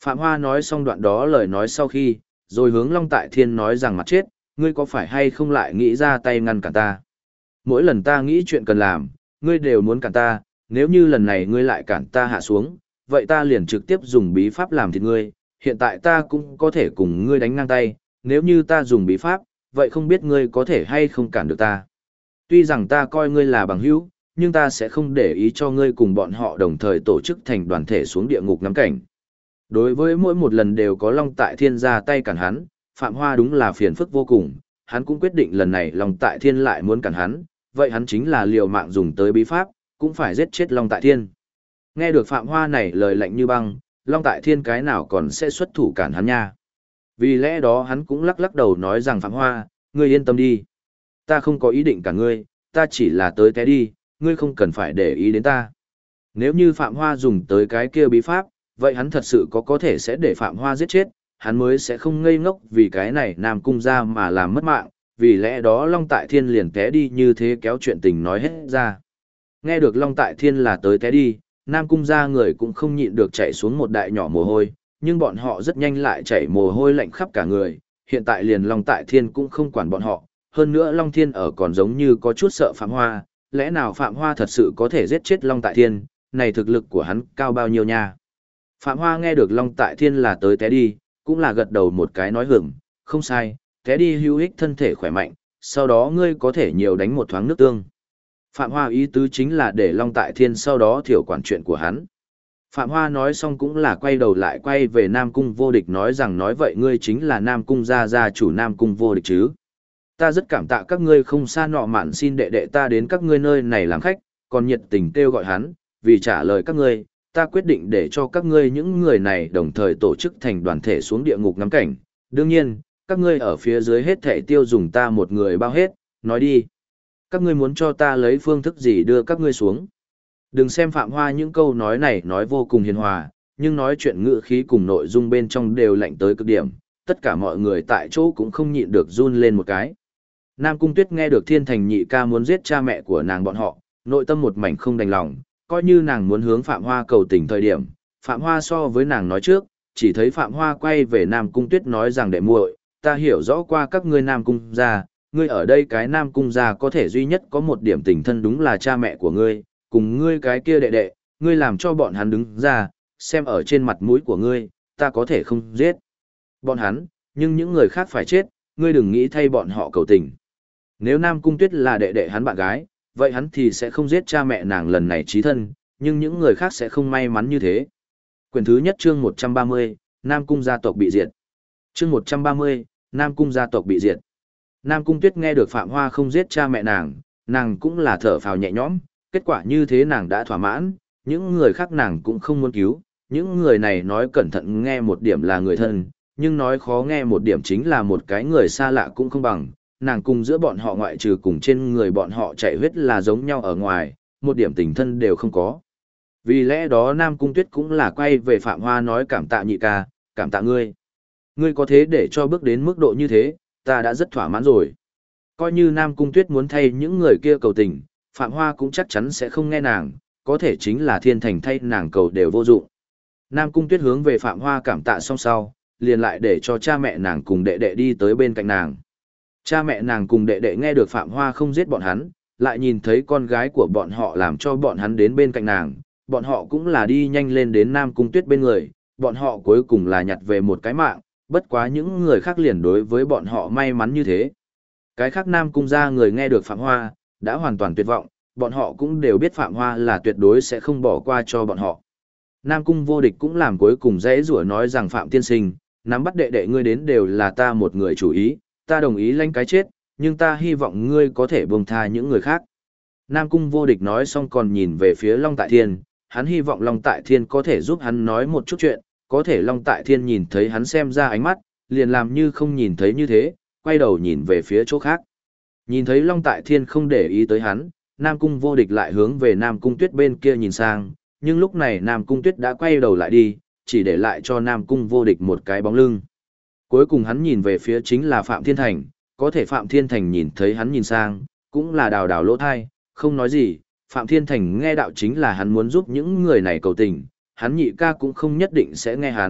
Phạm Hoa nói xong đoạn đó lời nói sau khi, rồi hướng Long Tại Thiên nói rằng mặt chết, ngươi có phải hay không lại nghĩ ra tay ngăn cản ta? Mỗi lần ta nghĩ chuyện cần làm, ngươi đều muốn cản ta, nếu như lần này ngươi lại cản ta hạ xuống, vậy ta liền trực tiếp dùng bí pháp làm thịt ngươi, hiện tại ta cũng có thể cùng ngươi đánh ngang tay, nếu như ta dùng bí pháp, vậy không biết ngươi có thể hay không cản được ta. Tuy rằng ta coi ngươi là bằng hữu, nhưng ta sẽ không để ý cho ngươi cùng bọn họ đồng thời tổ chức thành đoàn thể xuống địa ngục ngắm cảnh. Đối với mỗi một lần đều có Long Tại Thiên ra tay cản hắn, Phạm Hoa đúng là phiền phức vô cùng, hắn cũng quyết định lần này Long Tại Thiên lại muốn cản hắn, vậy hắn chính là liều mạng dùng tới bí pháp, cũng phải giết chết Long Tại Thiên. Nghe được Phạm Hoa này lời lạnh như băng, Long Tại Thiên cái nào còn sẽ xuất thủ cản hắn nha. Vì lẽ đó hắn cũng lắc lắc đầu nói rằng Phạm Hoa, ngươi yên tâm đi. Ta không có ý định cản ngươi, ta chỉ là tới té đi, ngươi không cần phải để ý đến ta. Nếu như Phạm Hoa dùng tới cái kia bí pháp, vậy hắn thật sự có thể sẽ để Phạm Hoa giết chết, hắn mới sẽ không ngây ngốc vì cái này Nam Cung ra mà làm mất mạng, vì lẽ đó Long Tại Thiên liền té đi như thế kéo chuyện tình nói hết ra. Nghe được Long Tại Thiên là tới té đi, Nam Cung ra người cũng không nhịn được chạy xuống một đại nhỏ mồ hôi, nhưng bọn họ rất nhanh lại chảy mồ hôi lạnh khắp cả người, hiện tại liền Long Tại Thiên cũng không quản bọn họ, hơn nữa Long Thiên ở còn giống như có chút sợ Phạm Hoa, lẽ nào Phạm Hoa thật sự có thể giết chết Long Tại Thiên, này thực lực của hắn cao bao nhiêu nha. Phạm Hoa nghe được Long Tại Thiên là tới té đi, cũng là gật đầu một cái nói hưởng, không sai, té đi hữu ích thân thể khỏe mạnh, sau đó ngươi có thể nhiều đánh một thoáng nước tương. Phạm Hoa ý tứ chính là để Long Tại Thiên sau đó thiểu quản chuyện của hắn. Phạm Hoa nói xong cũng là quay đầu lại quay về Nam Cung Vô Địch nói rằng nói vậy ngươi chính là Nam Cung gia chủ Nam Cung Vô Địch chứ. Ta rất cảm tạ các ngươi không xa nọ mạn xin đệ đệ ta đến các ngươi nơi này làm khách, còn nhiệt tình kêu gọi hắn, vì trả lời các ngươi, ta quyết định để cho các ngươi những người này đồng thời tổ chức thành đoàn thể xuống địa ngục ngắm cảnh. Đương nhiên, các ngươi ở phía dưới hết thảy tiêu dùng ta một người bao hết, nói đi. Các ngươi muốn cho ta lấy phương thức gì đưa các ngươi xuống? Đừng xem Phạm Hoa những câu nói này nói vô cùng hiền hòa, nhưng nói chuyện ngữ khí cùng nội dung bên trong đều lạnh tới cực điểm, tất cả mọi người tại chỗ cũng không nhịn được run lên một cái. Nam Cung Tuyết nghe được Thiên Thành nhị ca muốn giết cha mẹ của nàng bọn họ, nội tâm một mảnh không đành lòng, coi như nàng muốn hướng Phạm Hoa cầu tình thời điểm, Phạm Hoa so với nàng nói trước, chỉ thấy Phạm Hoa quay về Nam Cung Tuyết nói rằng đệ muội, ta hiểu rõ qua các ngươi Nam Cung gia, ngươi ở đây cái Nam Cung gia có thể duy nhất có một điểm tình thân đúng là cha mẹ của ngươi, cùng ngươi cái kia đệ đệ, ngươi làm cho bọn hắn đứng ra, xem ở trên mặt mũi của ngươi, ta có thể không giết bọn hắn, nhưng những người khác phải chết, ngươi đừng nghĩ thay bọn họ cầu tình. Nếu Nam Cung Tuyết là đệ đệ hắn bạn gái, vậy hắn thì sẽ không giết cha mẹ nàng lần này chí thân, nhưng những người khác sẽ không may mắn như thế. Quyển thứ nhất chương 130, Nam Cung gia tộc bị diệt. Chương 130, Nam Cung gia tộc bị diệt. Nam Cung Tuyết nghe được Phạm Hoa không giết cha mẹ nàng cũng là thở phào nhẹ nhõm, kết quả như thế nàng đã thỏa mãn, những người khác nàng cũng không muốn cứu, những người này nói cẩn thận nghe một điểm là người thân, nhưng nói khó nghe một điểm chính là một cái người xa lạ cũng không bằng, nàng cùng giữa bọn họ ngoại trừ cùng trên người bọn họ chạy huyết là giống nhau ở ngoài, một điểm tình thân đều không có. Vì lẽ đó Nam Cung Tuyết cũng là quay về Phạm Hoa nói cảm tạ nhị ca, cảm tạ ngươi. Ngươi có thế để cho bước đến mức độ như thế, ta đã rất thỏa mãn rồi. Coi như Nam Cung Tuyết muốn thay những người kia cầu tình, Phạm Hoa cũng chắc chắn sẽ không nghe nàng, có thể chính là Thiên Thành thay nàng cầu đều vô dụng. Nam Cung Tuyết hướng về Phạm Hoa cảm tạ xong sau, liền lại để cho cha mẹ nàng cùng đệ đệ đi tới bên cạnh nàng. Cha mẹ nàng cùng đệ đệ nghe được Phạm Hoa không giết bọn hắn, lại nhìn thấy con gái của bọn họ làm cho bọn hắn đến bên cạnh nàng, bọn họ cũng là đi nhanh lên đến Nam Cung Tuyết bên người, bọn họ cuối cùng là nhặt về một cái mạng, bất quá những người khác liền đối với bọn họ may mắn như thế. Cái khác Nam Cung gia người nghe được Phạm Hoa, đã hoàn toàn tuyệt vọng, bọn họ cũng đều biết Phạm Hoa là tuyệt đối sẽ không bỏ qua cho bọn họ. Nam Cung Vô Địch cũng làm cuối cùng dễ rủa nói rằng Phạm tiên sinh, nắm bắt đệ đệ ngươi đến đều là ta một người chủ ý, ta đồng ý lãnh cái chết, nhưng ta hy vọng ngươi có thể buông tha những người khác. Nam Cung Vô Địch nói xong còn nhìn về phía Long Tại Thiên, hắn hy vọng Long Tại Thiên có thể giúp hắn nói một chút chuyện, có thể Long Tại Thiên nhìn thấy hắn xem ra ánh mắt, liền làm như không nhìn thấy như thế, quay đầu nhìn về phía chỗ khác. Nhìn thấy Long Tại Thiên không để ý tới hắn, Nam Cung Vô Địch lại hướng về Nam Cung Tuyết bên kia nhìn sang, nhưng lúc này Nam Cung Tuyết đã quay đầu lại đi, chỉ để lại cho Nam Cung Vô Địch một cái bóng lưng. Cuối cùng hắn nhìn về phía chính là Phạm Thiên Thành, có thể Phạm Thiên Thành nhìn thấy hắn nhìn sang, cũng là đào đào lỗ thai, không nói gì, Phạm Thiên Thành nghe đạo chính là hắn muốn giúp những người này cầu tình, hắn nhị ca cũng không nhất định sẽ nghe hắn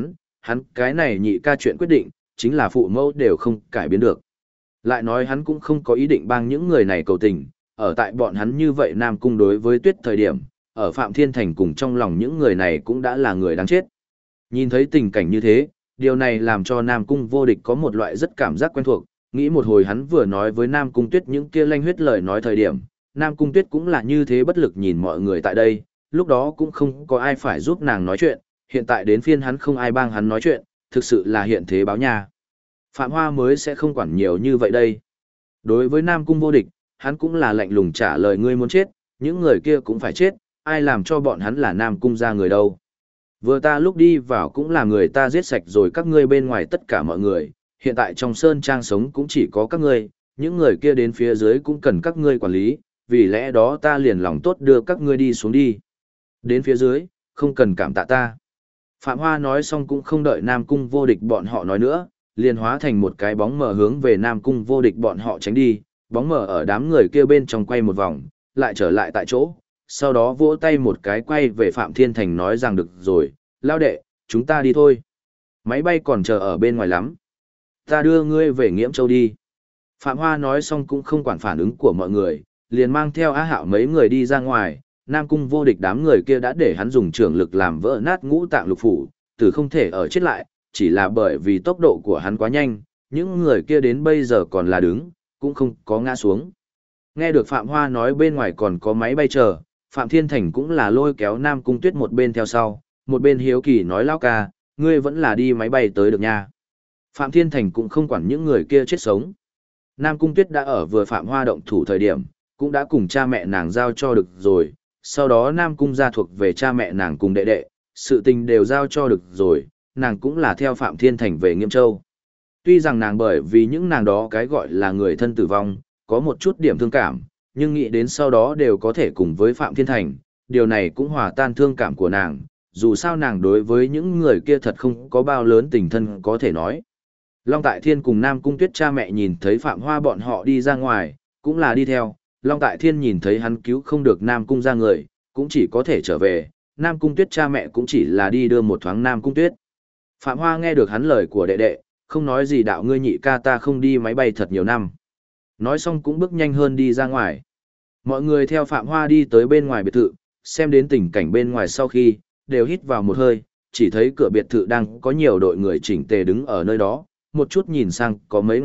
hắn cái này nhị ca chuyện quyết định, chính là phụ mẫu đều không cải biến được. Lại nói hắn cũng không có ý định bang những người này cầu tình, ở tại bọn hắn như vậy Nam Cung đối với Tuyết thời điểm, ở Phạm Thiên Thành cùng trong lòng những người này cũng đã là người đáng chết. Nhìn thấy tình cảnh như thế, điều này làm cho Nam Cung vô địch có một loại rất cảm giác quen thuộc, nghĩ một hồi hắn vừa nói với Nam Cung Tuyết những kia lanh huyết lời nói thời điểm, Nam Cung Tuyết cũng là như thế bất lực nhìn mọi người tại đây, lúc đó cũng không có ai phải giúp nàng nói chuyện, hiện tại đến phiên hắn không ai bang hắn nói chuyện, thực sự là hiện thế báo nha. Phạm Hoa mới sẽ không quản nhiều như vậy đây. Đối với Nam Cung vô địch, hắn cũng là lạnh lùng trả lời ngươi muốn chết, những người kia cũng phải chết, ai làm cho bọn hắn là Nam Cung ra người đâu. Vừa ta lúc đi vào cũng là người ta giết sạch rồi các ngươi bên ngoài tất cả mọi người, hiện tại trong sơn trang sống cũng chỉ có các ngươi, những người kia đến phía dưới cũng cần các ngươi quản lý, vì lẽ đó ta liền lòng tốt đưa các ngươi đi xuống đi. Đến phía dưới, không cần cảm tạ ta. Phạm Hoa nói xong cũng không đợi Nam Cung vô địch bọn họ nói nữa, liền hóa thành một cái bóng mờ hướng về Nam Cung vô địch bọn họ tránh đi, bóng mờ ở đám người kia bên trong quay một vòng, lại trở lại tại chỗ, sau đó vỗ tay một cái quay về Phạm Thiên Thành nói rằng được rồi, lao đệ, chúng ta đi thôi. Máy bay còn chờ ở bên ngoài lắm. Ta đưa ngươi về Nghiễm Châu đi. Phạm Hoa nói xong cũng không quản phản ứng của mọi người, liền mang theo Á Hạo mấy người đi ra ngoài, Nam Cung vô địch đám người kia đã để hắn dùng trưởng lực làm vỡ nát ngũ tạng lục phủ, từ không thể ở chết lại, chỉ là bởi vì tốc độ của hắn quá nhanh, những người kia đến bây giờ còn là đứng, cũng không có ngã xuống. Nghe được Phạm Hoa nói bên ngoài còn có máy bay chờ, Phạm Thiên Thành cũng là lôi kéo Nam Cung Tuyết một bên theo sau, một bên hiếu kỳ nói lão ca, ngươi vẫn là đi máy bay tới được nha. Phạm Thiên Thành cũng không quản những người kia chết sống. Nam Cung Tuyết đã ở vừa Phạm Hoa động thủ thời điểm, cũng đã cùng cha mẹ nàng giao cho được rồi, sau đó Nam Cung gia thuộc về cha mẹ nàng cùng đệ đệ, sự tình đều giao cho được rồi, nàng cũng là theo Phạm Thiên Thành về Nghiêm Châu. Tuy rằng nàng bởi vì những nàng đó cái gọi là người thân tử vong, có một chút điểm thương cảm, nhưng nghĩ đến sau đó đều có thể cùng với Phạm Thiên Thành, điều này cũng hòa tan thương cảm của nàng, dù sao nàng đối với những người kia thật không có bao lớn tình thân có thể nói. Long Tại Thiên cùng Nam Cung Tuyết cha mẹ nhìn thấy Phạm Hoa bọn họ đi ra ngoài, cũng là đi theo, Long Tại Thiên nhìn thấy hắn cứu không được Nam Cung ra người, cũng chỉ có thể trở về, Nam Cung Tuyết cha mẹ cũng chỉ là đi đưa một thoáng Nam Cung Tuyết. Phạm Hoa nghe được hắn lời của đệ đệ, không nói gì đạo ngươi nhị ca ta không đi máy bay thật nhiều năm. Nói xong cũng bước nhanh hơn đi ra ngoài. Mọi người theo Phạm Hoa đi tới bên ngoài biệt thự, xem đến tình cảnh bên ngoài sau khi, đều hít vào một hơi, chỉ thấy cửa biệt thự đang có nhiều đội người chỉnh tề đứng ở nơi đó, một chút nhìn sang có mấy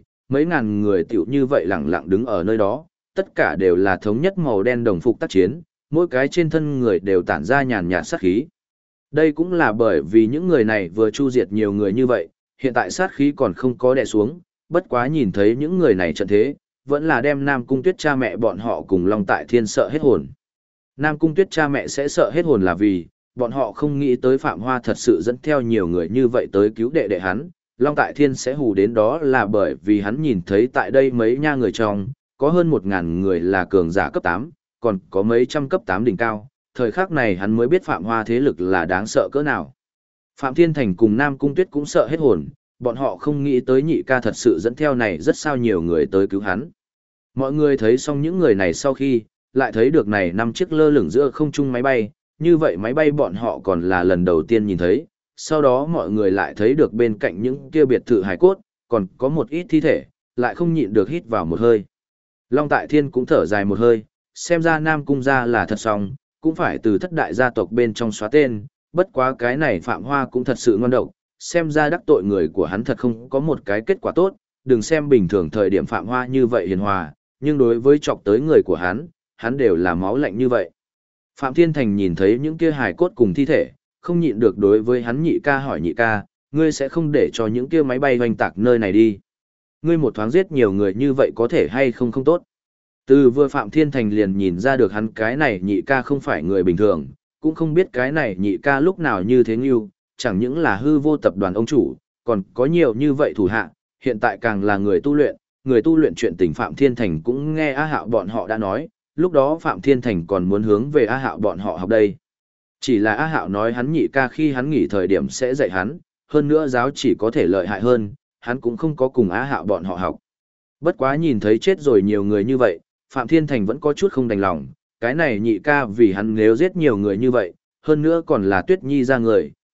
ngàn người tiểu như vậy lặng lặng đứng ở nơi đó, tất cả đều là thống nhất màu đen đồng phục tác chiến, mỗi cái trên thân người đều tản ra nhàn nhạt sát khí. Đây cũng là bởi vì những người này vừa chu diệt nhiều người như vậy, hiện tại sát khí còn không có đè xuống, bất quá nhìn thấy những người này trận thế, vẫn là đem Nam Cung Tuyết cha mẹ bọn họ cùng Long Tại Thiên sợ hết hồn. Nam Cung Tuyết cha mẹ sẽ sợ hết hồn là vì, bọn họ không nghĩ tới Phạm Hoa thật sự dẫn theo nhiều người như vậy tới cứu đệ đệ hắn, Long Tại Thiên sẽ hù đến đó là bởi vì hắn nhìn thấy tại đây mấy nha người trong, có hơn 1000 người là cường giả cấp 8, còn có mấy trăm cấp 8 đỉnh cao, thời khắc này hắn mới biết Phạm Hoa thế lực là đáng sợ cỡ nào. Phạm Thiên Thành cùng Nam Cung Tuyết cũng sợ hết hồn, bọn họ không nghĩ tới nhị ca thật sự dẫn theo này rất sao nhiều người tới cứu hắn. Mọi người thấy xong những người này sau khi, lại thấy được này 5 chiếc lơ lửng giữa không trung máy bay, như vậy máy bay bọn họ còn là lần đầu tiên nhìn thấy, sau đó mọi người lại thấy được bên cạnh những kia biệt thự hài cốt, còn có một ít thi thể, lại không nhịn được hít vào một hơi. Long Tại Thiên cũng thở dài một hơi, xem ra Nam Cung gia là thật xong, cũng phải từ thất đại gia tộc bên trong xóa tên, bất quá cái này Phạm Hoa cũng thật sự ngon độc, xem ra đắc tội người của hắn thật không có một cái kết quả tốt, đừng xem bình thường thời điểm Phạm Hoa như vậy hiền hòa, nhưng đối với chọc tới người của hắn đều là máu lạnh như vậy. Phạm Thiên Thành nhìn thấy những kia hài cốt cùng thi thể, không nhịn được đối với hắn nhị ca hỏi nhị ca, ngươi sẽ không để cho những kia máy bay hoành tạc nơi này đi. Ngươi một thoáng giết nhiều người như vậy có thể hay không không tốt. Từ vừa Phạm Thiên Thành liền nhìn ra được hắn cái này nhị ca không phải người bình thường, cũng không biết cái này nhị ca lúc nào như thế nghiêu, chẳng những là hư vô tập đoàn ông chủ, còn có nhiều như vậy thủ hạ, hiện tại càng là người tu luyện chuyện tình Phạm Thiên Thành cũng nghe Á Hạo bọn họ đã nói, lúc đó Phạm Thiên Thành còn muốn hướng về Á Hạo bọn họ học đây. Chỉ là Á Hạo nói hắn nhị ca khi hắn nghỉ thời điểm sẽ dạy hắn, hơn nữa giáo chỉ có thể lợi hại hơn, hắn cũng không có cùng Á Hạo bọn họ học. Bất quá nhìn thấy chết rồi nhiều người như vậy, Phạm Thiên Thành vẫn có chút không đành lòng, cái này nhị ca vì hắn nếu giết nhiều người như vậy, hơn nữa còn là Tuyết Nhi ra người,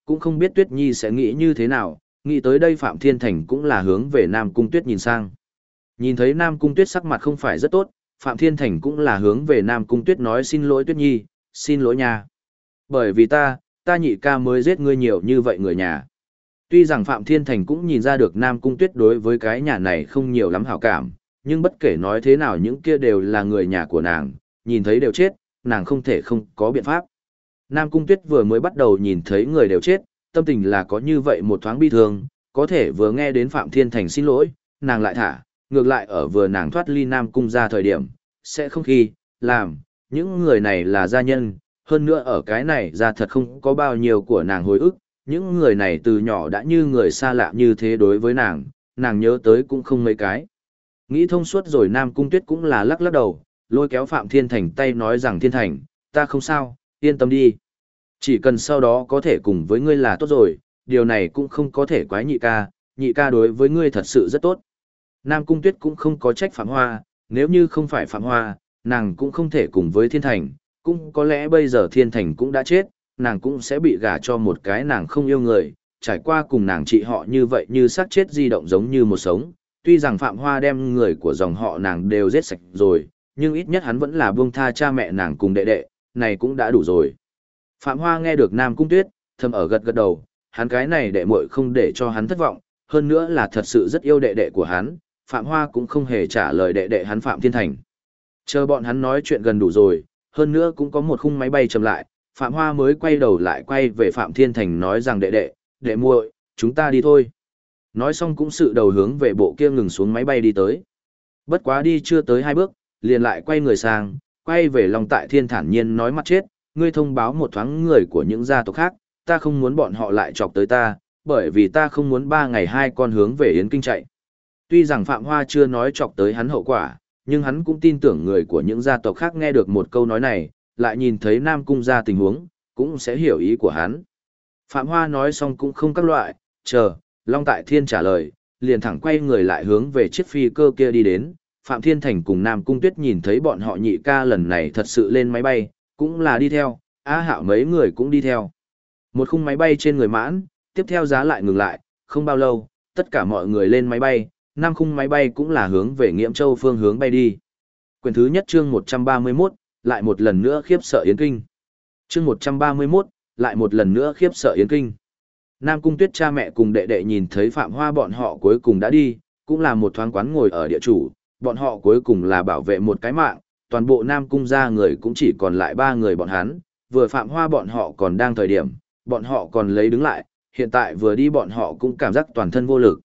cũng không biết Tuyết Nhi sẽ nghĩ như thế nào, nghĩ tới đây Phạm Thiên Thành cũng là hướng về Nam Cung Tuyết nhìn sang. Nhìn thấy Nam Cung Tuyết sắc mặt không phải rất tốt, Phạm Thiên Thành cũng là hướng về Nam Cung Tuyết nói xin lỗi Tuyết Nhi, xin lỗi nha. Bởi vì ta nhị ca mới giết ngươi nhiều như vậy người nhà. Tuy rằng Phạm Thiên Thành cũng nhìn ra được Nam Cung Tuyết đối với cái nhà này không nhiều lắm hảo cảm, nhưng bất kể nói thế nào những kia đều là người nhà của nàng, nhìn thấy đều chết, nàng không thể không có biện pháp. Nam Cung Tuyết vừa mới bắt đầu nhìn thấy người đều chết, tâm tình là có như vậy một thoáng bi thương, có thể vừa nghe đến Phạm Thiên Thành xin lỗi, nàng lại thả, ngược lại ở vừa nàng thoát ly Nam Cung ra thời điểm, sẽ không khi, làm, những người này là gia nhân, hơn nữa ở cái này ra thật không có bao nhiêu của nàng hồi ức, những người này từ nhỏ đã như người xa lạ như thế đối với nàng nhớ tới cũng không mấy cái. Nghĩ thông suốt rồi Nam Cung Tuyết cũng là lắc lắc đầu, lôi kéo Phạm Thiên Thành tay nói rằng Thiên Thành, ta không sao, yên tâm đi. Chỉ cần sau đó có thể cùng với ngươi là tốt rồi, điều này cũng không có thể quái nhị ca đối với ngươi thật sự rất tốt. Nam Cung Tuyết cũng không có trách Phạm Hoa, nếu như không phải Phạm Hoa, nàng cũng không thể cùng với Thiên Thành, cũng có lẽ bây giờ Thiên Thành cũng đã chết, nàng cũng sẽ bị gả cho một cái nàng không yêu người, trải qua cùng nàng chị họ như vậy như xác chết di động giống như một sống. Tuy rằng Phạm Hoa đem người của dòng họ nàng đều giết sạch rồi, nhưng ít nhất hắn vẫn là buông tha cha mẹ nàng cùng đệ đệ, này cũng đã đủ rồi. Phạm Hoa nghe được Nam Cung Tuyết, thầm ở gật gật đầu, hắn cái này đệ muội không để cho hắn thất vọng, hơn nữa là thật sự rất yêu đệ đệ của hắn, Phạm Hoa cũng không hề trả lời đệ đệ hắn Phạm Thiên Thành. Chờ bọn hắn nói chuyện gần đủ rồi, hơn nữa cũng có một khung máy bay chậm lại, Phạm Hoa mới quay đầu lại quay về Phạm Thiên Thành nói rằng đệ muội, chúng ta đi thôi. Nói xong cũng sự đầu hướng về bộ kia ngừng xuống máy bay đi tới. Bất quá đi chưa tới 2 bước, liền lại quay người sang, quay về Long Tại Thiên thản nhiên nói mặt chết, ngươi thông báo một thoáng người của những gia tộc khác, ta không muốn bọn họ lại chọc tới ta, bởi vì ta không muốn 3 ngày 2 con hướng về Yến Kinh chạy. Tuy rằng Phạm Hoa chưa nói chọc tới hắn hậu quả, nhưng hắn cũng tin tưởng người của những gia tộc khác nghe được một câu nói này, lại nhìn thấy Nam Cung ra tình huống, cũng sẽ hiểu ý của hắn. Phạm Hoa nói xong cũng không các loại, chờ, Long Tại Thiên trả lời, liền thẳng quay người lại hướng về chiếc phi cơ kia đi đến. Phạm Thiên Thành cùng Nam Cung Tuyết nhìn thấy bọn họ nhị ca lần này thật sự lên máy bay, cũng là đi theo, Á Hạo mấy người cũng đi theo. Một khung máy bay trên người mãn, tiếp theo giá lại ngừng lại, không bao lâu, tất cả mọi người lên máy bay, 5 khung máy bay cũng là hướng về Nghiễm Châu phương hướng bay đi. Quyển thứ nhất chương 131, lại một lần nữa khiếp sợ Yến Kinh. Chương 131, lại một lần nữa khiếp sợ Yến Kinh. Nam Cung Tuyết cha mẹ cùng đệ đệ nhìn thấy Phạm Hoa bọn họ cuối cùng đã đi, cũng là một thoáng quán ngồi ở địa chủ, bọn họ cuối cùng là bảo vệ một cái mạng, toàn bộ Nam Cung gia người cũng chỉ còn lại 3 người bọn hắn, vừa Phạm Hoa bọn họ còn đang thời điểm, bọn họ còn lấy đứng lại, hiện tại vừa đi bọn họ cũng cảm giác toàn thân vô lực.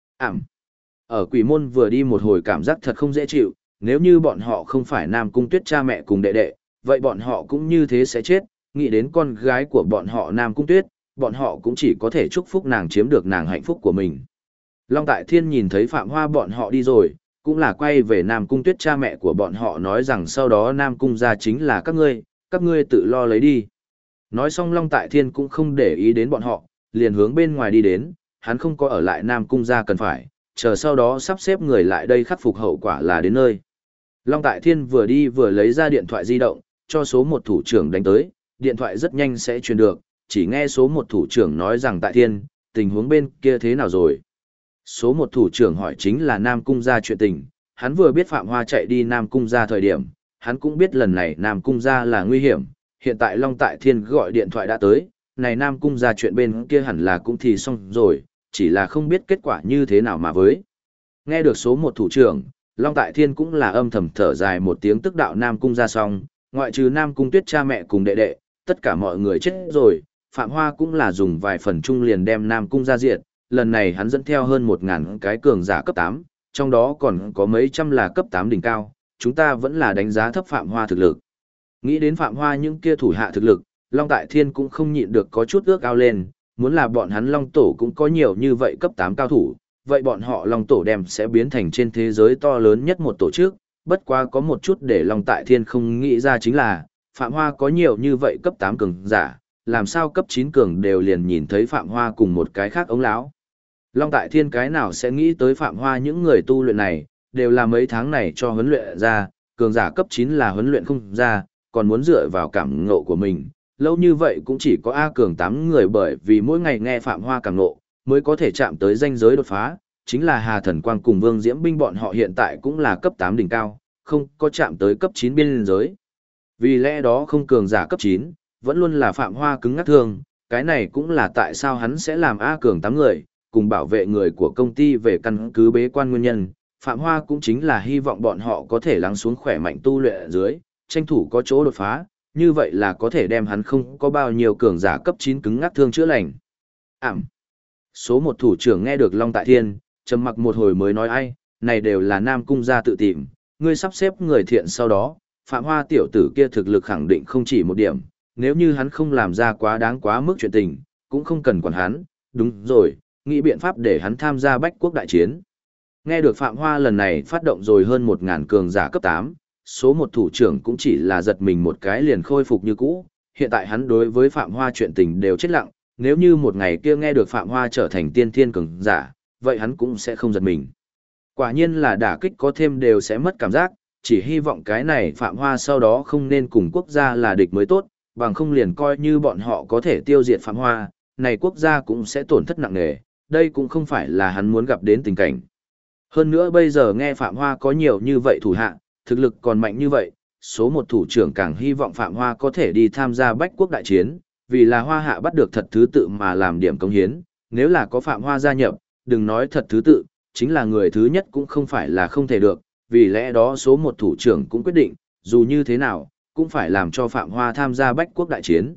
Ở Quỷ Môn vừa đi một hồi cảm giác thật không dễ chịu, nếu như bọn họ không phải Nam Cung Tuyết cha mẹ cùng đệ đệ, vậy bọn họ cũng như thế sẽ chết, nghĩ đến con gái của bọn họ Nam Cung Tuyết, bọn họ cũng chỉ có thể chúc phúc nàng chiếm được nàng hạnh phúc của mình. Long Tại Thiên nhìn thấy Phạm Hoa bọn họ đi rồi, cũng là quay về Nam Cung Tuyết cha mẹ của bọn họ nói rằng sau đó Nam Cung gia chính là các ngươi tự lo lấy đi. Nói xong Long Tại Thiên cũng không để ý đến bọn họ, liền hướng bên ngoài đi đến, hắn không có ở lại Nam Cung gia cần phải, chờ sau đó sắp xếp người lại đây khắc phục hậu quả là đến nơi. Long Tại Thiên vừa đi vừa lấy ra điện thoại di động, cho số 1 thủ trưởng đánh tới, điện thoại rất nhanh sẽ truyền được, chỉ nghe số 1 thủ trưởng nói rằng Tại Thiên, tình huống bên kia thế nào rồi? Số 1 thủ trưởng hỏi chính là Nam Cung gia chuyện tình, hắn vừa biết Phạm Hoa chạy đi Nam Cung gia thời điểm, hắn cũng biết lần này Nam Cung gia là nguy hiểm, hiện tại Long Tại Thiên gọi điện thoại đã tới, này Nam Cung gia chuyện bên kia hẳn là cũng thì xong rồi, chỉ là không biết kết quả như thế nào mà với. Nghe được số 1 thủ trưởng, Long Tại Thiên cũng là âm thầm thở dài một tiếng tức đạo Nam Cung gia xong, ngoại trừ Nam Cung Tuyết cha mẹ cùng đệ đệ, tất cả mọi người chết rồi, Phạm Hoa cũng là dùng vài phần chung liền đem Nam Cung gia diệt, lần này hắn dẫn theo hơn 1000 cái cường giả cấp 8, trong đó còn có mấy trăm là cấp 8 đỉnh cao, chúng ta vẫn là đánh giá thấp Phạm Hoa thực lực. Nghĩ đến Phạm Hoa những kia thủ hạ thực lực, Long Tại Thiên cũng không nhịn được có chút ước ao lên, muốn là bọn hắn Long Tổ cũng có nhiều như vậy cấp 8 cao thủ, vậy bọn họ Long Tổ đem sẽ biến thành trên thế giới to lớn nhất một tổ chức, bất quá có một chút để Long Tại Thiên không nghĩ ra chính là, Phạm Hoa có nhiều như vậy cấp 8 cường giả, làm sao cấp 9 cường đều liền nhìn thấy Phạm Hoa cùng một cái khác ống lão. Long Tại Thiên cái nào sẽ nghĩ tới Phạm Hoa những người tu luyện này, đều là mấy tháng này cho huấn luyện ra, cường giả cấp 9 là huấn luyện không ra, còn muốn dựa vào cảm ngộ của mình, lâu như vậy cũng chỉ có A Cường 8 người bởi vì mỗi ngày nghe Phạm Hoa càng nộ, mới có thể chạm tới ranh giới đột phá, chính là Hà Thần Quang cùng Vương Diễm Binh bọn họ hiện tại cũng là cấp 8 đỉnh cao, không có chạm tới cấp 9 biên giới. Vì lẽ đó không cường giả cấp 9, vẫn luôn là Phạm Hoa cứng ngắc thương, cái này cũng là tại sao hắn sẽ làm A Cường 8 người, cùng bảo vệ người của công ty về căn cứ bế quan nguyên nhân. Phạm Hoa cũng chính là hy vọng bọn họ có thể lắng xuống khỏe mạnh tu luyện ở dưới, tranh thủ có chỗ đột phá, như vậy là có thể đem hắn không có bao nhiêu cường giả cấp 9 cứng ngắc thương chữa lành. Số một thủ trưởng nghe được Long Tại Thiên, trầm mặc một hồi mới nói ai, này đều là Nam Cung gia tự tìm, ngươi sắp xếp người thiện sau đó, Phạm Hoa tiểu tử kia thực lực khẳng định không chỉ một điểm, nếu như hắn không làm ra quá đáng quá mức chuyện tình, cũng không cần quản hắn, đúng rồi, nghĩ biện pháp để hắn tham gia bách quốc đại chiến. Nghe được Phạm Hoa lần này phát động rồi hơn 1000 cường giả cấp 8, số một thủ trưởng cũng chỉ là giật mình một cái liền khôi phục như cũ, hiện tại hắn đối với Phạm Hoa chuyện tình đều chết lặng, nếu như một ngày kia nghe được Phạm Hoa trở thành tiên thiên cường giả, vậy hắn cũng sẽ không giật mình. Quả nhiên là đả kích có thêm đều sẽ mất cảm giác, chỉ hy vọng cái này Phạm Hoa sau đó không nên cùng quốc gia là địch mới tốt, bằng không liền coi như bọn họ có thể tiêu diệt Phạm Hoa, này quốc gia cũng sẽ tổn thất nặng nề, đây cũng không phải là hắn muốn gặp đến tình cảnh. Hơn nữa bây giờ nghe Phạm Hoa có nhiều như vậy thủ hạ, thực lực còn mạnh như vậy, số một thủ trưởng càng hy vọng Phạm Hoa có thể đi tham gia bách quốc đại chiến, vì là Hoa hạ bắt được thật thứ tự mà làm điểm công hiến, nếu là có Phạm Hoa gia nhập, đừng nói thật thứ tự, chính là người thứ nhất cũng không phải là không thể được, vì lẽ đó số một thủ trưởng cũng quyết định, dù như thế nào, cũng phải làm cho Phạm Hoa tham gia bách quốc đại chiến.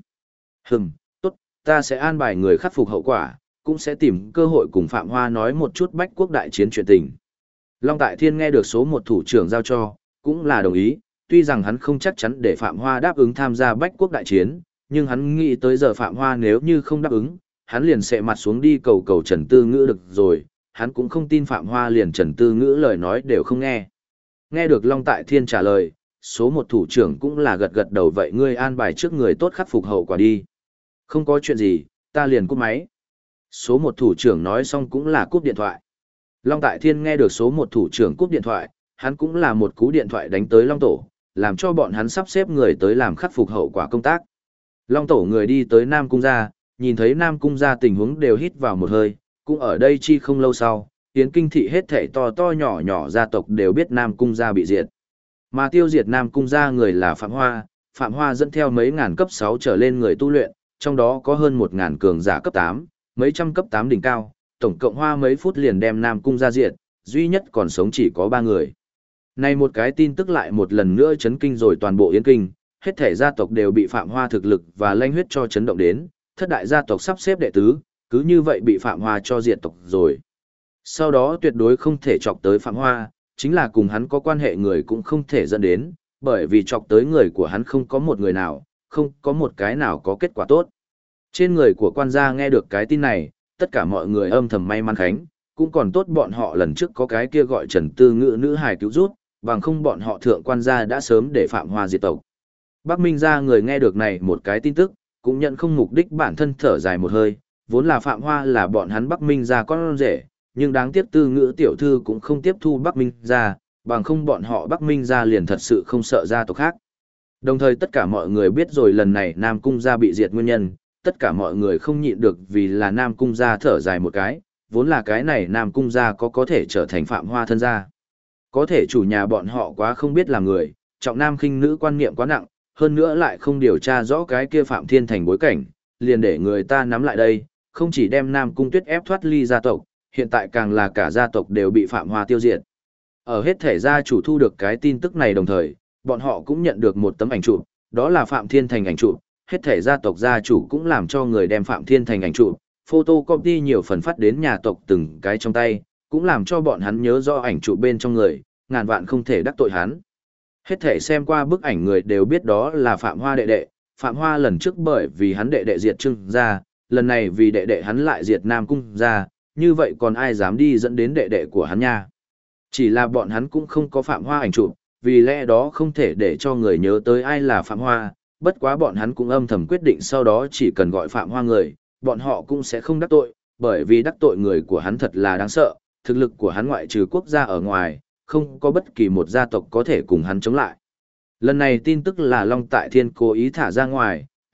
Tốt, ta sẽ an bài người khắc phục hậu quả, cũng sẽ tìm cơ hội cùng Phạm Hoa nói một chút bách quốc đại chiến chuyện tình. Long Tại Thiên nghe được số một thủ trưởng giao cho, cũng là đồng ý, tuy rằng hắn không chắc chắn để Phạm Hoa đáp ứng tham gia bách quốc đại chiến, nhưng hắn nghĩ tới giờ Phạm Hoa nếu như không đáp ứng, hắn liền sẽ mặt xuống đi cầu cầu Trần Tư Ngữ được rồi, hắn cũng không tin Phạm Hoa liền Trần Tư Ngữ lời nói đều không nghe. Nghe được Long Tại Thiên trả lời, số một thủ trưởng cũng là gật gật đầu vậy ngươi an bài trước người tốt khắc phục hậu quả đi. Không có chuyện gì, ta liền cúp máy. Số một thủ trưởng nói xong cũng là cúp điện thoại. Long Tại Thiên nghe được số một thủ trưởng cúp điện thoại, hắn cũng là một cú điện thoại đánh tới Long Tổ, làm cho bọn hắn sắp xếp người tới làm khắc phục hậu quả công tác. Long Tổ người đi tới Nam Cung gia, nhìn thấy Nam Cung gia tình huống đều hít vào một hơi, cũng ở đây chi không lâu sau, Yến Kinh thị hết thảy to to nhỏ nhỏ gia tộc đều biết Nam Cung gia bị diệt. Mà tiêu diệt Nam Cung gia người là Phạm Hoa dẫn theo mấy ngàn cấp 6 trở lên người tu luyện, trong đó có hơn 1000 cường giả cấp 8, mấy trăm cấp 8 đỉnh cao, tổng cộng hoa mấy phút liền đem Nam Cung gia diệt, duy nhất còn sống chỉ có 3 người. Này một cái tin tức lại một lần nữa chấn kinh rồi toàn bộ Yến Kinh, hết thảy gia tộc đều bị Phạm Hoa thực lực và lanh huyết cho chấn động đến, thất đại gia tộc sắp xếp đệ tứ, cứ như vậy bị Phạm Hoa cho diệt tộc rồi. Sau đó tuyệt đối không thể chọc tới Phạm Hoa, chính là cùng hắn có quan hệ người cũng không thể dẫn đến, bởi vì chọc tới người của hắn không có một người nào, không có một cái nào có kết quả tốt. Trên người của quan gia nghe được cái tin này, tất cả mọi người âm thầm may mắn khánh, cũng còn tốt bọn họ lần trước có cái kia gọi Trần Tư Ngữ nữ hài cứu rút, bằng không bọn họ thượng quan gia đã sớm để Phạm Hoa diệt tộc. Bắc Minh gia người nghe được này một cái tin tức, cũng nhận không mục đích bản thân thở dài một hơi, vốn là Phạm Hoa là bọn hắn Bắc Minh gia con rể, nhưng đáng tiếc Tư Ngữ tiểu thư cũng không tiếp thu Bắc Minh gia, bằng không bọn họ Bắc Minh gia liền thật sự không sợ gia tộc khác. Đồng thời tất cả mọi người biết rồi lần này Nam Cung gia bị diệt nguyên nhân, tất cả mọi người không nhịn được vì là Nam Cung gia thở dài một cái, vốn là cái này Nam Cung gia có thể trở thành Phạm Hoa thân gia. Có thể chủ nhà bọn họ quá không biết làm người, trọng nam khinh nữ quan niệm quá nặng, hơn nữa lại không điều tra rõ cái kia Phạm Thiên Thành bối cảnh, liền để người ta nắm lại đây, không chỉ đem Nam Cung Tuyết ép thoát ly gia tộc, hiện tại càng là cả gia tộc đều bị Phạm Hoa tiêu diệt. Ở hết thể gia chủ thu được cái tin tức này đồng thời, bọn họ cũng nhận được một tấm ảnh chụp, đó là Phạm Thiên Thành ảnh chụp, hết thể gia tộc gia chủ cũng làm cho người đem Phạm Thiên Thành ảnh chụp, photocopy nhiều phần phát đến nhà tộc từng cái trong tay, cũng làm cho bọn hắn nhớ rõ ảnh chụp bên trong người, ngàn vạn không thể đắc tội hắn. Hết thể xem qua bức ảnh người đều biết đó là Phạm Hoa đệ đệ, Phạm Hoa lần trước bởi vì hắn đệ đệ diệt Trương gia, lần này vì đệ đệ hắn lại diệt Nam Cung gia, như vậy còn ai dám đi dẫn đến đệ đệ của hắn nha. Chỉ là bọn hắn cũng không có Phạm Hoa ảnh chụp, vì lẽ đó không thể để cho người nhớ tới ai là Phạm Hoa, bất quá bọn hắn cũng âm thầm quyết định sau đó chỉ cần gọi Phạm Hoa người, bọn họ cũng sẽ không đắc tội, bởi vì đắc tội người của hắn thật là đáng sợ, thực lực của hắn ngoại trừ quốc gia ở ngoài, không có bất kỳ một gia tộc có thể cùng hắn chống lại. Lần này tin tức là Long Tại Thiên cố ý thả ra ngoài,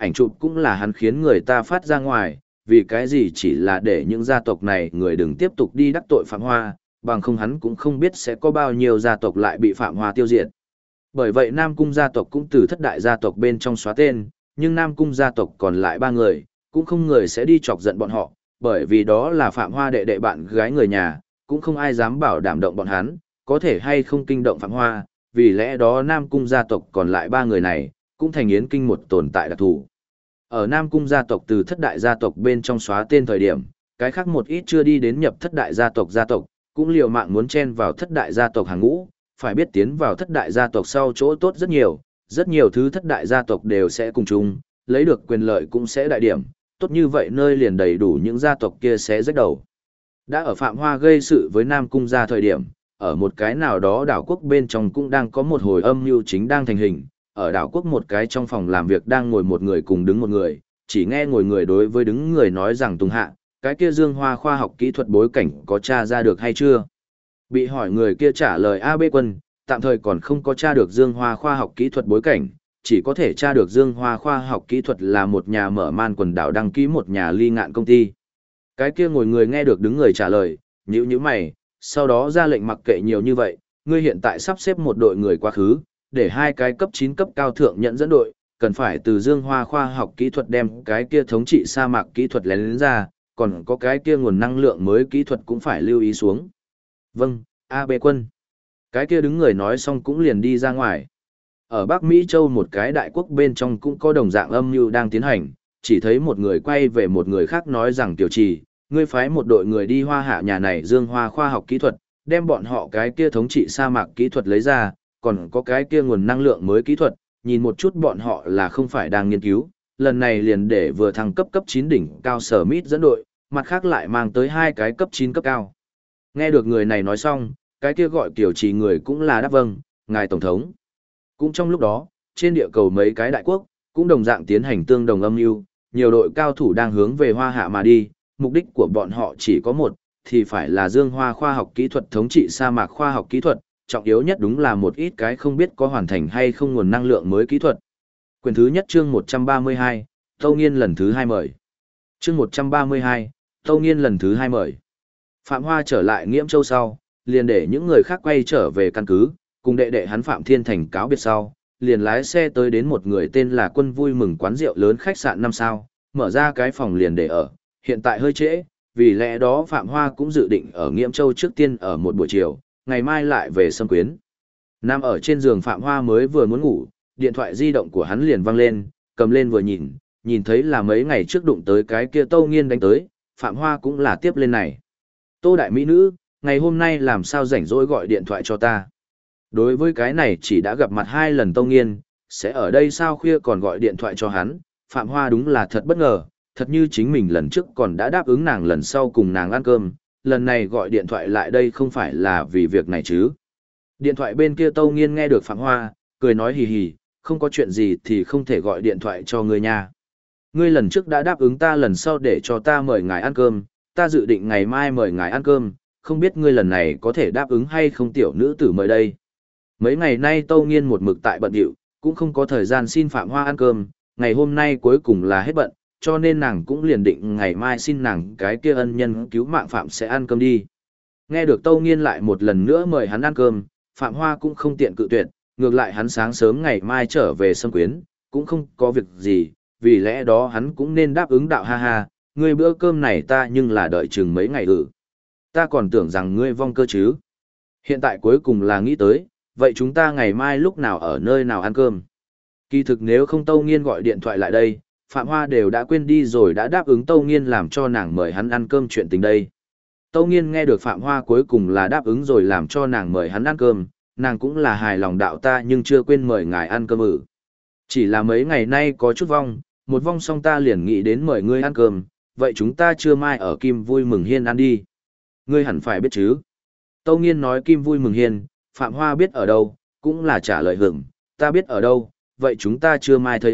ảnh chụp cũng là hắn khiến người ta phát ra ngoài, vì cái gì chỉ là để những gia tộc này người đừng tiếp tục đi đắc tội Phạm Hoa, bằng không hắn cũng không biết sẽ có bao nhiêu gia tộc lại bị Phạm Hoa tiêu diệt. Bởi vậy Nam Cung gia tộc cũng từ thất đại gia tộc bên trong xóa tên, nhưng Nam Cung gia tộc còn lại 3 người, cũng không người sẽ đi chọc giận bọn họ, bởi vì đó là Phạm Hoa đệ đệ bạn gái người nhà, cũng không ai dám bảo đảm động bọn hắn, có thể hay không kinh động Phạm Hoa, vì lẽ đó Nam Cung gia tộc còn lại 3 người này, cũng thành Yến Kinh một tồn tại đặc thù. Ở Nam Cung gia tộc từ thất đại gia tộc bên trong xóa tên thời điểm, cái khác một ít chưa đi đến nhập thất đại gia tộc, cũng liều mạng muốn chen vào thất đại gia tộc hàng ngũ, phải biết tiến vào thất đại gia tộc sau chỗ tốt rất nhiều thứ thất đại gia tộc đều sẽ cùng chung, lấy được quyền lợi cũng sẽ đại điểm, tốt như vậy nơi liền đầy đủ những gia tộc kia sẽ rách đầu. Đã ở Phạm Hoa gây sự với Nam Cung gia thời điểm, ở một cái nào đó đảo quốc bên trong cũng đang có một hồi âm mưu chính đang thành hình, ở đảo quốc một cái trong phòng làm việc đang ngồi một người cùng đứng một người, chỉ nghe ngồi người đối với đứng người nói rằng Tùng Hạ, cái kia Dương Hoa khoa học kỹ thuật bối cảnh có tra ra được hay chưa? Bị hỏi người kia trả lời AB Quân, tạm thời còn không có tra được Dương Hoa khoa học kỹ thuật bối cảnh, chỉ có thể tra được Dương Hoa khoa học kỹ thuật là một nhà mở man quần đảo đăng ký một nhà ly ngạn công ty. Cái kia ngồi người nghe được đứng người trả lời, nhíu mày, sau đó ra lệnh mặc kệ nhiều như vậy, ngươi hiện tại sắp xếp một đội người quá khứ, để 2 cái cấp 9 cấp cao thượng nhận dẫn đội, cần phải từ Dương Hoa khoa học kỹ thuật đem cái kia thống trị sa mạc kỹ thuật lén ra, còn có cái kia nguồn năng lượng mới kỹ thuật cũng phải lưu ý xuống. Vâng, AB Quân. Cái kia đứng người nói xong cũng liền đi ra ngoài. Ở Bắc Mỹ Châu một cái đại quốc bên trong cũng có đồng dạng âm mưu đang tiến hành, chỉ thấy một người quay về một người khác nói rằng Tiểu Trì, ngươi phái một đội người đi Hoa Hạ nhà này Dương Hoa khoa học kỹ thuật, đem bọn họ cái kia thống trị sa mạc kỹ thuật lấy ra, còn có cái kia nguồn năng lượng mới kỹ thuật, nhìn một chút bọn họ là không phải đang nghiên cứu, lần này liền để vừa thăng cấp 9 đỉnh cao sở mít dẫn đội, mặt khác lại mang tới 2 cái cấp 9 cấp cao. Nghe được người này nói xong, cái kia gọi Tiểu Trì người cũng là đáp vâng, ngài tổng thống. Cũng trong lúc đó, trên địa cầu mấy cái đại quốc, cũng đồng dạng tiến hành tương đồng âm mưu, nhiều đội cao thủ đang hướng về Hoa Hạ mà đi, mục đích của bọn họ chỉ có một, thì phải là Dương Hoa khoa học kỹ thuật thống trị sa mạc khoa học kỹ thuật, trọng yếu nhất đúng là một ít cái không biết có hoàn thành hay không nguồn năng lượng mới kỹ thuật. Quyển thứ nhất chương 132, Tâu Nghiên lần thứ 2 mời. Chương 132, Tâu Nghiên lần thứ 2 mời. Phạm Hoa trở lại Nghiễm Châu sau, liền để những người khác quay trở về căn cứ, cùng đệ đệ hắn Phạm Thiên Thành cáo biệt sau, liền lái xe tới đến một người tên là Quân vui mừng quán rượu lớn khách sạn 5 sao, mở ra cái phòng liền để ở, hiện tại hơi trễ, vì lẽ đó Phạm Hoa cũng dự định ở Nghiễm Châu trước tiên ở một buổi chiều, ngày mai lại về Sâm Quyến. Nằm ở trên giường Phạm Hoa mới vừa muốn ngủ, điện thoại di động của hắn liền vang lên, cầm lên vừa nhìn, nhìn thấy là mấy ngày trước đụng tới cái kia Tâu Nghiên đánh tới, Phạm Hoa cũng là tiếp lên này. Tô đại mỹ nữ, ngày hôm nay làm sao rảnh rỗi gọi điện thoại cho ta. Đối với cái này chỉ đã gặp mặt 2 lần Tâu Nghiên, sẽ ở đây sao khuya còn gọi điện thoại cho hắn, Phạm Hoa đúng là thật bất ngờ, thật như chính mình lần trước còn đã đáp ứng nàng lần sau cùng nàng ăn cơm, lần này gọi điện thoại lại đây không phải là vì việc này chứ. Điện thoại bên kia Tâu Nghiên nghe được Phạm Hoa, cười nói hì hì, không có chuyện gì thì không thể gọi điện thoại cho ngươi nha. Ngươi lần trước đã đáp ứng ta lần sau để cho ta mời ngài ăn cơm, ta dự định ngày mai mời ngài ăn cơm, không biết ngươi lần này có thể đáp ứng hay không tiểu nữ tử mời đây. Mấy ngày nay Tâu Nghiên một mực tại bận rộn, cũng không có thời gian xin Phạm Hoa ăn cơm, ngày hôm nay cuối cùng là hết bận, cho nên nàng cũng liền định ngày mai xin nàng cái kia ân nhân cứu mạng Phạm sẽ ăn cơm đi. Nghe được Tâu Nghiên lại một lần nữa mời hắn ăn cơm, Phạm Hoa cũng không tiện cự tuyệt, ngược lại hắn sáng sớm ngày mai trở về Sâm Quyến, cũng không có việc gì, vì lẽ đó hắn cũng nên đáp ứng đạo ha ha, ngươi bữa cơm này ta nhưng là đợi chừng mấy ngày ta còn tưởng rằng ngươi vong cơ chứ. Hiện tại cuối cùng là nghĩ tới, vậy chúng ta ngày mai lúc nào ở nơi nào ăn cơm. Kỳ thực nếu không Tâu Nghiên gọi điện thoại lại đây, Phạm Hoa đều đã quên đi rồi đã đáp ứng Tâu Nghiên làm cho nàng mời hắn ăn cơm chuyện tình đây. Tâu Nghiên nghe được Phạm Hoa cuối cùng là đáp ứng rồi làm cho nàng mời hắn ăn cơm, nàng cũng là hài lòng đạo ta nhưng chưa quên mời ngài ăn cơm Chỉ là mấy ngày nay có chút vong, một vong xong ta liền nghĩ đến mời ngươi ăn cơm, vậy chúng ta trưa mai ở Kim Vui Mừng Hiên ăn đi. Ngươi hẳn phải biết chứ. Tâu Nghiên nói Kim Vui Mừng Hiên, Phạm Hoa biết ở đâu, cũng là trả lời hưởng, ta biết ở đâu, vậy chúng ta trưa mai thấy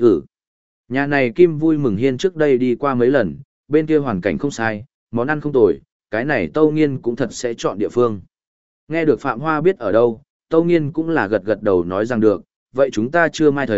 Nhà này Kim Vui Mừng Hiên trước đây đi qua mấy lần, bên kia hoàn cảnh không sai, món ăn không tồi, cái này Tâu Nghiên cũng thật sẽ chọn địa phương. Nghe được Phạm Hoa biết ở đâu, Tâu Nghiên cũng là gật gật đầu nói rằng được, vậy chúng ta trưa mai thấy,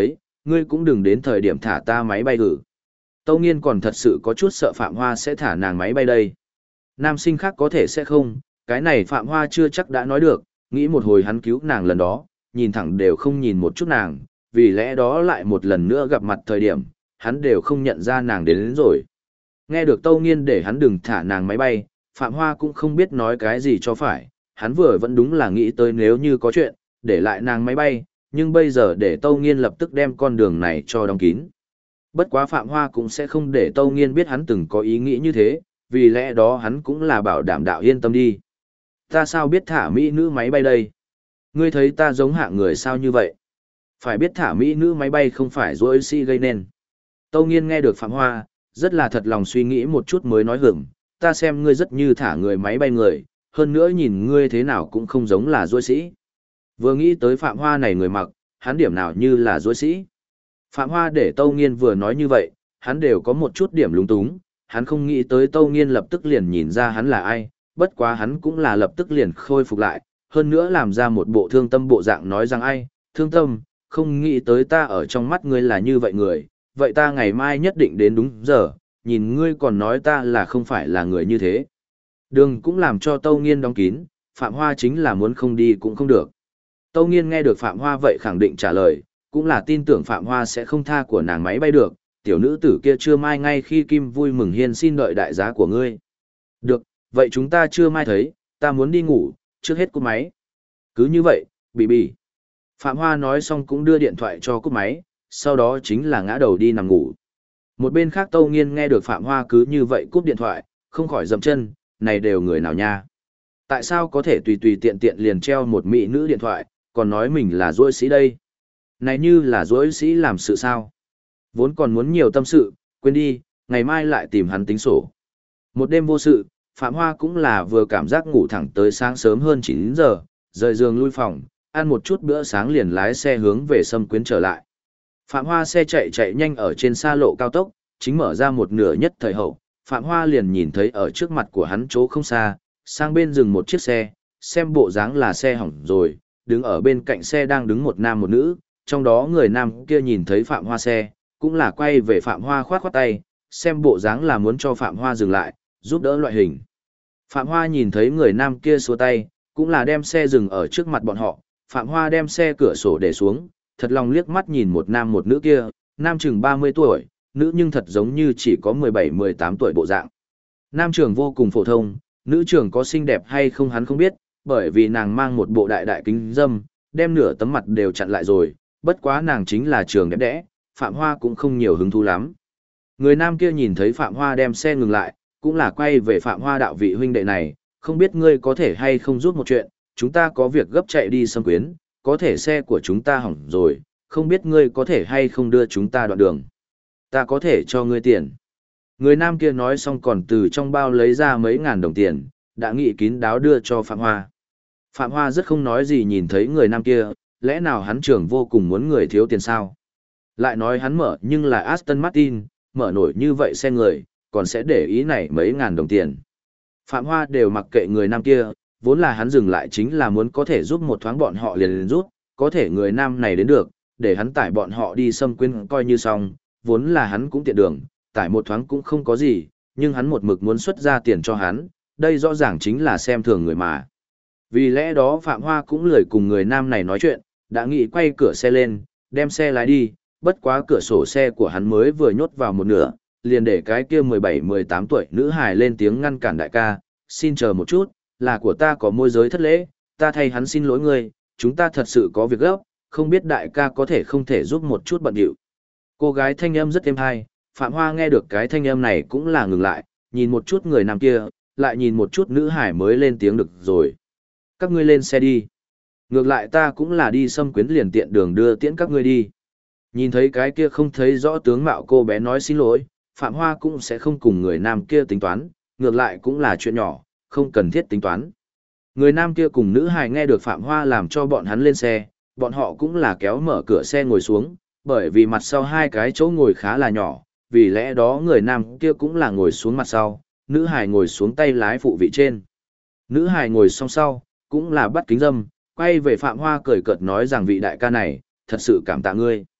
ngươi cũng đừng đến thời điểm thả ta máy bay gử. Tâu Nghiên còn thật sự có chút sợ Phạm Hoa sẽ thả nàng máy bay đây. Nam sinh khác có thể sẽ không, cái này Phạm Hoa chưa chắc đã nói được, nghĩ một hồi hắn cứu nàng lần đó, nhìn thẳng đều không nhìn một chút nàng, vì lẽ đó lại một lần nữa gặp mặt thời điểm, hắn đều không nhận ra nàng đến rồi. Nghe được Tâu Nghiên để hắn đừng thả nàng máy bay, Phạm Hoa cũng không biết nói cái gì cho phải, hắn vừa vẫn đúng là nghĩ tới nếu như có chuyện, để lại nàng máy bay, nhưng bây giờ để Tâu Nghiên lập tức đem con đường này cho đóng kín. Bất quá Phạm Hoa cũng sẽ không để Tâu Nghiên biết hắn từng có ý nghĩ như thế, vì lẽ đó hắn cũng là bảo đảm đạo yên tâm đi. Ta sao biết thả mỹ nữ máy bay đây? Ngươi thấy ta giống hạng người sao như vậy? Phải biết thả mỹ nữ máy bay không phải dối si gây nên. Tâu Nghiên nghe được Phạm Hoa, rất là thật lòng suy nghĩ một chút mới nói hửng, ta xem ngươi rất như thả người máy bay người, hơn nữa nhìn ngươi thế nào cũng không giống là dối sĩ. Vừa nghĩ tới Phạm Hoa này người mặc, hắn điểm nào như là dối sĩ. Phạm Hoa để Tâu Nghiên vừa nói như vậy, hắn đều có một chút điểm lung túng, hắn không nghĩ tới Tâu Nghiên lập tức liền nhìn ra hắn là ai, bất quá hắn cũng là lập tức liền khôi phục lại, hơn nữa làm ra một bộ thương tâm bộ dạng nói rằng ai, thương tâm, không nghĩ tới ta ở trong mắt ngươi là như vậy người, vậy ta ngày mai nhất định đến đúng giờ, nhìn ngươi còn nói ta là không phải là người như thế. Đường cũng làm cho Tâu Nghiên đóng kín, Phạm Hoa chính là muốn không đi cũng không được. Tâu Nghiên nghe được Phạm Hoa vậy khẳng định trả lời, cũng là tin tưởng Phạm Hoa sẽ không tha của nàng máy bay được, tiểu nữ tử kia trưa mai ngay khi Kim vui mừng hiên xin đợi đại giá của ngươi. Được, vậy chúng ta trưa mai thấy, ta muốn đi ngủ, trước hết cúp máy. Cứ như vậy, bị. Phạm Hoa nói xong cũng đưa điện thoại cho cúp máy, sau đó chính là ngã đầu đi nằm ngủ. Một bên khác Tâu Nghiên nghe được Phạm Hoa cứ như vậy cúp điện thoại, không khỏi dậm chân, này đều người nào nha. Tại sao có thể tùy tùy tiện tiện liền treo một mỹ nữ điện thoại, còn nói mình là dối sĩ đây? Này như là dối sĩ làm sự sao? Vốn còn muốn nhiều tâm sự, quên đi, ngày mai lại tìm hắn tính sổ. Một đêm vô sự, Phạm Hoa cũng là vừa cảm giác ngủ thẳng tới sáng sớm hơn 9 giờ, rời giường lui phòng, ăn một chút bữa sáng liền lái xe hướng về Sâm Quyến trở lại. Phạm Hoa xe chạy nhanh ở trên xa lộ cao tốc, chính mở ra một nửa nhất thời hậu, Phạm Hoa liền nhìn thấy ở trước mặt của hắn chỗ không xa, sang bên dừng một chiếc xe, xem bộ dáng là xe hỏng rồi, đứng ở bên cạnh xe đang đứng một nam một nữ, trong đó người nam kia nhìn thấy Phạm Hoa xe, cũng là quay về Phạm Hoa khoát khoát tay, xem bộ dáng là muốn cho Phạm Hoa dừng lại, giúp đỡ loại hình. Phạm Hoa nhìn thấy người nam kia xua tay, cũng là đem xe dừng ở trước mặt bọn họ, Phạm Hoa đem xe cửa sổ để xuống, thật lòng liếc mắt nhìn một nam một nữ kia, nam chừng 30 tuổi, nữ nhưng thật giống như chỉ có 17-18 tuổi bộ dạng. Nam trưởng vô cùng phổ thông, nữ trưởng có xinh đẹp hay không hắn không biết, bởi vì nàng mang một bộ đại đại kính dâm, đem nửa tấm mặt đều chặn lại rồi, bất quá nàng chính là trường đẹp đẽ, Phạm Hoa cũng không nhiều hứng thú lắm. Người nam kia nhìn thấy Phạm Hoa đem xe ngừng lại, cũng là quay về Phạm Hoa đạo vị huynh đệ này, không biết ngươi có thể hay không giúp một chuyện, chúng ta có việc gấp chạy đi Sâm Quyến, có thể xe của chúng ta hỏng rồi, không biết ngươi có thể hay không đưa chúng ta đoạn đường. Ta có thể cho ngươi tiền. Người nam kia nói xong còn từ trong bao lấy ra mấy ngàn đồng tiền, đã nghĩ kín đáo đưa cho Phạm Hoa. Phạm Hoa rất không nói gì nhìn thấy người nam kia, lẽ nào hắn trưởng vô cùng muốn người thiếu tiền sao? Lại nói hắn mở nhưng là Aston Martin, mở nổi như vậy xe người, còn sẽ để ý này mấy ngàn đồng tiền. Phạm Hoa đều mặc kệ người nam kia, vốn là hắn dừng lại chính là muốn có thể giúp một thoáng bọn họ liền rút, có thể người nam này đến được, để hắn tải bọn họ đi Sâm Quyến coi như xong, vốn là hắn cũng tiện đường, tải một thoáng cũng không có gì, nhưng hắn một mực muốn xuất ra tiền cho hắn, đây rõ ràng chính là xem thường người mà. Vì lẽ đó Phạm Hoa cũng lười cùng người nam này nói chuyện, đã nghĩ quay cửa xe lên, đem xe lái đi, bất quá cửa sổ xe của hắn mới vừa nhốt vào một nửa, liền để cái kia 17-18 tuổi nữ hài lên tiếng ngăn cản đại ca, xin chờ một chút, là của ta có môi giới thất lễ, ta thay hắn xin lỗi ngươi, chúng ta thật sự có việc gấp, không biết đại ca có thể không thể giúp một chút bận điệu. Cô gái thanh âm rất êm hay, Phạm Hoa nghe được cái thanh âm này cũng là ngừng lại, nhìn một chút người nam kia, lại nhìn một chút nữ hải mới lên tiếng được rồi. Các ngươi lên xe đi. Ngược lại ta cũng là đi Sâm Quyến liền tiện đường đưa tiễn các ngươi đi. Nhìn thấy cái kia không thấy rõ tướng mạo cô bé nói xin lỗi, Phạm Hoa cũng sẽ không cùng người nam kia tính toán, ngược lại cũng là chuyện nhỏ, không cần thiết tính toán. Người nam kia cùng nữ hài nghe được Phạm Hoa làm cho bọn hắn lên xe, bọn họ cũng là kéo mở cửa xe ngồi xuống, bởi vì mặt sau hai cái chỗ ngồi khá là nhỏ, vì lẽ đó người nam kia cũng là ngồi xuống mặt sau, nữ hài ngồi xuống tay lái phụ vị trên. Nữ hài ngồi song sau, cũng là bắt kính dâm, quay về Phạm Hoa cười cợt nói rằng vị đại ca này, thật sự cảm tạ ngươi.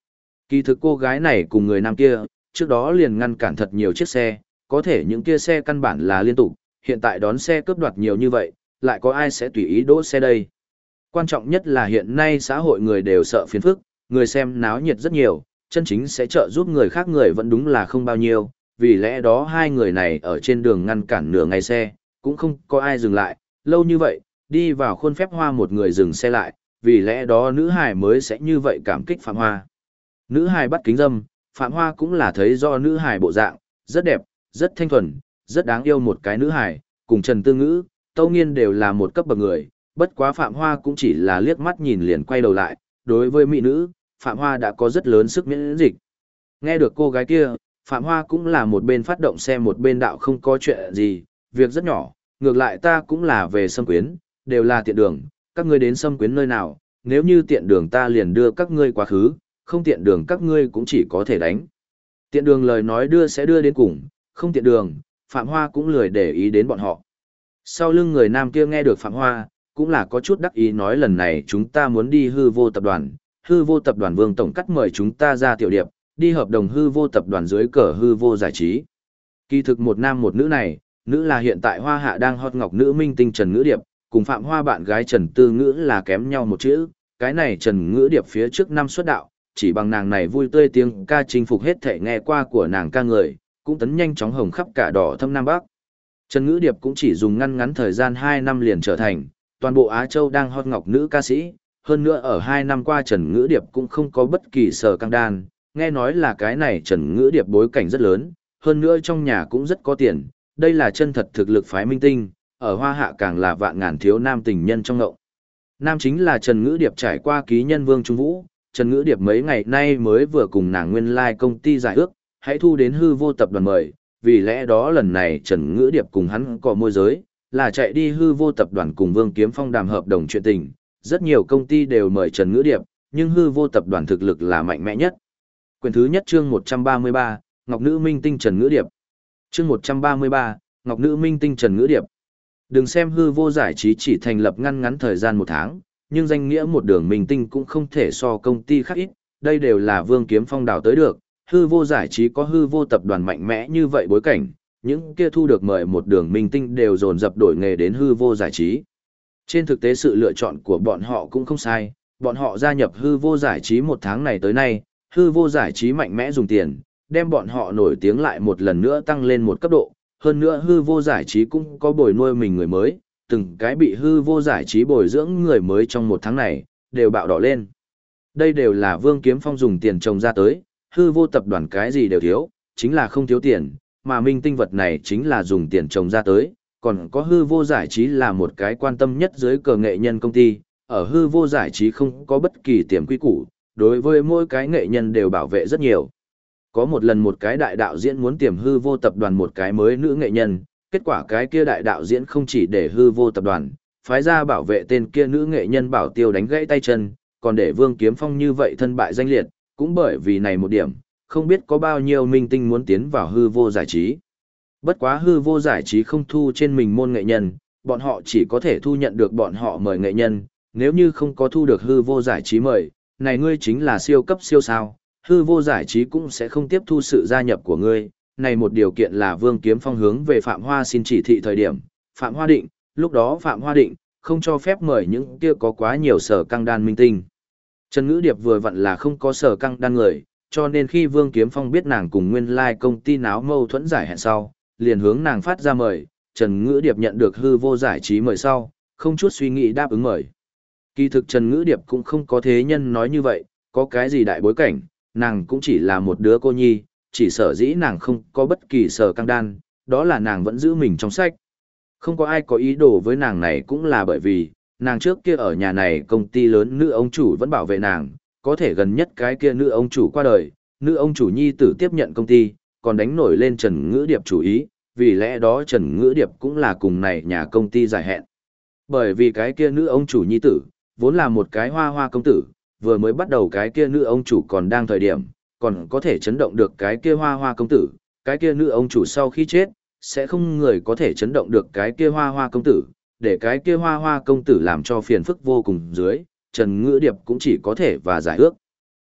Kỳ thực cô gái này cùng người nam kia, trước đó liền ngăn cản thật nhiều chiếc xe, có thể những kia xe căn bản là liên tục, hiện tại đón xe cướp đoạt nhiều như vậy, lại có ai sẽ tùy ý đỗ xe đây. Quan trọng nhất là hiện nay xã hội người đều sợ phiền phức, người xem náo nhiệt rất nhiều, chân chính sẽ trợ giúp người khác người vẫn đúng là không bao nhiêu, vì lẽ đó hai người này ở trên đường ngăn cản nửa ngày xe, cũng không có ai dừng lại, lâu như vậy, đi vào khuôn phép Hoa một người dừng xe lại, vì lẽ đó nữ hài mới sẽ như vậy cảm kích Phạm Hoa. Nữ hài bắt kính dâm, Phạm Hoa cũng là thấy do nữ hài bộ dạng, rất đẹp, rất thanh thuần, rất đáng yêu một cái nữ hài, cùng Trần Tư Ngữ, Tâu Nghiên đều là một cấp bậc người, bất quá Phạm Hoa cũng chỉ là liếc mắt nhìn liền quay đầu lại, đối với mỹ nữ, Phạm Hoa đã có rất lớn sức miễn dịch. Nghe được cô gái kia, Phạm Hoa cũng là một bên phát động xe một bên đạo không có chuyện gì, việc rất nhỏ, ngược lại ta cũng là về Sâm Quyến, đều là tiện đường, các ngươi đến Sâm Quyến nơi nào, nếu như tiện đường ta liền đưa các ngươi quá khứ, không tiện đường các ngươi cũng chỉ có thể đánh. Tiện đường lời nói đưa sẽ đưa đến cùng, không tiện đường, Phạm Hoa cũng lười để ý đến bọn họ. Sau lưng người nam kia nghe được Phạm Hoa, cũng là có chút đắc ý nói lần này chúng ta muốn đi hư vô tập đoàn, hư vô tập đoàn Vương Tổng cắt mời chúng ta ra tiểu điệp, đi hợp đồng hư vô tập đoàn dưới cờ hư vô giải trí. Kỳ thực một nam một nữ này, nữ là hiện tại Hoa Hạ đang hot ngọc nữ minh tinh Trần Ngữ Điệp, cùng Phạm Hoa bạn gái Trần Tư Ngữ là kém nhau một chữ, cái này Trần Ngữ Điệp phía trước năm xuất đạo, chỉ bằng nàng này vui tươi tiếng ca chinh phục hết thể nghe qua của nàng ca người, cũng tấn nhanh chóng hồng khắp cả đỏ thâm Nam Bắc. Trần Ngữ Điệp cũng chỉ dùng ngăn ngắn thời gian 2 năm liền trở thành, toàn bộ Á Châu đang hot ngọc nữ ca sĩ, hơn nữa ở 2 năm qua Trần Ngữ Điệp cũng không có bất kỳ sở căng đan, nghe nói là cái này Trần Ngữ Điệp bối cảnh rất lớn, hơn nữa trong nhà cũng rất có tiền, đây là chân thật thực lực phái minh tinh, ở Hoa Hạ càng là vạn ngàn thiếu nam tình nhân trong ngộng. Nam chính là Trần Ngữ Điệp trải qua ký nhân Vương Trung Vũ, Trần Ngữ Điệp mấy ngày nay mới vừa cùng nàng nguyên lai công ty giải ước, hãy thu đến hư vô tập đoàn mời, vì lẽ đó lần này Trần Ngữ Điệp cùng hắn có môi giới, là chạy đi hư vô tập đoàn cùng Vương Kiếm Phong đàm hợp đồng chuyện tình, rất nhiều công ty đều mời Trần Ngữ Điệp, nhưng hư vô tập đoàn thực lực là mạnh mẽ nhất. Quyển thứ nhất chương 133, Ngọc Nữ Minh Tinh Trần Ngữ Điệp. Chương 133, Ngọc Nữ Minh Tinh Trần Ngữ Điệp. Đừng xem hư vô giải trí chỉ thành lập ngăn ngắn thời gian 1 tháng, nhưng danh nghĩa một đường minh tinh cũng không thể so công ty khác ít, đây đều là Vương Kiếm Phong đào tới được, hư vô giải trí có hư vô tập đoàn mạnh mẽ như vậy bối cảnh, những kia thu được mời một đường minh tinh đều dồn dập đổi nghề đến hư vô giải trí. Trên thực tế sự lựa chọn của bọn họ cũng không sai, bọn họ gia nhập hư vô giải trí 1 tháng này tới nay, hư vô giải trí mạnh mẽ dùng tiền, đem bọn họ nổi tiếng lại một lần nữa tăng lên một cấp độ, hơn nữa hư vô giải trí cũng có bồi nuôi mình người mới, từng cái bị hư vô giải trí bồi dưỡng người mới trong 1 tháng này, đều bạo đỏ lên. Đây đều là Vương Kiếm Phong dùng tiền trồng ra tới, hư vô tập đoàn cái gì đều thiếu, chính là không thiếu tiền, mà minh tinh vật này chính là dùng tiền trồng ra tới, còn có hư vô giải trí là một cái quan tâm nhất dưới cờ nghệ nhân công ty, ở hư vô giải trí không có bất kỳ tiềm quy củ, đối với mỗi cái nghệ nhân đều bảo vệ rất nhiều. Có một lần một cái đại đạo diễn muốn tiềm hư vô tập đoàn một cái mới nữ nghệ nhân, kết quả cái kia đại đạo diễn không chỉ để hư vô tập đoàn, phái ra bảo vệ tên kia nữ nghệ nhân bảo tiêu đánh gãy tay chân, còn để Vương Kiếm Phong như vậy thân bại danh liệt, cũng bởi vì này một điểm, không biết có bao nhiêu minh tinh muốn tiến vào hư vô giải trí. Bất quá hư vô giải trí không thu trên mình môn nghệ nhân, bọn họ chỉ có thể thu nhận được bọn họ mời nghệ nhân, nếu như không có thu được hư vô giải trí mời, này ngươi chính là siêu cấp siêu sao, hư vô giải trí cũng sẽ không tiếp thu sự gia nhập của ngươi. Này một điều kiện là Vương Kiếm Phong hướng về Phạm Hoa xin chỉ thị thời điểm, Phạm Hoa định, lúc đó Phạm Hoa định, không cho phép mời những kia có quá nhiều sở căng đan minh tinh. Trần Ngữ Điệp vừa vặn là không có sở căng đan người, cho nên khi Vương Kiếm Phong biết nàng cùng nguyên lai công ty náo mâu thuẫn giải hẹn sau, liền hướng nàng phát ra mời, Trần Ngữ Điệp nhận được hư vô giải trí mời sau, không chút suy nghĩ đáp ứng mời. Kỳ thực Trần Ngữ Điệp cũng không có thế nhân nói như vậy, có cái gì đại bối cảnh, nàng cũng chỉ là một đứa cô nhi, chỉ sở dĩ nàng không có bất kỳ sở căng đan, đó là nàng vẫn giữ mình trong sách. Không có ai có ý đồ với nàng này cũng là bởi vì, nàng trước kia ở nhà này công ty lớn nữ ông chủ vẫn bảo vệ nàng, có thể gần nhất cái kia nữ ông chủ qua đời, nữ ông chủ nhi tử tiếp nhận công ty, còn đánh nổi lên Trần Ngữ Điệp chủ ý, vì lẽ đó Trần Ngữ Điệp cũng là cùng này nhà công ty giải hẹn. Bởi vì cái kia nữ ông chủ nhi tử, vốn là một cái hoa hoa công tử, vừa mới bắt đầu cái kia nữ ông chủ còn đang thời điểm, còn có thể chấn động được cái kia hoa hoa công tử, cái kia nữ ông chủ sau khi chết, sẽ không người có thể chấn động được cái kia hoa hoa công tử, để cái kia hoa hoa công tử làm cho phiền phức vô cùng dưới, Trần Ngữ Điệp cũng chỉ có thể và giải ước.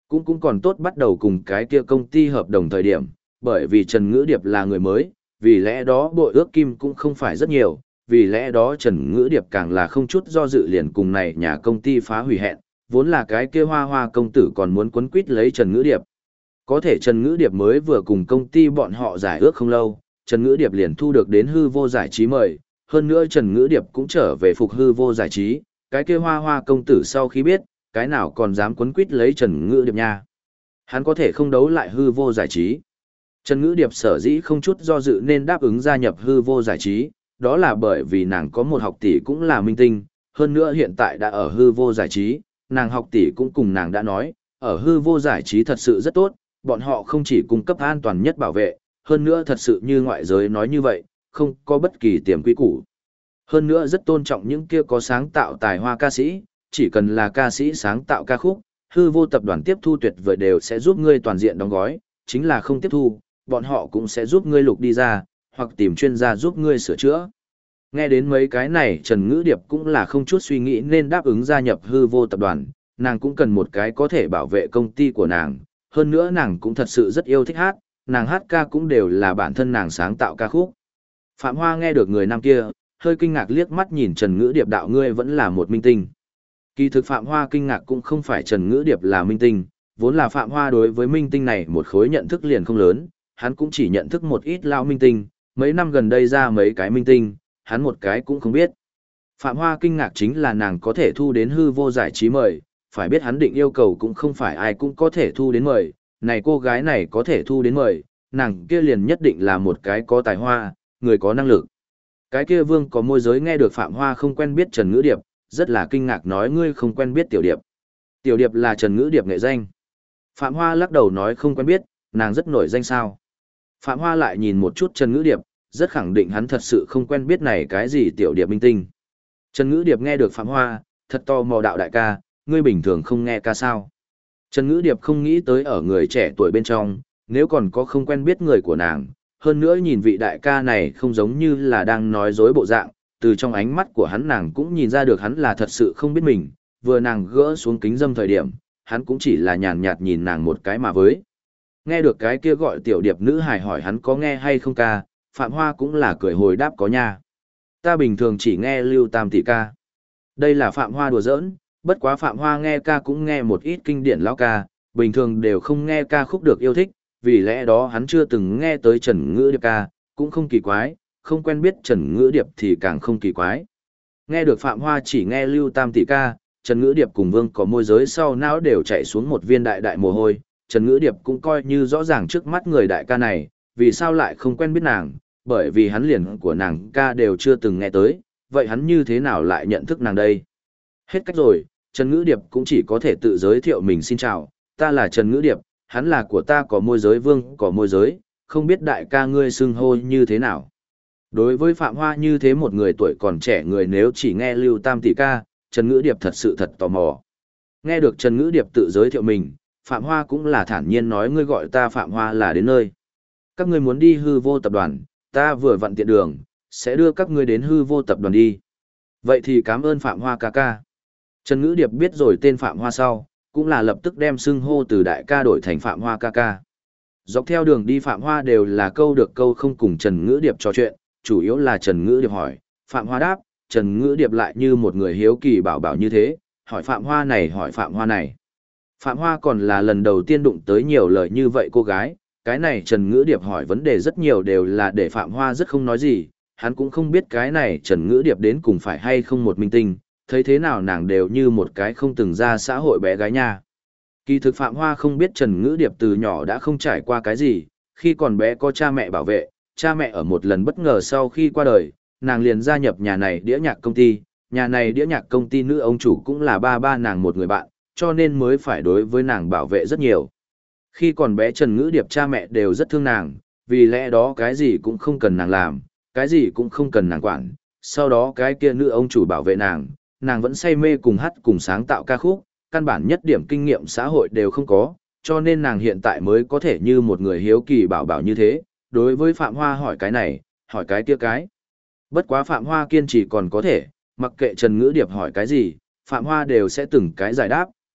Cũng còn tốt bắt đầu cùng cái kia công ty hợp đồng thời điểm, bởi vì Trần Ngữ Điệp là người mới, vì lẽ đó bội ước kim cũng không phải rất nhiều, vì lẽ đó Trần Ngữ Điệp càng là không chút do dự liền cùng này nhà công ty phá hủy hẹn, vốn là cái kia hoa hoa công tử còn muốn quấn quýt lấy Trần Ngữ Điệp. Có thể Trần Ngữ Điệp mới vừa cùng công ty bọn họ giải ước không lâu, Trần Ngữ Điệp liền thu được đến hư vô giải trí mời, hơn nữa Trần Ngữ Điệp cũng trở về phục hư vô giải trí, cái kia hoa hoa công tử sau khi biết, cái nào còn dám quấn quýt lấy Trần Ngữ Điệp nha. Hắn có thể không đấu lại hư vô giải trí. Trần Ngữ Điệp sở dĩ không chút do dự nên đáp ứng gia nhập hư vô giải trí, đó là bởi vì nàng có một học tỷ cũng là minh tinh, hơn nữa hiện tại đã ở hư vô giải trí, nàng học tỷ cũng cùng nàng đã nói, ở hư vô giải trí thật sự rất tốt, bọn họ không chỉ cung cấp an toàn nhất bảo vệ, hơn nữa thật sự như ngoại giới nói như vậy, không có bất kỳ tiềm quy củ. Hơn nữa rất tôn trọng những kia có sáng tạo tài hoa ca sĩ, chỉ cần là ca sĩ sáng tạo ca khúc, hư vô tập đoàn tiếp thu tuyệt vời đều sẽ giúp ngươi toàn diện đóng gói, chính là không tiếp thu, bọn họ cũng sẽ giúp ngươi lục đi ra, hoặc tìm chuyên gia giúp ngươi sửa chữa. Nghe đến mấy cái này Trần Ngữ Điệp cũng là không chút suy nghĩ nên đáp ứng gia nhập hư vô tập đoàn, nàng cũng cần một cái có thể bảo vệ công ty của nàng, hơn nữa nàng cũng thật sự rất yêu thích hát, nàng hát ca cũng đều là bản thân nàng sáng tạo ca khúc. Phạm Hoa nghe được người nam kia, hơi kinh ngạc liếc mắt nhìn Trần Ngữ Điệp đạo ngươi vẫn là một minh tinh. Kỳ thực Phạm Hoa kinh ngạc cũng không phải Trần Ngữ Điệp là minh tinh, vốn là Phạm Hoa đối với minh tinh này một khối nhận thức liền không lớn, hắn cũng chỉ nhận thức một ít lao minh tinh, mấy năm gần đây ra mấy cái minh tinh, hắn một cái cũng không biết. Phạm Hoa kinh ngạc chính là nàng có thể thu đến hư vô giải trí mời, phải biết hắn định yêu cầu cũng không phải ai cũng có thể thu đến mời, này cô gái này có thể thu đến mời, nàng kia liền nhất định là một cái có tài hoa, người có năng lực. Cái kia Vương có môi giới nghe được Phạm Hoa không quen biết Trần Ngữ Điệp, rất là kinh ngạc nói ngươi không quen biết Tiểu Điệp. Tiểu Điệp là Trần Ngữ Điệp nghệ danh. Phạm Hoa lắc đầu nói không quen biết, nàng rất nổi danh sao. Phạm Hoa lại nhìn một chút Trần Ngữ Điệp, rất khẳng định hắn thật sự không quen biết này cái gì Tiểu Điệp minh tinh. Trần Ngữ Điệp nghe được Phạm Hoa, thật to mò đạo đại ca, ngươi bình thường không nghe ca sao. Trần Ngữ Điệp không nghĩ tới ở người trẻ tuổi bên trong, nếu còn có không quen biết người của nàng, hơn nữa nhìn vị đại ca này không giống như là đang nói dối bộ dạng, từ trong ánh mắt của hắn nàng cũng nhìn ra được hắn là thật sự không biết mình, vừa nàng gỡ xuống kính dâm thời điểm, hắn cũng chỉ là nhàn nhạt nhìn nàng một cái mà với. Nghe được cái kia gọi Tiểu Điệp nữ hài hỏi hắn có nghe hay không ca, Phạm Hoa cũng là cười hồi đáp có nha. Ta bình thường chỉ nghe Lưu Tam tỷ ca. Đây là Phạm Hoa đùa giỡn, bất quá Phạm Hoa nghe ca cũng nghe một ít kinh điển lão ca, bình thường đều không nghe ca khúc được yêu thích, vì lẽ đó hắn chưa từng nghe tới Trần Ngữ Điệp ca, cũng không kỳ quái, không quen biết Trần Ngữ Điệp thì càng không kỳ quái. Nghe được Phạm Hoa chỉ nghe Lưu Tam tỷ ca, Trần Ngữ Điệp cùng Vương có môi giới sau não đều chạy xuống một viên đại đại mồ hôi, Trần Ngữ Điệp cũng coi như rõ ràng trước mắt người đại ca này, vì sao lại không quen biết nàng, bởi vì hắn liền của nàng ca đều chưa từng nghe tới, vậy hắn như thế nào lại nhận thức nàng đây? Hết cách rồi, Trần Ngữ Điệp cũng chỉ có thể tự giới thiệu mình xin chào, ta là Trần Ngữ Điệp, hắn là của ta có môi giới Vương có môi giới, không biết đại ca ngươi xưng hô như thế nào. Đối với Phạm Hoa như thế một người tuổi còn trẻ người nếu chỉ nghe Lưu Tam tỷ ca, Trần Ngữ Điệp thật sự thật tò mò. Nghe được Trần Ngữ Điệp tự giới thiệu mình, Phạm Hoa cũng là thản nhiên nói ngươi gọi ta Phạm Hoa là đến nơi. Các ngươi muốn đi hư vô tập đoàn, ta vừa vặn tiện đường, sẽ đưa các ngươi đến hư vô tập đoàn đi. Vậy thì cảm ơn Phạm Hoa ca ca. Trần Ngữ Điệp biết rồi tên Phạm Hoa sau, cũng là lập tức đem xưng hô từ đại ca đổi thành Phạm Hoa ca ca. Dọc theo đường đi Phạm Hoa đều là câu được câu không cùng Trần Ngữ Điệp trò chuyện, chủ yếu là Trần Ngữ Điệp hỏi, Phạm Hoa đáp, Trần Ngữ Điệp lại như một người hiếu kỳ bảo bảo như thế, hỏi Phạm Hoa này hỏi Phạm Hoa này. Phạm Hoa còn là lần đầu tiên đụng tới nhiều lời như vậy cô gái, cái này Trần Ngữ Điệp hỏi vấn đề rất nhiều đều là để Phạm Hoa rất không nói gì, hắn cũng không biết cái này Trần Ngữ Điệp đến cùng phải hay không một minh tinh, thấy thế nào nàng đều như một cái không từng ra xã hội bé gái nha. Kỳ thực Phạm Hoa không biết Trần Ngữ Điệp từ nhỏ đã không trải qua cái gì, khi còn bé có cha mẹ bảo vệ, cha mẹ ở một lần bất ngờ sau khi qua đời, nàng liền gia nhập nhà này đĩa nhạc công ty, nhà này đĩa nhạc công ty nữ ông chủ cũng là ba nàng một người bạn, cho nên mới phải đối với nàng bảo vệ rất nhiều. Khi còn bé Trần Ngữ Điệp cha mẹ đều rất thương nàng, vì lẽ đó cái gì cũng không cần nàng làm, cái gì cũng không cần nàng quản, sau đó cái kia nữ ông chủ bảo vệ nàng vẫn say mê cùng hát cùng sáng tạo ca khúc, căn bản nhất điểm kinh nghiệm xã hội đều không có, cho nên nàng hiện tại mới có thể như một người hiếu kỳ bảo bảo như thế, đối với Phạm Hoa hỏi cái này, hỏi cái kia cái. Bất quá Phạm Hoa kiên trì còn có thể, mặc kệ Trần Ngữ Điệp hỏi cái gì, Phạm Hoa đều sẽ từng cái giải đáp,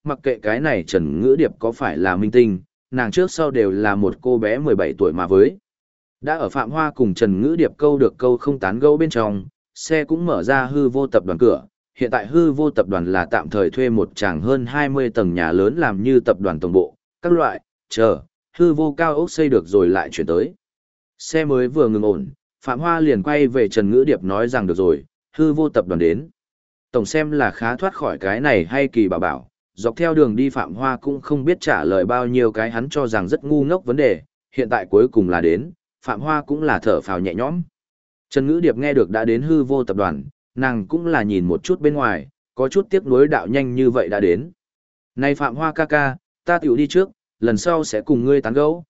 mặc kệ cái này Trần Ngữ Điệp có phải là minh tinh, nàng trước sau đều là một cô bé 17 tuổi mà với. Đã ở Phạm Hoa cùng Trần Ngữ Điệp câu được câu không tán gẫu bên trong, xe cũng mở ra hư vô tập đoàn cửa. Hiện tại hư vô tập đoàn là tạm thời thuê một tràng hơn 20 tầng nhà lớn làm như tập đoàn tổng bộ, các loại, hư vô cao ốc xây được rồi lại chuyển tới. Xe mới vừa ngừng ổn, Phạm Hoa liền quay về Trần Ngữ Điệp nói rằng được rồi, hư vô tập đoàn đến. Tổng xem là khá thoát khỏi cái này hay kỳ bảo bảo, dọc theo đường đi Phạm Hoa cũng không biết trả lời bao nhiêu cái hắn cho rằng rất ngu ngốc vấn đề, hiện tại cuối cùng là đến, Phạm Hoa cũng là thở phào nhẹ nhõm. Trần Ngữ Điệp nghe được đã đến hư vô tập đoàn, nàng cũng là nhìn một chút bên ngoài, có chút tiếc nuối đạo nhanh như vậy đã đến. Này Phạm Hoa ca ca, ta tiểu đi trước, lần sau sẽ cùng ngươi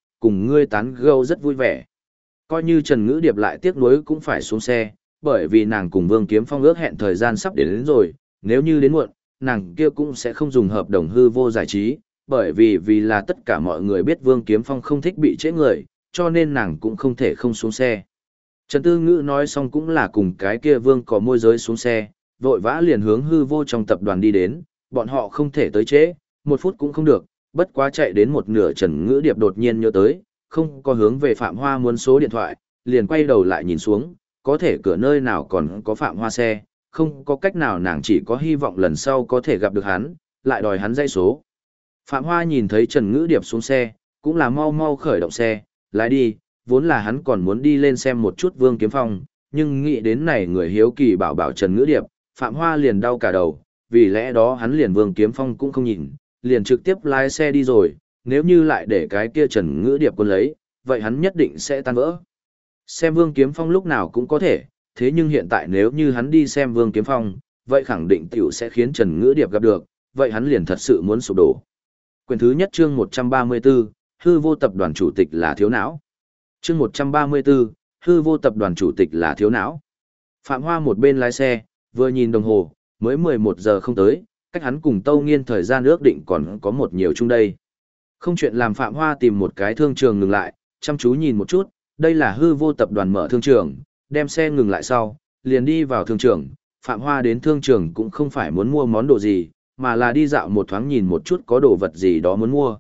tán gẫu rất vui vẻ. Coi như Trần Ngữ Điệp lại tiếc nuối cũng phải xuống xe, bởi vì nàng cùng Vương Kiếm Phong ước hẹn thời gian sắp đến rồi, nếu như đến muộn, nàng kia cũng sẽ không dùng hợp đồng hư vô giải trí, bởi vì là tất cả mọi người biết Vương Kiếm Phong không thích bị trễ người, cho nên nàng cũng không thể không xuống xe. Trần Tư Ngữ nói xong cũng là cùng cái kia Vương có môi giới xuống xe, vội vã liền hướng hư vô trong tập đoàn đi đến, bọn họ không thể tới trễ, 1 phút cũng không được, bất quá chạy đến một nửa Trần Ngữ Điệp đột nhiên nhớ tới, không có hướng về Phạm Hoa muốn số điện thoại, liền quay đầu lại nhìn xuống, có thể cửa nơi nào còn có Phạm Hoa xe, không có cách nào nàng chỉ có hy vọng lần sau có thể gặp được hắn, lại đòi hắn dây số. Phạm Hoa nhìn thấy Trần Ngữ Điệp xuống xe, cũng là mau mau khởi động xe, lái đi, vốn là hắn còn muốn đi lên xem một chút Vương Kiếm Phong, nhưng nghĩ đến này người hiếu kỳ bảo bảo Trần Ngữ Điệp, Phạm Hoa liền đau cả đầu, vì lẽ đó hắn liền Vương Kiếm Phong cũng không nhìn, liền trực tiếp lái xe đi rồi, nếu như lại để cái kia Trần Ngữ Điệp quân lấy, vậy hắn nhất định sẽ tan vỡ. Xem Vương Kiếm Phong lúc nào cũng có thể, thế nhưng hiện tại nếu như hắn đi xem Vương Kiếm Phong, vậy khẳng định tiểu sẽ khiến Trần Ngữ Điệp gặp được, vậy hắn liền thật sự muốn sụp đổ. Quyển thứ nhất chương 134, hư vô tập đoàn chủ tịch là thiếu não. Chương 134, hư vô tập đoàn chủ tịch là thiếu não. Phạm Hoa một bên lái xe, vừa nhìn đồng hồ, mới 11 giờ không tới, cách hắn cùng Tâu Nghiên thời gian ước định còn có một nhiều chung đây. Không chuyện làm Phạm Hoa tìm một cái thương trường ngừng lại, chăm chú nhìn một chút, đây là hư vô tập đoàn mở thương trường, đem xe ngừng lại sau, liền đi vào thương trường. Phạm Hoa đến thương trường cũng không phải muốn mua món đồ gì, mà là đi dạo một thoáng nhìn một chút có đồ vật gì đó muốn mua.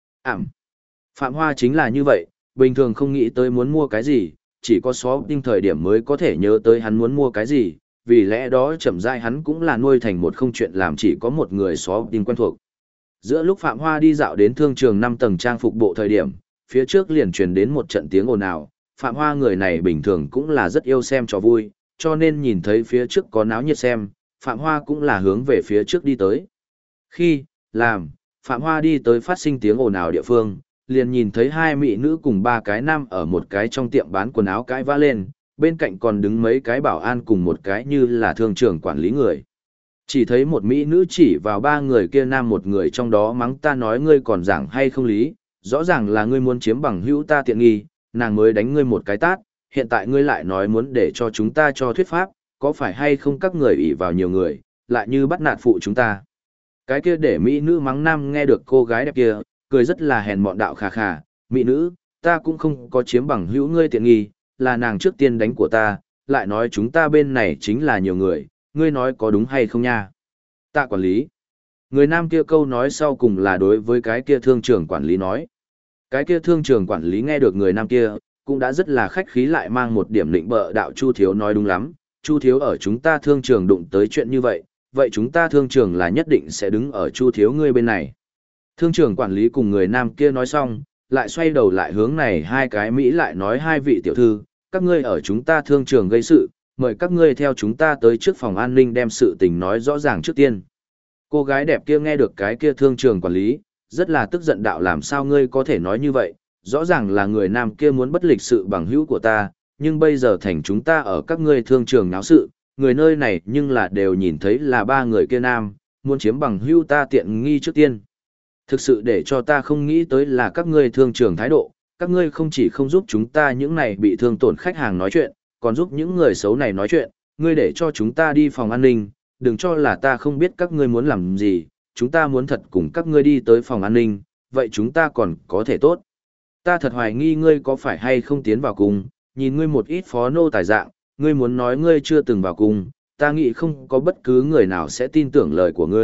Phạm Hoa chính là như vậy, bình thường không nghĩ tới muốn mua cái gì, chỉ có shopping thời điểm mới có thể nhớ tới hắn muốn mua cái gì, vì lẽ đó chậm rãi hắn cũng là nuôi thành một không chuyện làm chỉ có một người shopping quen thuộc. Giữa lúc Phạm Hoa đi dạo đến thương trường 5 tầng trang phục bộ thời điểm, phía trước liền truyền đến một trận tiếng ồn ào. Phạm Hoa người này bình thường cũng là rất yêu xem trò vui, cho nên nhìn thấy phía trước có náo nhiệt xem, Phạm Hoa cũng là hướng về phía trước đi tới. Phạm Hoa đi tới phát sinh tiếng ồn ào địa phương, liền nhìn thấy 2 mỹ nữ cùng 3 cái nam ở một cái trong tiệm bán quần áo cãi vã lên, bên cạnh còn đứng mấy cái bảo an cùng một cái như là thương trường quản lý người. Chỉ thấy một mỹ nữ chỉ vào 3 người kia nam một người trong đó mắng ta nói ngươi còn giảng hay không lý, rõ ràng là ngươi muốn chiếm bằng hữu ta tiện nghi, nàng mới đánh ngươi một cái tát, hiện tại ngươi lại nói muốn để cho chúng ta cho thuyết pháp, có phải hay không các người ỷ vào nhiều người, lại như bắt nạt phụ chúng ta. Cái kia để mỹ nữ mắng nam nghe được cô gái đẹp kia, cười rất là hèn mọn đạo khà khà, mỹ nữ, ta cũng không có chiếm bằng hữu ngươi tiện nghi, là nàng trước tiên đánh của ta, lại nói chúng ta bên này chính là nhiều người, ngươi nói có đúng hay không nha. Tạ quản lý. Người nam kia câu nói sau cùng là đối với cái kia thương trường quản lý nói. Cái kia thương trường quản lý nghe được người nam kia, cũng đã rất là khách khí lại mang một điểm định bợ đạo Chu Thiếu nói đúng lắm, Chu Thiếu ở chúng ta thương trường đụng tới chuyện như vậy, vậy chúng ta thương trường là nhất định sẽ đứng ở Chu Thiếu ngươi bên này. Thương trường quản lý cùng người nam kia nói xong, lại xoay đầu lại hướng này 2 cái Mỹ lại nói 2 vị tiểu thư, các ngươi ở chúng ta thương trường gây sự, mời các ngươi theo chúng ta tới trước phòng an ninh đem sự tình nói rõ ràng trước tiên. Cô gái đẹp kia nghe được cái kia thương trường quản lý, rất là tức giận đạo làm sao ngươi có thể nói như vậy, rõ ràng là người nam kia muốn bất lịch sự bằng hữu của ta, nhưng bây giờ thành chúng ta ở các ngươi thương trường náo sự, người nơi này nhưng là đều nhìn thấy là 3 người kia nam, muốn chiếm bằng hữu ta tiện nghi trước tiên. Thực sự để cho ta không nghĩ tới là các ngươi thương trường thái độ, các ngươi không chỉ không giúp chúng ta những này bị thương tổn khách hàng nói chuyện, còn giúp những người xấu này nói chuyện, ngươi để cho chúng ta đi phòng an ninh, đừng cho là ta không biết các ngươi muốn làm gì, chúng ta muốn thật cùng các ngươi đi tới phòng an ninh, vậy chúng ta còn có thể tốt. Ta thật hoài nghi ngươi có phải hay không tiến vào cùng, nhìn ngươi một ít phó nô tài dạng, ngươi muốn nói ngươi chưa từng vào cùng, ta nghĩ không có bất cứ người nào sẽ tin tưởng lời của ngươi,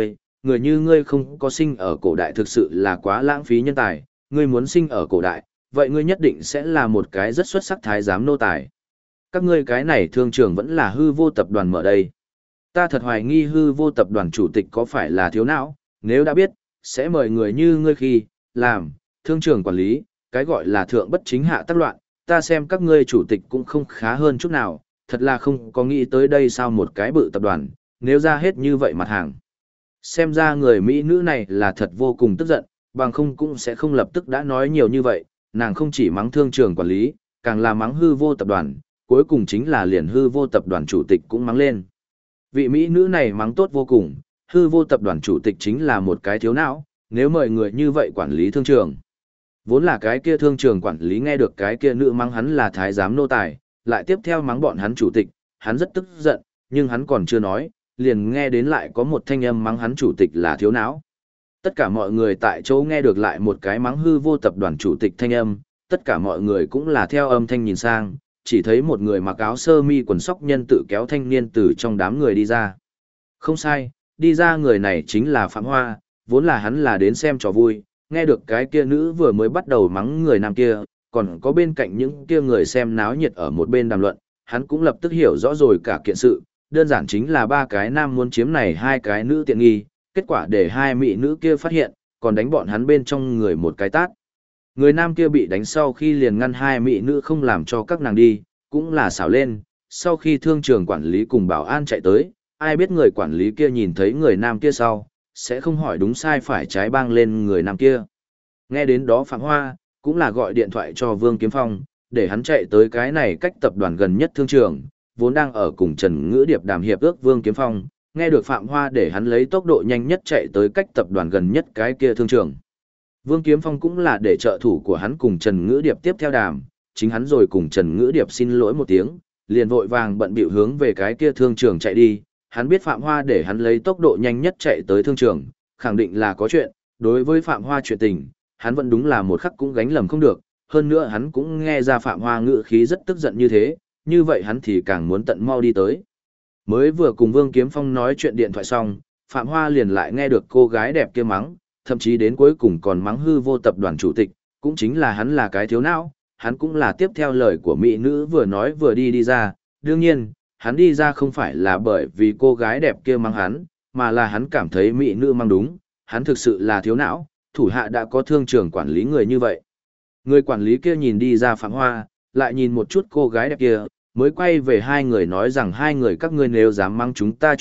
người như ngươi không có sinh ở cổ đại thực sự là quá lãng phí nhân tài, ngươi muốn sinh ở cổ đại, vậy ngươi nhất định sẽ là một cái rất xuất sắc thái giám nô tài. Các ngươi cái này thương trường vẫn là hư vô tập đoàn mở đây. Ta thật hoài nghi hư vô tập đoàn chủ tịch có phải là thiếu não, nếu đã biết, sẽ mời người như ngươi khi, làm, thương trường quản lý, cái gọi là thượng bất chính hạ tác loạn, ta xem các ngươi chủ tịch cũng không khá hơn chút nào, thật là không có nghĩ tới đây sao một cái bự tập đoàn, nếu ra hết như vậy mặt hàng. Xem ra người Mỹ nữ này là thật vô cùng tức giận, bằng không cũng sẽ không lập tức đã nói nhiều như vậy, nàng không chỉ mắng thương trường quản lý, càng là mắng hư vô tập đoàn, cuối cùng chính là liền hư vô tập đoàn chủ tịch cũng mắng lên. Vị Mỹ nữ này mắng tốt vô cùng, hư vô tập đoàn chủ tịch chính là một cái thiếu não, nếu mời người như vậy quản lý thương trường. Vốn là cái kia thương trường quản lý nghe được cái kia nữ mắng hắn là thái giám nô tài, lại tiếp theo mắng bọn hắn chủ tịch, hắn rất tức giận, nhưng hắn còn chưa nói, liền nghe đến lại có một thanh âm mắng hắn chủ tịch là thiếu não. Tất cả mọi người tại chỗ nghe được lại một cái mắng hư vô tập đoàn chủ tịch thanh âm, tất cả mọi người cũng là theo âm thanh nhìn sang, chỉ thấy một người mặc áo sơ mi quần sóc nhân tự kéo thanh niên từ trong đám người đi ra. Không sai, đi ra người này chính là Phạm Hoa, vốn là hắn là đến xem trò vui, nghe được cái kia nữ vừa mới bắt đầu mắng người nam kia, còn có bên cạnh những kia người xem náo nhiệt ở một bên đàm luận, hắn cũng lập tức hiểu rõ rồi cả kiện sự, đơn giản chính là ba cái nam muốn chiếm này hai cái nữ tiện nghi, kết quả để hai mỹ nữ kia phát hiện, còn đánh bọn hắn bên trong người một cái tát. Người nam kia bị đánh sau khi liền ngăn hai mỹ nữ không làm cho các nàng đi, cũng là xảo lên, sau khi thương trường quản lý cùng bảo an chạy tới, ai biết người quản lý kia nhìn thấy người nam kia sau, sẽ không hỏi đúng sai phải trái bang lên người nam kia. Nghe đến đó Phạm Hoa, cũng là gọi điện thoại cho Vương Kiếm Phong, để hắn chạy tới cái này cách tập đoàn gần nhất thương trường, vốn đang ở cùng Trần Ngữ Điệp đàm hiệp ước Vương Kiếm Phong, nghe được Phạm Hoa để hắn lấy tốc độ nhanh nhất chạy tới cách tập đoàn gần nhất cái kia thương trường. Vương Kiếm Phong cũng là để trợ thủ của hắn cùng Trần Ngữ Điệp tiếp theo đàm, chính hắn rồi cùng Trần Ngữ Điệp xin lỗi một tiếng, liền vội vàng bận bịu hướng về cái kia thương trường chạy đi, hắn biết Phạm Hoa để hắn lấy tốc độ nhanh nhất chạy tới thương trường, khẳng định là có chuyện, đối với Phạm Hoa chuyện tình, hắn vẫn đúng là một khắc cũng gánh lầm không được, hơn nữa hắn cũng nghe ra Phạm Hoa ngữ khí rất tức giận như thế, như vậy hắn thì càng muốn tận mau đi tới. Mới vừa cùng Vương Kiếm Phong nói chuyện điện thoại xong, Phạm Hoa liền lại nghe được cô gái đẹp kia mắng, thậm chí đến cuối cùng còn mắng hư vô tập đoàn chủ tịch, cũng chính là hắn là cái thiếu não, hắn cũng là tiếp theo lời của mỹ nữ vừa nói vừa đi ra, đương nhiên, hắn đi ra không phải là bởi vì cô gái đẹp kia mắng hắn, mà là hắn cảm thấy mỹ nữ mắng đúng, hắn thực sự là thiếu não, thủ hạ đã có thương trường quản lý người như vậy. Người quản lý kia nhìn đi ra Phạm Hoa, lại nhìn một chút cô gái đẹp kia, mới quay về hai người nói rằng hai người các ngươi nếu dám mắng chúng ta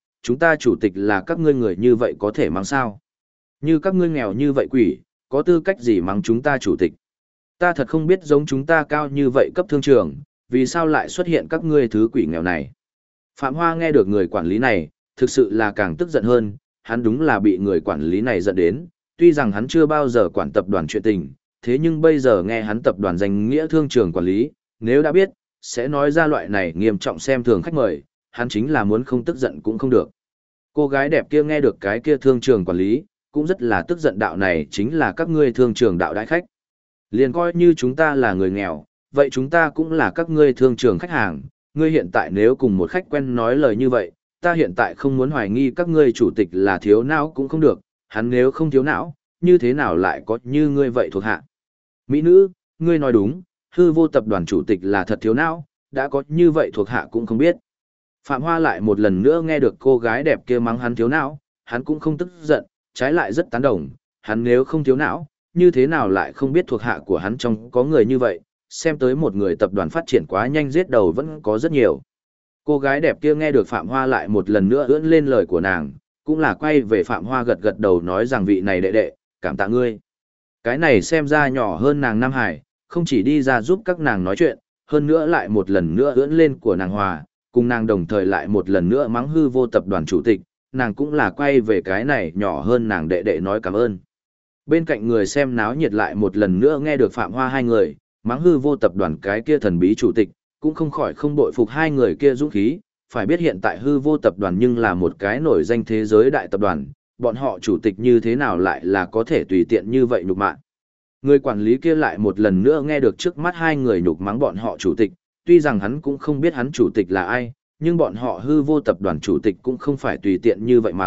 chủ tịch là các ngươi người như vậy có thể mắng sao? Như các ngươi nghèo như vậy quỷ, có tư cách gì mắng chúng ta chủ tịch? Ta thật không biết giống chúng ta cao như vậy cấp thương trường, vì sao lại xuất hiện các ngươi thứ quỷ nghèo này? Phạm Hoa nghe được người quản lý này, thực sự là càng tức giận hơn, hắn đúng là bị người quản lý này giận đến, tuy rằng hắn chưa bao giờ quản tập đoàn chuyện tình, thế nhưng bây giờ nghe hắn tập đoàn danh nghĩa thương trường quản lý, nếu đã biết, sẽ nói ra loại này nghiêm trọng xem thường khách mời, hắn chính là muốn không tức giận cũng không được. Cô gái đẹp kia nghe được cái kia thương trường quản lý, cũng rất là tức giận, đạo này chính là các ngươi thương trường đạo đại khách. Liền coi như chúng ta là người nghèo, vậy chúng ta cũng là các ngươi thương trường khách hàng, ngươi hiện tại nếu cùng một khách quen nói lời như vậy, ta hiện tại không muốn hoài nghi các ngươi chủ tịch là thiếu não cũng không được, hắn nếu không thiếu não, như thế nào lại có như ngươi vậy thuộc hạ. Mỹ nữ, ngươi nói đúng, hư vô tập đoàn chủ tịch là thật thiếu não, đã có như vậy thuộc hạ cũng không biết. Phạm Hoa lại một lần nữa nghe được cô gái đẹp kia mắng hắn thiếu não, hắn cũng không tức giận, trái lại rất tán đồng, hắn nếu không thiếu não, như thế nào lại không biết thuộc hạ của hắn trong có người như vậy, xem tới một người tập đoàn phát triển quá nhanh giết đầu vẫn có rất nhiều. Cô gái đẹp kia nghe được Phạm Hoa lại một lần nữa ưỡn lên lời của nàng, cũng là quay về Phạm Hoa gật gật đầu nói rằng vị này đệ đệ, cảm tạ ngươi. Cái này xem ra nhỏ hơn nàng Nam Hải, không chỉ đi ra giúp các nàng nói chuyện, hơn nữa lại một lần nữa ưỡn lên của nàng Hòa, cùng nàng đồng thời lại một lần nữa mắng hư vô tập đoàn chủ tịch, nàng cũng là quay về cái này nhỏ hơn nàng đệ đệ nói cảm ơn. Bên cạnh người xem náo nhiệt lại một lần nữa nghe được Phạm Hoa hai người, mắng hư vô tập đoàn cái kia thần bí chủ tịch, cũng không khỏi không bội phục hai người kia dũng khí, phải biết hiện tại hư vô tập đoàn nhưng là một cái nổi danh thế giới đại tập đoàn, bọn họ chủ tịch như thế nào lại là có thể tùy tiện như vậy nhục mạ. Người quản lý kia lại một lần nữa nghe được trước mắt hai người nhục mắng bọn họ chủ tịch, tuy rằng hắn cũng không biết hắn chủ tịch là ai, nhưng bọn họ hư vô tập đoàn chủ tịch cũng không phải tùy tiện như vậy mắng,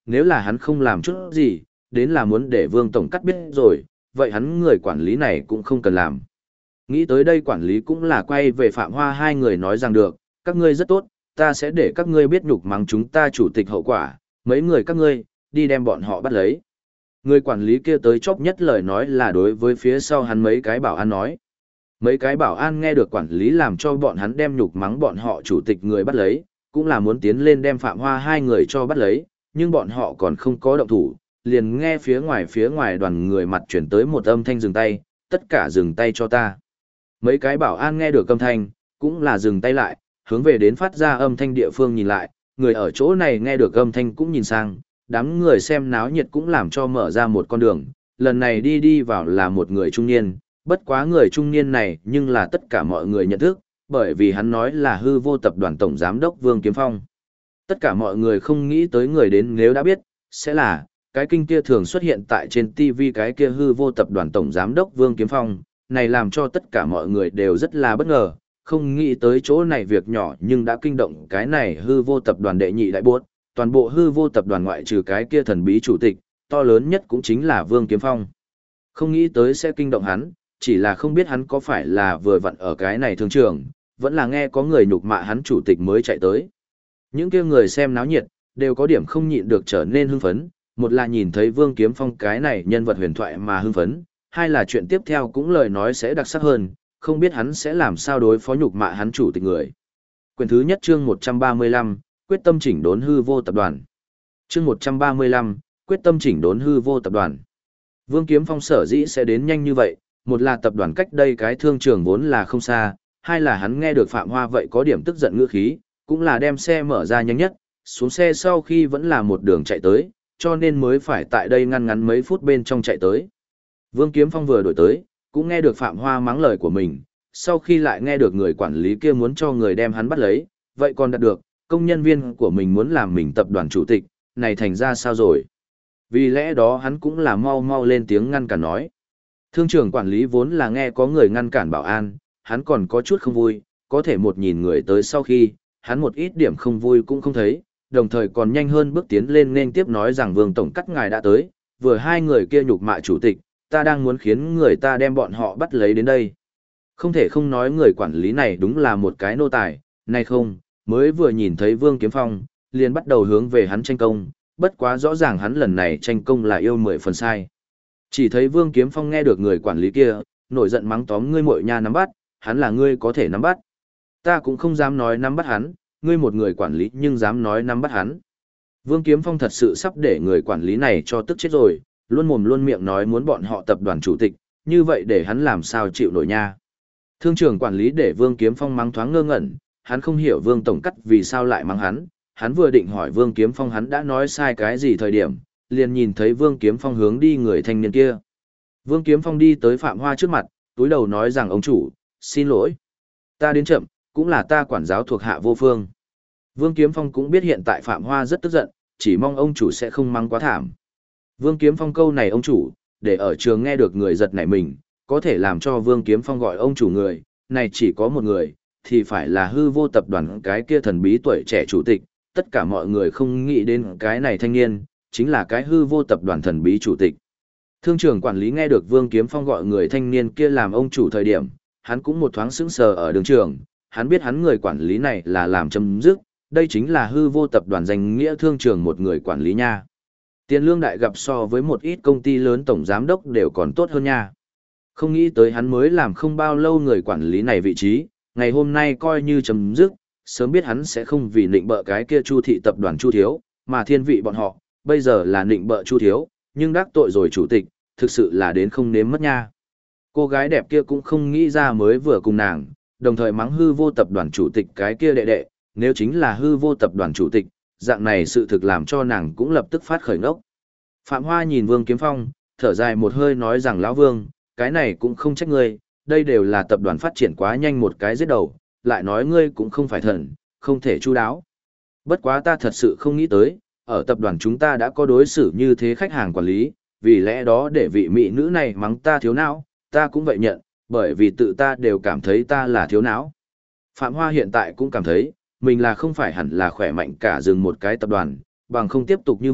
nếu là hắn không làm chút gì, đến là muốn để Vương Tổng cắt biết rồi, vậy hắn người quản lý này cũng không cần làm. Nghĩ tới đây quản lý cũng là quay về Phạm Hoa hai người nói rằng được, các ngươi rất tốt, ta sẽ để các ngươi biết nhục mắng chúng ta chủ tịch hậu quả, mấy người các ngươi, đi đem bọn họ bắt lấy. Người quản lý kia tới chóp nhất lời nói là đối với phía sau hắn mấy cái bảo an nói. Mấy cái bảo an nghe được quản lý làm cho bọn hắn đem nhục mắng bọn họ chủ tịch người bắt lấy, cũng là muốn tiến lên đem Phạm Hoa hai người cho bắt lấy, nhưng bọn họ còn không có động thủ, liền nghe phía ngoài đoàn người mặt chuyển tới một âm thanh dừng tay, tất cả dừng tay cho ta. Mấy cái bảo an nghe được âm thanh, cũng là dừng tay lại, hướng về đến phát ra âm thanh địa phương nhìn lại, người ở chỗ này nghe được âm thanh cũng nhìn sang, đám người xem náo nhiệt cũng làm cho mở ra một con đường, lần này đi vào là một người trung niên, bất quá người trung niên này nhưng là tất cả mọi người nhận thức, bởi vì hắn nói là hư vô tập đoàn tổng giám đốc Vương Kiếm Phong. Tất cả mọi người không nghĩ tới người đến nếu đã biết, sẽ là cái kinh kia thường xuất hiện tại trên TV cái kia hư vô tập đoàn tổng giám đốc Vương Kiếm Phong, này làm cho tất cả mọi người đều rất là bất ngờ, không nghĩ tới chỗ này việc nhỏ nhưng đã kinh động cái này hư vô tập đoàn đệ nhị đại buốt, toàn bộ hư vô tập đoàn ngoại trừ cái kia thần bí chủ tịch, to lớn nhất cũng chính là Vương Kiếm Phong. Không nghĩ tới sẽ kinh động hắn, chỉ là không biết hắn có phải là vừa vặn ở cái này thương trường, vẫn là nghe có người nhục mạ hắn chủ tịch mới chạy tới. Những kia người xem náo nhiệt, đều có điểm không nhịn được trở nên hưng phấn, một là nhìn thấy Vương Kiếm Phong cái này nhân vật huyền thoại mà hưng phấn, hai là chuyện tiếp theo cũng lời nói sẽ đặc sắc hơn, không biết hắn sẽ làm sao đối phó nhục mạ hắn chủ tịch người. Quyển thứ nhất chương 135, quyết tâm chỉnh đốn hư vô tập đoàn. Chương 135, quyết tâm chỉnh đốn hư vô tập đoàn. Vương Kiếm Phong sở dĩ sẽ đến nhanh như vậy, một là tập đoàn cách đây cái thương trường vốn là không xa, hai là hắn nghe được Phạm Hoa vậy có điểm tức giận ngữ khí, cũng là đem xe mở ra nhanh nhất, xuống xe sau khi vẫn là một đường chạy tới, cho nên mới phải tại đây ngăn ngắn mấy phút bên trong chạy tới. Vương Kiếm Phong vừa đổi tới, cũng nghe được Phạm Hoa mắng lời của mình, sau khi lại nghe được người quản lý kia muốn cho người đem hắn bắt lấy, vậy còn đạt được, công nhân viên của mình muốn làm mình tập đoàn chủ tịch, này thành ra sao rồi? Vì lẽ đó hắn cũng là mau lên tiếng ngăn cản nói. Thương trưởng quản lý vốn là nghe có người ngăn cản bảo an, hắn còn có chút không vui, có thể một nhìn người tới sau khi, hắn một ít điểm không vui cũng không thấy, đồng thời còn nhanh hơn bước tiến lên nên tiếp nói rằng Vương Tổng cắt ngài đã tới, vừa hai người kia nhục mạ chủ tịch, ta đang muốn khiến người ta đem bọn họ bắt lấy đến đây. Không thể không nói người quản lý này đúng là một cái nô tài, nay không, mới vừa nhìn thấy Vương Kiếm Phong, liền bắt đầu hướng về hắn tranh công, bất quá rõ ràng hắn lần này tranh công là yêu 10 phần sai. Chỉ thấy Vương Kiếm Phong nghe được người quản lý kia, nổi giận mắng tóm ngươi muội nha nắm bắt, hắn là ngươi có thể nắm bắt. Ta cũng không dám nói nắm bắt hắn, ngươi một người quản lý nhưng dám nói nắm bắt hắn. Vương Kiếm Phong thật sự sắp để người quản lý này cho tức chết rồi, luôn mồm luôn miệng nói muốn bọn họ tập đoàn chủ tịch, như vậy để hắn làm sao chịu nổi nha. Thương trưởng quản lý để Vương Kiếm Phong mắng thoáng ngơ ngẩn, hắn không hiểu Vương Tổng cắt vì sao lại mắng hắn vừa định hỏi Vương Kiếm Phong hắn đã nói sai cái gì thời điểm, liền nhìn thấy Vương Kiếm Phong hướng đi người thanh niên kia. Vương Kiếm Phong đi tới Phạm Hoa trước mặt, túi đầu nói rằng ông chủ, xin lỗi. Ta đến chậm, cũng là ta quản giáo thuộc hạ vô phương. Vương Kiếm Phong cũng biết hiện tại Phạm Hoa rất tức giận, chỉ mong ông chủ sẽ không mắng quá thảm. Vương Kiếm Phong câu này ông chủ, để ở trường nghe được người giật nảy mình, có thể làm cho Vương Kiếm Phong gọi ông chủ người, này chỉ có một người, thì phải là hư vô tập đoàn cái kia thần bí tuổi trẻ chủ tịch, tất cả mọi người không nghĩ đến cái này thanh niên, chính là cái hư vô tập đoàn thần bí chủ tịch. Thương trưởng quản lý nghe được Vương Kiếm Phong gọi người thanh niên kia làm ông chủ thời điểm, hắn cũng một thoáng sững sờ ở đường trường, hắn biết hắn người quản lý này là làm chấm dứt, đây chính là hư vô tập đoàn danh nghĩa thương trường một người quản lý nha. Tiền lương đại gặp so với một ít công ty lớn tổng giám đốc đều còn tốt hơn nha. Không nghĩ tới hắn mới làm không bao lâu người quản lý này vị trí, ngày hôm nay coi như chấm dứt, sớm biết hắn sẽ không vì nịnh bợ cái kia Chu thị tập đoàn Chu thiếu, mà thiên vị bọn họ, bây giờ là nịnh bợ Chu thiếu, nhưng đắc tội rồi chủ tịch, thực sự là đến không nếm mất nha. Cô gái đẹp kia cũng không nghĩ ra mới vừa cùng nàng, đồng thời mắng hư vô tập đoàn chủ tịch cái kia đệ đệ, nếu chính là hư vô tập đoàn chủ tịch, dạng này sự thực làm cho nàng cũng lập tức phát khởi ngốc. Phạm Hoa nhìn Vương Kiếm Phong, thở dài một hơi nói rằng lão Vương, cái này cũng không trách ngươi, đây đều là tập đoàn phát triển quá nhanh một cái giết đầu, lại nói ngươi cũng không phải thần, không thể chu đáo. Bất quá ta thật sự không nghĩ tới, ở tập đoàn chúng ta đã có đối xử như thế khách hàng quản lý, vì lẽ đó để vị mỹ nữ này mắng ta thiếu não, ta cũng vậy nhận, bởi vì tự ta đều cảm thấy ta là thiếu não. Phạm Hoa hiện tại cũng cảm thấy, mình là không phải hẳn là khỏe mạnh cả dừng một cái tập đoàn, bằng không tiếp tục như vậy,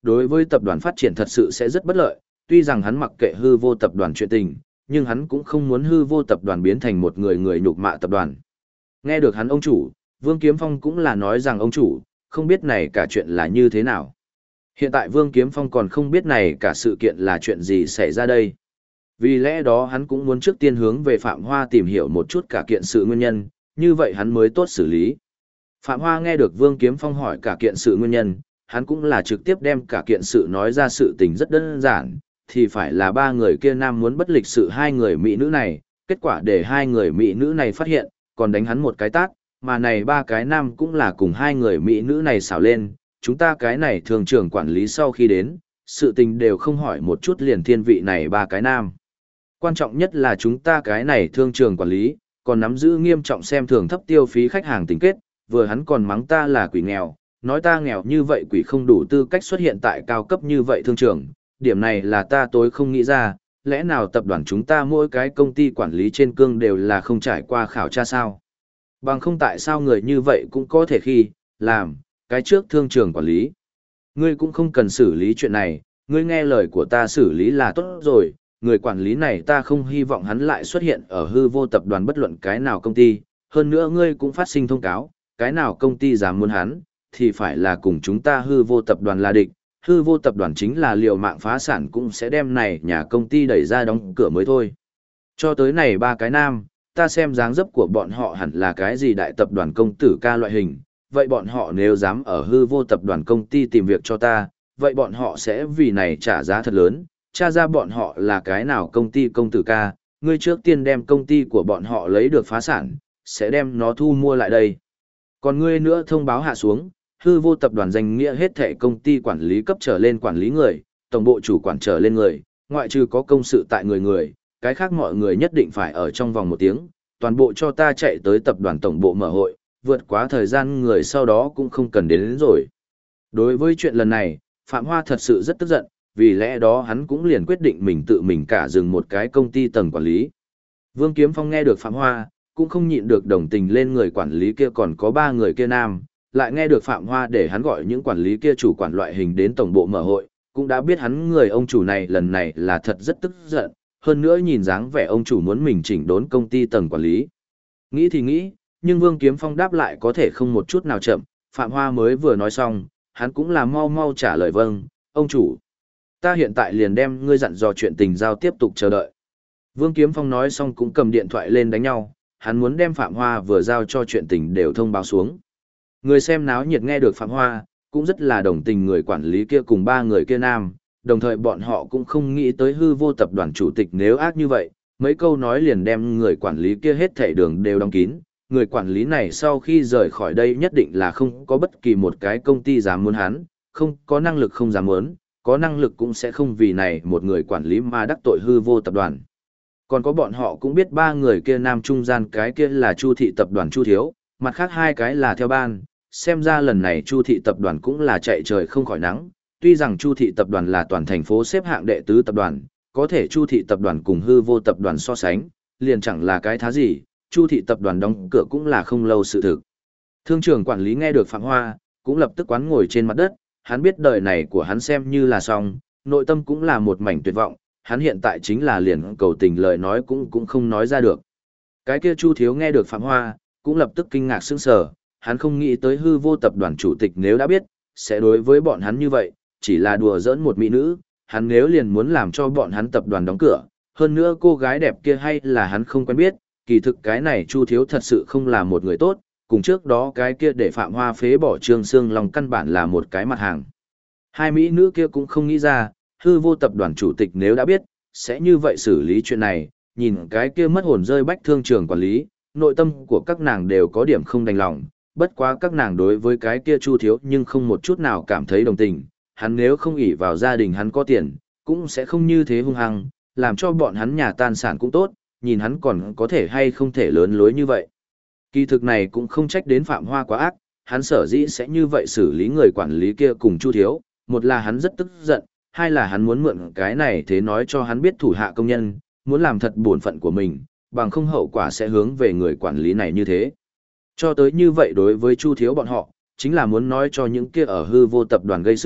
đối với tập đoàn phát triển thật sự sẽ rất bất lợi, tuy rằng hắn mặc kệ hư vô tập đoàn chuyện tình, nhưng hắn cũng không muốn hư vô tập đoàn biến thành một người nhục mạ tập đoàn. Nghe được hắn ông chủ, Vương Kiếm Phong cũng là nói rằng ông chủ, không biết này cả chuyện là như thế nào. Hiện tại Vương Kiếm Phong còn không biết này cả sự kiện là chuyện gì xảy ra đây. Vì lẽ đó hắn cũng muốn trước tiên hướng về Phạm Hoa tìm hiểu một chút cả kiện sự nguyên nhân, như vậy hắn mới tốt xử lý. Phạm Hoa nghe được Vương Kiếm Phong hỏi cả kiện sự nguyên nhân, hắn cũng là trực tiếp đem cả kiện sự nói ra sự tình rất đơn giản, thì phải là ba người kia nam muốn bất lịch sự hai người mỹ nữ này, kết quả để hai người mỹ nữ này phát hiện, còn đánh hắn một cái tát, mà này ba cái nam cũng là cùng hai người mỹ nữ này xảo lên, chúng ta cái này thường trưởng quản lý sau khi đến, sự tình đều không hỏi một chút liền thiên vị này ba cái nam. Quan trọng nhất là chúng ta cái này thương trường quản lý, còn nắm giữ nghiêm trọng xem thường thấp tiêu phí khách hàng tình kết, vừa hắn còn mắng ta là quỷ nghèo, nói ta nghèo như vậy quỷ không đủ tư cách xuất hiện tại cao cấp như vậy thương trường, điểm này là ta tối không nghĩ ra, lẽ nào tập đoàn chúng ta mỗi cái công ty quản lý trên cương đều là không trải qua khảo tra sao? Bằng không tại sao người như vậy cũng có thể khi, làm, cái trước thương trường quản lý. Ngươi cũng không cần xử lý chuyện này, ngươi nghe lời của ta xử lý là tốt rồi, người quản lý này ta không hy vọng hắn lại xuất hiện ở hư vô tập đoàn bất luận cái nào công ty, hơn nữa ngươi cũng phát sinh thông cáo, cái nào công ty dám muốn hắn, thì phải là cùng chúng ta hư vô tập đoàn là địch, hư vô tập đoàn chính là liều mạng phá sản cũng sẽ đem này nhà công ty đẩy ra đóng cửa mới thôi. Cho tới này ba cái nam, ta xem dáng dấp của bọn họ hẳn là cái gì đại tập đoàn công tử ca loại hình, vậy bọn họ nếu dám ở hư vô tập đoàn công ty tìm việc cho ta, vậy bọn họ sẽ vì này trả giá thật lớn, tra ra bọn họ là cái nào công ty công tử ca, ngươi trước tiên đem công ty của bọn họ lấy được phá sản, sẽ đem nó thu mua lại đây. Còn ngươi nữa thông báo hạ xuống, hư vô tập đoàn danh nghĩa hết thảy công ty quản lý cấp trở lên quản lý người, tổng bộ chủ quản trở lên người, ngoại trừ có công sự tại người, cái khác mọi người nhất định phải ở trong vòng 1 tiếng, toàn bộ cho ta chạy tới tập đoàn tổng bộ mở hội, vượt quá thời gian người sau đó cũng không cần đến rồi. Đối với chuyện lần này, Phạm Hoa thật sự rất tức giận, vì lẽ đó hắn cũng liền quyết định mình tự mình cả dừng một cái công ty tầng quản lý. Vương Kiếm Phong nghe được Phạm Hoa, cũng không nhịn được đồng tình lên người quản lý kia còn có 3 người kia nam, lại nghe được Phạm Hoa để hắn gọi những quản lý kia chủ quản loại hình đến tổng bộ mở hội, cũng đã biết hắn người ông chủ này lần này là thật rất tức giận, hơn nữa nhìn dáng vẻ ông chủ muốn mình chỉnh đốn công ty tầng quản lý. Nghĩ thì nghĩ, nhưng Vương Kiếm Phong đáp lại có thể không một chút nào chậm, Phạm Hoa mới vừa nói xong, hắn cũng là mau mau trả lời vâng, ông chủ. Ta hiện tại liền đem ngươi dặn dò chuyện tình giao tiếp tục chờ đợi. Vương Kiếm Phong nói xong cũng cầm điện thoại lên đánh nhau, hắn muốn đem Phạm Hoa vừa giao cho chuyện tình đều thông báo xuống. Người xem náo nhiệt nghe được Phạm Hoa, cũng rất là đồng tình người quản lý kia cùng 3 người kia nam, đồng thời bọn họ cũng không nghĩ tới hư vô tập đoàn chủ tịch nếu ác như vậy, mấy câu nói liền đem người quản lý kia hết thảy đường đều đóng kín. Người quản lý này sau khi rời khỏi đây nhất định là không có bất kỳ một cái công ty dám muốn hắn, không có năng lực không dám muốn, có năng lực cũng sẽ không vì này một người quản lý mà đắc tội hư vô tập đoàn. Còn có bọn họ cũng biết 3 người kia nam trung gian cái kia là Chu thị tập đoàn Chu Thiếu, mặt khác 2 cái là theo ban, xem ra lần này Chu thị tập đoàn cũng là chạy trời không khỏi nắng, tuy rằng Chu thị tập đoàn là toàn thành phố xếp hạng đệ tứ tập đoàn, có thể Chu thị tập đoàn cùng hư vô tập đoàn so sánh, liền chẳng là cái thá gì, Chu thị tập đoàn đóng cửa cũng là không lâu sự thực. Thương trưởng quản lý nghe được Phạm Hoa, cũng lập tức quán ngồi trên mặt đất, hắn biết đời này của hắn xem như là xong, nội tâm cũng là một mảnh tuyệt vọng, hắn hiện tại chính là liền cầu tình lời nói cũng không nói ra được. Cái kia Chu Thiếu nghe được Phạm Hoa, cũng lập tức kinh ngạc sững sờ, hắn không nghĩ tới hư vô tập đoàn chủ tịch nếu đã biết, sẽ đối với bọn hắn như vậy, chỉ là đùa giỡn một mỹ nữ, hắn nếu liền muốn làm cho bọn hắn tập đoàn đóng cửa, hơn nữa cô gái đẹp kia hay là hắn không quen biết, kỳ thực cái này Chu Thiếu thật sự không là một người tốt, cùng trước đó cái kia để Phạm Hoa phế bỏ Trương Sương Long căn bản là một cái mặt hàng. Hai mỹ nữ kia cũng không nghĩ ra, hư vô tập đoàn chủ tịch nếu đã biết, sẽ như vậy xử lý chuyện này, nhìn cái kia mất hồn rơi bách thương trường quản lý, nội tâm của các nàng đều có điểm không đành lòng, bất quá các nàng đối với cái kia Chu Thiếu nhưng không một chút nào cảm thấy đồng tình, hắn nếu không ỷ vào gia đình hắn có tiền, cũng sẽ không như thế hung hăng, làm cho bọn hắn nhà tan sản cũng tốt, nhìn hắn còn có thể hay không thể lớn lối như vậy. Kỳ thực này cũng không trách đến Phạm Hoa quá ác, hắn sở dĩ sẽ như vậy xử lý người quản lý kia cùng Chu Thiếu, một là hắn rất tức giận, hai là hắn muốn mượn cái này thế nói cho hắn biết thủ hạ công nhân, muốn làm thật bổn phận của mình, bằng không hậu quả sẽ hướng về người quản lý này như thế. Cho tới như vậy đối với Chu Thiếu bọn họ, chính là muốn nói cho những kia ở hư vô tập đoàn gây sự,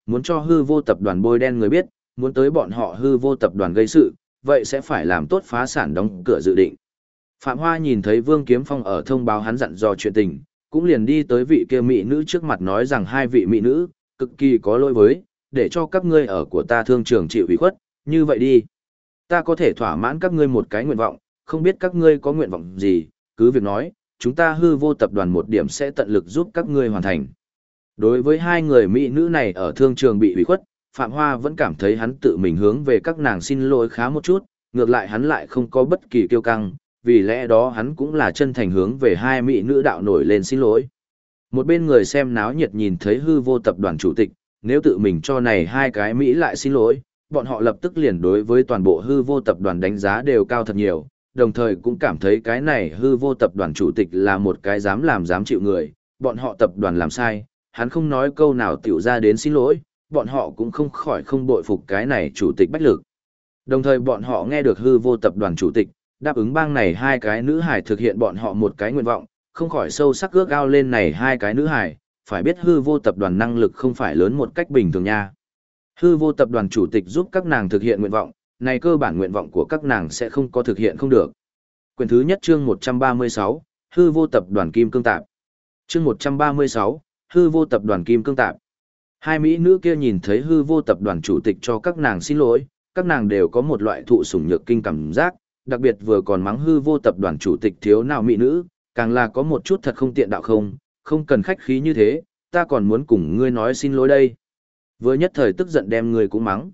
muốn cho hư vô tập đoàn bôi đen người biết, muốn tới bọn họ hư vô tập đoàn gây sự, vậy sẽ phải làm tốt phá sản đóng cửa dự định. Phạm Hoa nhìn thấy Vương Kiếm Phong ở thông báo hắn dặn dò chuyện tình, cũng liền đi tới vị kia mỹ nữ trước mặt nói rằng hai vị mỹ nữ, cực kỳ có lỗi với, để cho các ngươi ở của ta thương trường chịu ủy khuất, như vậy đi. Ta có thể thỏa mãn các ngươi một cái nguyện vọng, không biết các ngươi có nguyện vọng gì, cứ việc nói, chúng ta hư vô tập đoàn một điểm sẽ tận lực giúp các ngươi hoàn thành. Đối với hai người mỹ nữ này ở thương trường bị ủy khuất, Phạm Hoa vẫn cảm thấy hắn tự mình hướng về các nàng xin lỗi khá một chút, ngược lại hắn lại không có bất kỳ kiêu căng, vì lẽ đó hắn cũng là chân thành hướng về hai mỹ nữ đạo nổi lên xin lỗi. Một bên người xem náo nhiệt nhìn thấy hư vô tập đoàn chủ tịch, nếu tự mình cho này hai cái mỹ lại xin lỗi, bọn họ lập tức liền đối với toàn bộ hư vô tập đoàn đánh giá đều cao thật nhiều, đồng thời cũng cảm thấy cái này hư vô tập đoàn chủ tịch là một cái dám làm dám chịu người, bọn họ tập đoàn làm sai, hắn không nói câu nào tiểu ra đến xin lỗi, bọn họ cũng không khỏi không bội phục cái này chủ tịch bách lực. Đồng thời bọn họ nghe được hư vô tập đoàn chủ tịch, đáp ứng bang này hai cái nữ hải thực hiện bọn họ một cái nguyện vọng, không khỏi sâu sắc ước ao lên này hai cái nữ hải, phải biết hư vô tập đoàn năng lực không phải lớn một cách bình thường nha. Hư vô tập đoàn chủ tịch giúp các nàng thực hiện nguyện vọng, này cơ bản nguyện vọng của các nàng sẽ không có thực hiện không được. Quyển thứ nhất chương 136, hư vô tập đoàn Kim Cương Tạp. Chương 136, hư vô tập đoàn Kim Cương Tạp. Hai mỹ nữ kia nhìn thấy hư vô tập đoàn chủ tịch cho các nàng xin lỗi, các nàng đều có một loại thụ sủng nhược kinh cảm giác, đặc biệt vừa còn mắng hư vô tập đoàn chủ tịch thiếu nào mỹ nữ, càng là có một chút thật không tiện đạo không cần khách khí như thế, ta còn muốn cùng ngươi nói xin lỗi đây. Vừa nhất thời tức giận đem người cũng mắng.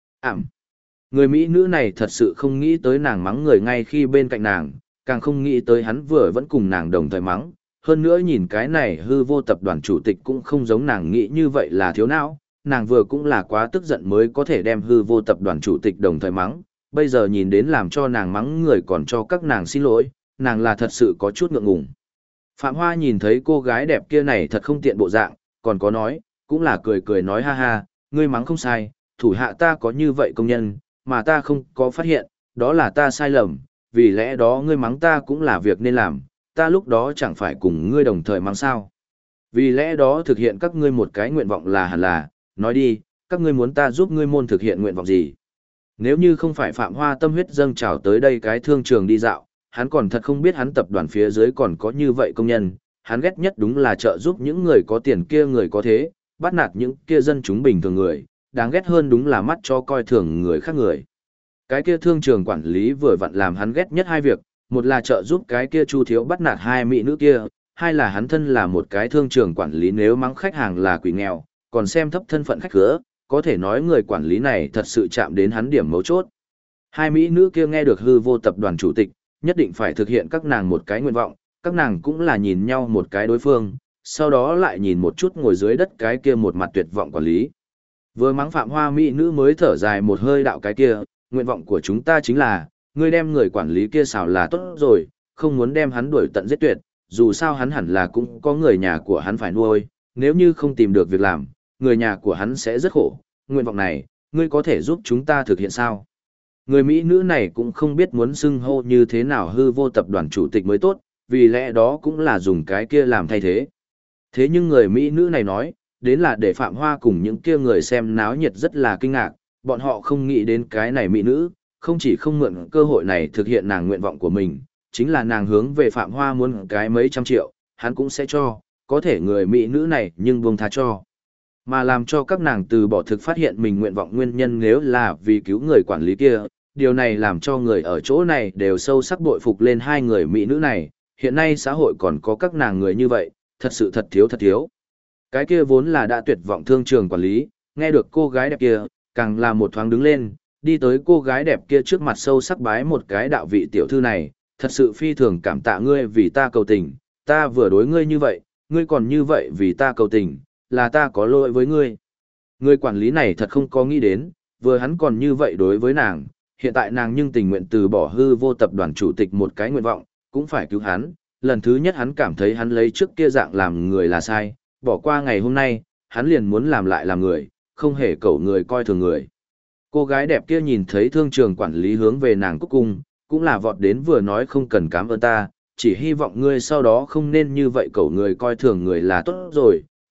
Người mỹ nữ này thật sự không nghĩ tới nàng mắng người ngay khi bên cạnh nàng, càng không nghĩ tới hắn vừa vẫn cùng nàng đồng thời mắng. Hơn nữa nhìn cái này hư vô tập đoàn chủ tịch cũng không giống nàng nghĩ như vậy là thiếu não, nàng vừa cũng là quá tức giận mới có thể đem hư vô tập đoàn chủ tịch đồng thời mắng, bây giờ nhìn đến làm cho nàng mắng người còn cho các nàng xin lỗi, nàng là thật sự có chút ngượng ngùng. Phạm Hoa nhìn thấy cô gái đẹp kia này thật không tiện bộ dạng, còn có nói, cũng là cười cười nói ha ha, ngươi mắng không sai, thủ hạ ta có như vậy công nhân, mà ta không có phát hiện, đó là ta sai lầm, vì lẽ đó ngươi mắng ta cũng là việc nên làm, ta lúc đó chẳng phải cùng ngươi đồng thời mắng sao. Vì lẽ đó thực hiện các ngươi một cái nguyện vọng là hẳn là, nói đi, các ngươi muốn ta giúp ngươi môn thực hiện nguyện vọng gì. Nếu như không phải Phạm Hoa tâm huyết dâng trào tới đây cái thương trường đi dạo, hắn còn thật không biết hắn tập đoàn phía dưới còn có như vậy công nhân, hắn ghét nhất đúng là trợ giúp những người có tiền kia người có thế, bắt nạt những kia dân chúng bình thường người, đáng ghét hơn đúng là mắt cho coi thường người khác người. Cái kia thương trường quản lý vừa vặn làm hắn ghét nhất hai việc, một là trợ giúp cái kia Chu thiếu bắt nạt hai mỹ nữ kia, hai là hắn thân là một cái thương trường quản lý nếu mắng khách hàng là quỷ nghèo, còn xem thấp thân phận khách khứa, có thể nói người quản lý này thật sự chạm đến hắn điểm mấu chốt. Hai mỹ nữ kia nghe được hư vô tập đoàn chủ tịch, nhất định phải thực hiện các nàng một cái nguyện vọng, các nàng cũng là nhìn nhau một cái đối phương, sau đó lại nhìn một chút ngồi dưới đất cái kia một mặt tuyệt vọng quản lý. Vừa mắng Phạm Hoa mỹ nữ mới thở dài một hơi đạo cái kia, nguyện vọng của chúng ta chính là, ngươi đem người quản lý kia xào là tốt rồi, không muốn đem hắn đuổi tận giết tuyệt, dù sao hắn hẳn là cũng có người nhà của hắn phải nuôi, nếu như không tìm được việc làm, người nhà của hắn sẽ rất khổ, nguyện vọng này, ngươi có thể giúp chúng ta thực hiện sao? Người Mỹ nữ này cũng không biết muốn xưng hô như thế nào hư vô tập đoàn chủ tịch mới tốt, vì lẽ đó cũng là dùng cái kia làm thay thế. Thế nhưng người Mỹ nữ này nói, đến là để Phạm Hoa cùng những kia người xem náo nhiệt rất là kinh ngạc, bọn họ không nghĩ đến cái này Mỹ nữ, không chỉ không mượn cơ hội này thực hiện nàng nguyện vọng của mình, chính là nàng hướng về Phạm Hoa muốn cái mấy trăm triệu, hắn cũng sẽ cho, có thể người Mỹ nữ này nhưng buông tha cho. Mà làm cho các nàng từ bỏ thực phát hiện mình nguyện vọng nguyên nhân nếu là vì cứu người quản lý kia, điều này làm cho người ở chỗ này đều sâu sắc bội phục lên hai người Mỹ nữ này, hiện nay xã hội còn có các nàng người như vậy, thật sự thật thiếu. Cái kia vốn là đã tuyệt vọng thương trường quản lý, nghe được cô gái đẹp kia, càng là một thoáng đứng lên, đi tới cô gái đẹp kia trước mặt sâu sắc bái một cái đạo vị tiểu thư này, thật sự phi thường cảm tạ ngươi vì ta cầu tình, ta vừa đối ngươi như vậy, ngươi còn như vậy vì ta cầu tình, là ta có lỗi với ngươi. Người quản lý này thật không có nghĩ đến, vừa hắn còn như vậy đối với nàng, hiện tại nàng nhưng tình nguyện từ bỏ hư vô tập đoàn chủ tịch một cái nguyện vọng, cũng phải cứu hắn. Lần thứ nhất hắn cảm thấy hắn lấy trước kia dạng làm người là sai, bỏ qua ngày hôm nay, hắn liền muốn làm lại làm người, không hề cẩu người coi thường người. Cô gái đẹp kia nhìn thấy thương trường quản lý hướng về nàng cúc cung, cũng là vọt đến vừa nói không cần cảm ơn ta, chỉ hy vọng ngươi sau đó không nên như vậy cẩu người coi thường người là tốt rồi,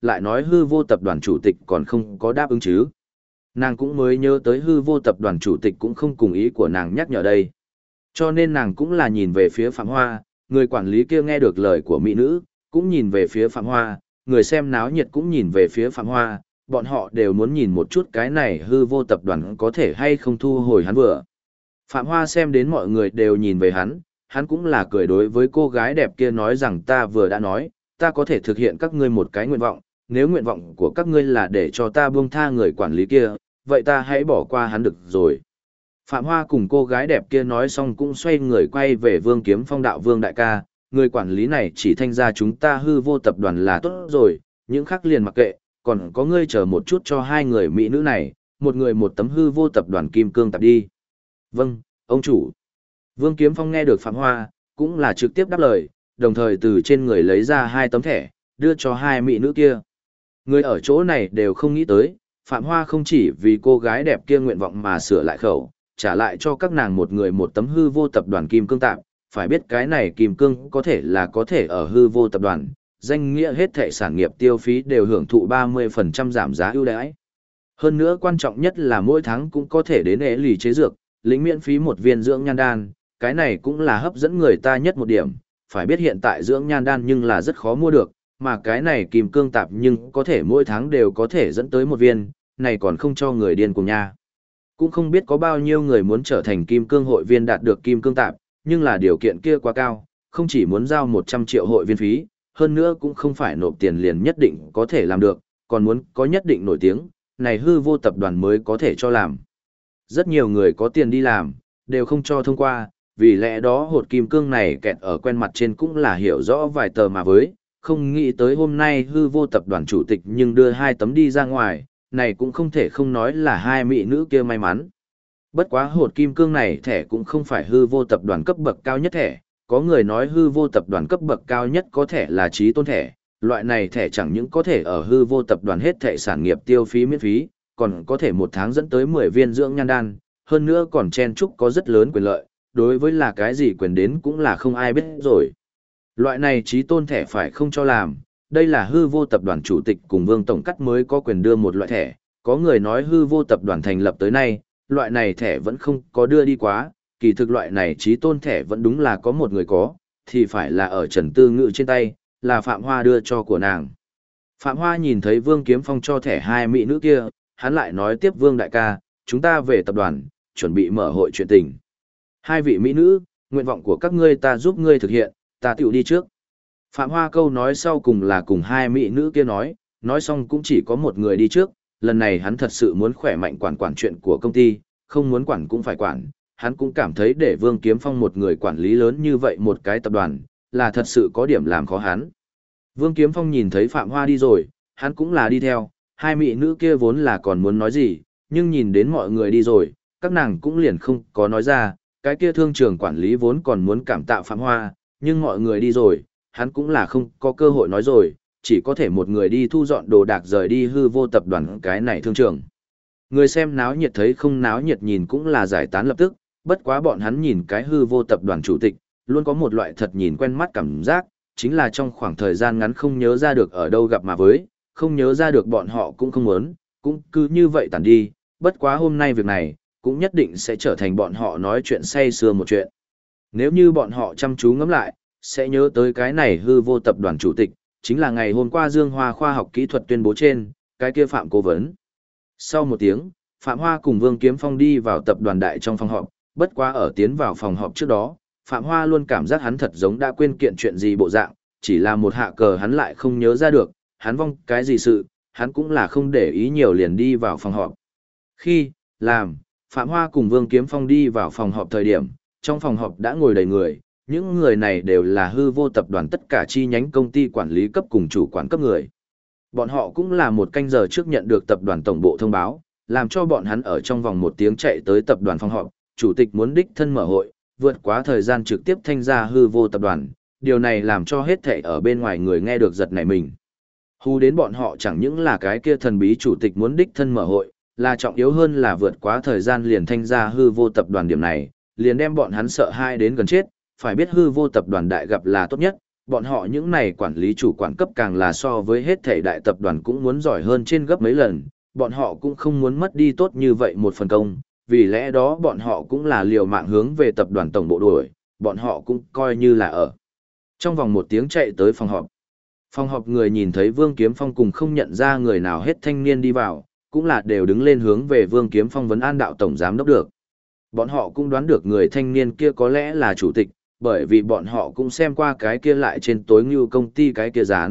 lại nói hư vô tập đoàn chủ tịch còn không có đáp ứng chứ. Nàng cũng mới nhớ tới hư vô tập đoàn chủ tịch cũng không cùng ý của nàng nhắc nhở đây. Cho nên nàng cũng là nhìn về phía Phạm Hoa, người quản lý kia nghe được lời của mỹ nữ, cũng nhìn về phía Phạm Hoa, người xem náo nhiệt cũng nhìn về phía Phạm Hoa, bọn họ đều muốn nhìn một chút cái này hư vô tập đoàn có thể hay không thu hồi hắn vừa. Phạm Hoa xem đến mọi người đều nhìn về hắn cũng là cười đối với cô gái đẹp kia nói rằng ta vừa đã nói, ta có thể thực hiện các ngươi một cái nguyện vọng, nếu nguyện vọng của các ngươi là để cho ta buông tha người quản lý kia, vậy ta hãy bỏ qua hắn được rồi. Phạm Hoa cùng cô gái đẹp kia nói xong cũng xoay người quay về Vương Kiếm Phong đạo Vương đại ca, người quản lý này chỉ thanh ra chúng ta hư vô tập đoàn là tốt rồi, những khác liền mặc kệ, còn có ngươi chờ một chút cho hai người mỹ nữ này, một người một tấm hư vô tập đoàn kim cương tập đi. Vâng, ông chủ. Vương Kiếm Phong nghe được Phạm Hoa, cũng là trực tiếp đáp lời, đồng thời từ trên người lấy ra hai tấm thẻ, đưa cho hai mỹ nữ kia. Người ở chỗ này đều không nghĩ tới, Phạm Hoa không chỉ vì cô gái đẹp kia nguyện vọng mà sửa lại khẩu, trả lại cho các nàng một người một tấm hư vô tập đoàn kim cương tạm, phải biết cái này kim cương có thể là có thể ở hư vô tập đoàn, danh nghĩa hết thảy sản nghiệp tiêu phí đều hưởng thụ 30% giảm giá ưu đãi. Hơn nữa quan trọng nhất là mỗi tháng cũng có thể đến ế lì chế dược, lĩnh miễn phí một viên dưỡng nhan đan, cái này cũng là hấp dẫn người ta nhất một điểm, phải biết hiện tại dưỡng nhan đan nhưng là rất khó mua được, mà cái này kim cương tạp nhưng có thể mỗi tháng đều có thể dẫn tới một viên, này còn không cho người điên cùng nha. Cũng không biết có bao nhiêu người muốn trở thành kim cương hội viên đạt được kim cương tạp, nhưng là điều kiện kia quá cao, không chỉ muốn giao 100 triệu hội viên phí, hơn nữa cũng không phải nộp tiền liền nhất định có thể làm được, còn muốn có nhất định nổi tiếng, này hư vô tập đoàn mới có thể cho làm. Rất nhiều người có tiền đi làm, đều không cho thông qua, vì lẽ đó hột kim cương này kẹt ở quen mặt trên cũng là hiểu rõ vài tờ mà với, không nghĩ tới hôm nay hư vô tập đoàn chủ tịch nhưng đưa hai tấm đi ra ngoài, này cũng không thể không nói là hai mỹ nữ kia may mắn. Bất quá hột kim cương này thẻ cũng không phải hư vô tập đoàn cấp bậc cao nhất thẻ, có người nói hư vô tập đoàn cấp bậc cao nhất có thể là trí tôn thẻ, loại này thẻ chẳng những có thể ở hư vô tập đoàn hết thẻ sản nghiệp tiêu phí miễn phí, còn có thể một tháng dẫn tới 10 viên dưỡng nhan đan, hơn nữa còn chen chúc có rất lớn quyền lợi, đối với là cái gì quyền đến cũng là không ai biết rồi. Loại này trí tôn thẻ phải không cho làm, đây là hư vô tập đoàn chủ tịch cùng Vương Tổng Cắt mới có quyền đưa một loại thẻ, có người nói hư vô tập đoàn thành lập tới nay, loại này thẻ vẫn không có đưa đi quá, kỳ thực loại này trí tôn thẻ vẫn đúng là có một người có, thì phải là ở Trần Tư Ngự trên tay, là Phạm Hoa đưa cho của nàng. Phạm Hoa nhìn thấy Vương Kiếm Phong cho thẻ hai mỹ nữ kia, hắn lại nói tiếp Vương đại ca, chúng ta về tập đoàn, chuẩn bị mở hội chuyện tình. Hai vị mỹ nữ, nguyện vọng của các ngươi ta giúp ngươi thực hiện, ta tiểu đi trước. Phạm Hoa câu nói sau cùng là cùng hai mỹ nữ kia nói xong cũng chỉ có một người đi trước, lần này hắn thật sự muốn khỏe mạnh quản chuyện của công ty, không muốn quản cũng phải quản, hắn cũng cảm thấy để Vương Kiếm Phong một người quản lý lớn như vậy một cái tập đoàn, là thật sự có điểm làm khó hắn. Vương Kiếm Phong nhìn thấy Phạm Hoa đi rồi, hắn cũng là đi theo, hai mỹ nữ kia vốn là còn muốn nói gì, nhưng nhìn đến mọi người đi rồi, các nàng cũng liền không có nói ra, cái kia thương trường quản lý vốn còn muốn cảm tạ Phạm Hoa, nhưng mọi người đi rồi, hắn cũng là không có cơ hội nói rồi, chỉ có thể một người đi thu dọn đồ đạc rời đi hư vô tập đoàn cái này thương trường. Người xem náo nhiệt thấy không náo nhiệt nhìn cũng là giải tán lập tức, bất quá bọn hắn nhìn cái hư vô tập đoàn chủ tịch, luôn có một loại thật nhìn quen mắt cảm giác, chính là trong khoảng thời gian ngắn không nhớ ra được ở đâu gặp mà với, không nhớ ra được bọn họ cũng không muốn, cũng cứ như vậy tản đi, bất quá hôm nay việc này, cũng nhất định sẽ trở thành bọn họ nói chuyện say sưa một chuyện. Nếu như bọn họ chăm chú ngẫm lại, sẽ nhớ tới cái này hư vô tập đoàn chủ tịch, chính là ngày hôm qua Dương Hoa khoa học kỹ thuật tuyên bố trên, cái kia Phạm cố vấn. Sau một tiếng, Phạm Hoa cùng Vương Kiếm Phong đi vào tập đoàn đại trong phòng họp, bất quá ở tiến vào phòng họp trước đó, Phạm Hoa luôn cảm giác hắn thật giống đã quên kiện chuyện gì bộ dạng, chỉ là một hạ cờ hắn lại không nhớ ra được, hắn vong cái gì sự, hắn cũng là không để ý nhiều liền đi vào phòng họp. Khi, Phạm Hoa cùng Vương Kiếm Phong đi vào phòng họp thời điểm, trong phòng họp đã ngồi đầy người, những người này đều là hư vô tập đoàn tất cả chi nhánh công ty quản lý cấp cùng chủ quản cấp người. Bọn họ cũng là một canh giờ trước nhận được tập đoàn tổng bộ thông báo, làm cho bọn hắn ở trong vòng một tiếng chạy tới tập đoàn phòng họp, chủ tịch muốn đích thân mở hội, vượt quá thời gian trực tiếp thanh ra hư vô tập đoàn, điều này làm cho hết thảy ở bên ngoài người nghe được giật nảy mình. Hù đến bọn họ chẳng những là cái kia thần bí chủ tịch muốn đích thân mở hội, là trọng yếu hơn là vượt quá thời gian liền thanh ra hư vô tập đoàn điểm này, liền đem bọn hắn sợ hai đến gần chết, phải biết hư vô tập đoàn đại gặp là tốt nhất, bọn họ những này quản lý chủ quản cấp càng là so với hết thể đại tập đoàn cũng muốn giỏi hơn trên gấp mấy lần, bọn họ cũng không muốn mất đi tốt như vậy một phần công, vì lẽ đó bọn họ cũng là liều mạng hướng về tập đoàn tổng bộ đuổi, bọn họ cũng coi như là ở. Trong vòng một tiếng chạy tới phòng họp. Phòng họp người nhìn thấy Vương Kiếm Phong cùng không nhận ra người nào hết thanh niên đi vào, cũng là đều đứng lên hướng về Vương Kiếm Phong vấn an đạo tổng giám đốc được. Bọn họ cũng đoán được người thanh niên kia có lẽ là chủ tịch, bởi vì bọn họ cũng xem qua cái kia lại trên tối ngưu công ty cái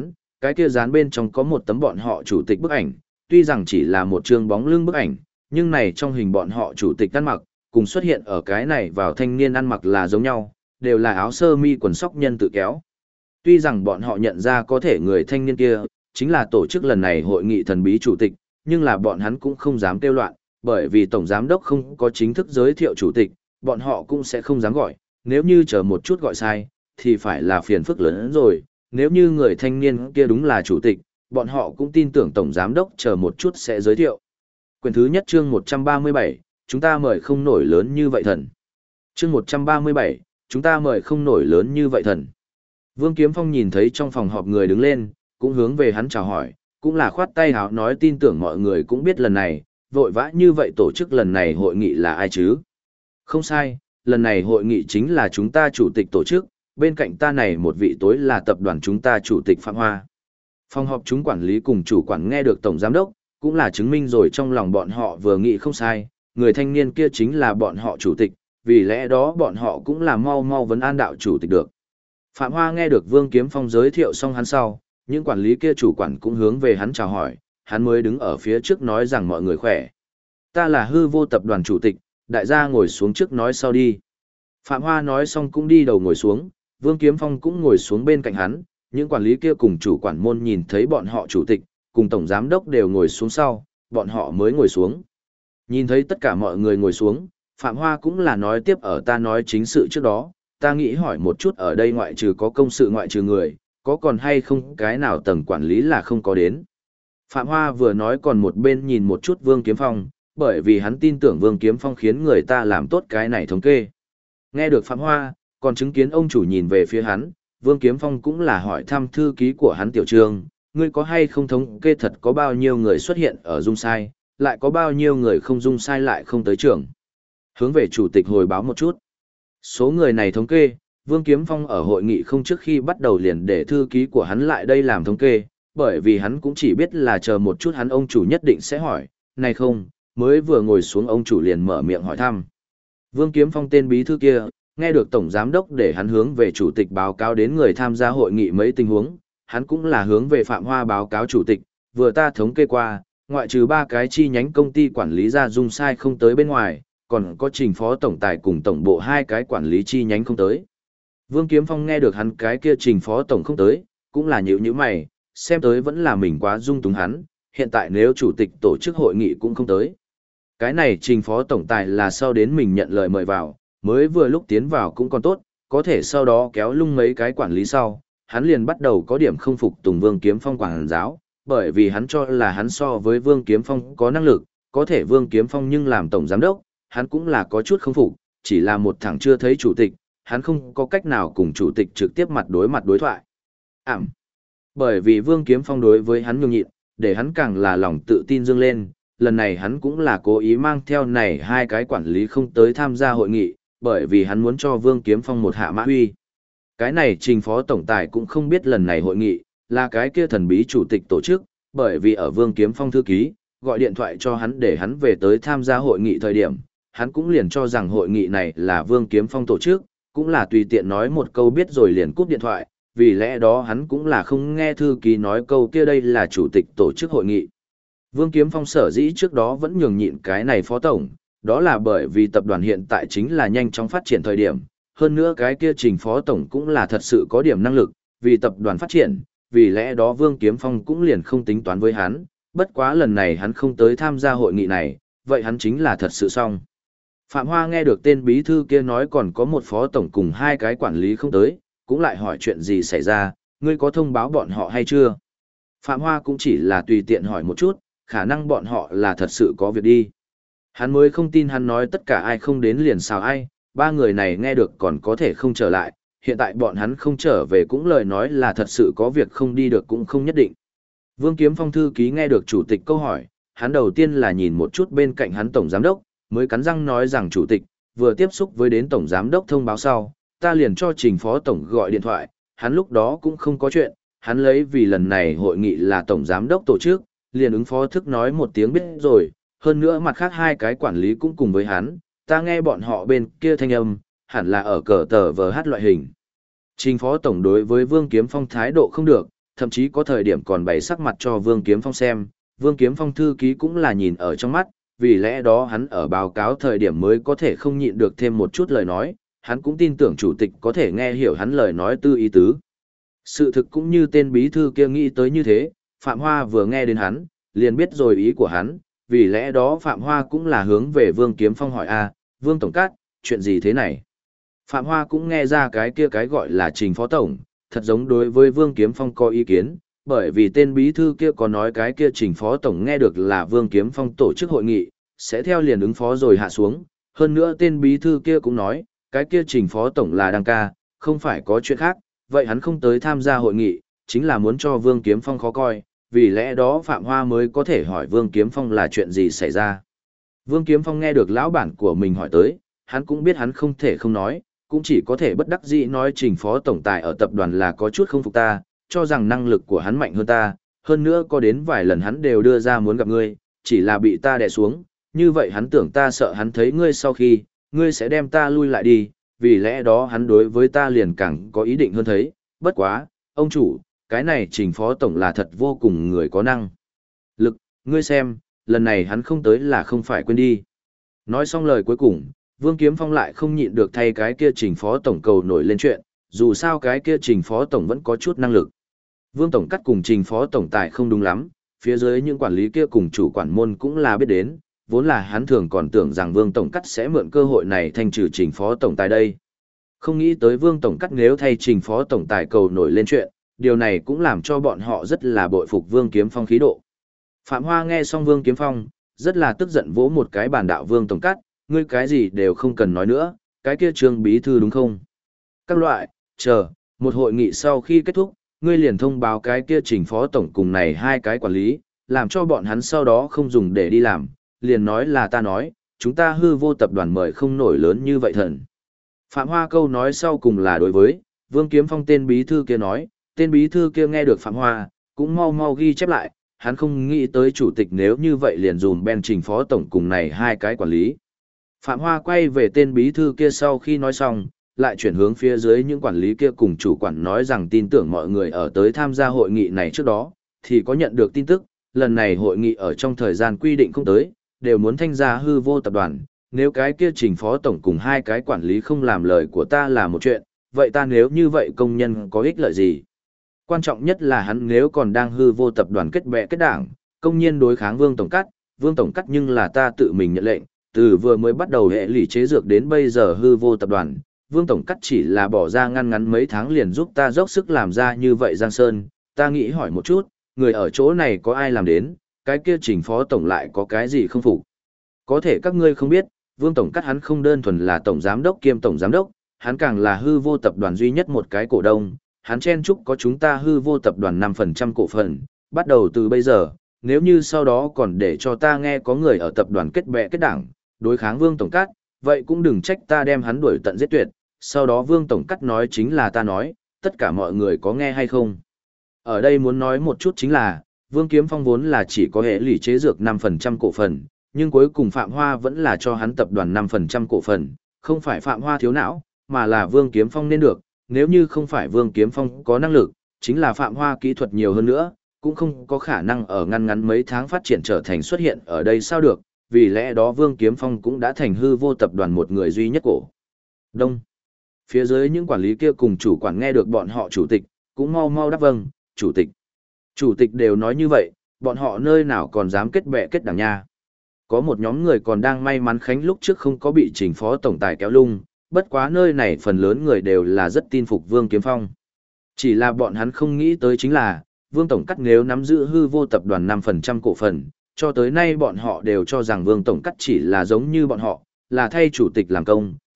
kia dán bên trong có một tấm bọn họ chủ tịch bức ảnh, tuy rằng chỉ là một chương bóng lưng bức ảnh, nhưng này trong hình bọn họ chủ tịch ăn mặc, cùng xuất hiện ở cái này vào thanh niên ăn mặc là giống nhau, đều là áo sơ mi quần sóc nhân tự kéo. Tuy rằng bọn họ nhận ra có thể người thanh niên kia, chính là tổ chức lần này hội nghị thần bí chủ tịch, nhưng là bọn hắn cũng không dám kêu loạn, bởi vì tổng giám đốc không có chính thức giới thiệu chủ tịch, bọn họ cũng sẽ không dám gọi, nếu như chờ một chút gọi sai, thì phải là phiền phức lớn hơn rồi, nếu như người thanh niên kia đúng là chủ tịch, bọn họ cũng tin tưởng tổng giám đốc chờ một chút sẽ giới thiệu. Quyển thứ nhất chương 137, chúng ta mời không nổi lớn như vậy thần. Chương 137, chúng ta mời không nổi lớn như vậy thần. Vương Kiếm Phong nhìn thấy trong phòng họp người đứng lên, cũng hướng về hắn chào hỏi, cũng là khoát tay háo nói tin tưởng mọi người cũng biết lần này, vội vã như vậy tổ chức lần này hội nghị là ai chứ? Không sai, lần này hội nghị chính là chúng ta chủ tịch tổ chức, bên cạnh ta này một vị tối là tập đoàn chúng ta chủ tịch Phạm Hoa. Phòng họp chúng quản lý cùng chủ quản nghe được tổng giám đốc, cũng là chứng minh rồi trong lòng bọn họ vừa nghĩ không sai, người thanh niên kia chính là bọn họ chủ tịch, vì lẽ đó bọn họ cũng là mau mau vấn an đạo chủ tịch được. Phạm Hoa nghe được Vương Kiếm Phong giới thiệu xong hắn sau, những quản lý kia chủ quản cũng hướng về hắn chào hỏi, hắn mới đứng ở phía trước nói rằng mọi người khỏe. Ta là hư vô tập đoàn chủ tịch, đại gia ngồi xuống trước nói sau đi. Phạm Hoa nói xong cũng đi đầu ngồi xuống, Vương Kiếm Phong cũng ngồi xuống bên cạnh hắn, những quản lý kia cùng chủ quản môn nhìn thấy bọn họ chủ tịch, cùng tổng giám đốc đều ngồi xuống sau, bọn họ mới ngồi xuống. Nhìn thấy tất cả mọi người ngồi xuống, Phạm Hoa cũng là nói tiếp ở ta nói chính sự trước đó, ta nghĩ hỏi một chút ở đây ngoại trừ có công sự ngoại trừ người, có còn hay không cái nào tầng quản lý là không có đến. Phạm Hoa vừa nói còn một bên nhìn một chút Vương Kiếm Phong, bởi vì hắn tin tưởng Vương Kiếm Phong khiến người ta làm tốt cái này thống kê. Nghe được Phạm Hoa, còn chứng kiến ông chủ nhìn về phía hắn, Vương Kiếm Phong cũng là hỏi thăm thư ký của hắn Tiểu Trương, ngươi có hay không thống kê thật có bao nhiêu người xuất hiện ở dung sai, lại có bao nhiêu người không dung sai lại không tới trường. Hướng về chủ tịch hồi báo một chút. Số người này thống kê, Vương Kiếm Phong ở hội nghị không trước khi bắt đầu liền để thư ký của hắn lại đây làm thống kê, bởi vì hắn cũng chỉ biết là chờ một chút hắn ông chủ nhất định sẽ hỏi, này không, mới vừa ngồi xuống ông chủ liền mở miệng hỏi thăm. Vương Kiếm Phong tên bí thư kia, nghe được tổng giám đốc để hắn hướng về chủ tịch báo cáo đến người tham gia hội nghị mấy tình huống, hắn cũng là hướng về Phạm Hoa báo cáo chủ tịch, vừa ta thống kê qua, ngoại trừ 3 cái chi nhánh công ty quản lý ra dung sai không tới bên ngoài, còn có trình phó tổng tài cùng tổng bộ 2 cái quản lý chi nhánh không tới. Vương Kiếm Phong nghe được hắn cái kia trình phó tổng không tới, cũng là nhíu mày, xem tới vẫn là mình quá dung túng hắn, hiện tại nếu chủ tịch tổ chức hội nghị cũng không tới. Cái này trình phó tổng tài là sau đến mình nhận lời mời vào, mới vừa lúc tiến vào cũng còn tốt, có thể sau đó kéo lung mấy cái quản lý sau, hắn liền bắt đầu có điểm không phục tùng Vương Kiếm Phong quản giáo, bởi vì hắn cho là hắn so với Vương Kiếm Phong có năng lực, có thể Vương Kiếm Phong nhưng làm tổng giám đốc, hắn cũng là có chút không phục, chỉ là một thằng chưa thấy chủ tịch, hắn không có cách nào cùng chủ tịch trực tiếp mặt đối thoại. Bởi vì Vương Kiếm Phong đối với hắn nhường nhịn, để hắn càng là lòng tự tin dâng lên, lần này hắn cũng là cố ý mang theo này 2 cái quản lý không tới tham gia hội nghị, bởi vì hắn muốn cho Vương Kiếm Phong một hạ mã huy. Cái này trình phó tổng tài cũng không biết lần này hội nghị, là cái kia thần bí chủ tịch tổ chức, bởi vì ở Vương Kiếm Phong thư ký, gọi điện thoại cho hắn để hắn về tới tham gia hội nghị thời điểm, hắn cũng liền cho rằng hội nghị này là Vương Kiếm Phong tổ chức, cũng là tùy tiện nói một câu biết rồi liền cúp điện thoại, vì lẽ đó hắn cũng là không nghe thư ký nói câu kia đây là chủ tịch tổ chức hội nghị. Vương Kiếm Phong sở dĩ trước đó vẫn nhường nhịn cái này phó tổng, đó là bởi vì tập đoàn hiện tại chính là nhanh chóng phát triển thời điểm, hơn nữa cái kia trình phó tổng cũng là thật sự có điểm năng lực, vì tập đoàn phát triển, vì lẽ đó Vương Kiếm Phong cũng liền không tính toán với hắn, bất quá lần này hắn không tới tham gia hội nghị này, vậy hắn chính là thật sự xong. Phạm Hoa nghe được tên bí thư kia nói còn có một phó tổng cùng 2 cái quản lý không tới, cũng lại hỏi chuyện gì xảy ra, ngươi có thông báo bọn họ hay chưa? Phạm Hoa cũng chỉ là tùy tiện hỏi một chút, khả năng bọn họ là thật sự có việc đi. Hắn mới không tin hắn nói tất cả ai không đến liền xào ai, 3 người này nghe được còn có thể không trở lại, hiện tại bọn hắn không trở về cũng lời nói là thật sự có việc không đi được cũng không nhất định. Vương Kiếm Phong thư ký nghe được chủ tịch câu hỏi, hắn đầu tiên là nhìn một chút bên cạnh hắn tổng giám đốc, mới cắn răng nói rằng chủ tịch, vừa tiếp xúc với đến tổng giám đốc thông báo sau, ta liền cho Trình phó tổng gọi điện thoại, hắn lúc đó cũng không có chuyện, hắn lấy vì lần này hội nghị là tổng giám đốc tổ chức, liền ứng phó thức nói một tiếng biết rồi, hơn nữa mặt khác hai cái quản lý cũng cùng với hắn, ta nghe bọn họ bên kia thanh âm, hẳn là ở cờ tờ vờ hát loại hình. Trình phó tổng đối với Vương Kiếm Phong thái độ không được, thậm chí có thời điểm còn bày sắc mặt cho Vương Kiếm Phong xem, Vương Kiếm Phong thư ký cũng là nhìn ở trong mắt, vì lẽ đó hắn ở báo cáo thời điểm mới có thể không nhịn được thêm một chút lời nói, hắn cũng tin tưởng chủ tịch có thể nghe hiểu hắn lời nói tư ý tứ. Sự thực cũng như tên bí thư kia nghĩ tới như thế, Phạm Hoa vừa nghe đến hắn, liền biết rồi ý của hắn, vì lẽ đó Phạm Hoa cũng là hướng về Vương Kiếm Phong hỏi Vương Tổng Cát, chuyện gì thế này? Phạm Hoa cũng nghe ra cái kia cái gọi là Trình Phó Tổng, thật giống đối với Vương Kiếm Phong có ý kiến, bởi vì tên bí thư kia có nói cái kia Trình Phó Tổng nghe được là Vương Kiếm Phong tổ chức hội nghị, sẽ theo liền ứng phó rồi hạ xuống, hơn nữa tên bí thư kia cũng nói, cái kia Trình Phó Tổng là đăng ca, không phải có chuyện khác, vậy hắn không tới tham gia hội nghị, chính là muốn cho Vương Kiếm Phong khó coi, vì lẽ đó Phạm Hoa mới có thể hỏi Vương Kiếm Phong là chuyện gì xảy ra. Vương Kiếm Phong nghe được lão bản của mình hỏi tới, hắn cũng biết hắn không thể không nói, cũng chỉ có thể bất đắc dĩ nói Trình phó tổng tài ở tập đoàn là có chút không phục ta, cho rằng năng lực của hắn mạnh hơn ta, hơn nữa có đến vài lần hắn đều đưa ra muốn gặp ngươi, chỉ là bị ta đè xuống, như vậy hắn tưởng ta sợ hắn thấy ngươi sau khi, ngươi sẽ đem ta lui lại đi, vì lẽ đó hắn đối với ta liền càng có ý định hơn thấy, bất quá, ông chủ, cái này Trình phó tổng là thật vô cùng người có năng lực, ngươi xem, lần này hắn không tới là không phải quên đi. Nói xong lời cuối cùng, Vương Kiếm Phong lại không nhịn được thay cái kia Trình phó tổng cầu nổi lên chuyện, dù sao cái kia Trình phó tổng vẫn có chút năng lực. Vương tổng cắt cùng Trình phó tổng tài không đúng lắm, phía dưới những quản lý kia cùng chủ quản môn cũng là biết đến, vốn là hắn thường còn tưởng rằng Vương tổng cắt sẽ mượn cơ hội này thanh trừ Trình phó tổng tài đây. Không nghĩ tới Vương tổng cắt nếu thay Trình phó tổng tài cầu nổi lên chuyện, điều này cũng làm cho bọn họ rất là bội phục Vương Kiếm Phong khí độ. Phạm Hoa nghe xong Vương Kiếm Phong, rất là tức giận vỗ một cái bàn đạo Vương tổng cắt, ngươi cái gì đều không cần nói nữa, cái kia Trương bí thư đúng không? Các loại, chờ, một hội nghị sau khi kết thúc, ngươi liền thông báo cái kia Trình phó tổng cùng này hai cái quản lý, làm cho bọn hắn sau đó không dùng để đi làm, liền nói là ta nói, chúng ta hư vô tập đoàn mời không nổi lớn như vậy thần. Phạm Hoa câu nói sau cùng là đối với, Vương Kiếm Phong tên bí thư kia nói, tên bí thư kia nghe được Phạm Hoa, cũng mau mau ghi chép lại, hắn không nghĩ tới chủ tịch nếu như vậy liền dùm Ben Trình phó tổng cùng này hai cái quản lý. Phạm Hoa quay về tên bí thư kia sau khi nói xong, lại chuyển hướng phía dưới những quản lý kia cùng chủ quản nói rằng tin tưởng mọi người ở tới tham gia hội nghị này trước đó, thì có nhận được tin tức, lần này hội nghị ở trong thời gian quy định không tới, đều muốn thanh ra hư vô tập đoàn, nếu cái kia Trình phó tổng cùng hai cái quản lý không làm lời của ta là một chuyện, vậy ta nếu như vậy công nhân có ích lợi gì? Quan trọng nhất là hắn nếu còn đang hư vô tập đoàn kết bè kết đảng, công nhiên đối kháng Vương Tổng Cắt nhưng là ta tự mình nhận lệnh, từ vừa mới bắt đầu hệ lụy chế dược đến bây giờ hư vô tập đoàn, Vương Tổng Cắt chỉ là bỏ ra ngăn ngắn mấy tháng liền giúp ta dốc sức làm ra như vậy Giang Sơn, ta nghĩ hỏi một chút, người ở chỗ này có ai làm đến, cái kia Trình phó tổng lại có cái gì không phục? Có thể các ngươi không biết, Vương Tổng Cắt hắn không đơn thuần là tổng giám đốc kiêm tổng giám đốc, hắn càng là hư vô tập đoàn duy nhất một cái cổ đông, hắn chen chúc có chúng ta hư vô tập đoàn 5% cổ phần, bắt đầu từ bây giờ, nếu như sau đó còn để cho ta nghe có người ở tập đoàn kết bè kết đảng, đối kháng Vương Tổng Cắt, vậy cũng đừng trách ta đem hắn đuổi tận giết tuyệt, sau đó Vương Tổng Cắt nói chính là ta nói, tất cả mọi người có nghe hay không? Ở đây muốn nói một chút chính là, Vương Kiếm Phong vốn là chỉ có hệ lụy chế dược 5% cổ phần, nhưng cuối cùng Phạm Hoa vẫn là cho hắn tập đoàn 5% cổ phần, không phải Phạm Hoa thiếu não, mà là Vương Kiếm Phong nên được, nếu như không phải Vương Kiếm Phong có năng lực, chính là Phạm Hoa kỹ thuật nhiều hơn nữa, cũng không có khả năng ở ngăn ngắn mấy tháng phát triển trở thành xuất hiện ở đây sao được, vì lẽ đó Vương Kiếm Phong cũng đã thành hư vô tập đoàn một người duy nhất cổ đông. Phía dưới những quản lý kia cùng chủ quản nghe được bọn họ chủ tịch, cũng mau mau đáp vâng, chủ tịch. Chủ tịch đều nói như vậy, bọn họ nơi nào còn dám kết bè kết đảng nha. Có một nhóm người còn đang may mắn khánh lúc trước không có bị Trình phó tổng tài kéo lung, bất quá nơi này phần lớn người đều là rất tin phục Vương Kiếm Phong. Chỉ là bọn hắn không nghĩ tới chính là, Vương Tổng Cắt nếu nắm giữ hư vô tập đoàn 5% cổ phần, cho tới nay bọn họ đều cho rằng Vương Tổng Cắt chỉ là giống như bọn họ, là thay chủ tịch làm công,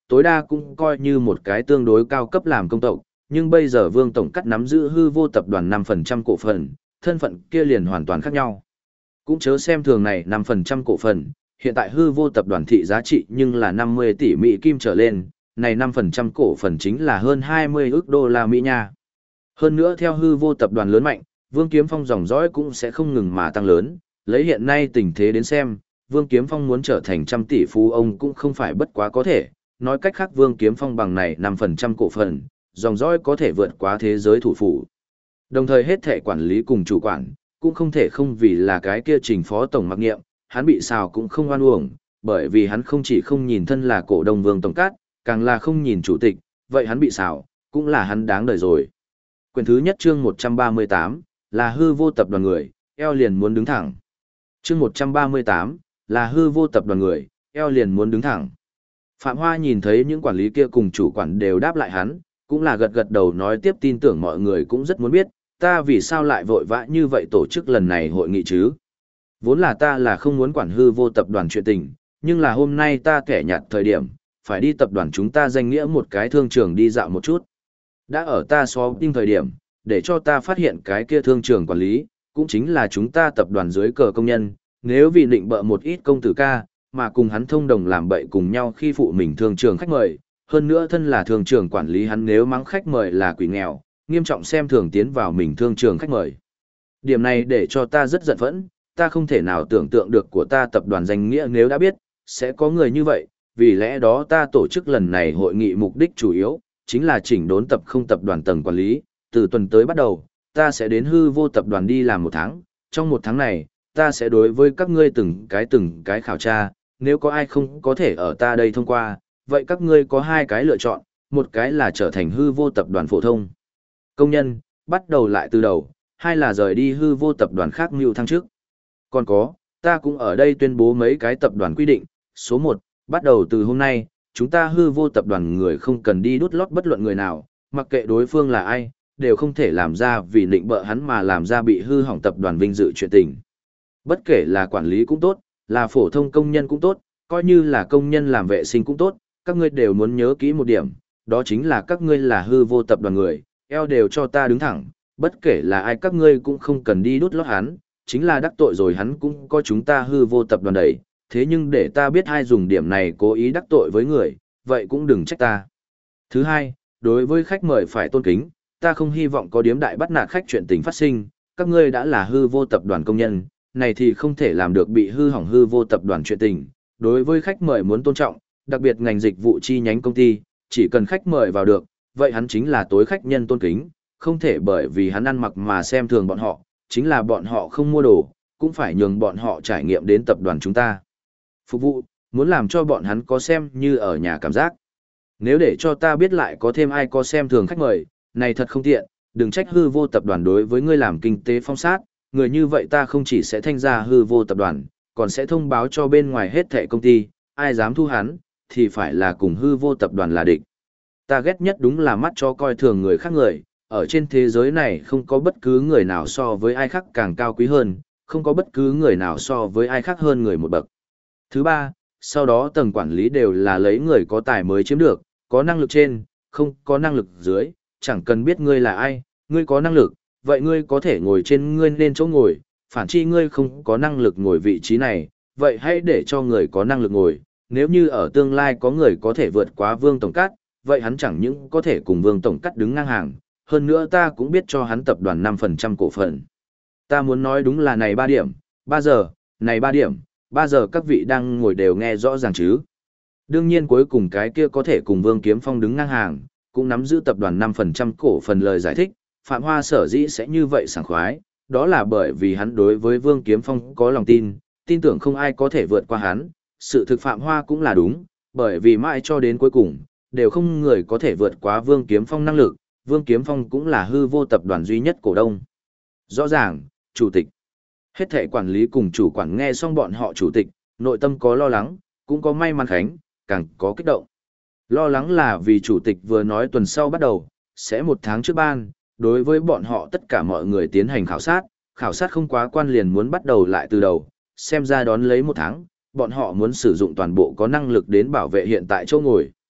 tối đa cũng coi như một cái tương đối cao cấp làm công tộc, nhưng bây giờ Vương Tổng Cắt nắm giữ hư vô tập đoàn 5% cổ phần, thân phận kia liền hoàn toàn khác nhau. Cũng chớ xem thường này 5% cổ phần, hiện tại hư vô tập đoàn thị giá trị nhưng là 50 tỷ Mỹ Kim trở lên, này 5% cổ phần chính là hơn 20 ức đô la Mỹ nha. Hơn nữa theo hư vô tập đoàn lớn mạnh, Vương Kiếm Phong dòng dõi cũng sẽ không ngừng mà tăng lớn, lấy hiện nay tình thế đến xem, Vương Kiếm Phong muốn trở thành trăm tỷ phú ông cũng không phải bất quá có thể, nói cách khác Vương Kiếm Phong bằng này 5% cổ phần, dòng dõi có thể vượt quá thế giới thủ phủ. Đồng thời hết thể quản lý cùng chủ quản, cũng không thể không vì là cái kia Trình phó tổng mặc nghiệm, hắn bị xào cũng không oan uổng, bởi vì hắn không chỉ không nhìn thân là cổ đông Vương Tổng Cát, càng là không nhìn chủ tịch, vậy hắn bị xào, cũng là hắn đáng đời rồi. Quyển thứ nhất chương 138, là hư vô tập đoàn người, eo liền muốn đứng thẳng. Chương 138, là hư vô tập đoàn người, eo liền muốn đứng thẳng. Phạm Hoa nhìn thấy những quản lý kia cùng chủ quản đều đáp lại hắn, cũng là gật gật đầu nói tiếp tin tưởng mọi người cũng rất muốn biết, ta vì sao lại vội vã như vậy tổ chức lần này hội nghị chứ. Vốn là ta là không muốn quản hư vô tập đoàn chuyện tình, nhưng là hôm nay ta kẻ nhạt thời điểm, phải đi tập đoàn chúng ta danh nghĩa một cái thương trường đi dạo một chút. Đã ở ta xóa tin thời điểm, để cho ta phát hiện cái kia thương trường quản lý, cũng chính là chúng ta tập đoàn dưới cờ công nhân, nếu vì định bợ một ít công tử ca, mà cùng hắn thông đồng làm bậy cùng nhau khi phụ mình thương trường khách mời, hơn nữa thân là thương trường quản lý hắn nếu mắng khách mời là quỷ nghèo, nghiêm trọng xem thường tiến vào mình thương trường khách mời. Điểm này để cho ta rất giận phẫn, ta không thể nào tưởng tượng được của ta tập đoàn danh nghĩa nếu đã biết, sẽ có người như vậy, vì lẽ đó ta tổ chức lần này hội nghị mục đích chủ yếu, chính là chỉnh đốn tập không tập đoàn tầng quản lý, từ tuần tới bắt đầu, ta sẽ đến hư vô tập đoàn đi làm một tháng, trong một tháng này, ta sẽ đối với các ngươi từng cái khảo tra, nếu có ai không có thể ở ta đây thông qua, vậy các ngươi có hai cái lựa chọn, một cái là trở thành hư vô tập đoàn phổ thông công nhân, bắt đầu lại từ đầu, hai là rời đi hư vô tập đoàn khác mưu thăng trước. Còn có, ta cũng ở đây tuyên bố mấy cái tập đoàn quy định, số 1, bắt đầu từ hôm nay, chúng ta hư vô tập đoàn người không cần đi đút lót bất luận người nào, mặc kệ đối phương là ai, đều không thể làm ra vì định bợ hắn mà làm ra bị hư hỏng tập đoàn vinh dự chuyện tình. Bất kể là quản lý cũng tốt, là phổ thông công nhân cũng tốt, coi như là công nhân làm vệ sinh cũng tốt, các ngươi đều muốn nhớ kỹ một điểm, đó chính là các ngươi là hư vô tập đoàn người, eo đều cho ta đứng thẳng, bất kể là ai các ngươi cũng không cần đi đút lót hắn, chính là đắc tội rồi hắn cũng có chúng ta hư vô tập đoàn đẩy, thế nhưng để ta biết ai dùng điểm này cố ý đắc tội với người, vậy cũng đừng trách ta. Thứ hai, đối với khách mời phải tôn kính, ta không hy vọng có điếm đại bắt nạt khách chuyện tình phát sinh, các ngươi đã là hư vô tập đoàn công nhân, này thì không thể làm được bị hư hỏng hư vô tập đoàn chuyện tình. Đối với khách mời muốn tôn trọng, đặc biệt ngành dịch vụ chi nhánh công ty, chỉ cần khách mời vào được, vậy hắn chính là tối khách nhân tôn kính, không thể bởi vì hắn ăn mặc mà xem thường bọn họ, chính là bọn họ không mua đồ, cũng phải nhường bọn họ trải nghiệm đến tập đoàn chúng ta. Phục vụ, muốn làm cho bọn hắn có xem như ở nhà cảm giác. Nếu để cho ta biết lại có thêm ai có xem thường khách mời, này thật không tiện, đừng trách hư vô tập đoàn đối với ngươi làm kinh tế phong sát, người như vậy ta không chỉ sẽ thanh ra hư vô tập đoàn, còn sẽ thông báo cho bên ngoài hết thảy công ty, ai dám thu hắn, thì phải là cùng hư vô tập đoàn là địch. Ta ghét nhất đúng là mắt cho coi thường người khác người, ở trên thế giới này không có bất cứ người nào so với ai khác càng cao quý hơn, không có bất cứ người nào so với ai khác hơn người một bậc. Thứ ba, sau đó tầng quản lý đều là lấy người có tài mới chiếm được, có năng lực trên, không có năng lực dưới, chẳng cần biết ngươi là ai, ngươi có năng lực, vậy ngươi có thể ngồi trên ngươi nên chỗ ngồi, phản chi ngươi không có năng lực ngồi vị trí này, vậy hãy để cho người có năng lực ngồi, nếu như ở tương lai có người có thể vượt quá Vương Tổng Cát, vậy hắn chẳng những có thể cùng Vương Tổng Cát đứng ngang hàng, hơn nữa ta cũng biết cho hắn tập đoàn 5% cổ phần. Ta muốn nói đúng là này 3 điểm, 3 giờ, này 3 điểm, 3 giờ các vị đang ngồi đều nghe rõ ràng chứ. Đương nhiên cuối cùng cái kia có thể cùng Vương Kiếm Phong đứng ngang hàng, cũng nắm giữ tập đoàn 5% cổ phần lời giải thích, Phạm Hoa sở dĩ sẽ như vậy sảng khoái, đó là bởi vì hắn đối với Vương Kiếm Phong có lòng tin, tin tưởng không ai có thể vượt qua hắn, sự thực Phạm Hoa cũng là đúng, bởi vì mãi cho đến cuối cùng, đều không người có thể vượt qua Vương Kiếm Phong năng lực, Vương Kiếm Phong cũng là hư vô tập đoàn duy nhất cổ đông. Rõ ràng, chủ tịch. Hết thảy quản lý cùng chủ quản nghe xong bọn họ chủ tịch, nội tâm có lo lắng, cũng có may mắn khánh, càng có kích động. Lo lắng là vì chủ tịch vừa nói tuần sau bắt đầu, sẽ 1 tháng trước ban, đối với bọn họ tất cả mọi người tiến hành khảo sát không quá quan liền muốn bắt đầu lại từ đầu, xem ra đón lấy 1 tháng, bọn họ muốn sử dụng toàn bộ có năng lực đến bảo vệ hiện tại chỗ ngồi.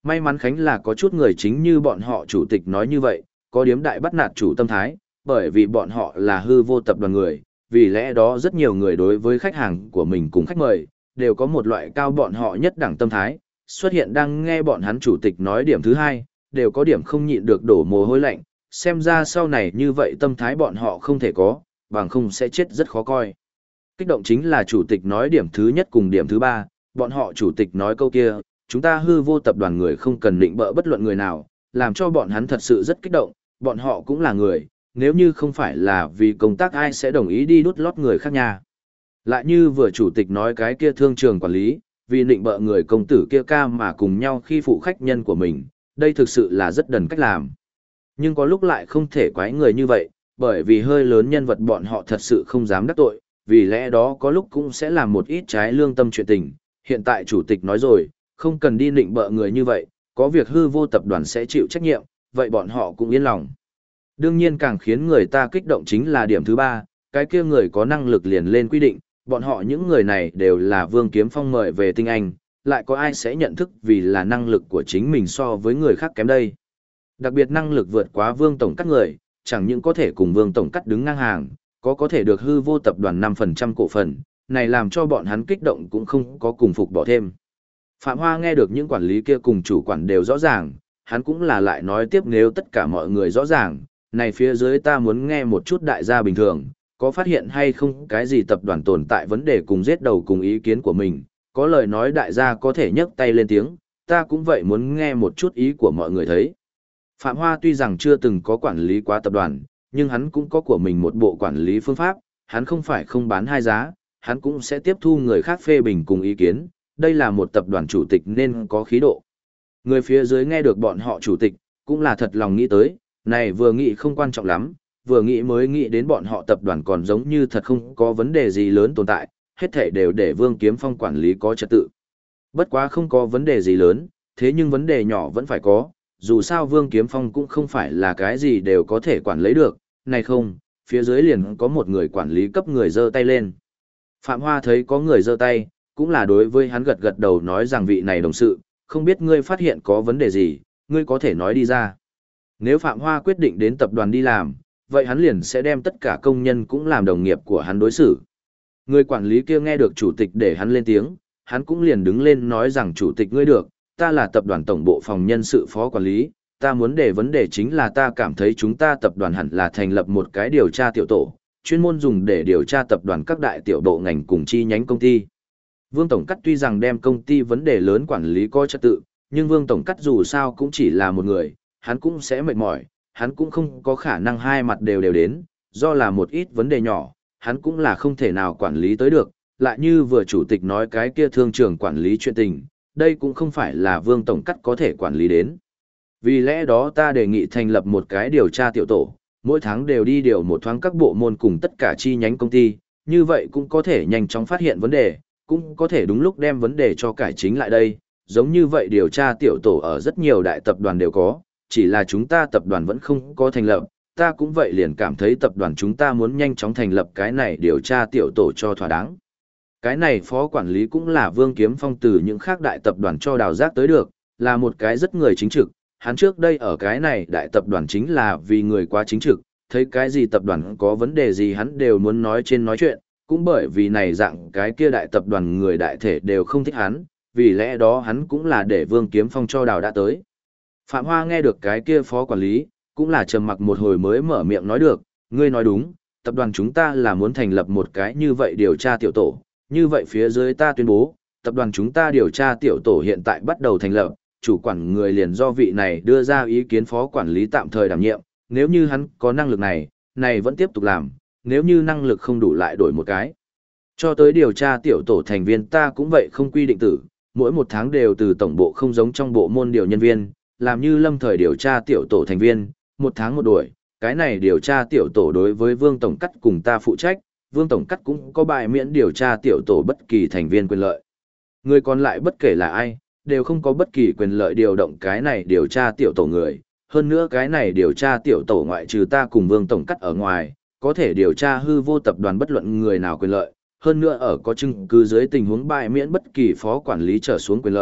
May mắn Khánh là có chút người chính như bọn họ chủ tịch nói như vậy, có điếm đại bắt nạt chủ tâm thái, bởi vì bọn họ là hư vô tập đoàn người, vì lẽ đó rất nhiều người đối với khách hàng của mình cùng khách mời, đều có một loại cao bọn họ nhất đẳng tâm thái, xuất hiện đang nghe bọn hắn chủ tịch nói điểm thứ hai, đều có điểm không nhịn được đổ mồ hôi lạnh, xem ra sau này như vậy tâm thái bọn họ không thể có, bằng không sẽ chết rất khó coi. Kích động chính là chủ tịch nói điểm thứ nhất cùng điểm thứ ba, bọn họ chủ tịch nói câu kia, chúng ta hư vô tập đoàn người không cần định bỡ bất luận người nào, làm cho bọn hắn thật sự rất kích động, bọn họ cũng là người, nếu như không phải là vì công tác ai sẽ đồng ý đi đút lót người khác nha. Lại như vừa chủ tịch nói cái kia thương trường quản lý, vì định bỡ người công tử kia ca mà cùng nhau khi phụ khách nhân của mình, đây thực sự là rất đần cách làm. Nhưng có lúc lại không thể quái người như vậy, bởi vì hơi lớn nhân vật bọn họ thật sự không dám đắc tội, vì lẽ đó có lúc cũng sẽ làm một ít trái lương tâm chuyện tình. Hiện tại chủ tịch nói rồi, không cần đi nịnh bợ người như vậy, có việc hư vô tập đoàn sẽ chịu trách nhiệm, vậy bọn họ cũng yên lòng. Đương nhiên càng khiến người ta kích động chính là điểm thứ ba, cái kia người có năng lực liền lên quy định, bọn họ những người này đều là Vương Kiếm Phong mời về tinh anh, lại có ai sẽ nhận thức vì là năng lực của chính mình so với người khác kém đây. Đặc biệt năng lực vượt quá Vương Tổng Cắt người, chẳng những có thể cùng Vương Tổng Cắt đứng ngang hàng, có thể được hư vô tập đoàn 5% cổ phần, này làm cho bọn hắn kích động cũng không có cùng phục bỏ thêm. Phạm Hoa nghe được những quản lý kia cùng chủ quản đều rõ ràng, hắn cũng là lại nói tiếp nếu tất cả mọi người rõ ràng, này phía dưới ta muốn nghe một chút đại gia bình thường, có phát hiện hay không cái gì tập đoàn tồn tại vấn đề cùng giết đầu cùng ý kiến của mình, có lời nói đại gia có thể nhấc tay lên tiếng, ta cũng vậy muốn nghe một chút ý của mọi người thấy. Phạm Hoa tuy rằng chưa từng có quản lý quá tập đoàn, nhưng hắn cũng có của mình một bộ quản lý phương pháp, hắn không phải không bán hai giá, hắn cũng sẽ tiếp thu người khác phê bình cùng ý kiến, đây là một tập đoàn chủ tịch nên có khí độ. Người phía dưới nghe được bọn họ chủ tịch, cũng là thật lòng nghĩ tới, này vừa nghĩ không quan trọng lắm, vừa nghĩ mới nghĩ đến bọn họ tập đoàn còn giống như thật không có vấn đề gì lớn tồn tại, hết thảy đều để Vương Kiếm Phong quản lý có trật tự. Bất quá không có vấn đề gì lớn, thế nhưng vấn đề nhỏ vẫn phải có, dù sao Vương Kiếm Phong cũng không phải là cái gì đều có thể quản lấy được, này không, phía dưới liền có một người quản lý cấp người giơ tay lên. Phạm Hoa thấy có người giơ tay, cũng là đối với hắn gật gật đầu nói rằng vị này đồng sự, không biết ngươi phát hiện có vấn đề gì, ngươi có thể nói đi ra. Nếu Phạm Hoa quyết định đến tập đoàn đi làm, vậy hắn liền sẽ đem tất cả công nhân cũng làm đồng nghiệp của hắn đối xử. Người quản lý kia nghe được chủ tịch để hắn lên tiếng, hắn cũng liền đứng lên nói rằng chủ tịch ngươi được, ta là tập đoàn tổng bộ phòng nhân sự phó quản lý, ta muốn đề vấn đề chính là ta cảm thấy chúng ta tập đoàn hẳn là thành lập một cái điều tra tiểu tổ, chuyên môn dùng để điều tra tập đoàn các đại tiểu bộ ngành cùng chi nhánh công ty. Vương Tổng Cắt tuy rằng đem công ty vấn đề lớn quản lý có trật tự, nhưng Vương Tổng Cắt dù sao cũng chỉ là một người, hắn cũng sẽ mệt mỏi, hắn cũng không có khả năng hai mặt đều đến, do là một ít vấn đề nhỏ, hắn cũng là không thể nào quản lý tới được, lại như vừa chủ tịch nói cái kia thương trường quản lý chuyện tình, đây cũng không phải là Vương Tổng Cắt có thể quản lý đến. Vì lẽ đó ta đề nghị thành lập một cái điều tra tiểu tổ, mỗi tháng đều đi điều một thoáng các bộ môn cùng tất cả chi nhánh công ty, như vậy cũng có thể nhanh chóng phát hiện vấn đề, cũng có thể đúng lúc đem vấn đề cho cải chính lại đây. Giống như vậy điều tra tiểu tổ ở rất nhiều đại tập đoàn đều có, chỉ là chúng ta tập đoàn vẫn không có thành lập, ta cũng vậy liền cảm thấy tập đoàn chúng ta muốn nhanh chóng thành lập cái này điều tra tiểu tổ cho thỏa đáng. Cái này phó quản lý cũng là Vương Kiếm Phong từ những khác đại tập đoàn cho đào giác tới được, là một cái rất người chính trực, hắn trước đây ở cái này đại tập đoàn chính là vì người quá chính trực, thấy cái gì tập đoàn có vấn đề gì hắn đều muốn nói trên nói chuyện, cũng bởi vì này dạng cái kia đại tập đoàn người đại thể đều không thích hắn, vì lẽ đó hắn cũng là để Vương Kiếm Phong cho đào đã tới. Phạm Hoa nghe được cái kia phó quản lý, cũng là trầm mặc một hồi mới mở miệng nói được, ngươi nói đúng, tập đoàn chúng ta là muốn thành lập một cái như vậy điều tra tiểu tổ, như vậy phía dưới ta tuyên bố, tập đoàn chúng ta điều tra tiểu tổ hiện tại bắt đầu thành lập, chủ quản người liền do vị này đưa ra ý kiến phó quản lý tạm thời đảm nhiệm, nếu như hắn có năng lực này vẫn tiếp tục làm, nếu như năng lực không đủ lại đổi một cái. Cho tới điều tra tiểu tổ thành viên ta cũng vậy không quy định tử, mỗi một tháng đều từ tổng bộ không giống trong bộ môn điều nhân viên, làm như lâm thời điều tra tiểu tổ thành viên, một tháng một đuổi, cái này điều tra tiểu tổ đối với Vương Tổng Cắt cùng ta phụ trách, Vương Tổng Cắt cũng có bài miễn điều tra tiểu tổ bất kỳ thành viên quyền lợi. Người còn lại bất kể là ai, đều không có bất kỳ quyền lợi điều động cái này điều tra tiểu tổ người. Hơn nữa cái này điều tra tiểu tổ ngoại trừ ta cùng Vương Tổng Cắt ở ngoài, có thể điều tra hư vô tập đoàn bất luận người nào quyền lợi. Hơn nữa ở có chứng cứ dưới tình huống bại miễn bất kỳ phó quản lý trở xuống quyền lợi,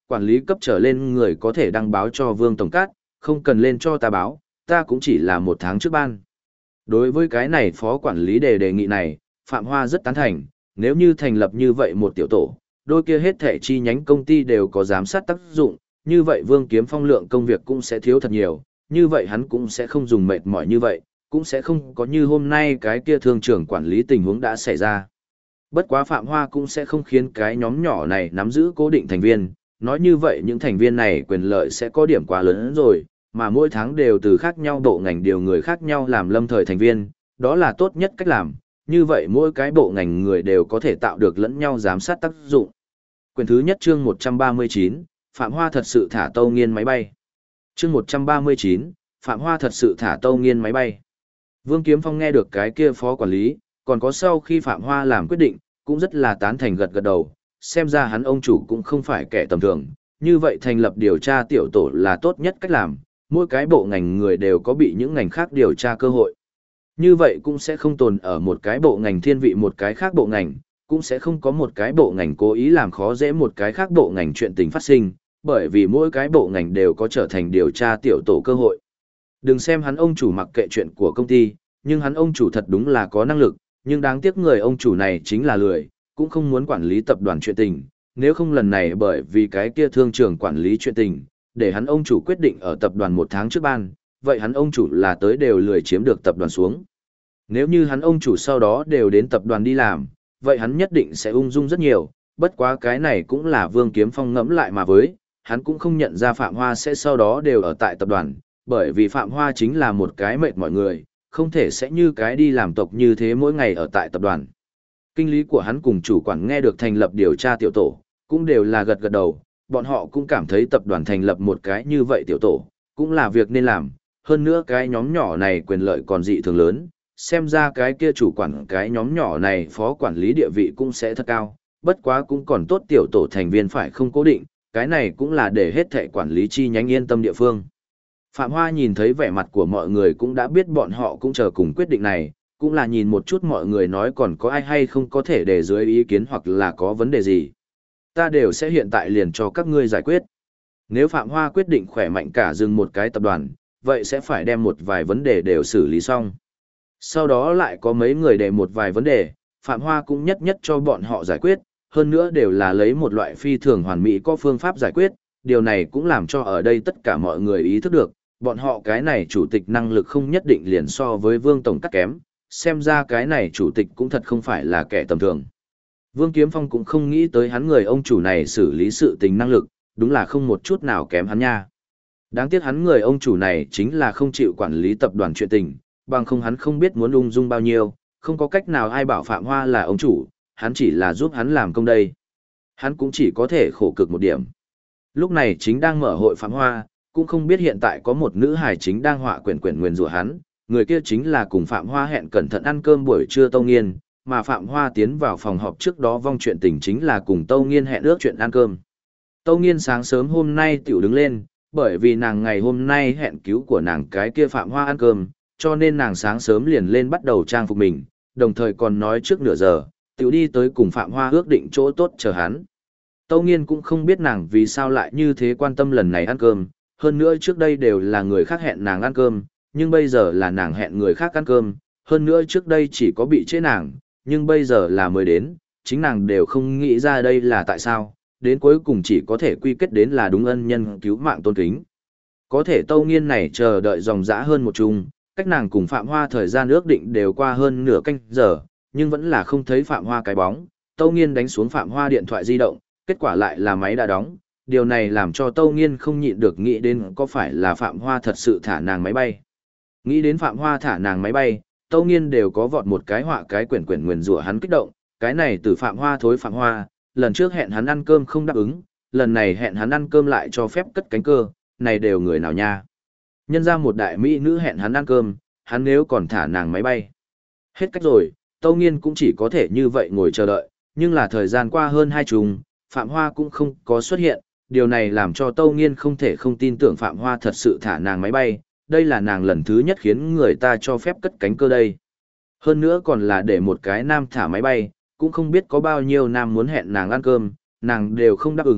quản lý cấp trở lên người có thể đăng báo cho Vương Tổng Cát, không cần lên cho ta báo, ta cũng chỉ là 1 tháng trước ban. Đối với cái này phó quản lý đề nghị này, Phạm Hoa rất tán thành, nếu như thành lập như vậy một tiểu tổ, đôi kia hết thảy chi nhánh công ty đều có giám sát tác dụng, như vậy Vương Kiếm Phong lượng công việc cũng sẽ thiếu thật nhiều, như vậy hắn cũng sẽ không dùng mệt mỏi như vậy, cũng sẽ không có như hôm nay cái kia thương trưởng quản lý tình huống đã xảy ra. Bất quá Phạm Hoa cũng sẽ không khiến cái nhóm nhỏ này nắm giữ cố định thành viên, nói như vậy những thành viên này quyền lợi sẽ có điểm quá lớn hơn rồi, mà mỗi tháng đều từ khác nhau bộ ngành điều người khác nhau làm lâm thời thành viên, đó là tốt nhất cách làm, như vậy mỗi cái bộ ngành người đều có thể tạo được lẫn nhau giám sát tác dụng. Quyển thứ nhất chương 139, Phạm Hoa thật sự thả Tâu Nghiên máy bay. Chương 139, Phạm Hoa thật sự thả Tâu Nghiên máy bay. Vương Kiếm Phong nghe được cái kia phó quản lý, còn có sau khi Phạm Hoa làm quyết định, cũng rất là tán thành gật gật đầu, xem ra hắn ông chủ cũng không phải kẻ tầm thường, như vậy thành lập điều tra tiểu tổ là tốt nhất cách làm, mỗi cái bộ ngành người đều có bị những ngành khác điều tra cơ hội. Như vậy cũng sẽ không tồn ở một cái bộ ngành thiên vị một cái khác bộ ngành, cũng sẽ không có một cái bộ ngành cố ý làm khó dễ một cái khác bộ ngành chuyện tình phát sinh, bởi vì mỗi cái bộ ngành đều có trở thành điều tra tiểu tổ cơ hội. Đừng xem hắn ông chủ mặc kệ chuyện của công ty, nhưng hắn ông chủ thật đúng là có năng lực, nhưng đáng tiếc người ông chủ này chính là lười, cũng không muốn quản lý tập đoàn chuyện tình, nếu không lần này bởi vì cái kia thương trưởng quản lý chuyện tình, để hắn ông chủ quyết định ở tập đoàn 1 tháng trước ban, vậy hắn ông chủ là tới đều lười chiếm được tập đoàn xuống. Nếu như hắn ông chủ sau đó đều đến tập đoàn đi làm, vậy hắn nhất định sẽ ung dung rất nhiều, bất quá cái này cũng là Vương Kiếm Phong ngẫm lại mà với, hắn cũng không nhận ra Phạm Hoa sẽ sau đó đều ở tại tập đoàn, bởi vì Phạm Hoa chính là một cái mệt mọi người, không thể sẽ như cái đi làm tộc như thế mỗi ngày ở tại tập đoàn. Kinh lý của hắn cùng chủ quản nghe được thành lập điều tra tiểu tổ, cũng đều là gật gật đầu, bọn họ cũng cảm thấy tập đoàn thành lập một cái như vậy tiểu tổ, cũng là việc nên làm, hơn nữa cái nhóm nhỏ này quyền lợi còn dị thường lớn, xem ra cái kia chủ quản cái nhóm nhỏ này phó quản lý địa vị cũng sẽ thật cao, bất quá cũng còn tốt tiểu tổ thành viên phải không cố định, cái này cũng là để hết thảy quản lý chi nhánh yên tâm địa phương. Phạm Hoa nhìn thấy vẻ mặt của mọi người cũng đã biết bọn họ cũng chờ cùng quyết định này, cũng là nhìn một chút mọi người nói còn có ai hay không có thể để dưới ý kiến hoặc là có vấn đề gì. Ta đều sẽ hiện tại liền cho các ngươi giải quyết. Nếu Phạm Hoa quyết định khỏe mạnh cả dừng một cái tập đoàn, vậy sẽ phải đem một vài vấn đề đều xử lý xong. Sau đó lại có mấy người đề một vài vấn đề, Phạm Hoa cũng nhất nhất cho bọn họ giải quyết, hơn nữa đều là lấy một loại phi thường hoàn mỹ có phương pháp giải quyết, điều này cũng làm cho ở đây tất cả mọi người ý thức được, bọn họ cái này chủ tịch năng lực không nhất định liền so với Vương Tổng Cát kém, xem ra cái này chủ tịch cũng thật không phải là kẻ tầm thường. Vương Kiếm Phong cũng không nghĩ tới hắn người ông chủ này xử lý sự tình năng lực, đúng là không một chút nào kém hắn nha. Đáng tiếc hắn người ông chủ này chính là không chịu quản lý tập đoàn chuyện tình, bằng không hắn không biết muốn ung dung bao nhiêu, không có cách nào ai bảo Phạm Hoa là ông chủ, hắn chỉ là giúp hắn làm công đây. Hắn cũng chỉ có thể khổ cực một điểm. Lúc này chính đang mở hội Phạm Hoa, cũng không biết hiện tại có một nữ hài chính đang họa quyển nguyền rủa hắn, người kia chính là cùng Phạm Hoa hẹn cẩn thận ăn cơm buổi trưa Tâu Nghiên, mà Phạm Hoa tiến vào phòng họp trước đó vong chuyện tình chính là cùng Tâu Nghiên hẹn ước chuyện ăn cơm. Tâu Nghiên sáng sớm hôm nay tiểu đứng lên, bởi vì nàng ngày hôm nay hẹn cứu của nàng cái kia Phạm Hoa ăn cơm, cho nên nàng sáng sớm liền lên bắt đầu trang phục mình, đồng thời còn nói trước nửa giờ, tiểu đi tới cùng Phạm Hoa ước định chỗ tốt chờ hắn. Tâu Nghiên cũng không biết nàng vì sao lại như thế quan tâm lần này ăn cơm, hơn nữa trước đây đều là người khác hẹn nàng ăn cơm, nhưng bây giờ là nàng hẹn người khác ăn cơm, hơn nữa trước đây chỉ có bị chế nàng, nhưng bây giờ là mới đến, chính nàng đều không nghĩ ra đây là tại sao, đến cuối cùng chỉ có thể quy kết đến là đúng ân nhân cứu mạng tôn kính. Có thể Tâu Nghiên này chờ đợi dòng dã hơn một chung, cách nàng cùng Phạm Hoa thời gian ước định đều qua hơn nửa canh giờ, nhưng vẫn là không thấy Phạm Hoa cái bóng. Tâu Nghiên đánh xuống Phạm Hoa điện thoại di động, kết quả lại là máy đã đóng. Điều này làm cho Tâu Nghiên không nhịn được nghĩ đến có phải là Phạm Hoa thật sự thả nàng máy bay. Nghĩ đến Phạm Hoa thả nàng máy bay, Tâu Nghiên đều có vọt một cái họa cái quyển nguyền rủa hắn kích động, cái này từ Phạm Hoa thối Phạm Hoa, lần trước hẹn hắn ăn cơm không đáp ứng, lần này hẹn hắn ăn cơm lại cho phép cất cánh cơ, này đều người nào nha. Nhân ra một đại mỹ nữ hẹn hắn ăn cơm, hắn nếu còn thả nàng máy bay. Hết cách rồi, Tâu Nghiên cũng chỉ có thể như vậy ngồi chờ đợi, nhưng là thời gian qua hơn 2 trùng, Phạm Hoa cũng không có xuất hiện, điều này làm cho Tâu Nghiên không thể không tin tưởng Phạm Hoa thật sự thả nàng máy bay, đây là nàng lần thứ nhất khiến người ta cho phép cất cánh cơ đây. Hơn nữa còn là để một cái nam thả máy bay, cũng không biết có bao nhiêu nam muốn hẹn nàng ăn cơm, nàng đều không đáp ứng,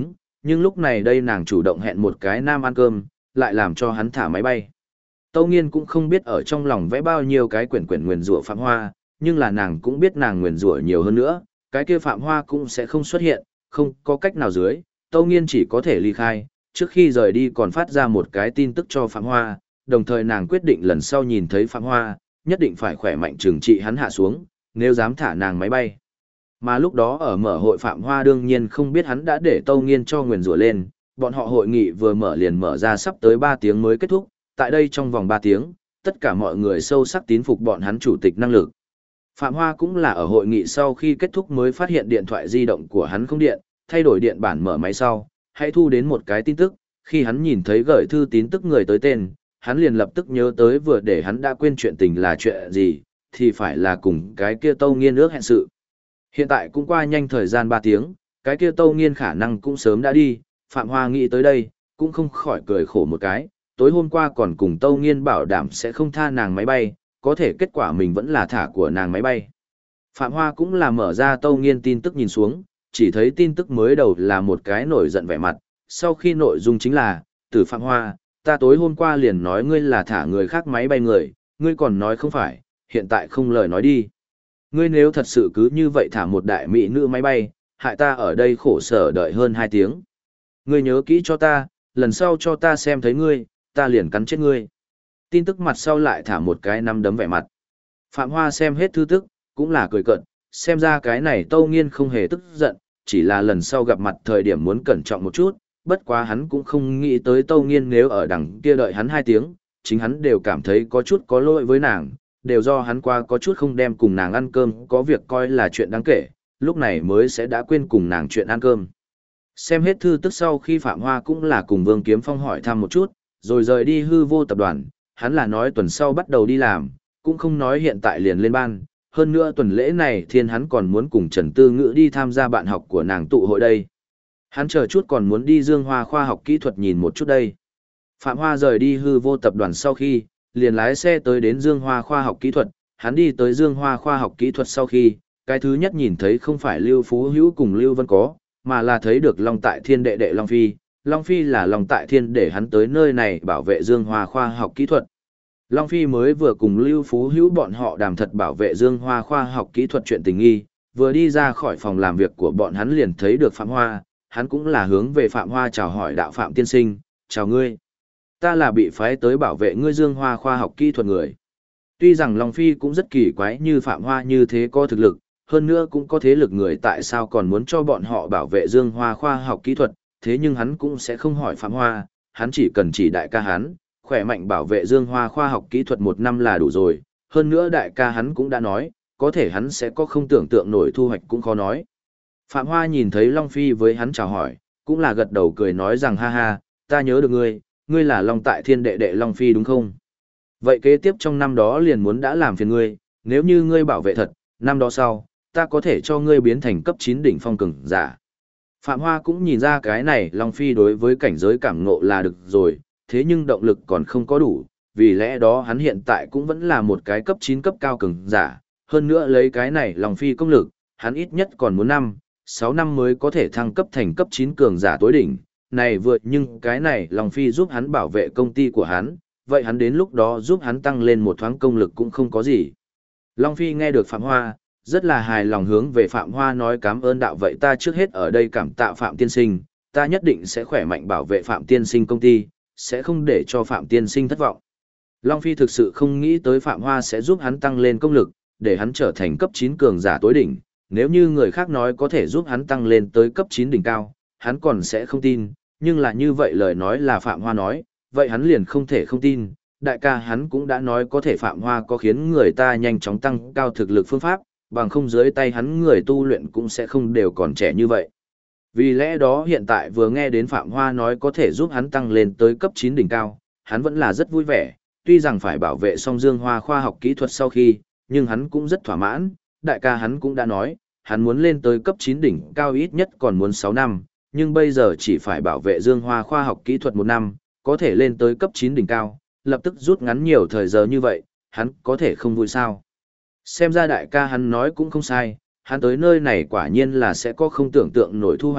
nhưng lúc này đây nàng chủ động hẹn một cái nam ăn cơm, lại làm cho hắn thả máy bay. Tâu Nghiên cũng không biết ở trong lòng vẽ bao nhiêu cái quyển nguyền rủa Phạm Hoa, nhưng là nàng cũng biết nàng nguyền rủa nhiều hơn nữa, cái kia Phạm Hoa cũng sẽ không xuất hiện, không có cách nào dưới, Tâu Nghiên chỉ có thể ly khai, trước khi rời đi còn phát ra một cái tin tức cho Phạm Hoa, đồng thời nàng quyết định lần sau nhìn thấy Phạm Hoa, nhất định phải khỏe mạnh trừng trị hắn hạ xuống, nếu dám thả nàng máy bay. Mà lúc đó ở mở hội Phạm Hoa đương nhiên không biết hắn đã để Tâu Nghiên cho nguyền rủa lên, bọn họ hội nghị vừa mở liền mở ra sắp tới 3 tiếng mới kết thúc, tại đây trong vòng 3 tiếng, tất cả mọi người sâu sắc tín phục bọn hắn chủ tịch năng lực. Phạm Hoa cũng là ở hội nghị sau khi kết thúc mới phát hiện điện thoại di động của hắn không điện, thay đổi điện bản mở máy sau, hãy thu đến một cái tin tức, khi hắn nhìn thấy gửi thư tín tức người tới tên, hắn liền lập tức nhớ tới vừa để hắn đã quên chuyện tình là chuyện gì, thì phải là cùng cái kia Tâu Nghiên ước hẹn sự. Hiện tại cũng qua nhanh thời gian 3 tiếng, cái kia Tâu Nghiên khả năng cũng sớm đã đi, Phạm Hoa nghĩ tới đây, cũng không khỏi cười khổ một cái, tối hôm qua còn cùng Tâu Nghiên bảo đảm sẽ không tha nàng máy bay, có thể kết quả mình vẫn là thả của nàng máy bay. Phạm Hoa cũng là mở ra Tâu Nghiên tin tức nhìn xuống, chỉ thấy tin tức mới đầu là một cái nổi giận vẻ mặt, sau khi nội dung chính là, từ Phạm Hoa, ta tối hôm qua liền nói ngươi là thả người khác máy bay người, ngươi còn nói không phải, hiện tại không lời nói đi. Ngươi nếu thật sự cứ như vậy thả một đại mỹ nữ máy bay, hại ta ở đây khổ sở đợi hơn 2 tiếng. Ngươi nhớ kỹ cho ta, lần sau cho ta xem thấy ngươi, ta liền cắn chết ngươi. Tin tức mặt sau lại thả một cái nắm đấm vẻ mặt. Phạm Hoa xem hết thư tức, cũng là cười cợt, xem ra cái này Tâu Nghiên không hề tức giận, chỉ là lần sau gặp mặt thời điểm muốn cẩn trọng một chút, bất quá hắn cũng không nghĩ tới Tâu Nghiên nếu ở đằng kia đợi hắn 2 tiếng, chính hắn đều cảm thấy có chút có lỗi với nàng, đều do hắn qua có chút không đem cùng nàng ăn cơm có việc coi là chuyện đáng kể, lúc này mới sẽ đã quên cùng nàng chuyện ăn cơm. Xem hết thư tức sau khi Phạm Hoa cũng là cùng Vương Kiếm Phong hỏi thăm một chút, rồi rời đi Hư Vô tập đoàn, hắn là nói tuần sau bắt đầu đi làm, cũng không nói hiện tại liền lên ban, hơn nữa tuần lễ này thiên hắn còn muốn cùng Trần Tư Ngữ đi tham gia bạn học của nàng tụ hội đây. Hắn chờ chút còn muốn đi Dương Hoa khoa học kỹ thuật nhìn một chút đây. Phạm Hoa rời đi Hư Vô tập đoàn sau khi, liền lái xe tới đến Dương Hoa khoa học kỹ thuật, hắn đi tới Dương Hoa khoa học kỹ thuật sau khi, cái thứ nhất nhìn thấy không phải Lưu Phú Hữu cùng Lưu Vân Có, mà là thấy được Long Tại Thiên đệ đệ Long Phi. Long Phi là Long Tại Thiên để hắn tới nơi này bảo vệ Dương Hoa khoa học kỹ thuật. Long Phi mới vừa cùng Lưu Phú Hữu bọn họ đàm thật bảo vệ Dương Hoa khoa học kỹ thuật chuyện tình nghi, vừa đi ra khỏi phòng làm việc của bọn hắn liền thấy được Phạm Hoa, hắn cũng là hướng về Phạm Hoa chào hỏi đạo Phạm tiên sinh, chào ngươi. Ta là bị phái tới bảo vệ ngươi Dương Hoa khoa học kỹ thuật người. Tuy rằng Long Phi cũng rất kỳ quái như Phạm Hoa như thế có thực lực, hơn nữa cũng có thế lực người tại sao còn muốn cho bọn họ bảo vệ Dương Hoa khoa học kỹ thuật, thế nhưng hắn cũng sẽ không hỏi Phạm Hoa, hắn chỉ cần chỉ đại ca hắn, khỏe mạnh bảo vệ Dương Hoa khoa học kỹ thuật 1 năm là đủ rồi, hơn nữa đại ca hắn cũng đã nói, có thể hắn sẽ có không tưởng tượng nổi thu hoạch cũng khó nói. Phạm Hoa nhìn thấy Long Phi với hắn chào hỏi, cũng là gật đầu cười nói rằng ha ha, ta nhớ được ngươi, ngươi là Long Tại Thiên đệ đệ Long Phi đúng không? Vậy kế tiếp trong năm đó liền muốn đã làm phiền ngươi, nếu như ngươi bảo vệ thật, năm đó sau, ta có thể cho ngươi biến thành cấp 9 đỉnh phong cường giả. Phạm Hoa cũng nhìn ra cái này Long Phi đối với cảnh giới cảm ngộ là được rồi, thế nhưng động lực còn không có đủ, vì lẽ đó hắn hiện tại cũng vẫn là một cái cấp 9 cấp cao cường giả, hơn nữa lấy cái này Long Phi công lực, hắn ít nhất còn muốn 6 năm mới có thể thăng cấp thành cấp 9 cường giả tối đỉnh, này vượt nhưng cái này Long Phi giúp hắn bảo vệ công ty của hắn, vậy hắn đến lúc đó giúp hắn tăng lên một thoáng công lực cũng không có gì. Long Phi nghe được Phạm Hoa, rất là hài lòng hướng về Phạm Hoa nói cảm ơn đạo vậy ta trước hết ở đây cảm tạ Phạm Tiên Sinh, ta nhất định sẽ khỏe mạnh bảo vệ Phạm Tiên Sinh công ty, sẽ không để cho Phạm Tiên Sinh thất vọng. Long Phi thực sự không nghĩ tới Phạm Hoa sẽ giúp hắn tăng lên công lực, để hắn trở thành cấp 9 cường giả tối đỉnh, nếu như người khác nói có thể giúp hắn tăng lên tới cấp 9 đỉnh cao, hắn còn sẽ không tin, nhưng là như vậy lời nói là Phạm Hoa nói, vậy hắn liền không thể không tin, đại ca hắn cũng đã nói có thể Phạm Hoa có khiến người ta nhanh chóng tăng cao thực lực phương pháp, bằng không dưới tay hắn người tu luyện cũng sẽ không đều còn trẻ như vậy. Vì lẽ đó hiện tại vừa nghe đến Phạm Hoa nói có thể giúp hắn tăng lên tới cấp 9 đỉnh cao, hắn vẫn là rất vui vẻ, tuy rằng phải bảo vệ song Dương Hoa khoa học kỹ thuật sau khi, nhưng hắn cũng rất thỏa mãn, đại ca hắn cũng đã nói, hắn muốn lên tới cấp 9 đỉnh cao ít nhất còn muốn 6 năm, nhưng bây giờ chỉ phải bảo vệ Dương Hoa khoa học kỹ thuật 1 năm, có thể lên tới cấp 9 đỉnh cao, lập tức rút ngắn nhiều thời giờ như vậy, hắn có thể không vui sao. Xem ra đại ca hắn nói cũng không sai, hắn tới nơi này quả nhiên là sẽ có không tưởng tượng nổi thu hoạch,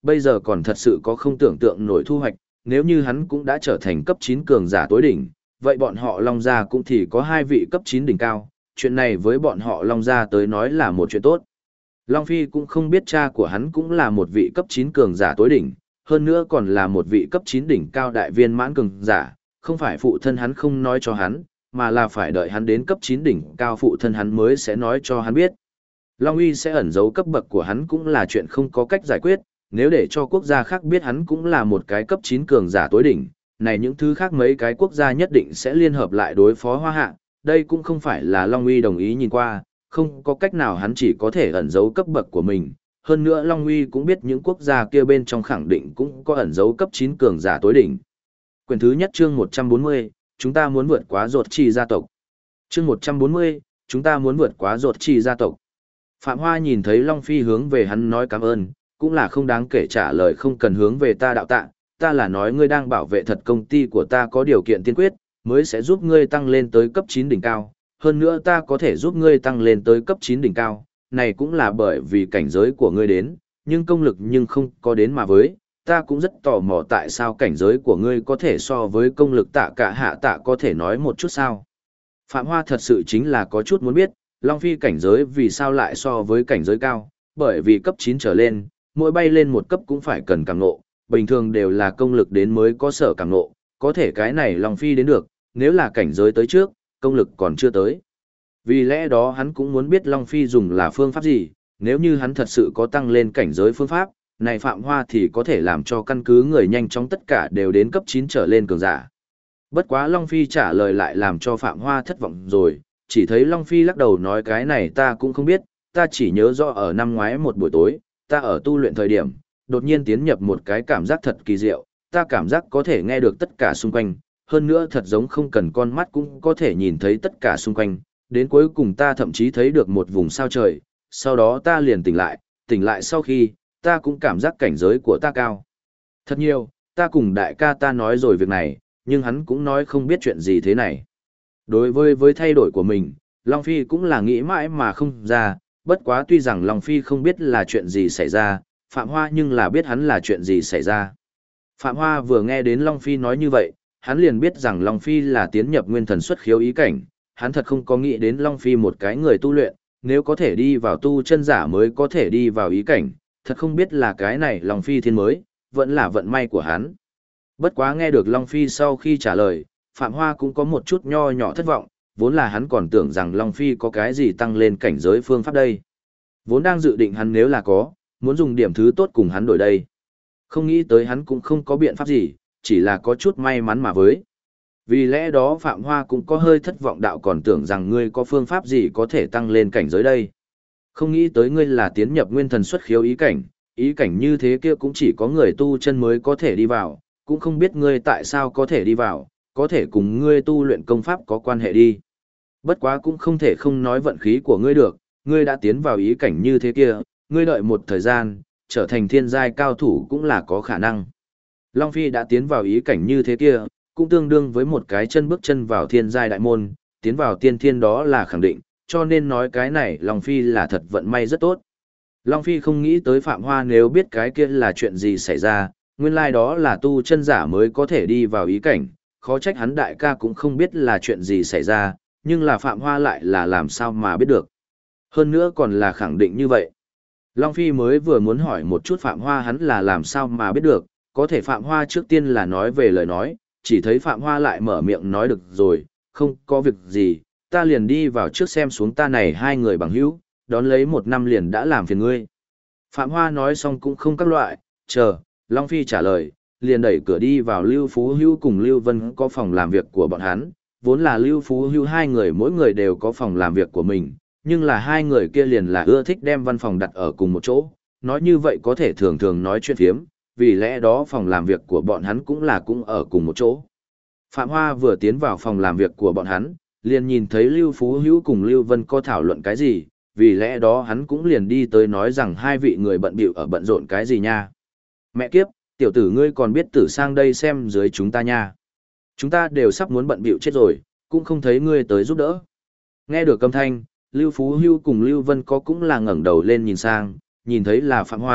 bây giờ còn thật sự có không tưởng tượng nổi thu hoạch, nếu như hắn cũng đã trở thành cấp 9 cường giả tối đỉnh, vậy bọn họ Long Gia cũng thì có 2 vị cấp 9 đỉnh cao, chuyện này với bọn họ Long Gia tới nói là một chuyện tốt. Long Phi cũng không biết cha của hắn cũng là một vị cấp 9 cường giả tối đỉnh, hơn nữa còn là một vị cấp 9 đỉnh cao đại viên mãn cường giả, không phải phụ thân hắn không nói cho hắn, mà là phải đợi hắn đến cấp 9 đỉnh cao phụ thân hắn mới sẽ nói cho hắn biết. Long Uy sẽ ẩn giấu cấp bậc của hắn cũng là chuyện không có cách giải quyết, nếu để cho quốc gia khác biết hắn cũng là một cái cấp 9 cường giả tối đỉnh, này những thứ khác mấy cái quốc gia nhất định sẽ liên hợp lại đối phó Hoa Hạ, đây cũng không phải là Long Uy đồng ý nhìn qua, không có cách nào hắn chỉ có thể ẩn giấu cấp bậc của mình. Hơn nữa Long Uy cũng biết những quốc gia kia bên trong khẳng định cũng có ẩn giấu cấp 9 cường giả tối đỉnh. Quyển thứ nhất chương 140, chúng ta muốn vượt quá ruột trì gia tộc. Chương 140, chúng ta muốn vượt quá ruột trì gia tộc. Phạm Hoa nhìn thấy Long Phi hướng về hắn nói cảm ơn, cũng là không đáng kể trả lời không cần hướng về ta đạo tạ, ta là nói ngươi đang bảo vệ thật công ty của ta có điều kiện tiên quyết, mới sẽ giúp ngươi tăng lên tới cấp 9 đỉnh cao, hơn nữa ta có thể giúp ngươi tăng lên tới cấp 9 đỉnh cao, này cũng là bởi vì cảnh giới của ngươi đến, nhưng công lực nhưng không có đến mà với, ta cũng rất tò mò tại sao cảnh giới của ngươi có thể so với công lực Tạ Cả Hạ Tạ có thể nói một chút sao. Phạm Hoa thật sự chính là có chút muốn biết, Long Phi cảnh giới vì sao lại so với cảnh giới cao, bởi vì cấp 9 trở lên, mỗi bay lên một cấp cũng phải cần càng ngộ, bình thường đều là công lực đến mới có sở càng ngộ, có thể cái này Long Phi đến được, nếu là cảnh giới tới trước, công lực còn chưa tới. Vì lẽ đó hắn cũng muốn biết Long Phi dùng là phương pháp gì, nếu như hắn thật sự có tăng lên cảnh giới phương pháp, này Phạm Hoa thì có thể làm cho căn cứ người nhanh chóng tất cả đều đến cấp 9 trở lên cường giả. Bất quá Long Phi trả lời lại làm cho Phạm Hoa thất vọng rồi, chỉ thấy Long Phi lắc đầu nói cái này ta cũng không biết, ta chỉ nhớ rõ ở năm ngoái một buổi tối, ta ở tu luyện thời điểm, đột nhiên tiến nhập một cái cảm giác thật kỳ diệu, ta cảm giác có thể nghe được tất cả xung quanh, hơn nữa thật giống không cần con mắt cũng có thể nhìn thấy tất cả xung quanh, đến cuối cùng ta thậm chí thấy được một vùng sao trời, sau đó ta liền tỉnh lại sau khi, ta cũng cảm giác cảnh giới của ta cao. Thật nhiều, ta cùng đại ca ta nói rồi việc này, nhưng hắn cũng nói không biết chuyện gì thế này. Đối với thay đổi của mình, Long Phi cũng là nghĩ mãi mà không ra, bất quá tuy rằng Long Phi không biết là chuyện gì xảy ra, Phạm Hoa nhưng là biết hắn là chuyện gì xảy ra. Phạm Hoa vừa nghe đến Long Phi nói như vậy, hắn liền biết rằng Long Phi là tiến nhập nguyên thần xuất khiếu ý cảnh, hắn thật không có nghĩ đến Long Phi một cái người tu luyện, nếu có thể đi vào tu chân giả mới có thể đi vào ý cảnh, thật không biết là cái này Long Phi thiên mới, vẫn là vận may của hắn. Bất quá nghe được Long Phi sau khi trả lời, Phạm Hoa cũng có một chút nho nhỏ thất vọng, vốn là hắn còn tưởng rằng Long Phi có cái gì tăng lên cảnh giới phương pháp đây. Vốn đang dự định hắn nếu là có, muốn dùng điểm thứ tốt cùng hắn đổi đây. Không nghĩ tới hắn cũng không có biện pháp gì, chỉ là có chút may mắn mà với. Vì lẽ đó Phạm Hoa cũng có hơi thất vọng đạo còn tưởng rằng ngươi có phương pháp gì có thể tăng lên cảnh giới đây. Không nghĩ tới ngươi là tiến nhập nguyên thần xuất khiếu ý cảnh như thế kia cũng chỉ có người tu chân mới có thể đi vào, cũng không biết ngươi tại sao có thể đi vào, có thể cùng ngươi tu luyện công pháp có quan hệ đi. Bất quá cũng không thể không nói vận khí của ngươi được, ngươi đã tiến vào ý cảnh như thế kia, ngươi đợi một thời gian, trở thành thiên giai cao thủ cũng là có khả năng. Long Phi đã tiến vào ý cảnh như thế kia, cũng tương đương với một cái chân bước chân vào thiên giai đại môn, tiến vào tiên thiên đó là khẳng định, cho nên nói cái này Long Phi là thật vận may rất tốt. Long Phi không nghĩ tới Phạm Hoa nếu biết cái kia là chuyện gì xảy ra, nguyên lai đó là tu chân giả mới có thể đi vào ý cảnh, khó trách hắn đại ca cũng không biết là chuyện gì xảy ra, nhưng là Phạm Hoa lại là làm sao mà biết được. Hơn nữa còn là khẳng định như vậy. Long Phi mới vừa muốn hỏi một chút Phạm Hoa hắn là làm sao mà biết được, có thể Phạm Hoa trước tiên là nói về lời nói, chỉ thấy Phạm Hoa lại mở miệng nói được rồi, không có việc gì, ta liền đi vào trước xem xuống ta này hai người bằng hữu, đón lấy 1 năm liền đã làm phiền ngươi. Phạm Hoa nói xong cũng không các loại, chờ, Long Phi trả lời, liền đẩy cửa đi vào Lưu Phú Hữu cùng Lưu Vân có phòng làm việc của bọn hắn, vốn là Lưu Phú Hữu hai người mỗi người đều có phòng làm việc của mình, nhưng là hai người kia liền là ưa thích đem văn phòng đặt ở cùng một chỗ, nói như vậy có thể thường thường nói chuyện phiếm, vì lẽ đó phòng làm việc của bọn hắn cũng ở cùng một chỗ. Phạm Hoa vừa tiến vào phòng làm việc của bọn hắn, liền nhìn thấy Lưu Phú Hữu cùng Lưu Vân có thảo luận cái gì, vì lẽ đó hắn cũng liền đi tới nói rằng hai vị người bận bịu ở bận rộn cái gì nha. Mẹ kiếp, tiểu tử ngươi còn biết tử sang đây xem dưới chúng ta nha. Chúng ta đều sắp muốn bận bịu chết rồi, cũng không thấy ngươi tới giúp đỡ. Nghe được âm thanh, Lưu Phú Hữu cùng Lưu Vân có cũng là ngẩng đầu lên nhìn sang, nhìn thấy là Phạm Hoa,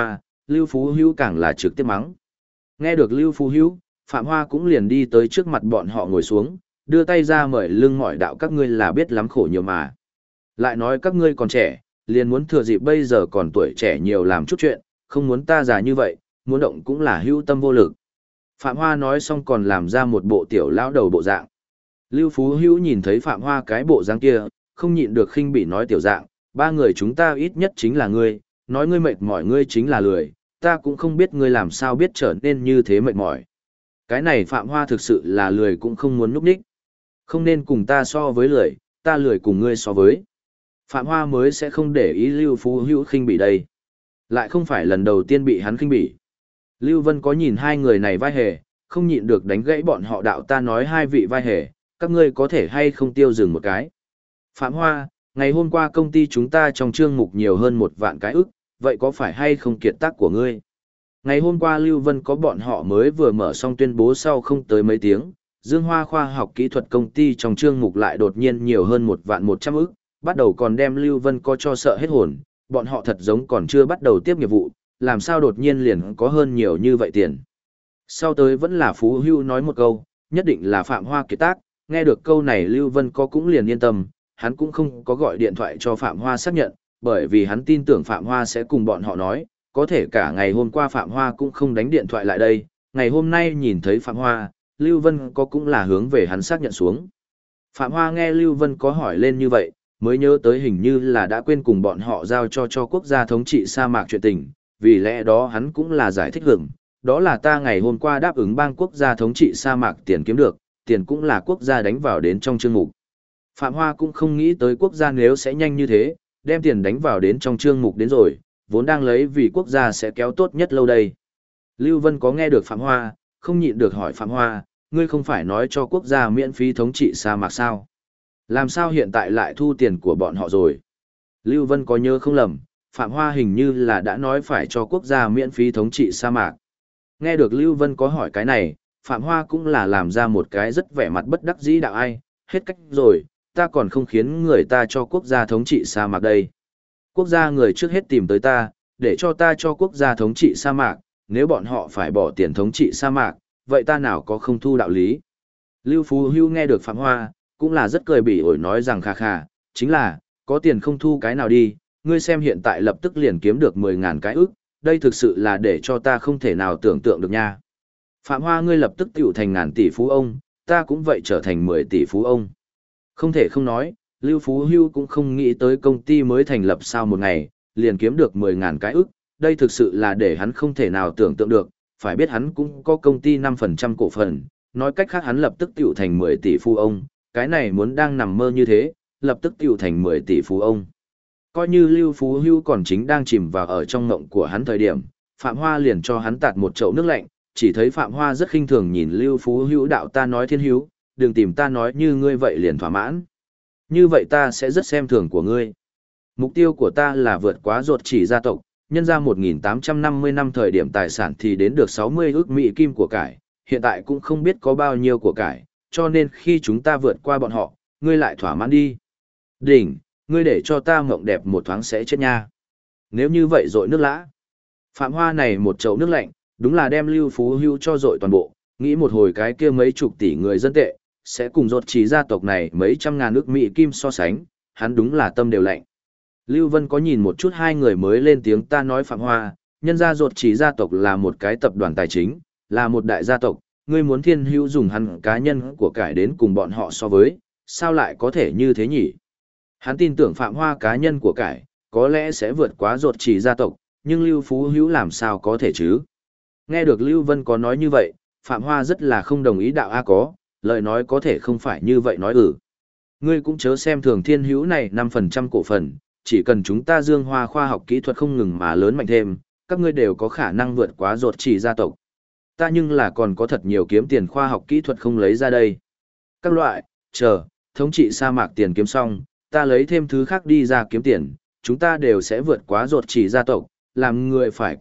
Lưu Phú Hữu càng là trực tiếp mắng. Nghe được Lưu Phú Hữu, Phạm Hoa cũng liền đi tới trước mặt bọn họ ngồi xuống, đưa tay ra mời lưng mỏi đạo các ngươi là biết lắm khổ nhiều mà. Lại nói các ngươi còn trẻ, liền muốn thừa dịp bây giờ còn tuổi trẻ nhiều làm chút chuyện, không muốn ta già như vậy, muốn động cũng là hữu tâm vô lực. Phạm Hoa nói xong còn làm ra một bộ tiểu lão đầu bộ dạng. Lưu Phú Hữu nhìn thấy Phạm Hoa cái bộ dáng kia, không nhịn được khinh bỉ nói tiểu dạng, ba người chúng ta ít nhất chính là ngươi, nói ngươi mệt mỏi ngươi chính là lười, ta cũng không biết ngươi làm sao biết trở nên như thế mệt mỏi. Cái này Phạm Hoa thực sự là lười cũng không muốn núp đích. Không nên cùng ta so với lười, ta lười cùng ngươi so với. Phạm Hoa mới sẽ không để ý Lưu Phú Hữu khinh bỉ đây. Lại không phải lần đầu tiên bị hắn khinh bỉ. Lưu Vân có nhìn hai người này vai hề, không nhịn được đánh gãy bọn họ đạo ta nói hai vị vai hề, các ngươi có thể hay không tiêu dừng một cái. Phạm Hoa, ngày hôm qua công ty chúng ta trong chương mục nhiều hơn 1 vạn cái ức, vậy có phải hay không kiệt tác của ngươi? Ngày hôm qua Lưu Vân có bọn họ mới vừa mở xong tuyên bố sau không tới mấy tiếng, Dương Hoa khoa học kỹ thuật công ty trong chương mục lại đột nhiên nhiều hơn 1 vạn 100 ức, bắt đầu còn đem Lưu Vân có cho sợ hết hồn, bọn họ thật giống còn chưa bắt đầu tiếp nghiệp vụ, làm sao đột nhiên liền có hơn nhiều như vậy tiền. Sau tới vẫn là Phú Hưu nói một câu, nhất định là Phạm Hoa kiệt tác, nghe được câu này Lưu Vân có cũng liền yên tâm, hắn cũng không có gọi điện thoại cho Phạm Hoa xác nhận, bởi vì hắn tin tưởng Phạm Hoa sẽ cùng bọn họ nói, có thể cả ngày hôm qua Phạm Hoa cũng không đánh điện thoại lại đây, ngày hôm nay nhìn thấy Phạm Hoa, Lưu Vân có cũng là hướng về hắn xác nhận xuống. Phạm Hoa nghe Lưu Vân có hỏi lên như vậy, mới nhớ tới hình như là đã quên cùng bọn họ giao cho quốc gia thống trị sa mạc chuyện tình, vì lẽ đó hắn cũng là giải thích hưởng, đó là ta ngày hôm qua đáp ứng bang quốc gia thống trị sa mạc tiền kiếm được, tiền cũng là quốc gia đánh vào đến trong chương mục. Phạm Hoa cũng không nghĩ tới quốc gia nếu sẽ nhanh như thế, đem tiền đánh vào đến trong chương mục đến rồi, vốn đang lấy vì quốc gia sẽ kéo tốt nhất lâu đây. Lưu Vân có nghe được Phạm Hoa, không nhịn được hỏi Phạm Hoa, ngươi không phải nói cho quốc gia miễn phí thống trị sa mạc sao? Làm sao hiện tại lại thu tiền của bọn họ rồi? Lưu Vân có nhớ không lầm, Phạm Hoa hình như là đã nói phải cho quốc gia miễn phí thống trị sa mạc. Nghe được Lưu Vân có hỏi cái này, Phạm Hoa cũng là làm ra một cái rất vẻ mặt bất đắc dĩ đạo ai, hết cách rồi, ta còn không khiến người ta cho quốc gia thống trị sa mạc đây. Quốc gia người trước hết tìm tới ta, để cho ta cho quốc gia thống trị sa mạc, nếu bọn họ phải bỏ tiền thống trị sa mạc, vậy ta nào có không thu đạo lý. Lưu Phú Hưu nghe được Phạm Hoa, cũng là rất cười bỉ ổi nói rằng khà khà, chính là, có tiền không thu cái nào đi, ngươi xem hiện tại lập tức liền kiếm được 10.000 cái ức, đây thực sự là để cho ta không thể nào tưởng tượng được nha. Phạm Hoa ngươi lập tức tiểu thành ngàn tỷ phú ông, ta cũng vậy trở thành 10 tỷ phú ông. Không thể không nói, Lưu Phú Hưu cũng không nghĩ tới công ty mới thành lập sau một ngày, liền kiếm được 10.000 cái ức, đây thực sự là để hắn không thể nào tưởng tượng được, phải biết hắn cũng có công ty 5% cổ phần, nói cách khác hắn lập tức tiểu thành 10 tỷ phú ông, cái này muốn đang nằm mơ như thế, lập tức tiểu thành 10 tỷ phú ông. Coi như Lưu Phú Hưu còn chính đang chìm vào ở trong ngộng của hắn thời điểm, Phạm Hoa liền cho hắn tạt một chậu nước lạnh, chỉ thấy Phạm Hoa rất khinh thường nhìn Lưu Phú Hữu đạo ta nói thiên hữu, đừng tìm ta nói như ngươi vậy liền thỏa mãn. Như vậy ta sẽ rất xem thường của ngươi. Mục tiêu của ta là vượt quá ruột chỉ gia tộc, nhân ra 1.850 năm thời điểm tài sản thì đến được 60 ức Mỹ kim của cải, hiện tại cũng không biết có bao nhiêu của cải, cho nên khi chúng ta vượt qua bọn họ, ngươi lại thỏa mãn đi. Đỉnh, ngươi để cho ta mộng đẹp một thoáng sẽ chết nha. Nếu như vậy rội nước lã. Phạm Hoa này một chậu nước lạnh, đúng là đem Lưu Phú Hưu cho rội toàn bộ, nghĩ một hồi cái kia mấy chục tỷ người dân tệ, sẽ cùng ruột chỉ gia tộc này mấy trăm ngàn ức Mỹ kim so sánh, hắn đúng là tâm đều lạnh. Lưu Vân có nhìn một chút hai người mới lên tiếng ta nói Phạm Hoa, nhân ra ruột chỉ gia tộc là một cái tập đoàn tài chính, là một đại gia tộc, ngươi muốn thiên hữu dùng hắn cá nhân của cải đến cùng bọn họ so với, sao lại có thể như thế nhỉ? Hắn tin tưởng Phạm Hoa cá nhân của cải, có lẽ sẽ vượt quá ruột chỉ gia tộc, nhưng Lưu Phú Hữu làm sao có thể chứ? Nghe được Lưu Vân có nói như vậy, Phạm Hoa rất là không đồng ý đạo A có, lời nói có thể không phải như vậy nói Ngươi cũng chớ xem thường thiên hữu này 5% cổ phần, chỉ cần chúng ta Dương Hoa khoa học kỹ thuật không ngừng mà lớn mạnh thêm, các ngươi đều có khả năng vượt quá ruột chỉ gia tộc. Ta nhưng là còn có thật nhiều kiếm tiền khoa học kỹ thuật không lấy ra đây. Các loại, thống trị sa mạc tiền kiếm xong, ta lấy thêm thứ khác đi ra kiếm tiền, chúng ta đều sẽ vượt quá ruột chỉ gia tộc, làm người phải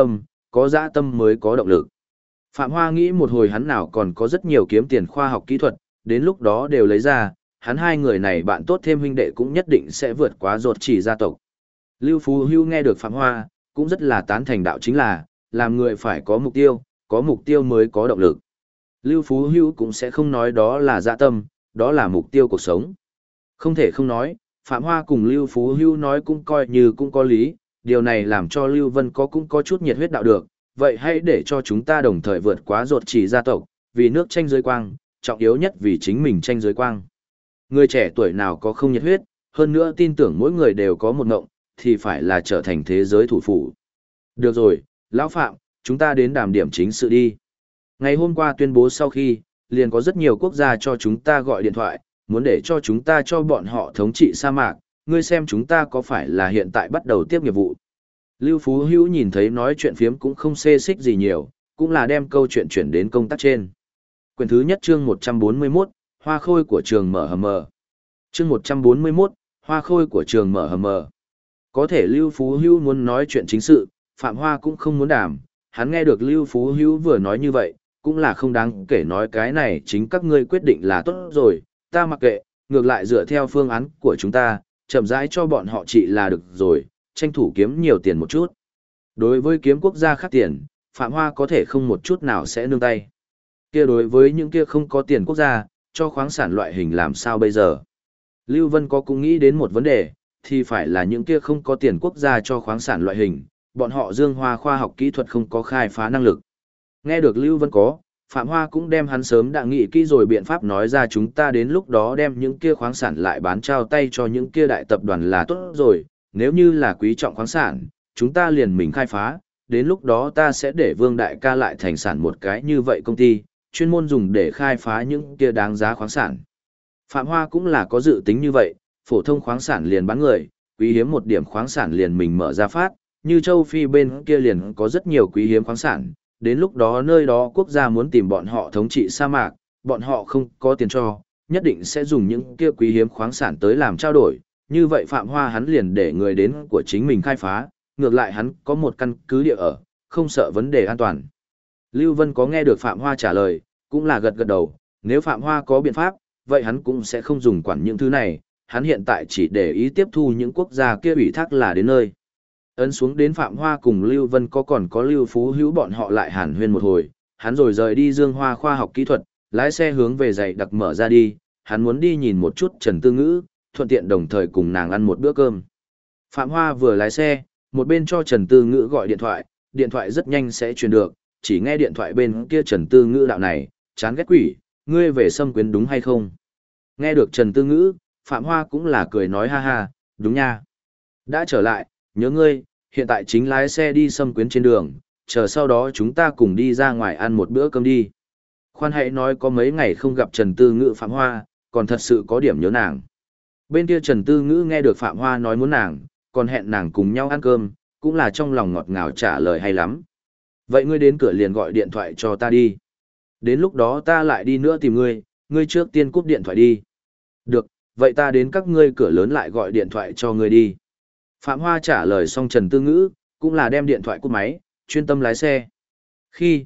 có dã tâm mới có động lực. Phạm Hoa nghĩ một hồi hắn nào còn có rất nhiều kiếm tiền khoa học kỹ thuật, đến lúc đó đều lấy ra, hắn hai người này bạn tốt thêm huynh đệ cũng nhất định sẽ vượt quá ruột chỉ gia tộc. Lưu Phú Hưu nghe được Phạm Hoa, cũng rất là tán thành đạo chính là, làm người phải có mục tiêu mới có động lực. Lưu Phú Hữu cũng sẽ không nói đó là dạ tâm, đó là mục tiêu cuộc sống. Không thể không nói, Phạm Hoa cùng Lưu Phú Hữu nói cũng coi như cũng có lý, điều này làm cho Lưu Vân cũng có chút nhiệt huyết đạo được, vậy hãy để cho chúng ta đồng thời vượt quá ruột chỉ gia tộc, vì nước tranh giới quang, trọng yếu nhất vì chính mình tranh giới quang. Người trẻ tuổi nào có không nhiệt huyết, hơn nữa tin tưởng mỗi người đều có một ngộng, thì phải là trở thành thế giới thủ phủ. Được rồi, Lão Phạm, chúng ta đến đàm điểm chính sự đi. Ngày hôm qua tuyên bố sau khi, liền có rất nhiều quốc gia cho chúng ta gọi điện thoại, muốn để cho chúng ta cho bọn họ thống trị sa mạc, ngươi xem chúng ta có phải là hiện tại bắt đầu tiếp nghiệp vụ. Lưu Phú Hữu nhìn thấy nói chuyện phiếm cũng không xê xích gì nhiều, cũng là đem câu chuyện chuyển đến công tác trên. Quyển thứ nhất chương 141, Hoa khôi của trường mở hầm mờ. Chương 141, Hoa khôi của trường mở hầm mờ. Có thể Lưu Phú Hữu muốn nói chuyện chính sự, Phạm Hoa cũng không muốn đàm, hắn nghe được Lưu Phú Hữu vừa nói như vậy, cũng là không đáng kể nói cái này chính các ngươi quyết định là tốt rồi, ta mặc kệ, ngược lại dựa theo phương án của chúng ta, chậm rãi cho bọn họ trị là được rồi, tranh thủ kiếm nhiều tiền một chút. Đối với kiếm quốc gia khác tiền, Phạm Hoa có thể không một chút nào sẽ nương tay. Kia đối với những kia không có tiền quốc gia, cho khoáng sản loại hình làm sao bây giờ? Lưu Vân cũng nghĩ đến một vấn đề, thì phải là những kia không có tiền quốc gia cho khoáng sản loại hình, bọn họ dương hoa khoa học kỹ thuật không có khai phá năng lực. Nghe được Lưu Vân Phạm Hoa cũng đem hắn sớm đã nghĩ kỹ rồi biện pháp nói ra chúng ta đến lúc đó đem những kia khoáng sản lại bán trao tay cho những kia đại tập đoàn là tốt rồi, nếu như là quý trọng khoáng sản, chúng ta liền mình khai phá, đến lúc đó ta sẽ để Vương Đại ca lại thành sản một cái như vậy công ty, chuyên môn dùng để khai phá những kia đáng giá khoáng sản. Phạm Hoa cũng là có dự tính như vậy, phổ thông khoáng sản liền bán người, quý hiếm một điểm khoáng sản liền mình mở ra phát, như châu Phi bên kia liền có rất nhiều quý hiếm khoáng sản, đến lúc đó nơi đó quốc gia muốn tìm bọn họ thống trị sa mạc, bọn họ không có tiền cho, nhất định sẽ dùng những kia quý hiếm khoáng sản tới làm trao đổi, như vậy Phạm Hoa hắn liền để người đến của chính mình khai phá, ngược lại hắn có một căn cứ địa ở, không sợ vấn đề an toàn. Lưu Vân nghe được Phạm Hoa trả lời, cũng là gật gật đầu, nếu Phạm Hoa có biện pháp, vậy hắn cũng sẽ không dùng quản những thứ này, hắn hiện tại chỉ để ý tiếp thu những quốc gia kia ủy thác là đến nơi. Ấn xuống đến Phạm Hoa cùng Lưu Vân còn có Lưu Phú Hữu bọn họ lại hàn huyên một hồi, hắn rồi rời đi Dương Hoa khoa học kỹ thuật, lái xe hướng về dạy đặc mở ra đi, hắn muốn đi nhìn một chút Trần Tư Ngữ, thuận tiện đồng thời cùng nàng ăn một bữa cơm. Phạm Hoa vừa lái xe, một bên cho Trần Tư Ngữ gọi điện thoại rất nhanh sẽ truyền được, chỉ nghe điện thoại bên kia Trần Tư Ngữ đạo này, chán ghét quỷ, ngươi về xâm quyến đúng hay không? Nghe được Trần Tư Ngữ, Phạm Hoa cũng là cười nói ha ha, đúng nha. Đã trở lại, nhớ ngươi, hiện tại chính lái xe đi xâm quyến trên đường, chờ sau đó chúng ta cùng đi ra ngoài ăn một bữa cơm đi. Khoan hãy nói có mấy ngày không gặp Trần Tư Ngữ Phạm Hoa, còn thật sự có điểm nhớ nàng. Bên kia Trần Tư Ngữ nghe được Phạm Hoa nói muốn nàng, còn hẹn nàng cùng nhau ăn cơm, cũng là trong lòng ngọt ngào trả lời hay lắm. Vậy ngươi đến cửa liền gọi điện thoại cho ta đi. Đến lúc đó ta lại đi nữa tìm ngươi, ngươi trước tiên cúp điện thoại đi. Được, vậy ta đến các ngươi cửa lớn lại gọi điện thoại cho ngươi đi. Phạm Hoa trả lời xong Trần Tư Ngữ, cũng là đem điện thoại cúp máy, chuyên tâm lái xe. Khi,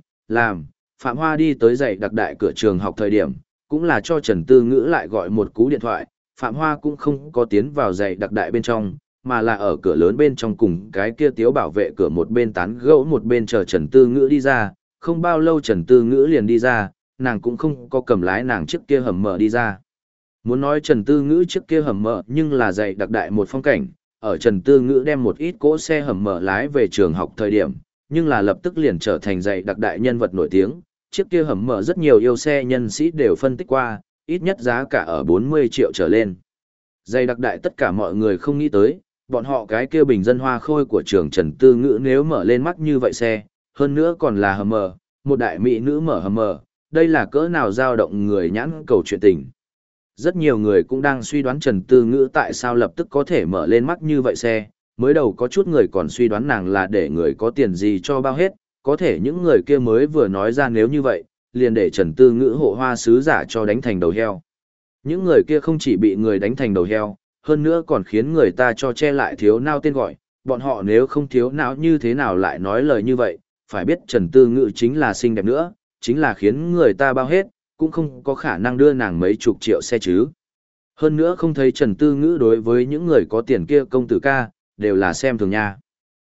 Phạm Hoa đi tới dạy đặc đại cửa trường học thời điểm, cũng là cho Trần Tư Ngữ lại gọi một cú điện thoại, Phạm Hoa cũng không có tiến vào dạy đặc đại bên trong, mà là ở cửa lớn bên trong cùng cái kia tiếu bảo vệ cửa một bên tán gẫu một bên chờ Trần Tư Ngữ đi ra, không bao lâu Trần Tư Ngữ liền đi ra, nàng cũng không có cầm lái nàng trước kia hầm mở đi ra. Muốn nói Trần Tư Ngữ trước kia hầm mở nhưng là dạy đặc đại một phong cảnh, ở Trần Tư Ngữ đem một ít cỗ xe hầm mở lái về trường học thời điểm, nhưng là lập tức liền trở thành dạy đặc đại nhân vật nổi tiếng, chiếc kia hầm mở rất nhiều yêu xe nhân sĩ đều phân tích qua, ít nhất giá cả ở 40 triệu trở lên. Dạy đặc đại tất cả mọi người không nghĩ tới, bọn họ cái kia bình dân hoa khôi của trường Trần Tư Ngữ nếu mở lên mắt như vậy xe, hơn nữa còn là hầm mở, một đại mỹ nữ mở hầm mở, đây là cỡ nào dao động người nhãn cầu chuyện tình. Rất nhiều người cũng đang suy đoán Trần Tư Ngữ tại sao lập tức có thể mở lên mắt như vậy xe, mới đầu có chút người còn suy đoán nàng là để người có tiền gì cho bao hết, có thể những người kia mới vừa nói ra nếu như vậy, liền để Trần Tư Ngữ hộ hoa sứ giả cho đánh thành đầu heo. Những người kia không chỉ bị người đánh thành đầu heo, hơn nữa còn khiến người ta cho che lại thiếu não tên gọi, bọn họ nếu không thiếu não như thế nào lại nói lời như vậy, phải biết Trần Tư Ngữ chính là xinh đẹp nữa, chính là khiến người ta bao hết, cũng không có khả năng đưa nàng mấy chục triệu xe chứ. Hơn nữa không thấy Trần Tư Ngữ đối với những người có tiền kia công tử ca, đều là xem thường nha.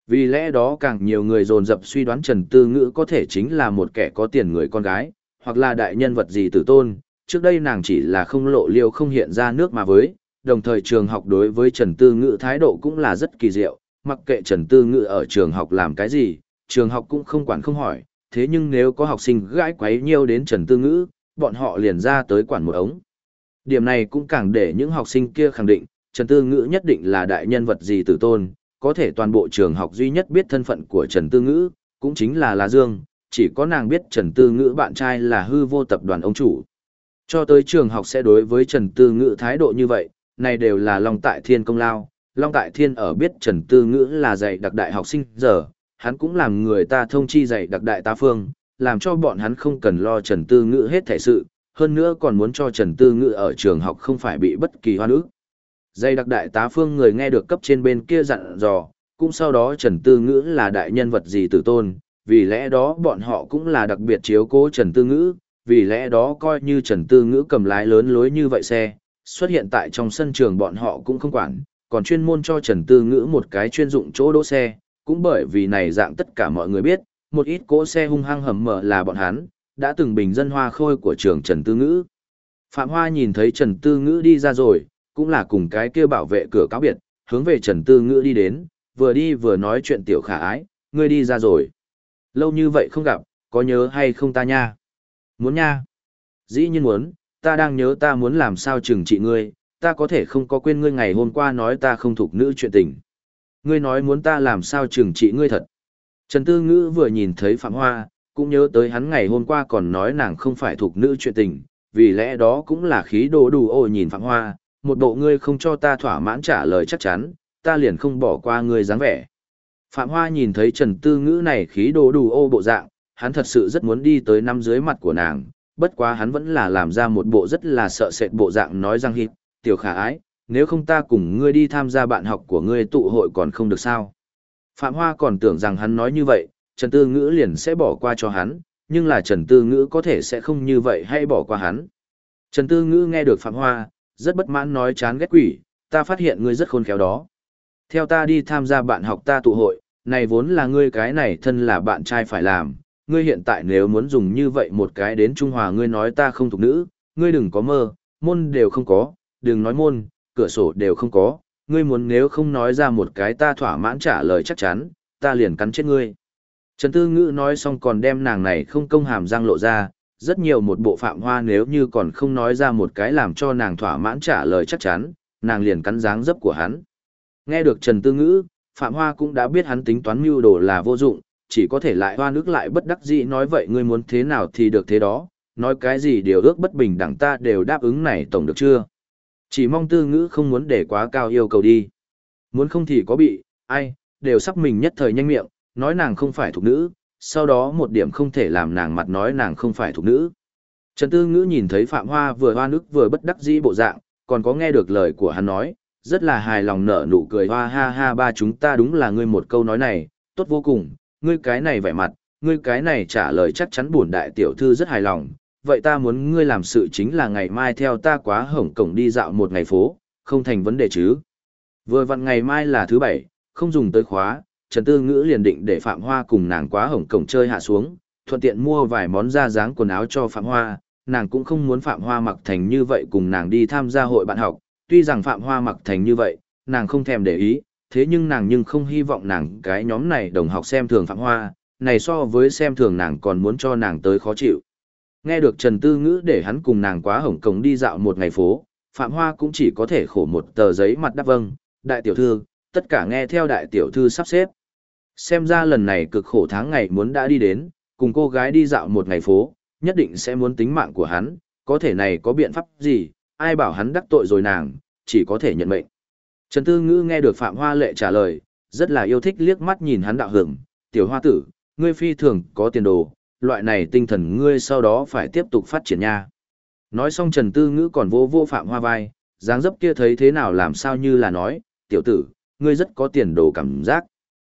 Vì lẽ đó càng nhiều người dồn dập suy đoán Trần Tư Ngữ có thể chính là một kẻ có tiền người con gái, hoặc là đại nhân vật gì tử tôn. Trước đây nàng chỉ là không lộ liêu không hiện ra nước mà với, đồng thời trường học đối với Trần Tư Ngữ thái độ cũng là rất kỳ diệu, mặc kệ Trần Tư Ngữ ở trường học làm cái gì, trường học cũng không quản không hỏi, thế nhưng nếu có học sinh gãi quấy nhiêu đến Trần Tư Ngữ, bọn họ liền ra tới quản một ống. Điểm này cũng càng để những học sinh kia khẳng định, Trần Tư Ngữ nhất định là đại nhân vật gì tử tôn, có thể toàn bộ trường học duy nhất biết thân phận của Trần Tư Ngữ, cũng chính là La Dương, chỉ có nàng biết Trần Tư Ngữ bạn trai là hư vô tập đoàn ông chủ. Cho tới trường học sẽ đối với Trần Tư Ngữ thái độ như vậy, này đều là Long Tại Thiên công lao. Long Tại Thiên ở biết Trần Tư Ngữ là dạy đặc đại học sinh giờ, hắn cũng làm người ta thông chi dạy đặc đại tá phương, làm cho bọn hắn không cần lo Trần Tư Ngữ hết thảy sự, hơn nữa còn muốn cho Trần Tư Ngữ ở trường học không phải bị bất kỳ hoan ức. Dạy đặc đại tá phương người nghe được cấp trên bên kia dặn dò, cũng sau đó Trần Tư Ngữ là đại nhân vật gì tử tôn, vì lẽ đó bọn họ cũng là đặc biệt chiếu cố Trần Tư Ngữ, vì lẽ đó coi như Trần Tư Ngữ cầm lái lớn lối như vậy xe, xuất hiện tại trong sân trường bọn họ cũng không quản, còn chuyên môn cho Trần Tư Ngữ một cái chuyên dụng chỗ đỗ xe, cũng bởi vì này dạng tất cả mọi người biết, một ít cỗ xe hung hăng hầm mở là bọn hắn, đã từng bình dân hoa khôi của trường Trần Tư Ngữ. Phạm Hoa nhìn thấy Trần Tư Ngữ đi ra rồi, cũng là cùng cái kia bảo vệ cửa cáo biệt, hướng về Trần Tư Ngữ đi đến, vừa đi vừa nói chuyện tiểu khả ái, ngươi đi ra rồi. Lâu như vậy không gặp, có nhớ hay không ta nha? Muốn nha. Dĩ nhiên muốn, ta đang nhớ ta muốn làm sao trừng trị ngươi, ta có thể không có quên ngươi ngày hôm qua nói ta không thuộc nữ chuyện tình. Ngươi nói muốn ta làm sao trừng trị ngươi thật. Trần Tư Ngữ vừa nhìn thấy Phạm Hoa, cũng nhớ tới hắn ngày hôm qua còn nói nàng không phải thuộc nữ chuyện tình, vì lẽ đó cũng là khí đồ đủ ồ nhìn Phạm Hoa, một bộ ngươi không cho ta thỏa mãn trả lời chắc chắn, ta liền không bỏ qua ngươi dáng vẻ. Phạm Hoa nhìn thấy Trần Tư Ngữ này khí đồ đủ ô bộ dạng, hắn thật sự rất muốn đi tới nắm dưới mặt của nàng, bất quá hắn vẫn là làm ra một bộ rất là sợ sệt bộ dạng nói rằng hít, tiểu khả ái, nếu không ta cùng ngươi đi tham gia bạn học của ngươi tụ hội còn không được sao. Phạm Hoa còn tưởng rằng hắn nói như vậy, Trần Tư Ngữ liền sẽ bỏ qua cho hắn, nhưng là Trần Tư Ngữ có thể sẽ không như vậy hay bỏ qua hắn. Trần Tư Ngữ nghe được Phạm Hoa, rất bất mãn nói chán ghét quỷ, ta phát hiện ngươi rất khôn khéo đó. Theo ta đi tham gia bạn học ta tụ hội, này vốn là ngươi cái này thân là bạn trai phải làm, ngươi hiện tại nếu muốn dùng như vậy một cái đến Trung Hòa ngươi nói ta không thuộc nữ, ngươi đừng có mơ, môn đều không có, đừng nói môn, cửa sổ đều không có, ngươi muốn nếu không nói ra một cái ta thỏa mãn trả lời chắc chắn, ta liền cắn chết ngươi. Trần Tư Ngữ nói xong còn đem nàng này không công hàm răng lộ ra, rất nhiều một bộ Phạm Hoa nếu như còn không nói ra một cái làm cho nàng thỏa mãn trả lời chắc chắn, nàng liền cắn dáng dấp của hắn. Nghe được Trần Tư Ngữ, Phạm Hoa cũng đã biết hắn tính toán mưu đồ là vô dụng, chỉ có thể lại hoa nước lại bất đắc dĩ nói vậy ngươi muốn thế nào thì được thế đó, nói cái gì điều ước bất bình đẳng ta đều đáp ứng này tổng được chưa? Chỉ mong Tư Ngữ không muốn để quá cao yêu cầu đi. Muốn không thì có bị, ai, đều sắp mình nhất thời nhanh miệng, nói nàng không phải thuộc nữ, sau đó một điểm không thể làm nàng mặt nói nàng không phải thuộc nữ. Trần Tư Ngữ nhìn thấy Phạm Hoa vừa hoa nước vừa bất đắc dĩ bộ dạng, còn có nghe được lời của hắn nói, rất là hài lòng nở nụ cười hoa ha ha ba chúng ta đúng là ngươi một câu nói này, tốt vô cùng, ngươi cái này vẻ mặt, ngươi cái này trả lời chắc chắn bổn đại tiểu thư rất hài lòng, vậy ta muốn ngươi làm sự chính là ngày mai theo ta quá Hồng Cổng đi dạo một ngày phố, không thành vấn đề chứ. Vừa vặn ngày mai là thứ bảy, không dùng tới khóa, Trần Tư Ngữ liền định để Phạm Hoa cùng nàng quá Hồng Cổng chơi hạ xuống, thuận tiện mua vài món da dáng quần áo cho Phạm Hoa, nàng cũng không muốn Phạm Hoa mặc thành như vậy cùng nàng đi tham gia hội bạn học, tuy rằng Phạm Hoa mặc thành như vậy, nàng không thèm để ý, thế nhưng nàng nhưng không hy vọng nàng cái nhóm này đồng học xem thường Phạm Hoa, này so với xem thường nàng còn muốn cho nàng tới khó chịu. Nghe được Trần Tư Ngữ để hắn cùng nàng quá Hồng Cổng đi dạo một ngày phố, Phạm Hoa cũng chỉ có thể khổ một tờ giấy mặt đáp vâng, đại tiểu thư, tất cả nghe theo đại tiểu thư sắp xếp. Xem ra lần này cực khổ tháng ngày muốn đã đi đến, cùng cô gái đi dạo một ngày phố, nhất định sẽ muốn tính mạng của hắn, có thể này có biện pháp gì, ai bảo hắn đắc tội rồi nàng, chỉ có thể nhận mệnh. Trần Tư Ngữ nghe được Phạm Hoa Lệ trả lời, rất là yêu thích liếc mắt nhìn hắn đạo hưởng, tiểu hoa tử, ngươi phi thường có tiền đồ, loại này tinh thần ngươi sau đó phải tiếp tục phát triển nha. Nói xong Trần Tư Ngữ còn vô vô Phạm Hoa vai, dáng dấp kia thấy thế nào làm sao như là nói, tiểu tử, ngươi rất có tiền đồ cảm giác.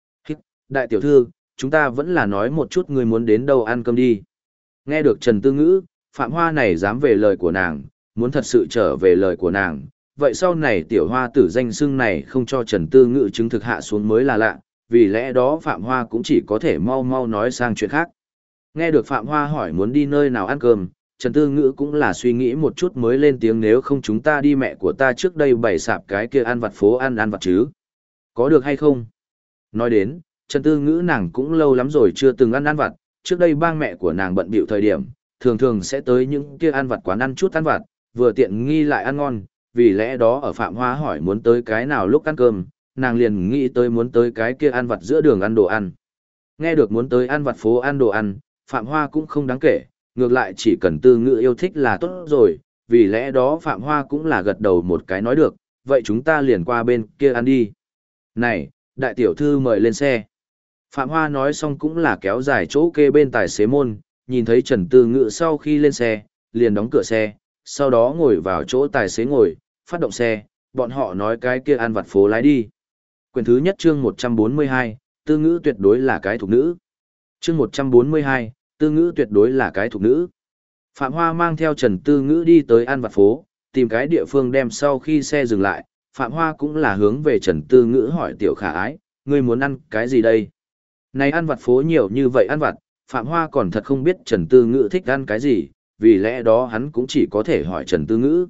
Đại tiểu thư, chúng ta vẫn là nói một chút ngươi muốn đến đâu ăn cơm đi. Nghe được Trần Tư Ngữ, Phạm Hoa này dám về lời của nàng, muốn thật sự trở về lời của nàng, vậy sau này tiểu hoa tử danh xưng này không cho Trần Tư Ngữ chứng thực hạ xuống mới là lạ, vì lẽ đó Phạm Hoa cũng chỉ có thể mau mau nói sang chuyện khác. Nghe được Phạm Hoa hỏi muốn đi nơi nào ăn cơm, Trần Tư Ngữ cũng là suy nghĩ một chút mới lên tiếng, nếu không chúng ta đi mẹ của ta trước đây bày sạp cái kia ăn vặt phố ăn vặt chứ. Có được hay không? Nói đến, Trần Tư Ngữ nàng cũng lâu lắm rồi chưa từng ăn vặt, trước đây bang mẹ của nàng bận bịu thời điểm, thường thường sẽ tới những kia ăn vặt quán ăn chút ăn vặt, vừa tiện nghi lại ăn ngon, vì lẽ đó ở Phạm Hoa hỏi muốn tới cái nào lúc ăn cơm, nàng liền nghĩ tới muốn tới cái kia ăn vặt giữa đường ăn đồ ăn. Nghe được muốn tới ăn vặt phố ăn đồ ăn, Phạm Hoa cũng không đáng kể, ngược lại chỉ cần Tư Ngữ yêu thích là tốt rồi, vì lẽ đó Phạm Hoa cũng là gật đầu một cái nói được, vậy chúng ta liền qua bên kia ăn đi. Này, đại tiểu thư mời lên xe. Phạm Hoa nói xong cũng là kéo dài chỗ kê bên tài xế môn, nhìn thấy Trần Tư Ngữ sau khi lên xe, liền đóng cửa xe, sau đó ngồi vào chỗ tài xế ngồi, phát động xe, bọn họ nói cái kia ăn vặt phố lái đi. Quyển thứ nhất chương 142, Tư Ngữ tuyệt đối là cái thục nữ. Chương 142, Tư Ngữ tuyệt đối là cái thục nữ. Phạm Hoa mang theo Trần Tư Ngữ đi tới ăn vặt phố, tìm cái địa phương đem sau khi xe dừng lại, Phạm Hoa cũng là hướng về Trần Tư Ngữ hỏi tiểu khả ái, ngươi muốn ăn cái gì đây? Này ăn vặt phố nhiều như vậy ăn vặt, Phạm Hoa còn thật không biết Trần Tư Ngữ thích ăn cái gì, vì lẽ đó hắn cũng chỉ có thể hỏi Trần Tư Ngữ.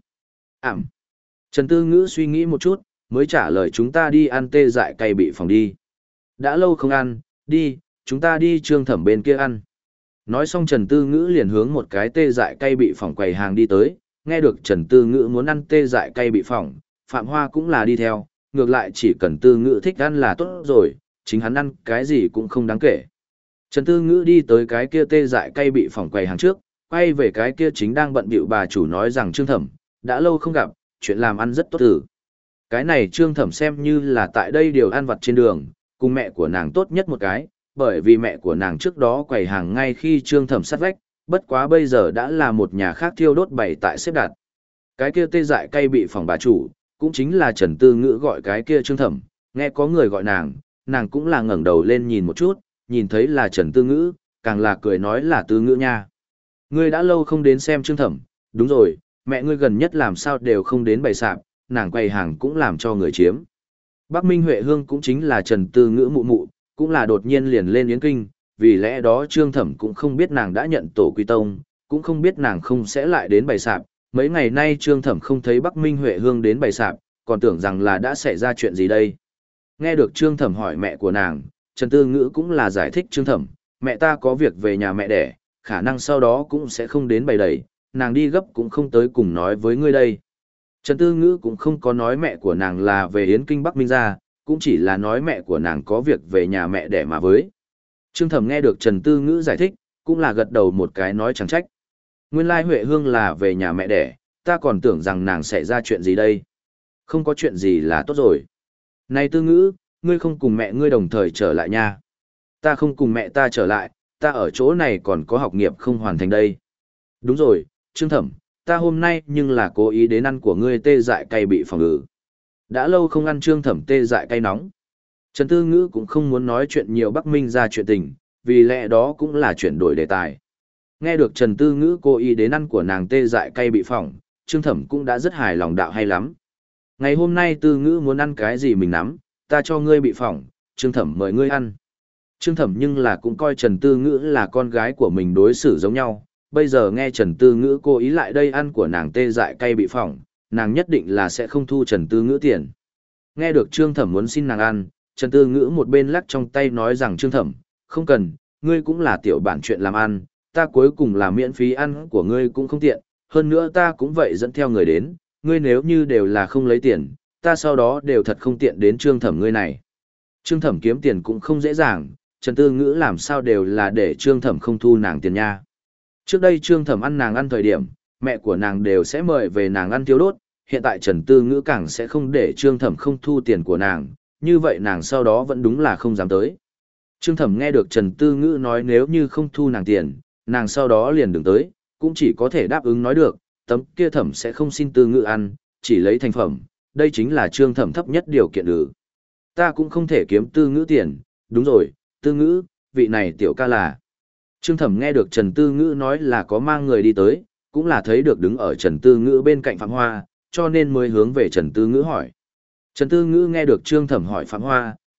Trần Tư Ngữ suy nghĩ một chút, mới trả lời chúng ta đi ăn tê dại cay bị phòng đi. Đã lâu không ăn, đi, chúng ta đi Trương Thẩm bên kia ăn. Nói xong Trần Tư Ngữ liền hướng một cái tê dại cay bị phỏng quầy hàng đi tới, nghe được Trần Tư Ngữ muốn ăn tê dại cay bị phỏng, Phạm Hoa cũng là đi theo, ngược lại chỉ cần Tư Ngữ thích ăn là tốt rồi, chính hắn ăn cái gì cũng không đáng kể. Trần Tư Ngữ đi tới cái kia tê dại cay bị phỏng quầy hàng trước, quay về cái kia chính đang bận bịu bà chủ nói rằng Trương Thẩm, đã lâu không gặp, chuyện làm ăn rất tốt tử. Cái này Trương Thẩm xem như là tại đây điều ăn vặt trên đường, cùng mẹ của nàng tốt nhất một cái, bởi vì mẹ của nàng trước đó quầy hàng ngay khi Trương Thẩm sát vách, bất quá bây giờ đã là một nhà khác thiêu đốt bày tại xếp đặt. Cái kia tê dại cay bị phỏng bà chủ, cũng chính là Trần Tư Ngữ gọi cái kia Trương Thẩm, nghe có người gọi nàng cũng là ngẩng đầu lên nhìn một chút, nhìn thấy là Trần Tư Ngữ, càng là cười nói là Tư Ngữ nha. Ngươi đã lâu không đến xem Trương Thẩm, đúng rồi, mẹ ngươi gần nhất làm sao đều không đến bày sạp, nàng quầy hàng cũng làm cho người chiếm. Bắc Minh Huệ Hương cũng chính là Trần Tư Ngữ mụ mụ, cũng là đột nhiên liền lên Yến Kinh, vì lẽ đó Trương Thẩm cũng không biết nàng đã nhận tổ quy tông, cũng không biết nàng không sẽ lại đến bày sạp. Mấy ngày nay Trương Thẩm không thấy Bắc Minh Huệ Hương đến bày sạp, còn tưởng rằng là đã xảy ra chuyện gì đây. Nghe được Trương Thẩm hỏi mẹ của nàng, Trần Tư Ngữ cũng là giải thích Trương Thẩm, mẹ ta có việc về nhà mẹ đẻ, khả năng sau đó cũng sẽ không đến bày đầy, nàng đi gấp cũng không tới cùng nói với ngươi đây. Trần Tư Ngữ cũng không có nói mẹ của nàng là về Yến Kinh Bắc Minh ra, cũng chỉ là nói mẹ của nàng có việc về nhà mẹ đẻ mà với. Trương Thẩm nghe được Trần Tư Ngữ giải thích, cũng là gật đầu một cái nói chẳng trách. Nguyên lai Huệ Hương là về nhà mẹ đẻ, ta còn tưởng rằng nàng sẽ ra chuyện gì đây. Không có chuyện gì là tốt rồi. Này Tư Ngữ, ngươi không cùng mẹ ngươi đồng thời trở lại nha. Ta không cùng mẹ ta trở lại, ta ở chỗ này còn có học nghiệp không hoàn thành đây. Đúng rồi, Trương Thẩm, ta hôm nay nhưng là cố ý đến ăn của ngươi tê dại cay bị phòng ngự. Đã lâu không ăn Trương Thẩm tê dại cay nóng. Trần Tư Ngữ cũng không muốn nói chuyện nhiều Bắc Minh ra chuyện tình, vì lẽ đó cũng là chuyển đổi đề tài. Nghe được Trần Tư Ngữ cố ý đến ăn của nàng tê dại cay bị phỏng, Trương Thẩm cũng đã rất hài lòng đạo hay lắm. Ngày hôm nay Tư Ngữ muốn ăn cái gì mình nắm, ta cho ngươi bị phỏng, Trương Thẩm mời ngươi ăn. Trương Thẩm nhưng là cũng coi Trần Tư Ngữ là con gái của mình đối xử giống nhau, bây giờ nghe Trần Tư Ngữ cố ý lại đây ăn của nàng tê dại cay bị phỏng, nàng nhất định là sẽ không thu Trần Tư Ngữ tiền. Nghe được Trương Thẩm muốn xin nàng ăn, Trần Tư Ngữ một bên lắc trong tay nói rằng Trương Thẩm, không cần, ngươi cũng là tiểu bản chuyện làm ăn, ta cuối cùng là miễn phí ăn của ngươi cũng không tiện, hơn nữa ta cũng vậy dẫn theo người đến, ngươi nếu như đều là không lấy tiền, ta sau đó đều thật không tiện đến Trương Thẩm ngươi này. Trương Thẩm kiếm tiền cũng không dễ dàng, Trần Tư Ngữ làm sao đều là để Trương Thẩm không thu nàng tiền nha. Trước đây Trương Thẩm ăn nàng ăn thời điểm, mẹ của nàng đều sẽ mời về nàng ăn thiếu đốt, hiện tại Trần Tư Ngữ càng sẽ không để Trương Thẩm không thu tiền của nàng, như vậy nàng sau đó vẫn đúng là không dám tới. Trương Thẩm nghe được Trần Tư Ngữ nói nếu như không thu nàng tiền, nàng sau đó liền đừng tới, cũng chỉ có thể đáp ứng nói được, tấm kia Thẩm sẽ không xin Tư Ngữ ăn, chỉ lấy thành phẩm, đây chính là Trương Thẩm thấp nhất điều kiện ư. Ta cũng không thể kiếm Tư Ngữ tiền, đúng rồi, Tư Ngữ, vị này tiểu ca là. Trương Thẩm nghe được Trần Tư Ngữ nói là có mang người đi tới, cũng là thấy được đứng ở Trần Tư Ngữ bên cạnh Phạm Hoa, cho nên mới hướng về Trần Tư Ngữ hỏi. Trần Tư Ngữ nghe được Trương Thẩm hỏi Phạm Hoa,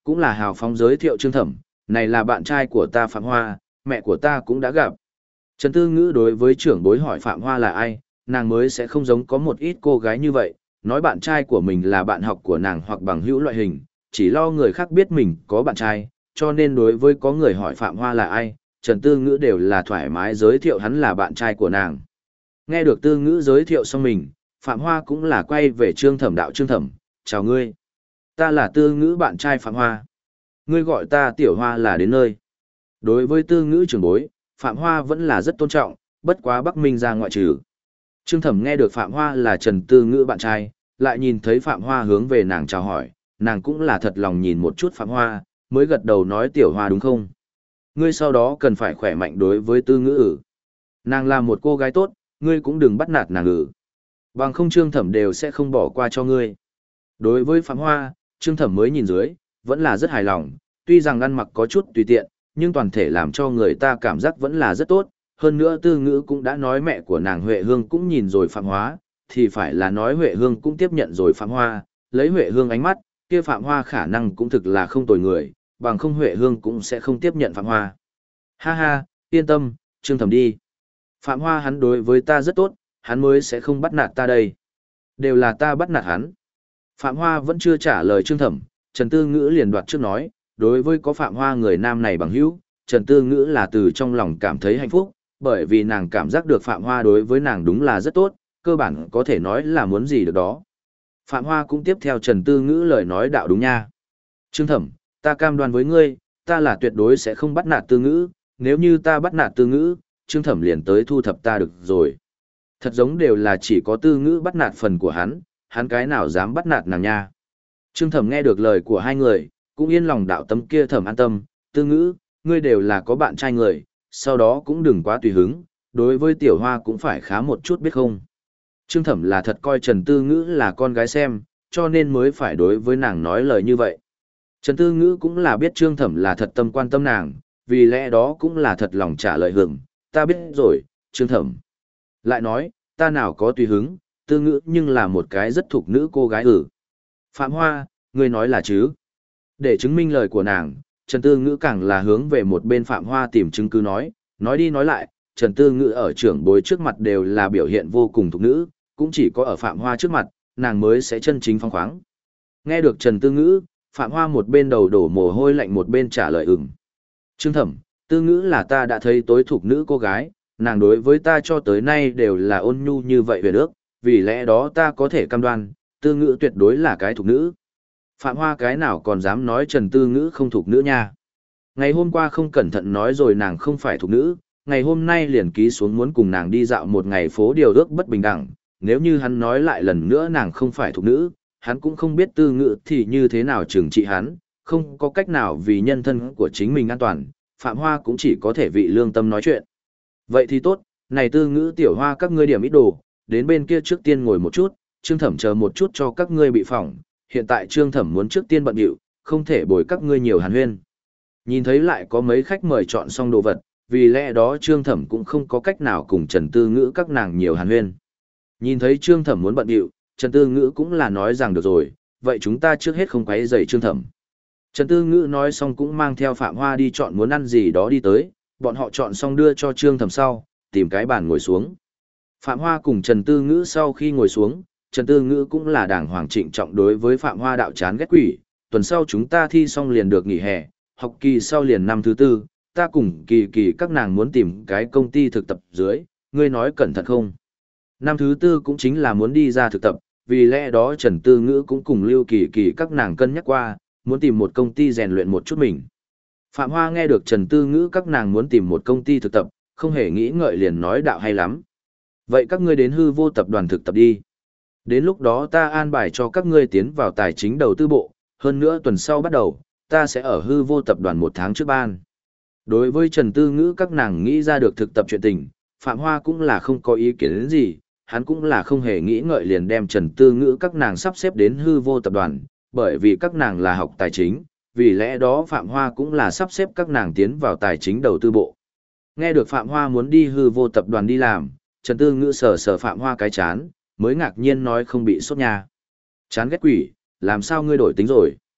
cũng là hào phóng giới thiệu Trương Thẩm, này là bạn trai của ta Phạm Hoa, mẹ của ta cũng đã gặp. Trần Tư Ngữ đối với trưởng bối hỏi Phạm Hoa là ai, nàng mới sẽ không giống có một ít cô gái như vậy, nói bạn trai của mình là bạn học của nàng hoặc bằng hữu loại hình, chỉ lo người khác biết mình có bạn trai, cho nên đối với có người hỏi Phạm Hoa là ai, Trần Tư Ngữ đều là thoải mái giới thiệu hắn là bạn trai của nàng. Nghe được Tư Ngữ giới thiệu xong mình, Phạm Hoa cũng là quay về Trương Thẩm đạo Trương Thẩm, chào ngươi. Ta là Tư Ngữ bạn trai Phạm Hoa. Ngươi gọi ta Tiểu Hoa là đến nơi. Đối với Tư Ngữ trưởng bối, Phạm Hoa vẫn là rất tôn trọng, bất quá Bắc Minh ra ngoại trừ. Trương Thẩm nghe được Phạm Hoa là Trần Tư Ngữ bạn trai, lại nhìn thấy Phạm Hoa hướng về nàng chào hỏi, nàng cũng là thật lòng nhìn một chút Phạm Hoa, mới gật đầu nói Tiểu Hoa đúng không? Ngươi sau đó cần phải khỏe mạnh đối với Tư Ngữ ử. Nàng là một cô gái tốt, ngươi cũng đừng bắt nạt nàng ử. Bằng không Trương Thẩm đều sẽ không bỏ qua cho ngươi. Đối với Phạm Hoa, Trương Thẩm mới nhìn dưới, vẫn là rất hài lòng, tuy rằng ăn mặc có chút tùy tiện, nhưng toàn thể làm cho người ta cảm giác vẫn là rất tốt. Hơn nữa Tư Ngữ cũng đã nói mẹ của nàng Huệ Hương cũng nhìn rồi Phạm Hoa, thì phải là nói Huệ Hương cũng tiếp nhận rồi Phạm Hoa, lấy Huệ Hương ánh mắt, kia Phạm Hoa khả năng cũng thực là không tồi người, bằng không Huệ Hương cũng sẽ không tiếp nhận Phạm Hoa. Ha ha, yên tâm, Trương Thẩm đi. Phạm Hoa hắn đối với ta rất tốt, hắn mới sẽ không bắt nạt ta đây. Đều là ta bắt nạt hắn. Phạm Hoa vẫn chưa trả lời Trương Thẩm, Trần Tư Ngữ liền đoạt trước nói, đối với có Phạm Hoa người nam này bằng hữu, Trần Tư Ngữ là từ trong lòng cảm thấy hạnh phúc, bởi vì nàng cảm giác được Phạm Hoa đối với nàng đúng là rất tốt, cơ bản có thể nói là muốn gì được đó. Phạm Hoa cũng tiếp theo Trần Tư Ngữ lời nói đạo đúng nha. Trương Thẩm, ta cam đoan với ngươi, ta là tuyệt đối sẽ không bắt nạt Tư Ngữ, nếu như ta bắt nạt Tư Ngữ, Trương Thẩm liền tới thu thập ta được rồi. Thật giống đều là chỉ có Tư Ngữ bắt nạt phần của hắn cái nào dám bắt nạt nàng nha. Trương Thẩm nghe được lời của hai người, cũng yên lòng đạo tấm kia Thẩm an tâm, Tư Ngữ, ngươi đều là có bạn trai người, sau đó cũng đừng quá tùy hứng, đối với Tiểu Hoa cũng phải khá một chút biết không. Trương Thẩm là thật coi Trần Tư Ngữ là con gái xem, cho nên mới phải đối với nàng nói lời như vậy. Trần Tư Ngữ cũng là biết Trương Thẩm là thật tâm quan tâm nàng, vì lẽ đó cũng là thật lòng trả lời hưởng, ta biết rồi, Trương Thẩm. Lại nói, ta nào có tùy hứng, Tư Ngữ nhưng là một cái rất thục nữ cô gái ử. Phạm Hoa, ngươi nói là chứ? Để chứng minh lời của nàng, Trần Tư Ngữ càng là hướng về một bên Phạm Hoa tìm chứng cứ nói đi nói lại, Trần Tư Ngữ ở trưởng bối trước mặt đều là biểu hiện vô cùng thục nữ, cũng chỉ có ở Phạm Hoa trước mặt, nàng mới sẽ chân chính phóng khoáng. Nghe được Trần Tư Ngữ, Phạm Hoa một bên đầu đổ mồ hôi lạnh một bên trả lời ừm. Trương Thẩm, Tư Ngữ là ta đã thấy tối thục nữ cô gái, nàng đối với ta cho tới nay đều là ôn nhu như vậy về nước, vì lẽ đó ta có thể cam đoan, Tư Ngữ tuyệt đối là cái thục nữ. Phạm Hoa cái nào còn dám nói Trần Tư Ngữ không thục nữ nha. Ngày hôm qua không cẩn thận nói rồi nàng không phải thục nữ, ngày hôm nay liền ký xuống muốn cùng nàng đi dạo một ngày phố điều ước bất bình đẳng, nếu như hắn nói lại lần nữa nàng không phải thục nữ, hắn cũng không biết Tư Ngữ thì như thế nào trừng trị hắn, không có cách nào vì nhân thân của chính mình an toàn, Phạm Hoa cũng chỉ có thể vị lương tâm nói chuyện. Vậy thì tốt, này Tư Ngữ Tiểu Hoa các ngươi điểm ít đồ, đến bên kia trước tiên ngồi một chút, Trương Thẩm chờ một chút cho các ngươi bị phỏng, hiện tại Trương Thẩm muốn trước tiên bận điệu, không thể bồi các ngươi nhiều hàn huyên. Nhìn thấy lại có mấy khách mời chọn xong đồ vật, vì lẽ đó Trương Thẩm cũng không có cách nào cùng Trần Tư Ngữ các nàng nhiều hàn huyên. Nhìn thấy Trương Thẩm muốn bận điệu, Trần Tư Ngữ cũng là nói rằng được rồi, vậy chúng ta trước hết không quấy rầy Trương Thẩm. Trần Tư Ngữ nói xong cũng mang theo Phạm Hoa đi chọn muốn ăn gì đó đi tới, bọn họ chọn xong đưa cho Trương Thẩm sau, tìm cái bàn ngồi xuống. Phạm Hoa cùng Trần Tư Ngữ sau khi ngồi xuống, Trần Tư Ngữ cũng là đàng hoàng trịnh trọng đối với Phạm Hoa đạo chán ghét quỷ, tuần sau chúng ta thi xong liền được nghỉ hè, học kỳ sau liền năm thứ tư, ta cùng kỳ kỳ các nàng muốn tìm cái công ty thực tập dưới, ngươi nói cẩn thận không? Năm thứ tư cũng chính là muốn đi ra thực tập, vì lẽ đó Trần Tư Ngữ cũng cùng Lưu Kỳ Kỳ các nàng cân nhắc qua, muốn tìm một công ty rèn luyện một chút mình. Phạm Hoa nghe được Trần Tư Ngữ các nàng muốn tìm một công ty thực tập, không hề nghĩ ngợi liền nói đạo hay lắm. Vậy các ngươi đến hư vô tập đoàn thực tập đi. Đến lúc đó ta an bài cho các ngươi tiến vào tài chính đầu tư bộ, hơn nữa tuần sau bắt đầu, ta sẽ ở hư vô tập đoàn một tháng trước ban. Đối với Trần Tư Ngữ các nàng nghĩ ra được thực tập chuyện tình, Phạm Hoa cũng là không có ý kiến đến gì, hắn cũng là không hề nghĩ ngợi liền đem Trần Tư Ngữ các nàng sắp xếp đến hư vô tập đoàn, bởi vì các nàng là học tài chính, vì lẽ đó Phạm Hoa cũng là sắp xếp các nàng tiến vào tài chính đầu tư bộ. Nghe được Phạm Hoa muốn đi hư vô tập đoàn đi làm, Trần Tư Ngữ sờ Phạm Hoa cái chán, mới ngạc nhiên nói không bị sốt nha. Chán ghét quỷ, làm sao ngươi đổi tính rồi?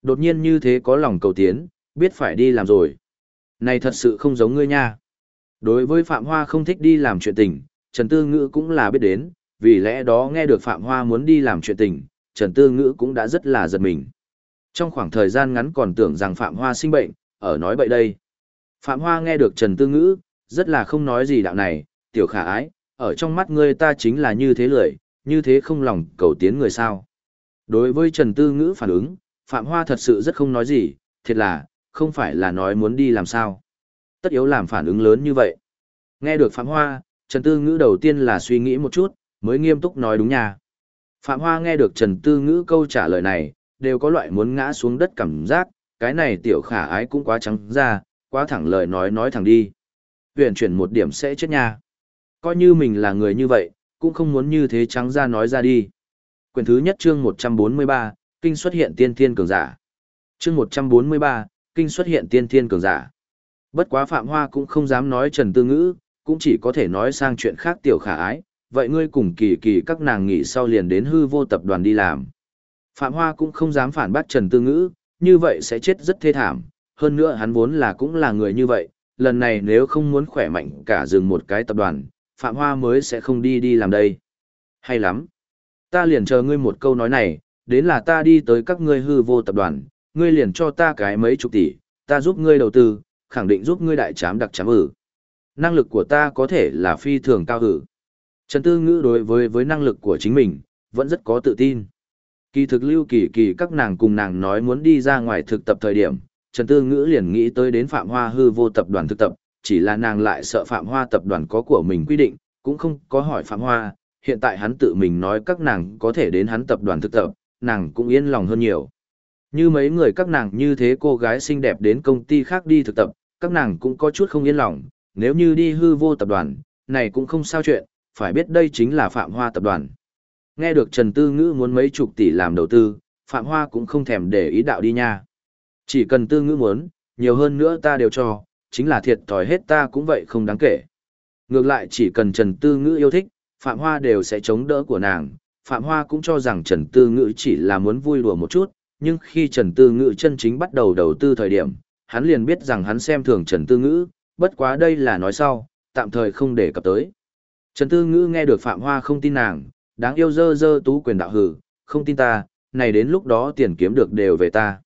Đột nhiên như thế có lòng cầu tiến, biết phải đi làm rồi. Này thật sự không giống ngươi nha. Đối với Phạm Hoa không thích đi làm chuyện tình, Trần Tư Ngữ cũng là biết đến, vì lẽ đó nghe được Phạm Hoa muốn đi làm chuyện tình, Trần Tư Ngữ cũng đã rất là giật mình. Trong khoảng thời gian ngắn còn tưởng rằng Phạm Hoa sinh bệnh, ở nói bậy đây. Phạm Hoa nghe được Trần Tư Ngữ, rất là không nói gì đạo này, tiểu khả ái, ở trong mắt ngươi ta chính là như thế lười, như thế không lòng cầu tiến người sao. Đối với Trần Tư Ngữ phản ứng, Phạm Hoa thật sự rất không nói gì, thiệt là, không phải là nói muốn đi làm sao. Tất yếu làm phản ứng lớn như vậy. Nghe được Phạm Hoa, Trần Tư Ngữ đầu tiên là suy nghĩ một chút, mới nghiêm túc nói đúng nha. Phạm Hoa nghe được Trần Tư Ngữ câu trả lời này, đều có loại muốn ngã xuống đất cảm giác, cái này tiểu khả ái cũng quá trắng ra, quá thẳng lời nói thẳng đi. Huyền chuyển một điểm sẽ chết nha. Coi như mình là người như vậy, cũng không muốn như thế trắng ra nói ra đi. Quyển thứ nhất chương 143, Kinh xuất hiện tiên thiên cường giả. Chương 143, Kinh xuất hiện tiên thiên cường giả. Bất quá Phạm Hoa cũng không dám nói Trần Tư Ngữ, cũng chỉ có thể nói sang chuyện khác tiểu khả ái, vậy ngươi cùng kỳ kỳ các nàng nghỉ sau liền đến hư vô tập đoàn đi làm. Phạm Hoa cũng không dám phản bác Trần Tư Ngữ, như vậy sẽ chết rất thê thảm, hơn nữa hắn vốn là cũng là người như vậy, lần này nếu không muốn khỏe mạnh cả dừng một cái tập đoàn, Phạm Hoa mới sẽ không đi làm đây. Hay lắm. Ta liền chờ ngươi một câu nói này, đến là ta đi tới các ngươi hư vô tập đoàn, ngươi liền cho ta cái mấy chục tỷ, ta giúp ngươi đầu tư, khẳng định giúp ngươi đại trám đặc trám năng lực của ta có thể là phi thường cao Trần Tư Ngữ đối với năng lực của chính mình, vẫn rất có tự tin. Kỳ thực Lưu Kỳ Kỳ các nàng cùng nàng nói muốn đi ra ngoài thực tập thời điểm, Trần Tư Ngữ liền nghĩ tới đến Phạm Hoa hư vô tập đoàn thực tập, chỉ là nàng lại sợ Phạm Hoa tập đoàn có của mình quy định, cũng không có hỏi Phạm Hoa, hiện tại hắn tự mình nói các nàng có thể đến hắn tập đoàn thực tập, nàng cũng yên lòng hơn nhiều. Như mấy người các nàng như thế cô gái xinh đẹp đến công ty khác đi thực tập, các nàng cũng có chút không yên lòng, nếu như đi hư vô tập đoàn, này cũng không sao chuyện, phải biết đây chính là Phạm Hoa tập đoàn. Nghe được Trần Tư Ngữ muốn mấy chục tỷ làm đầu tư, Phạm Hoa cũng không thèm để ý đạo đi nha. Chỉ cần Tư Ngữ muốn, nhiều hơn nữa ta đều cho, chính là thiệt thòi hết ta cũng vậy không đáng kể. Ngược lại chỉ cần Trần Tư Ngữ yêu thích, Phạm Hoa đều sẽ chống đỡ của nàng. Phạm Hoa cũng cho rằng Trần Tư Ngữ chỉ là muốn vui đùa một chút, nhưng khi Trần Tư Ngữ chân chính bắt đầu đầu tư thời điểm, hắn liền biết rằng hắn xem thường Trần Tư Ngữ, bất quá đây là nói sau, tạm thời không để cập tới. Trần Tư Ngữ nghe được Phạm Hoa không tin nàng, đáng yêu dơ dơ tú quyền đạo hừ, không tin ta, này đến lúc đó tiền kiếm được đều về ta.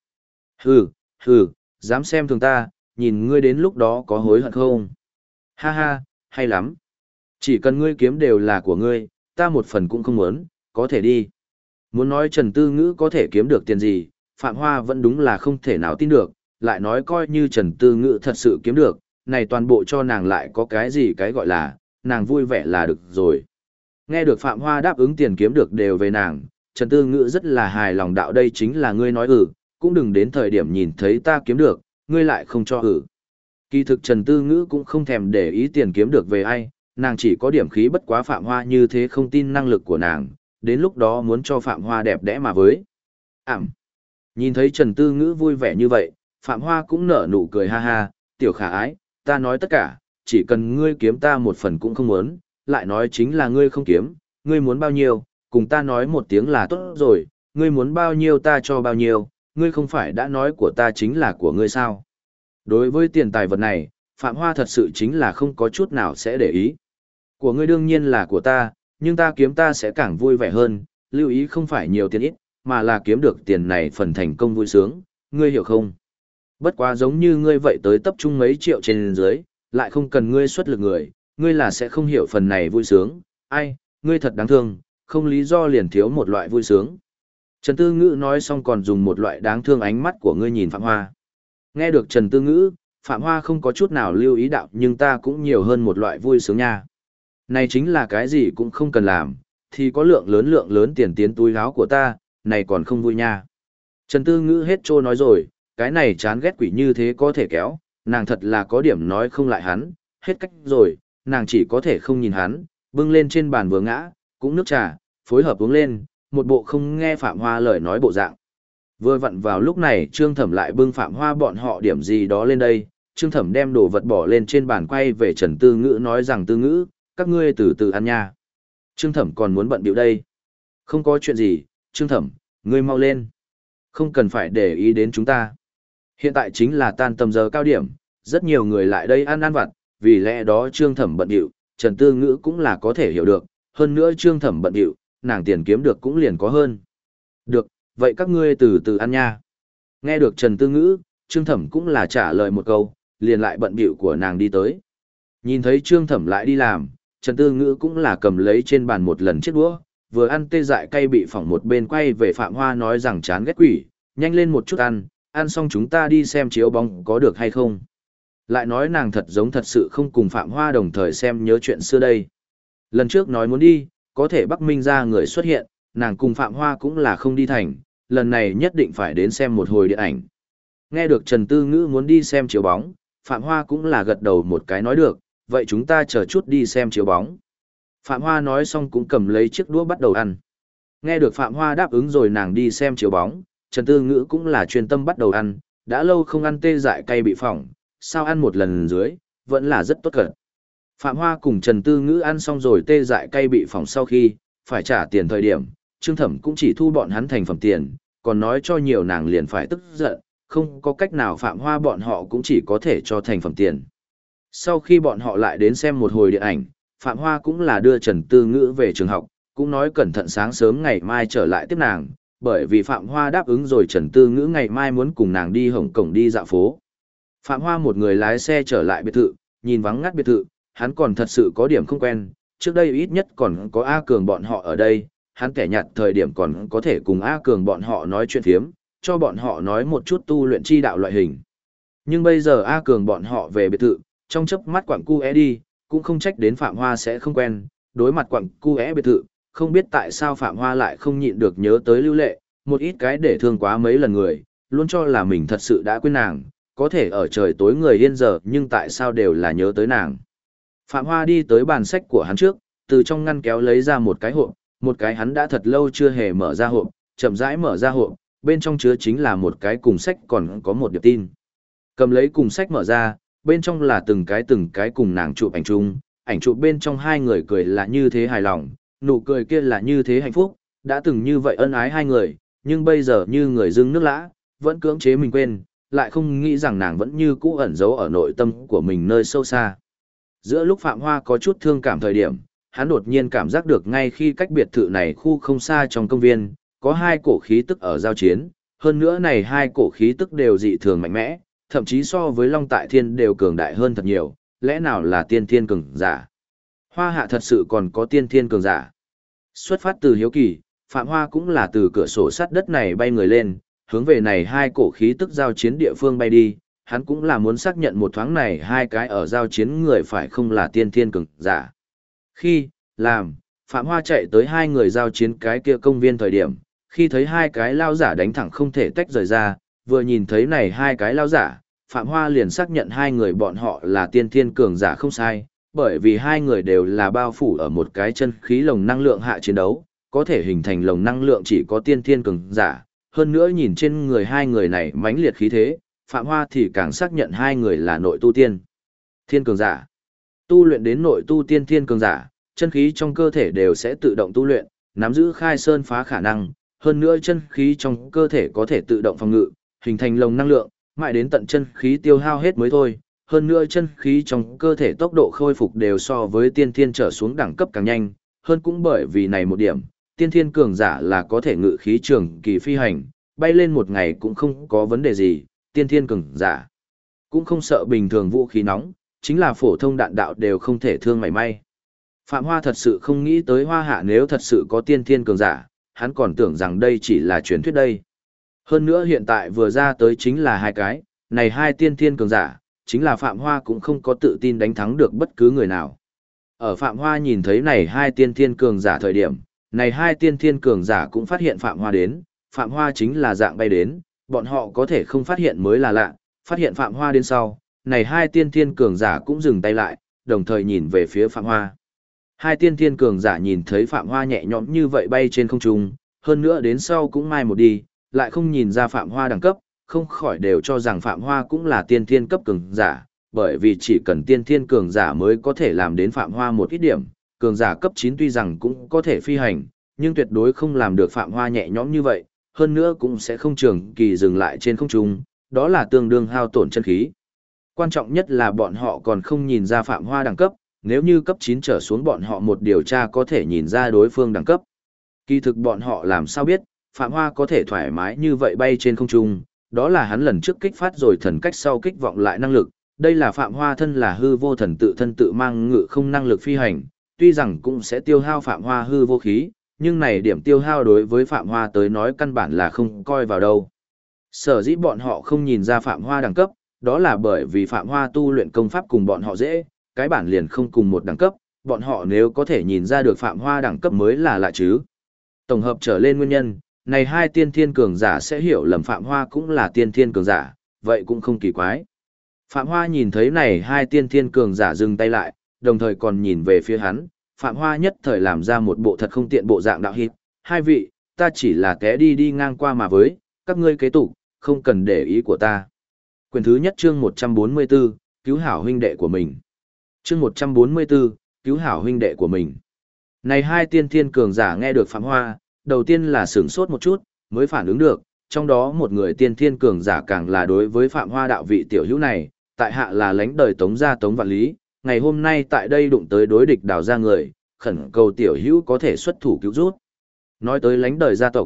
Hừ, dám xem thường ta, nhìn ngươi đến lúc đó có hối hận không? Ha ha, hay lắm. Chỉ cần ngươi kiếm đều là của ngươi, ta một phần cũng không muốn, có thể đi. Muốn nói Trần Tư Ngữ có thể kiếm được tiền gì, Phạm Hoa vẫn đúng là không thể nào tin được, lại nói coi như Trần Tư Ngữ thật sự kiếm được, này toàn bộ cho nàng lại có cái gì cái gọi là, nàng vui vẻ là được rồi. Nghe được Phạm Hoa đáp ứng tiền kiếm được đều về nàng, Trần Tư Ngữ rất là hài lòng đạo đây chính là ngươi nói cũng đừng đến thời điểm nhìn thấy ta kiếm được, ngươi lại không cho Kỳ thực Trần Tư Ngữ cũng không thèm để ý tiền kiếm được về ai, nàng chỉ có điểm khí bất quá Phạm Hoa như thế không tin năng lực của nàng, đến lúc đó muốn cho Phạm Hoa đẹp đẽ mà với. Nhìn thấy Trần Tư Ngữ vui vẻ như vậy, Phạm Hoa cũng nở nụ cười ha ha, tiểu khả ái, ta nói tất cả, chỉ cần ngươi kiếm ta một phần cũng không muốn, lại nói chính là ngươi không kiếm, ngươi muốn bao nhiêu, cùng ta nói một tiếng là tốt rồi, ngươi muốn bao nhiêu ta cho bao nhiêu, ngươi không phải đã nói của ta chính là của ngươi sao. Đối với tiền tài vật này, Phạm Hoa thật sự chính là không có chút nào sẽ để ý. Của ngươi đương nhiên là của ta, nhưng ta kiếm ta sẽ càng vui vẻ hơn, lưu ý không phải nhiều tiền ít, mà là kiếm được tiền này phần thành công vui sướng, ngươi hiểu không? Bất quá giống như ngươi vậy tới tập trung mấy triệu trên dưới, lại không cần ngươi xuất lực người, ngươi là sẽ không hiểu phần này vui sướng, ai, ngươi thật đáng thương, không lý do liền thiếu một loại vui sướng. Trần Tư Ngữ nói xong còn dùng một loại đáng thương ánh mắt của ngươi nhìn Phạm Hoa. Nghe được Trần Tư Ngữ, Phạm Hoa không có chút nào lưu ý đạo nhưng ta cũng nhiều hơn một loại vui sướng nha. Này chính là cái gì cũng không cần làm, thì có lượng lớn tiền tiến túi áo của ta, này còn không vui nha. Trần Tư Ngữ hết trô nói rồi, cái này chán ghét quỷ như thế có thể kéo, nàng thật là có điểm nói không lại hắn, hết cách rồi, nàng chỉ có thể không nhìn hắn, bưng lên trên bàn vừa ngã, cũng nước trà, phối hợp uống lên, một bộ không nghe Phạm Hoa lời nói bộ dạng. Vừa vặn vào lúc này Trương Thẩm lại bưng Phạm Hoa bọn họ điểm gì đó lên đây, Trương Thẩm đem đồ vật bỏ lên trên bàn quay về Trần Tư Ngữ nói rằng Tư Ngữ, các ngươi từ từ ăn nha. Trương Thẩm còn muốn bận bịu đây. Không có chuyện gì, Trương Thẩm, ngươi mau lên. không cần phải để ý đến chúng ta. Hiện tại chính là tan tầm giờ cao điểm, rất nhiều người lại đây ăn vặt, vì lẽ đó Trương Thẩm bận điệu, Trần Tư Ngữ cũng là có thể hiểu được, hơn nữa Trương Thẩm bận điệu, nàng tiền kiếm được cũng liền có hơn. Được, vậy các ngươi từ từ ăn nha. Nghe được Trần Tư Ngữ, Trương Thẩm cũng là trả lời một câu, liền lại bận bịu của nàng đi tới. Nhìn thấy Trương Thẩm lại đi làm, Trần Tư Ngữ cũng là cầm lấy trên bàn một lần chiếc đũa, vừa ăn tê dại cay bị phỏng một bên quay về Phạm Hoa nói rằng chán ghét quỷ, nhanh lên một chút ăn xong chúng ta đi xem chiếu bóng có được hay không. Lại nói nàng thật giống thật sự không cùng Phạm Hoa đồng thời xem nhớ chuyện xưa đây. Lần trước nói muốn đi, có thể Bắc Minh ra người xuất hiện, nàng cùng Phạm Hoa cũng là không đi thành, lần này nhất định phải đến xem một hồi điện ảnh. Nghe được Trần Tư Ngữ muốn đi xem chiếu bóng, Phạm Hoa cũng là gật đầu một cái nói được, vậy chúng ta chờ chút đi xem chiếu bóng. Phạm Hoa nói xong cũng cầm lấy chiếc đũa bắt đầu ăn. Nghe được Phạm Hoa đáp ứng rồi nàng đi xem chiếu bóng, Trần Tư Ngữ cũng là chuyên tâm bắt đầu ăn, đã lâu không ăn tê dại cay bị phỏng, sao ăn một lần dưới, vẫn là rất tốt cận. Phạm Hoa cùng Trần Tư Ngữ ăn xong rồi tê dại cay bị phỏng sau khi, phải trả tiền thời điểm, Trương Thẩm cũng chỉ thu bọn hắn thành phẩm tiền, còn nói cho nhiều nàng liền phải tức giận, không có cách nào Phạm Hoa bọn họ cũng chỉ có thể cho thành phẩm tiền. Sau khi bọn họ lại đến xem một hồi điện ảnh, Phạm Hoa cũng là đưa Trần Tư Ngữ về trường học, cũng nói cẩn thận sáng sớm ngày mai trở lại tiếp nàng, bởi vì Phạm Hoa đáp ứng rồi Trần Tư Ngữ ngày mai muốn cùng nàng đi Hồng Kông đi dạo phố. Phạm Hoa một người lái xe trở lại biệt thự, nhìn vắng ngắt biệt thự, hắn còn thật sự có điểm không quen, trước đây ít nhất còn có A Cường bọn họ ở đây, hắn kẻ nhặt thời điểm còn có thể cùng A Cường bọn họ nói chuyện phiếm, cho bọn họ nói một chút tu luyện chi đạo loại hình. Nhưng bây giờ A Cường bọn họ về biệt thự, trong chớp mắt quặng cu é đi, cũng không trách đến Phạm Hoa sẽ không quen, đối mặt quặng cu é biệt thự, không biết tại sao Phạm Hoa lại không nhịn được nhớ tới Lưu Lệ, một ít cái để thương quá mấy lần người, luôn cho là mình thật sự đã quên nàng, có thể ở trời tối người yên giờ nhưng tại sao đều là nhớ tới nàng. Phạm Hoa đi tới bàn sách của hắn trước, từ trong ngăn kéo lấy ra một cái hộp, một cái hắn đã thật lâu chưa hề mở ra hộp, chậm rãi mở ra hộp, bên trong chứa chính là một cái cùng sách còn có một điệp tin. Cầm lấy cùng sách mở ra, bên trong là từng cái cùng nàng chụp ảnh chung, ảnh chụp bên trong hai người cười là như thế hài lòng, nụ cười kia là như thế hạnh phúc, đã từng như vậy ân ái hai người, nhưng bây giờ như người dưng nước lã, vẫn cưỡng chế mình quên, lại không nghĩ rằng nàng vẫn như cũ ẩn giấu ở nội tâm của mình nơi sâu xa. Giữa lúc Phạm Hoa có chút thương cảm thời điểm, hắn đột nhiên cảm giác được ngay khi cách biệt thự này khu không xa trong công viên, có hai cổ khí tức ở giao chiến, hơn nữa này hai cổ khí tức đều dị thường mạnh mẽ, thậm chí so với Long Tại Thiên đều cường đại hơn thật nhiều, lẽ nào là tiên thiên cường giả? Hoa Hạ thật sự còn có tiên thiên cường giả. Xuất phát từ hiếu kỳ, Phạm Hoa cũng là từ cửa sổ sắt đất này bay người lên, hướng về này hai cổ khí tức giao chiến địa phương bay đi, hắn cũng là muốn xác nhận một thoáng này hai cái ở giao chiến người phải không là tiên thiên cường giả. Khi, Phạm Hoa chạy tới hai người giao chiến cái kia công viên thời điểm, khi thấy hai cái lao giả đánh thẳng không thể tách rời ra, vừa nhìn thấy này hai cái lao giả, Phạm Hoa liền xác nhận hai người bọn họ là tiên thiên cường giả không sai, bởi vì hai người đều là bao phủ ở một cái chân khí lồng năng lượng hạ chiến đấu, có thể hình thành lồng năng lượng chỉ có tiên thiên cường giả, hơn nữa nhìn trên người hai người này mãnh liệt khí thế, Phạm Hoa thì càng xác nhận hai người là nội tu tiên thiên cường giả. Tu luyện đến nội tu tiên thiên cường giả, chân khí trong cơ thể đều sẽ tự động tu luyện, nắm giữ khai sơn phá khả năng, hơn nữa chân khí trong cơ thể có thể tự động phòng ngự, hình thành lồng năng lượng, mãi đến tận chân khí tiêu hao hết mới thôi. Hơn nữa chân khí trong cơ thể tốc độ khôi phục đều so với tiên thiên trở xuống đẳng cấp càng nhanh, hơn cũng bởi vì này một điểm, tiên thiên cường giả là có thể ngự khí trường kỳ phi hành, bay lên một ngày cũng không có vấn đề gì, tiên thiên cường giả cũng không sợ bình thường vũ khí nóng, chính là phổ thông đạn đạo đều không thể thương mảy may. Phạm Hoa thật sự không nghĩ tới Hoa Hạ nếu thật sự có tiên thiên cường giả, hắn còn tưởng rằng đây chỉ là truyền thuyết đây. Hơn nữa hiện tại vừa ra tới chính là hai cái, này hai tiên thiên cường giả, chính là Phạm Hoa cũng không có tự tin đánh thắng được bất cứ người nào. Ở Phạm Hoa nhìn thấy này hai tiên thiên cường giả thời điểm, này hai tiên thiên cường giả cũng phát hiện Phạm Hoa đến, Phạm Hoa chính là dạng bay đến, bọn họ có thể không phát hiện mới là lạ, phát hiện Phạm Hoa đến sau, này hai tiên thiên cường giả cũng dừng tay lại, đồng thời nhìn về phía Phạm Hoa. Hai tiên thiên cường giả nhìn thấy Phạm Hoa nhẹ nhõm như vậy bay trên không trung, hơn nữa đến sau cũng mai một đi, lại không nhìn ra Phạm Hoa đẳng cấp, không khỏi đều cho rằng Phạm Hoa cũng là tiên thiên cấp cường giả, bởi vì chỉ cần tiên thiên cường giả mới có thể làm đến Phạm Hoa một ít điểm, cường giả cấp 9 tuy rằng cũng có thể phi hành, nhưng tuyệt đối không làm được Phạm Hoa nhẹ nhõm như vậy, hơn nữa cũng sẽ không trường kỳ dừng lại trên không trung, đó là tương đương hao tổn chân khí. Quan trọng nhất là bọn họ còn không nhìn ra Phạm Hoa đẳng cấp, nếu như cấp 9 trở xuống bọn họ một điều tra có thể nhìn ra đối phương đẳng cấp. Kỳ thực bọn họ làm sao biết, Phạm Hoa có thể thoải mái như vậy bay trên không trung, đó là hắn lần trước kích phát rồi thần cách sau kích vọng lại năng lực. Đây là Phạm Hoa thân là hư vô thần tự thân tự mang ngự không năng lực phi hành, tuy rằng cũng sẽ tiêu hao Phạm Hoa hư vô khí, nhưng này điểm tiêu hao đối với Phạm Hoa tới nói căn bản là không coi vào đâu. Sở dĩ bọn họ không nhìn ra Phạm Hoa đẳng cấp, đó là bởi vì Phạm Hoa tu luyện công pháp cùng bọn họ dễ, cái bản liền không cùng một đẳng cấp, bọn họ nếu có thể nhìn ra được Phạm Hoa đẳng cấp mới là lạ chứ. Tổng hợp trở lên nguyên nhân, này hai tiên thiên cường giả sẽ hiểu lầm Phạm Hoa cũng là tiên thiên cường giả, vậy cũng không kỳ quái. Phạm Hoa nhìn thấy này hai tiên thiên cường giả dừng tay lại, đồng thời còn nhìn về phía hắn, Phạm Hoa nhất thời làm ra một bộ thật không tiện bộ dạng đạo hiệp. Hai vị, ta chỉ là té đi ngang qua mà với, các ngươi kế tục, không cần để ý của ta. Quyển thứ nhất chương 144, cứu hảo huynh đệ của mình. Chương 144, cứu hảo huynh đệ của mình. Này hai tiên thiên cường giả nghe được Phạm Hoa, đầu tiên là sửng sốt một chút, mới phản ứng được, trong đó một người tiên thiên cường giả càng là đối với Phạm Hoa đạo vị tiểu hữu này, tại hạ là lãnh đời Tống gia Tống Vạn Lý, ngày hôm nay tại đây đụng tới đối địch đào ra người, khẩn cầu tiểu hữu có thể xuất thủ cứu rút. Nói tới lãnh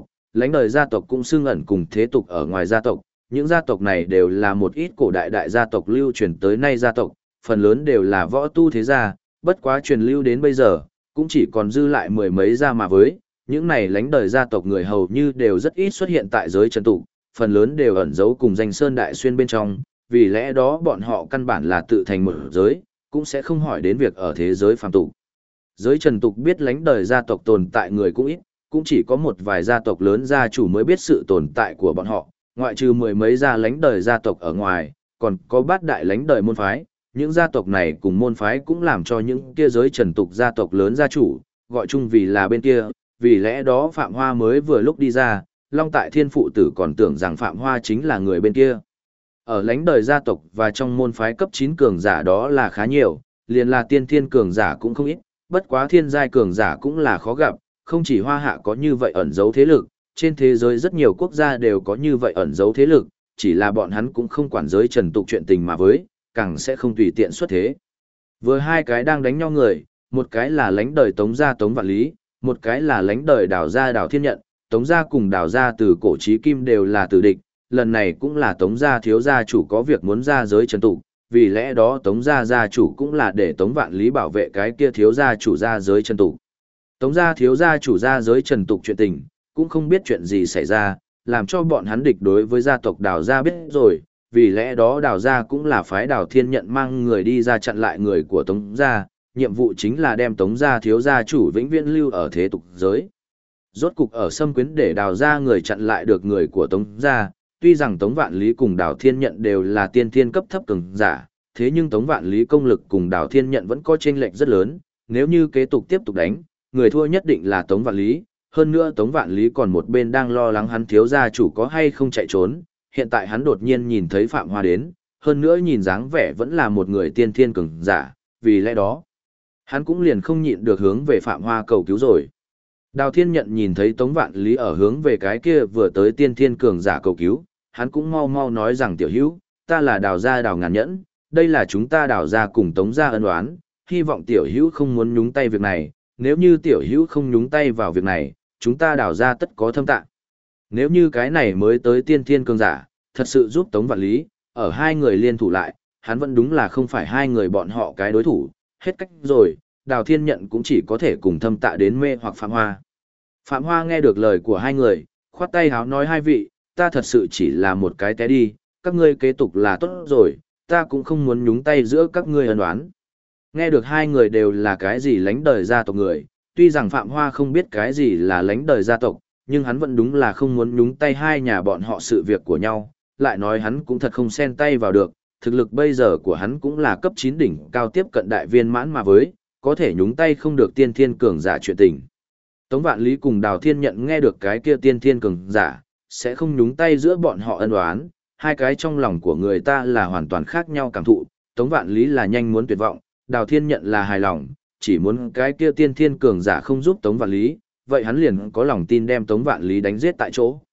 đời gia tộc cũng xưng ẩn cùng thế tục ở ngoài gia tộc, những gia tộc này đều là một ít cổ đại đại gia tộc lưu truyền tới nay gia tộc, phần lớn đều là võ tu thế gia, bất quá truyền lưu đến bây giờ, cũng chỉ còn dư lại mười mấy gia mà với, những này lãnh đời gia tộc người hầu như đều rất ít xuất hiện tại giới trần tục, phần lớn đều ẩn giấu cùng danh sơn đại xuyên bên trong, vì lẽ đó bọn họ căn bản là tự thành một giới, cũng sẽ không hỏi đến việc ở thế giới phàm tục. Giới trần tục biết lãnh đời gia tộc tồn tại người cũng ít, cũng chỉ có một vài gia tộc lớn gia chủ mới biết sự tồn tại của bọn họ, ngoại trừ mười mấy gia lãnh đời gia tộc ở ngoài, còn có bát đại lãnh đời môn phái, những gia tộc này cùng môn phái cũng làm cho những kia giới trần tục gia tộc lớn gia chủ, gọi chung vì là bên kia, vì lẽ đó Phạm Hoa mới vừa lúc đi ra, Long Tại Thiên phụ tử còn tưởng rằng Phạm Hoa chính là người bên kia. Ở lãnh đời gia tộc và trong môn phái cấp 9 cường giả đó là khá nhiều, liền là tiên thiên cường giả cũng không ít, bất quá thiên giai cường giả cũng là khó gặp, không chỉ Hoa Hạ có như vậy ẩn giấu thế lực, trên thế giới rất nhiều quốc gia đều có như vậy ẩn giấu thế lực, chỉ là bọn hắn cũng không quản giới trần tục chuyện tình mà với, càng sẽ không tùy tiện xuất thế. Vừa hai cái đang đánh nhau người, một cái là lãnh đời Tống gia Tống Vạn Lý, một cái là lãnh đời Đào gia Đào Thiên Nhận, Tống gia cùng Đào gia từ cổ chí kim đều là tử địch, lần này cũng là Tống gia thiếu gia chủ có việc muốn ra giới trần tục, vì lẽ đó Tống gia gia chủ cũng là để Tống Vạn Lý bảo vệ cái kia thiếu gia chủ ra giới trần tục. Tống gia thiếu gia chủ ra giới trần tục chuyện tình, cũng không biết chuyện gì xảy ra, làm cho bọn hắn địch đối với gia tộc Đào gia biết rồi, vì lẽ đó Đào gia cũng là phái Đào Thiên Nhận mang người đi ra chặn lại người của Tống gia, nhiệm vụ chính là đem Tống gia thiếu gia chủ vĩnh viễn lưu ở thế tục giới. Rốt cục ở Sâm Quyến để Đào gia người chặn lại được người của Tống gia, tuy rằng Tống Vạn Lý cùng Đào Thiên Nhận đều là tiên thiên cấp thấp cường giả, thế nhưng Tống Vạn Lý công lực cùng Đào Thiên Nhận vẫn có chênh lệch rất lớn, nếu như kế tục tiếp tục đánh, người thua nhất định là Tống Vạn Lý, hơn nữa Tống Vạn Lý còn một bên đang lo lắng hắn thiếu gia chủ có hay không chạy trốn, hiện tại hắn đột nhiên nhìn thấy Phạm Hoa đến, hơn nữa nhìn dáng vẻ vẫn là một người tiên thiên cường giả, vì lẽ đó, hắn cũng liền không nhịn được hướng về Phạm Hoa cầu cứu rồi. Đào Thiên Nhận nhìn thấy Tống Vạn Lý ở hướng về cái kia vừa tới tiên thiên cường giả cầu cứu, hắn cũng mau mau nói rằng tiểu hữu, ta là Đào gia Đào Ngàn Nhẫn, đây là chúng ta Đào gia cùng Tống gia ân oán, hy vọng tiểu hữu không muốn nhúng tay việc này, nếu như tiểu hữu không nhúng tay vào việc này, chúng ta Đào gia tất có thâm tạng. Nếu như cái này mới tới tiên thiên cường giả, thật sự giúp Tống Vạn Lý, ở hai người liên thủ lại, hắn vẫn đúng là không phải hai người bọn họ cái đối thủ, hết cách rồi, Đào Thiên Nhận cũng chỉ có thể cùng thâm tạ đến mê hoặc Phạm Hoa. Phạm Hoa nghe được lời của hai người, khoát tay háo nói hai vị, ta thật sự chỉ là một cái té đi, các ngươi kế tục là tốt rồi, ta cũng không muốn nhúng tay giữa các ngươi ân oán. Nghe được hai người đều là cái gì lánh đời gia tộc người, tuy rằng Phạm Hoa không biết cái gì là lánh đời gia tộc, nhưng hắn vẫn đúng là không muốn nhúng tay hai nhà bọn họ sự việc của nhau, lại nói hắn cũng thật không xen tay vào được, thực lực bây giờ của hắn cũng là cấp 9 đỉnh cao tiếp cận đại viên mãn mà với, có thể nhúng tay không được tiên thiên cường giả chuyện tình. Tống Vạn Lý cùng Đào Thiên Nhận nghe được cái kia tiên thiên cường giả, sẽ không nhúng tay giữa bọn họ ân oán, hai cái trong lòng của người ta là hoàn toàn khác nhau cảm thụ, Tống Vạn Lý là nhanh muốn tuyệt vọng, Đào Thiên Nhận là hài lòng, chỉ muốn cái kia tiên thiên cường giả không giúp Tống Vạn Lý, vậy hắn liền có lòng tin đem Tống Vạn Lý đánh giết tại chỗ.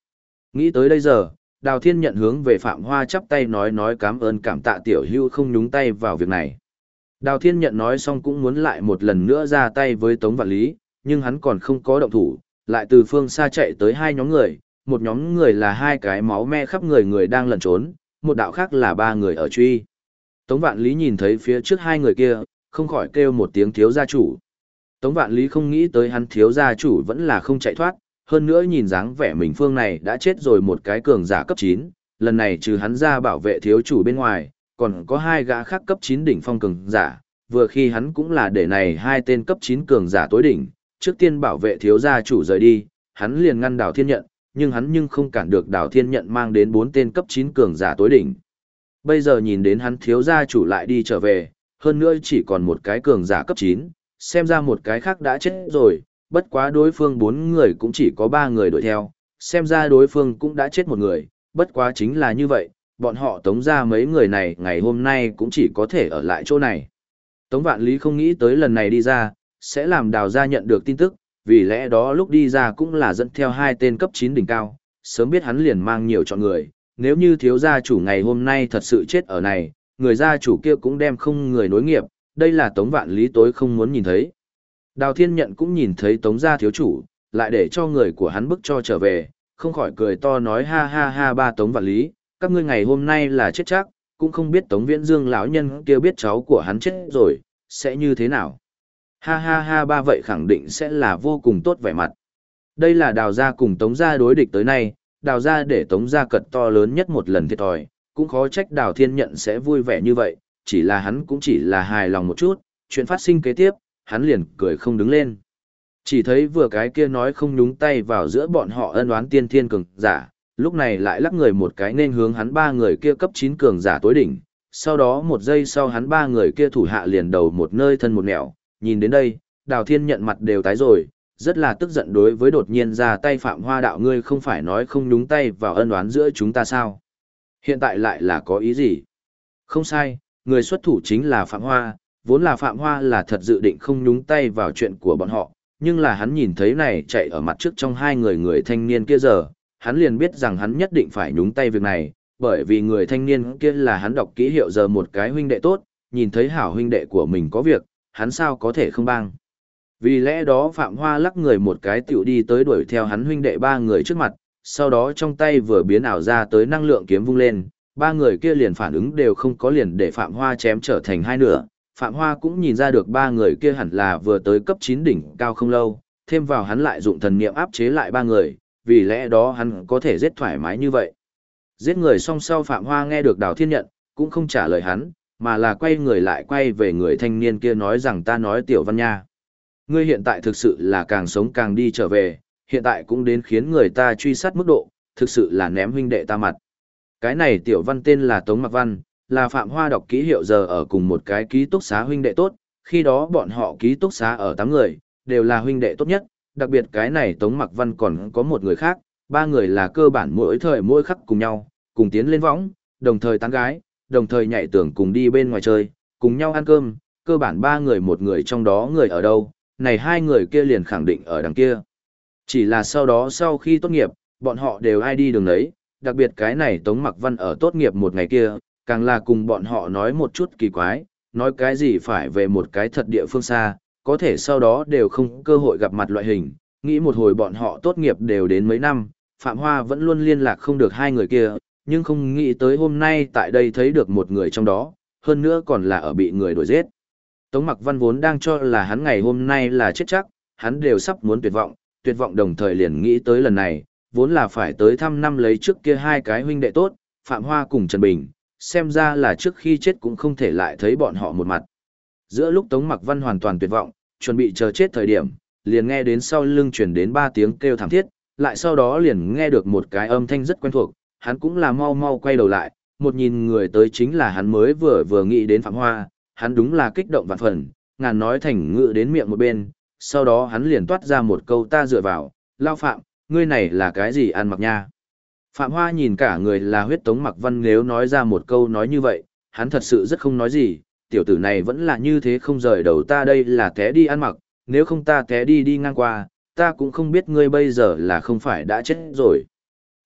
Nghĩ tới đây giờ, Đào Thiên Nhận hướng về Phạm Hoa chắp tay nói cảm ơn cảm tạ tiểu hưu không nhúng tay vào việc này. Đào Thiên Nhận nói xong cũng muốn lại một lần nữa ra tay với Tống Vạn Lý, nhưng hắn còn không có động thủ, lại từ phương xa chạy tới hai nhóm người, một nhóm người là hai cái máu me khắp người người đang lẩn trốn, một đạo khác là ba người ở truy. Tống Vạn Lý nhìn thấy phía trước hai người kia, không khỏi kêu một tiếng thiếu gia chủ. Tống Vạn Lý không nghĩ tới hắn thiếu gia chủ vẫn là không chạy thoát, hơn nữa nhìn dáng vẻ mình phương này đã chết rồi một cái cường giả cấp 9, lần này trừ hắn ra bảo vệ thiếu chủ bên ngoài, còn có hai gã khác cấp 9 đỉnh phong cường giả, vừa khi hắn cũng là để này hai tên cấp 9 cường giả tối đỉnh, trước tiên bảo vệ thiếu gia chủ rời đi, hắn liền ngăn Đào Thiên Nhận, nhưng hắn không cản được Đào Thiên Nhận mang đến 4 tên cấp 9 cường giả tối đỉnh. Bây giờ nhìn đến hắn thiếu gia chủ lại đi trở về, hơn nữa chỉ còn một cái cường giả cấp 9, xem ra một cái khác đã chết rồi, bất quá đối phương 4 người cũng chỉ có 3 người đuổi theo, xem ra đối phương cũng đã chết một người, bất quá chính là như vậy, bọn họ tống ra mấy người này ngày hôm nay cũng chỉ có thể ở lại chỗ này. Tống Vạn Lý không nghĩ tới lần này đi ra, sẽ làm Đào gia nhận được tin tức, vì lẽ đó lúc đi ra cũng là dẫn theo hai tên cấp 9 đỉnh cao, sớm biết hắn liền mang nhiều chọn người, nếu như thiếu gia chủ ngày hôm nay thật sự chết ở này, người gia chủ kia cũng đem không người nối nghiệp, đây là Tống Vạn Lý tối không muốn nhìn thấy. Đào Thiên Nhận cũng nhìn thấy Tống gia thiếu chủ, lại để cho người của hắn bức cho trở về, không khỏi cười to nói ha ha ha ba Tống Vạn Lý, các ngươi ngày hôm nay là chết chắc, cũng không biết Tống Viễn Dương lão nhân kia biết cháu của hắn chết rồi, sẽ như thế nào. Ha ha ha ba vậy khẳng định sẽ là vô cùng tốt vẻ mặt. Đây là Đào gia cùng Tống gia đối địch tới nay, Đào gia để Tống gia cật to lớn nhất một lần thiệt thòi, cũng khó trách Đào Thiên Nhận sẽ vui vẻ như vậy, chỉ là hắn cũng chỉ là hài lòng một chút, chuyện phát sinh kế tiếp, hắn liền cười không đứng lên. Chỉ thấy vừa cái kia nói không nhúng tay vào giữa bọn họ ân oán tiên thiên cường giả, lúc này lại lắc người một cái nên hướng hắn ba người kia cấp 9 cường giả tối đỉnh, sau đó một giây sau hắn ba người kia thủ hạ liền đầu một nơi thân một nẻo, nhìn đến đây, Đào Thiên Nhận mặt đều tái rồi, rất là tức giận đối với đột nhiên ra tay Phạm Hoa đạo ngươi không phải nói không nhúng tay vào ân oán giữa chúng ta sao? Hiện tại lại là có ý gì? Không sai, người xuất thủ chính là Phạm Hoa, vốn là Phạm Hoa là thật dự định không nhúng tay vào chuyện của bọn họ, nhưng là hắn nhìn thấy này chạy ở mặt trước trong hai người thanh niên kia giờ, hắn liền biết rằng hắn nhất định phải nhúng tay việc này, bởi vì người thanh niên kia là hắn đọc kỹ hiệu giờ một cái huynh đệ tốt, nhìn thấy hảo huynh đệ của mình có việc, hắn sao có thể không bang. Vì lẽ đó Phạm Hoa lắc người một cái tiểu đi tới đuổi theo hắn huynh đệ ba người trước mặt, sau đó trong tay vừa biến ảo ra tới năng lượng kiếm vung lên, ba người kia liền phản ứng đều không có liền để Phạm Hoa chém trở thành hai nửa. Phạm Hoa cũng nhìn ra được ba người kia hẳn là vừa tới cấp 9 đỉnh cao không lâu, thêm vào hắn lại dụng thần niệm áp chế lại ba người, vì lẽ đó hắn có thể giết thoải mái như vậy. Giết người xong sau Phạm Hoa nghe được Đào Thiên Nhận, cũng không trả lời hắn, mà là quay người lại quay về người thanh niên kia nói rằng ta nói Tiểu Văn nha. Ngươi hiện tại thực sự là càng sống càng đi trở về, hiện tại cũng đến khiến người ta truy sát mức độ, thực sự là ném huynh đệ ta mặt. Cái này Tiểu Văn tên là Tống Mặc Văn, là Phạm Hoa đọc ký hiệu giờ ở cùng một cái ký túc xá huynh đệ tốt, khi đó bọn họ ký túc xá ở 8 người, đều là huynh đệ tốt nhất, đặc biệt cái này Tống Mặc Văn còn có một người khác, ba người là cơ bản mỗi thời mỗi khắc cùng nhau, cùng tiến lên võng, đồng thời tán gái, đồng thời nhảy tưởng cùng đi bên ngoài chơi, cùng nhau ăn cơm, cơ bản ba người một người trong đó người ở đâu, này hai người kia liền khẳng định ở đằng kia. Chỉ là sau đó sau khi tốt nghiệp, bọn họ đều ai đi đường đấy, đặc biệt cái này Tống Mặc Văn ở tốt nghiệp một ngày kia, càng là cùng bọn họ nói một chút kỳ quái, nói cái gì phải về một cái thật địa phương xa, có thể sau đó đều không cơ hội gặp mặt loại hình, nghĩ một hồi bọn họ tốt nghiệp đều đến mấy năm, Phạm Hoa vẫn luôn liên lạc không được hai người kia, nhưng không nghĩ tới hôm nay tại đây thấy được một người trong đó, hơn nữa còn là ở bị người đuổi giết. Tống Mặc Văn vốn đang cho là hắn ngày hôm nay là chết chắc, hắn đều sắp muốn tuyệt vọng đồng thời liền nghĩ tới lần này, vốn là phải tới thăm năm lấy trước kia hai cái huynh đệ tốt, Phạm Hoa cùng Trần Bình, xem ra là trước khi chết cũng không thể lại thấy bọn họ một mặt. Giữa lúc Tống Mặc Văn hoàn toàn tuyệt vọng, chuẩn bị chờ chết thời điểm, liền nghe đến sau lưng truyền đến 3 tiếng kêu thảm thiết, lại sau đó liền nghe được một cái âm thanh rất quen thuộc, hắn cũng là mau mau quay đầu lại, một nhìn người tới chính là hắn mới vừa nghĩ đến Phạm Hoa, hắn đúng là kích động vạn phần, ngàn nói thành ngữ đến miệng một bên, sau đó hắn liền toát ra một câu ta dựa vào, lao Phạm, ngươi này là cái gì ăn mặc nha. Phạm Hoa nhìn cả người là huyết Tống Mặc Văn nếu nói ra một câu nói như vậy, hắn thật sự rất không nói gì, tiểu tử này vẫn là như thế không rời đầu ta đây là té đi ăn mặc, nếu không ta té đi ngang qua, ta cũng không biết ngươi bây giờ là không phải đã chết rồi.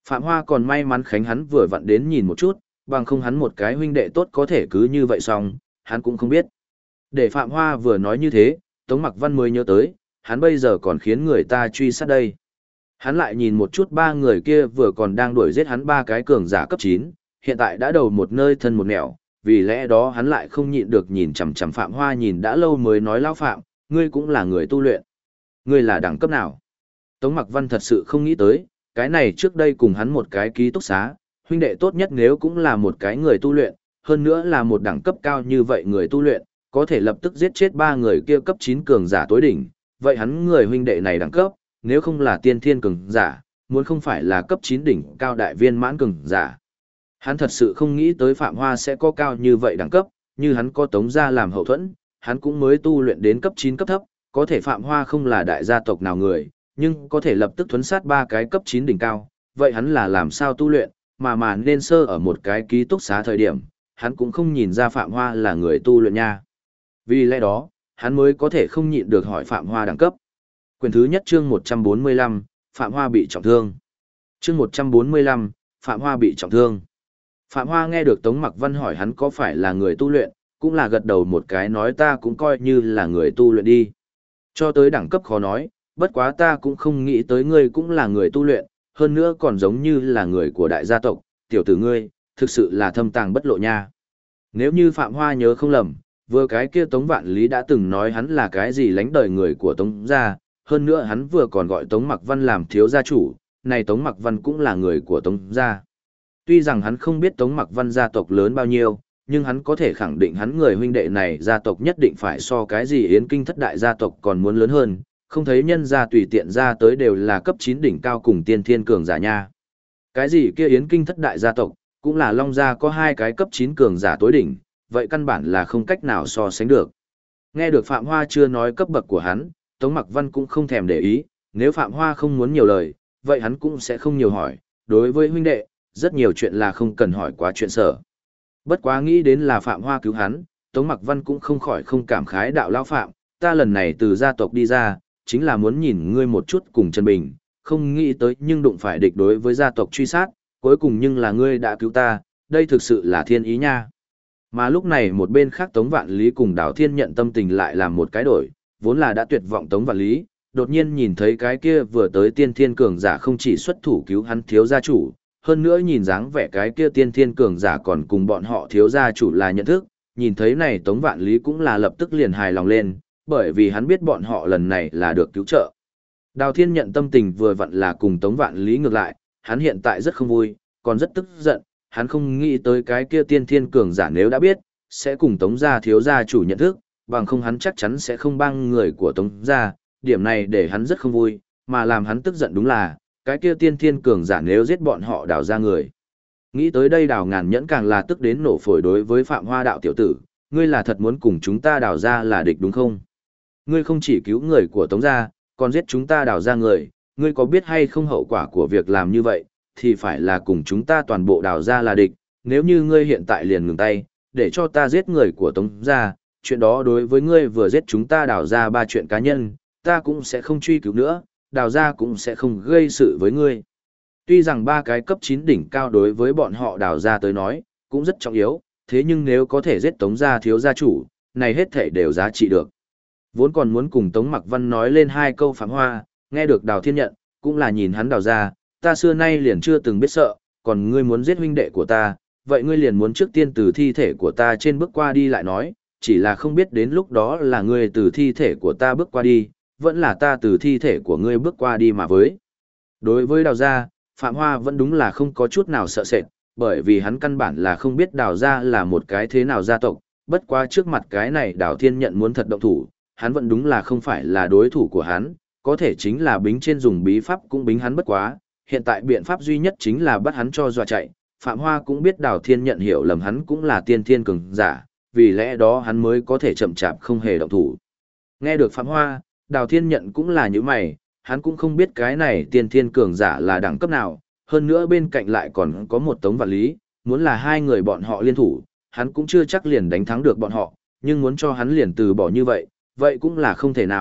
Phạm Hoa còn may mắn Khánh hắn vừa vặn đến nhìn một chút, bằng không hắn một cái huynh đệ tốt có thể cứ như vậy xong, hắn cũng không biết. Để Phạm Hoa vừa nói như thế, Tống Mặc Văn mới nhớ tới, hắn bây giờ còn khiến người ta truy sát đây. Hắn lại nhìn một chút ba người kia vừa còn đang đuổi giết hắn ba cái cường giả cấp 9, hiện tại đã đầu một nơi thân một nẻo, vì lẽ đó hắn lại không nhịn được nhìn chằm chằm Phạm Hoa nhìn đã lâu mới nói lão Phạm, ngươi cũng là người tu luyện. Ngươi là đẳng cấp nào? Tống Mặc Văn thật sự không nghĩ tới, cái này trước đây cùng hắn một cái ký túc xá, huynh đệ tốt nhất nếu cũng là một cái người tu luyện, hơn nữa là một đẳng cấp cao như vậy người tu luyện, có thể lập tức giết chết ba người kia cấp 9 cường giả tối đỉnh, vậy hắn người huynh đệ này đẳng cấp, nếu không là tiên thiên cường giả, muốn không phải là cấp 9 đỉnh cao đại viên mãn cường giả. Hắn thật sự không nghĩ tới Phạm Hoa sẽ có cao như vậy đẳng cấp, như hắn có Tống gia làm hậu thuẫn, hắn cũng mới tu luyện đến cấp 9 cấp thấp, có thể Phạm Hoa không là đại gia tộc nào người, nhưng có thể lập tức thuấn sát ba cái cấp 9 đỉnh cao, vậy hắn là làm sao tu luyện, mà nên sơ ở một cái ký túc xá thời điểm, hắn cũng không nhìn ra Phạm Hoa là người tu luyện nha. Vì lẽ đó, hắn mới có thể không nhịn được hỏi Phạm Hoa đẳng cấp. Quyển thứ nhất chương 145, Phạm Hoa bị trọng thương. Chương 145, Phạm Hoa bị trọng thương. Phạm Hoa nghe được Tống Mặc Văn hỏi hắn có phải là người tu luyện, cũng là gật đầu một cái nói ta cũng coi như là người tu luyện đi. Cho tới đẳng cấp khó nói, bất quá ta cũng không nghĩ tới ngươi cũng là người tu luyện, hơn nữa còn giống như là người của đại gia tộc, tiểu tử ngươi, thực sự là thâm tàng bất lộ nha. Nếu như Phạm Hoa nhớ không lầm, vừa cái kia Tống Vạn Lý đã từng nói hắn là cái gì lánh đời người của Tống gia, hơn nữa hắn vừa còn gọi Tống Mặc Văn làm thiếu gia chủ, này Tống Mặc Văn cũng là người của Tống gia. Tuy rằng hắn không biết Tống Mặc Văn gia tộc lớn bao nhiêu, nhưng hắn có thể khẳng định hắn người huynh đệ này gia tộc nhất định phải so cái gì Yến Kinh thất đại gia tộc còn muốn lớn hơn, không thấy nhân gia tùy tiện ra tới đều là cấp 9 đỉnh cao cùng tiên thiên cường giả nha. Cái gì kia Yến Kinh thất đại gia tộc, cũng là Long gia có hai cái cấp 9 cường giả tối đỉnh, vậy căn bản là không cách nào so sánh được. Nghe được Phạm Hoa chưa nói cấp bậc của hắn, Tống Mặc Văn cũng không thèm để ý, nếu Phạm Hoa không muốn nhiều lời, vậy hắn cũng sẽ không nhiều hỏi, đối với huynh đệ, rất nhiều chuyện là không cần hỏi quá chuyện sở. Bất quá nghĩ đến là Phạm Hoa cứu hắn, Tống Mặc Văn cũng không khỏi không cảm khái đạo lão Phạm, ta lần này từ gia tộc đi ra, chính là muốn nhìn ngươi một chút cùng Trần Bình, không nghĩ tới nhưng đụng phải địch đối với gia tộc truy sát, cuối cùng nhưng là ngươi đã cứu ta, đây thực sự là thiên ý nha. Mà lúc này một bên khác Tống Vạn Lý cùng Đào Thiên Nhận tâm tình lại làm một cái đổi, vốn là đã tuyệt vọng Tống Vạn Lý, đột nhiên nhìn thấy cái kia vừa tới tiên thiên cường giả không chỉ xuất thủ cứu hắn thiếu gia chủ, hơn nữa nhìn dáng vẻ cái kia tiên thiên cường giả còn cùng bọn họ thiếu gia chủ là nhận thức, nhìn thấy này Tống Vạn Lý cũng là lập tức liền hài lòng lên, bởi vì hắn biết bọn họ lần này là được cứu trợ. Đào Thiên Nhận tâm tình vừa vặn là cùng Tống Vạn Lý ngược lại, hắn hiện tại rất không vui, còn rất tức giận, hắn không nghĩ tới cái kia tiên thiên cường giả nếu đã biết, sẽ cùng Tống gia thiếu gia chủ nhận thức, bằng không hắn chắc chắn sẽ không băng người của Tống gia, điểm này để hắn rất không vui, mà làm hắn tức giận đúng là, cái kia tiên thiên cường giả nếu giết bọn họ Đào ra người. Nghĩ tới đây Đào Ngàn Nhẫn càng là tức đến nổ phổi đối với Phạm Hoa đạo tiểu tử, ngươi là thật muốn cùng chúng ta Đào ra là địch đúng không? Ngươi không chỉ cứu người của Tống gia, còn giết chúng ta Đào ra người, ngươi có biết hay không hậu quả của việc làm như vậy, thì phải là cùng chúng ta toàn bộ Đào ra là địch, nếu như ngươi hiện tại liền ngừng tay, để cho ta giết người của Tống gia, chuyện đó đối với ngươi vừa giết chúng ta Đào ra ba chuyện cá nhân, ta cũng sẽ không truy cứu nữa, Đào ra cũng sẽ không gây sự với ngươi. Tuy rằng ba cái cấp 9 đỉnh cao đối với bọn họ Đào ra tới nói, cũng rất trọng yếu, thế nhưng nếu có thể giết Tống gia thiếu gia chủ, này hết thể đều giá trị được. Vốn còn muốn cùng Tống Mặc Văn nói lên hai câu Phạm Hoa, nghe được Đào Thiên Nhận, cũng là nhìn hắn Đào ra, ta xưa nay liền chưa từng biết sợ, còn ngươi muốn giết huynh đệ của ta, vậy ngươi liền muốn trước tiên từ thi thể của ta trên bước qua đi lại nói, chỉ là không biết đến lúc đó là ngươi từ thi thể của ta bước qua đi, vẫn là ta từ thi thể của ngươi bước qua đi mà với. Đối với Đào gia, Phạm Hoa vẫn đúng là không có chút nào sợ sệt, bởi vì hắn căn bản là không biết Đào gia là một cái thế nào gia tộc, bất quá trước mặt cái này Đào Thiên Nhận muốn thật động thủ, hắn vẫn đúng là không phải là đối thủ của hắn, có thể chính là bính trên dùng bí pháp cũng bính hắn bất quá, hiện tại biện pháp duy nhất chính là bắt hắn cho dọa chạy. Phạm Hoa cũng biết Đào Thiên Nhận hiểu lầm hắn cũng là tiên thiên cường giả, vì lẽ đó hắn mới có thể chậm chạp không hề động thủ. Nghe được Phạm Hoa, Đào Thiên Nhận cũng là như mày, hắn cũng không biết cái này tiên thiên cường giả là đẳng cấp nào, hơn nữa bên cạnh lại còn có một Tống Vạn Lý, muốn là hai người bọn họ liên thủ, hắn cũng chưa chắc liền đánh thắng được bọn họ, nhưng muốn cho hắn liền từ bỏ như vậy, vậy cũng là không thể nào,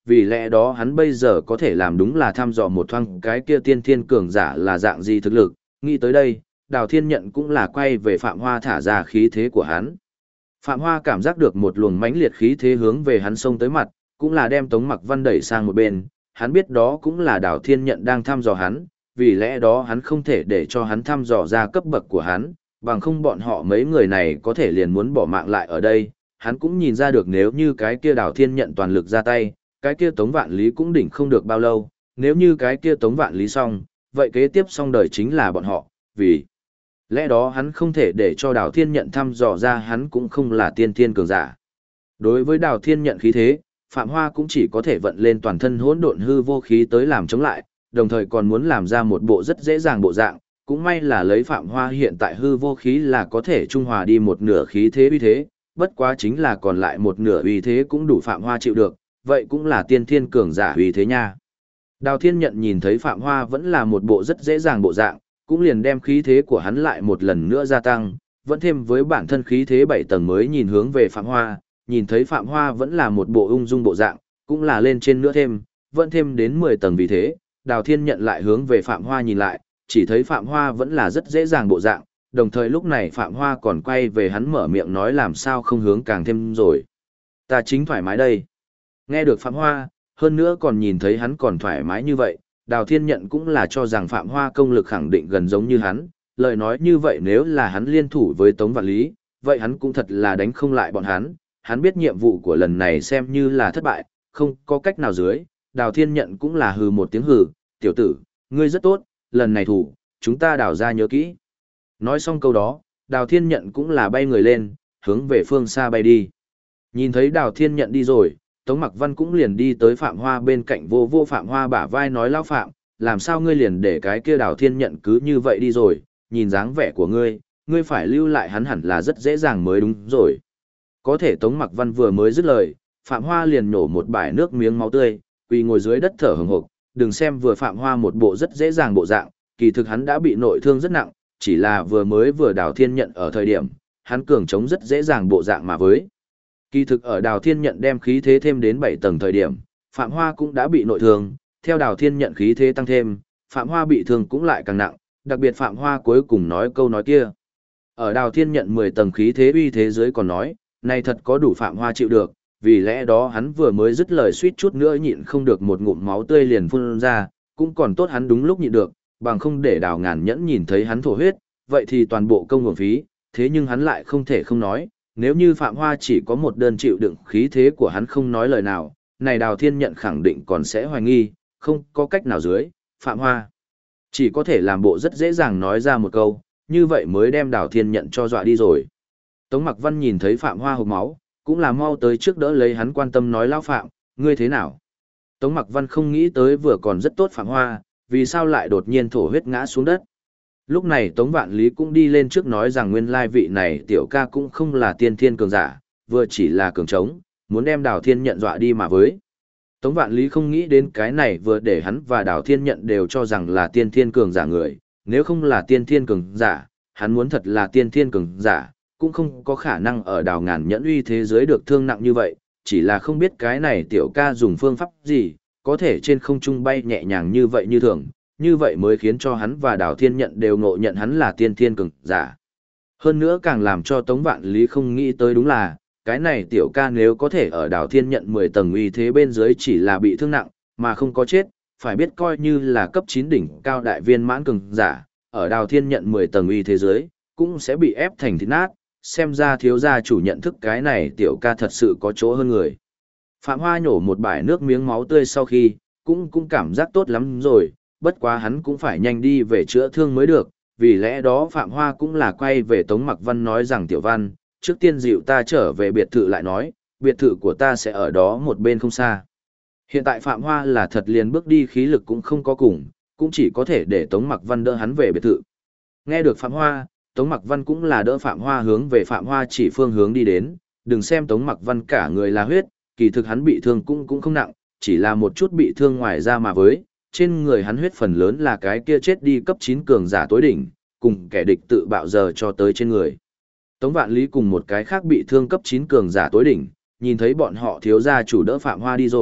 vì lẽ đó hắn bây giờ có thể làm đúng là thăm dò một thoáng cái kia tiên thiên cường giả là dạng gì thực lực. Nghĩ tới đây, Đào Thiên Nhận cũng là quay về Phạm Hoa thả ra khí thế của hắn. Phạm Hoa cảm giác được một luồng mãnh liệt khí thế hướng về hắn xông tới mặt, cũng là đem Tống Mặc Văn đẩy sang một bên, hắn biết đó cũng là Đào Thiên Nhận đang thăm dò hắn, vì lẽ đó hắn không thể để cho hắn thăm dò ra cấp bậc của hắn, bằng không bọn họ mấy người này có thể liền muốn bỏ mạng lại ở đây. Hắn cũng nhìn ra được nếu như cái kia Đào Thiên Nhận toàn lực ra tay, cái kia Tống Vạn Lý cũng đỉnh không được bao lâu, nếu như cái kia Tống Vạn Lý xong, vậy kế tiếp xong đời chính là bọn họ, vì lẽ đó hắn không thể để cho Đào Thiên Nhận thăm dò ra hắn cũng không là tiên thiên cường giả. Đối với Đào Thiên Nhận khí thế, Phạm Hoa cũng chỉ có thể vận lên toàn thân hỗn độn hư vô khí tới làm chống lại, đồng thời còn muốn làm ra một bộ rất dễ dàng bộ dạng, cũng may là lấy Phạm Hoa hiện tại hư vô khí là có thể trung hòa đi một nửa khí thế uy thế, bất quá chính là còn lại một nửa uy thế cũng đủ Phạm Hoa chịu được, vậy cũng là tiên thiên cường giả uy thế nha. Đào Thiên Nhận nhìn thấy Phạm Hoa vẫn là một bộ rất dễ dàng bộ dạng, cũng liền đem khí thế của hắn lại một lần nữa gia tăng, vẫn thêm với bản thân khí thế 7 tầng mới nhìn hướng về Phạm Hoa, nhìn thấy Phạm Hoa vẫn là một bộ ung dung bộ dạng, cũng là lên trên nữa thêm, vẫn thêm đến 10 tầng vì thế, Đào Thiên Nhận lại hướng về Phạm Hoa nhìn lại, chỉ thấy Phạm Hoa vẫn là rất dễ dàng bộ dạng, đồng thời lúc này Phạm Hoa còn quay về hắn mở miệng nói làm sao không hướng càng thêm rồi. Ta chính thoải mái đây. Nghe được Phạm Hoa, hơn nữa còn nhìn thấy hắn còn thoải mái như vậy, Đào Thiên Nhận cũng là cho rằng Phạm Hoa công lực khẳng định gần giống như hắn, lời nói như vậy nếu là hắn liên thủ với Tống Vạn Lý, vậy hắn cũng thật là đánh không lại bọn hắn biết nhiệm vụ của lần này xem như là thất bại, không có cách nào dưới, Đào Thiên Nhận cũng là hừ một tiếng hừ, tiểu tử, ngươi rất tốt, lần này thủ, chúng ta đào ra nhớ kỹ. Nói xong câu đó, Đào Thiên Nhận cũng là bay người lên, hướng về phương xa bay đi. Nhìn thấy Đào Thiên Nhận đi rồi, Tống Mặc Văn cũng liền đi tới Phạm Hoa bên cạnh vô vô Phạm Hoa bả vai nói lão Phạm, làm sao ngươi liền để cái kia Đào Thiên Nhận cứ như vậy đi rồi, nhìn dáng vẻ của ngươi phải lưu lại hắn hẳn là rất dễ dàng mới đúng rồi. Có thể Tống Mặc Văn vừa mới dứt lời, Phạm Hoa liền nổ một bãi nước miếng máu tươi, quỳ ngồi dưới đất thở hừng hực, đừng xem vừa Phạm Hoa một bộ rất dễ dàng bộ dạng, kỳ thực hắn đã bị nội thương rất nặng, chỉ là vừa Đào Thiên Nhận ở thời điểm, hắn cường chống rất dễ dàng bộ dạng mà với. Kỳ thực ở Đào Thiên Nhận đem khí thế thêm đến 7 tầng thời điểm, Phạm Hoa cũng đã bị nội thương, theo Đào Thiên Nhận khí thế tăng thêm, Phạm Hoa bị thương cũng lại càng nặng, đặc biệt Phạm Hoa cuối cùng nói câu nói kia. Ở Đào Thiên Nhận 10 tầng khí thế uy thế dưới còn nói, này thật có đủ Phạm Hoa chịu được, vì lẽ đó hắn vừa mới dứt lời suýt chút nữa nhịn không được một ngụm máu tươi liền phun ra, cũng còn tốt hắn đúng lúc nhịn được, bằng không để Đào Ngàn Nhẫn nhìn thấy hắn thổ huyết, vậy thì toàn bộ công uổng phí, thế nhưng hắn lại không thể không nói, nếu như Phạm Hoa chỉ có một đơn chịu đựng khí thế của hắn không nói lời nào, này Đào Thiên Nhận khẳng định còn sẽ hoài nghi, không có cách nào dưới, Phạm Hoa chỉ có thể làm bộ rất dễ dàng nói ra một câu, như vậy mới đem Đào Thiên Nhận cho dọa đi rồi. Tống Mặc Văn nhìn thấy Phạm Hoa hộc máu, cũng là mau tới trước đỡ lấy hắn quan tâm nói lão Phạm, ngươi thế nào? Tống Mặc Văn không nghĩ tới vừa còn rất tốt Phạm Hoa, vì sao lại đột nhiên thổ huyết ngã xuống đất. Lúc này Tống Vạn Lý cũng đi lên trước nói rằng nguyên lai vị này tiểu ca cũng không là tiên thiên cường giả, vừa chỉ là cường trống, muốn đem Đào Thiên Nhận dọa đi mà với. Tống Vạn Lý không nghĩ đến cái này vừa để hắn và Đào Thiên Nhận đều cho rằng là tiên thiên cường giả người, nếu không là tiên thiên cường giả, hắn muốn thật là tiên thiên cường giả, cũng không có khả năng ở Đào Ngàn Nhẫn uy thế giới được thương nặng như vậy, chỉ là không biết cái này tiểu ca dùng phương pháp gì, có thể trên không trung bay nhẹ nhàng như vậy như thường, như vậy mới khiến cho hắn và Đào Thiên Nhận đều ngộ nhận hắn là tiên thiên cường giả. Hơn nữa càng làm cho Tống Vạn Lý không nghĩ tới đúng là, cái này tiểu ca nếu có thể ở Đào Thiên Nhận 10 tầng uy thế bên dưới chỉ là bị thương nặng, mà không có chết, phải biết coi như là cấp 9 đỉnh cao đại viên mãn cường giả, ở Đào Thiên Nhận 10 tầng uy thế giới, cũng sẽ bị ép thành thịt nát, xem ra thiếu gia chủ nhận thức cái này tiểu ca thật sự có chỗ hơn người. Phạm Hoa nhổ một bãi nước miếng máu tươi sau khi, cũng cảm giác tốt lắm rồi, bất quá hắn cũng phải nhanh đi về chữa thương mới được, vì lẽ đó Phạm Hoa cũng là quay về Tống Mặc Văn nói rằng tiểu văn, trước tiên dịu ta trở về biệt thự lại nói, biệt thự của ta sẽ ở đó một bên không xa. Hiện tại Phạm Hoa là thật liền bước đi khí lực cũng không có cùng, cũng chỉ có thể để Tống Mặc Văn đỡ hắn về biệt thự. Nghe được Phạm Hoa, Tống Mặc Văn cũng là đỡ Phạm Hoa hướng về Phạm Hoa chỉ phương hướng đi đến, đừng xem Tống Mặc Văn cả người là huyết, kỳ thực hắn bị thương cũng không nặng, chỉ là một chút bị thương ngoài ra mà với, trên người hắn huyết phần lớn là cái kia chết đi cấp 9 cường giả tối đỉnh, cùng kẻ địch tự bạo giờ cho tới trên người. Tống Vạn Lý cùng một cái khác bị thương cấp 9 cường giả tối đỉnh, nhìn thấy bọn họ thiếu gia chủ đỡ Phạm Hoa đi rồi,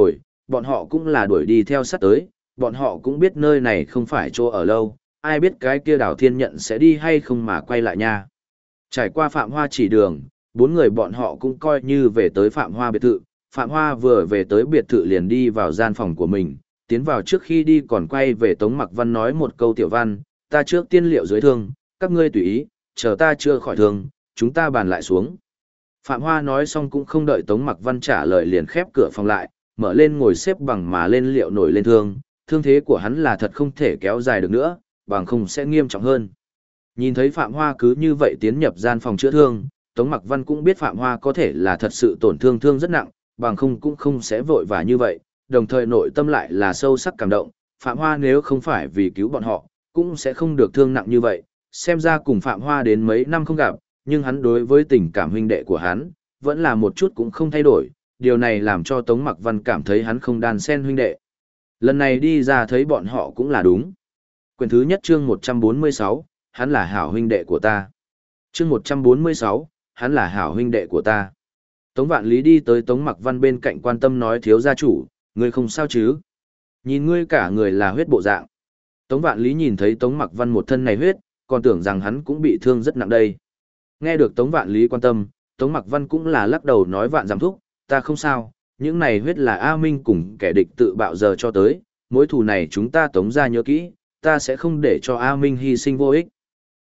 bọn họ cũng là đuổi đi theo sát tới, bọn họ cũng biết nơi này không phải chỗ ở lâu, ai biết cái kia Đào Thiên Nhận sẽ đi hay không mà quay lại nha. Trải qua Phạm Hoa chỉ đường, bốn người bọn họ cũng coi như về tới Phạm Hoa biệt thự. Phạm Hoa vừa về tới biệt thự liền đi vào gian phòng của mình, tiến vào trước khi đi còn quay về Tống Mặc Văn nói một câu: Tiểu Văn, ta trước tiên liệu dưới thương, các ngươi tùy ý, chờ ta chưa khỏi thương, chúng ta bàn lại xuống. Phạm Hoa nói xong cũng không đợi Tống Mặc Văn trả lời liền khép cửa phòng lại, mở lên ngồi xếp bằng mà lên liệu nổi lên thương, thương thế của hắn là thật không thể kéo dài được nữa, bằng không sẽ nghiêm trọng hơn. Nhìn thấy Phạm Hoa cứ như vậy tiến nhập gian phòng chữa thương, Tống Mặc Văn cũng biết Phạm Hoa có thể là thật sự tổn thương thương rất nặng, bằng không cũng không sẽ vội vã như vậy, đồng thời nội tâm lại là sâu sắc cảm động, Phạm Hoa nếu không phải vì cứu bọn họ, cũng sẽ không được thương nặng như vậy, xem ra cùng Phạm Hoa đến mấy năm không gặp, nhưng hắn đối với tình cảm huynh đệ của hắn, vẫn là một chút cũng không thay đổi, điều này làm cho Tống Mặc Văn cảm thấy hắn không đan sen huynh đệ. Lần này đi ra thấy bọn họ cũng là đúng. Quyển thứ nhất chương 146, hắn là hảo huynh đệ của ta. Chương 146, hắn là hảo huynh đệ của ta. Tống Vạn Lý đi tới Tống Mặc Văn bên cạnh quan tâm nói: thiếu gia chủ, ngươi không sao chứ? Nhìn ngươi cả người là huyết bộ dạng. Tống Vạn Lý nhìn thấy Tống Mặc Văn một thân này huyết, còn tưởng rằng hắn cũng bị thương rất nặng đây. Nghe được Tống Vạn Lý quan tâm, Tống Mặc Văn cũng là lắc đầu nói: Vạn giảm thúc, ta không sao, những này huyết là A Minh cùng kẻ địch tự bạo giờ cho tới, mối thù này chúng ta Tống gia nhớ kỹ, ta sẽ không để cho A Minh hy sinh vô ích.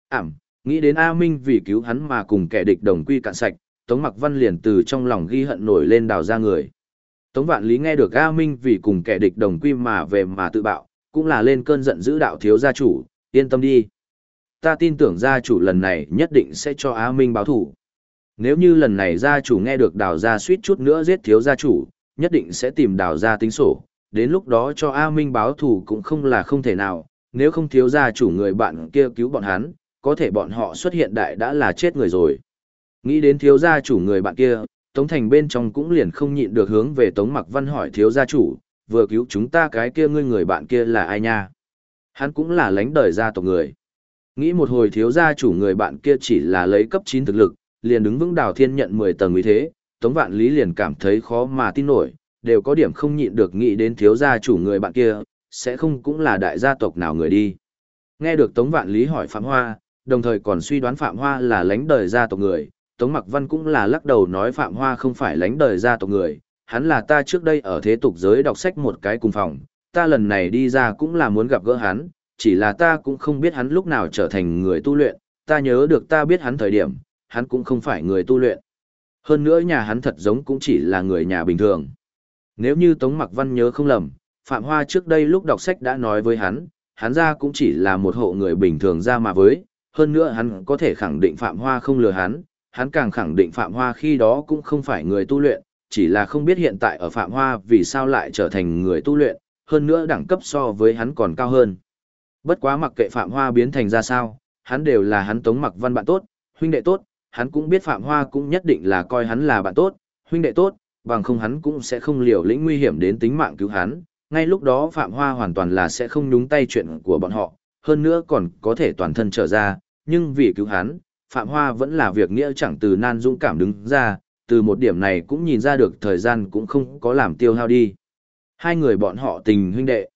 Nghĩ đến A Minh vì cứu hắn mà cùng kẻ địch đồng quy cạn sạch, Tống Mặc Văn liền từ trong lòng ghi hận nổi lên đào ra người. Tống Vạn Lý nghe được A Minh vì cùng kẻ địch đồng quy mà về mà tự bạo, cũng là lên cơn giận dữ: đạo thiếu gia chủ, yên tâm đi. Ta tin tưởng gia chủ lần này nhất định sẽ cho A Minh báo thù. Nếu như lần này gia chủ nghe được đào gia suýt chút nữa giết thiếu gia chủ, nhất định sẽ tìm đào gia tính sổ, đến lúc đó cho A Minh báo thù cũng không là không thể nào, nếu không thiếu gia chủ người bạn kia cứu bọn hắn, có thể bọn họ xuất hiện đại đã là chết người rồi. Nghĩ đến thiếu gia chủ người bạn kia, Tống Thành bên trong cũng liền không nhịn được hướng về Tống Mặc Văn hỏi: thiếu gia chủ, vừa cứu chúng ta cái kia ngươi người bạn kia là ai nha? Hắn cũng là lãnh đời gia tộc người. Nghĩ một hồi thiếu gia chủ người bạn kia chỉ là lấy cấp 9 thực lực, liền đứng vững Đào Thiên Nhận 10 tầng uy thế, Tống Vạn Lý liền cảm thấy khó mà tin nổi, đều có điểm không nhịn được nghĩ đến thiếu gia chủ người bạn kia, sẽ không cũng là đại gia tộc nào người đi. Nghe được Tống Vạn Lý hỏi Phạm Hoa, đồng thời còn suy đoán Phạm Hoa là lãnh đời gia tộc người, Tống Mặc Văn cũng là lắc đầu nói: Phạm Hoa không phải lãnh đời gia tộc người, hắn là ta trước đây ở thế tục giới đọc sách một cái cùng phòng, ta lần này đi ra cũng là muốn gặp gỡ hắn, chỉ là ta cũng không biết hắn lúc nào trở thành người tu luyện, ta nhớ được ta biết hắn thời điểm, hắn cũng không phải người tu luyện. Hơn nữa nhà hắn thật giống cũng chỉ là người nhà bình thường. Nếu như Tống Mặc Văn nhớ không lầm, Phạm Hoa trước đây lúc đọc sách đã nói với hắn ra cũng chỉ là một hộ người bình thường ra mà với, hơn nữa hắn có thể khẳng định Phạm Hoa không lừa hắn càng khẳng định Phạm Hoa khi đó cũng không phải người tu luyện, chỉ là không biết hiện tại ở Phạm Hoa vì sao lại trở thành người tu luyện, hơn nữa đẳng cấp so với hắn còn cao hơn. Bất quá mặc kệ Phạm Hoa biến thành ra sao, hắn đều là hắn Tống Mặc Văn bạn tốt, huynh đệ tốt, hắn cũng biết Phạm Hoa cũng nhất định là coi hắn là bạn tốt, huynh đệ tốt, bằng không hắn cũng sẽ không liều lĩnh nguy hiểm đến tính mạng cứu hắn, ngay lúc đó Phạm Hoa hoàn toàn là sẽ không nhúng tay chuyện của bọn họ, hơn nữa còn có thể toàn thân trở ra, nhưng vì cứu hắn, Phạm Hoa vẫn là việc nghĩa chẳng từ nan dũng cảm đứng ra, từ một điểm này cũng nhìn ra được thời gian cũng không có làm tiêu hao đi. Hai người bọn họ tình huynh đệ.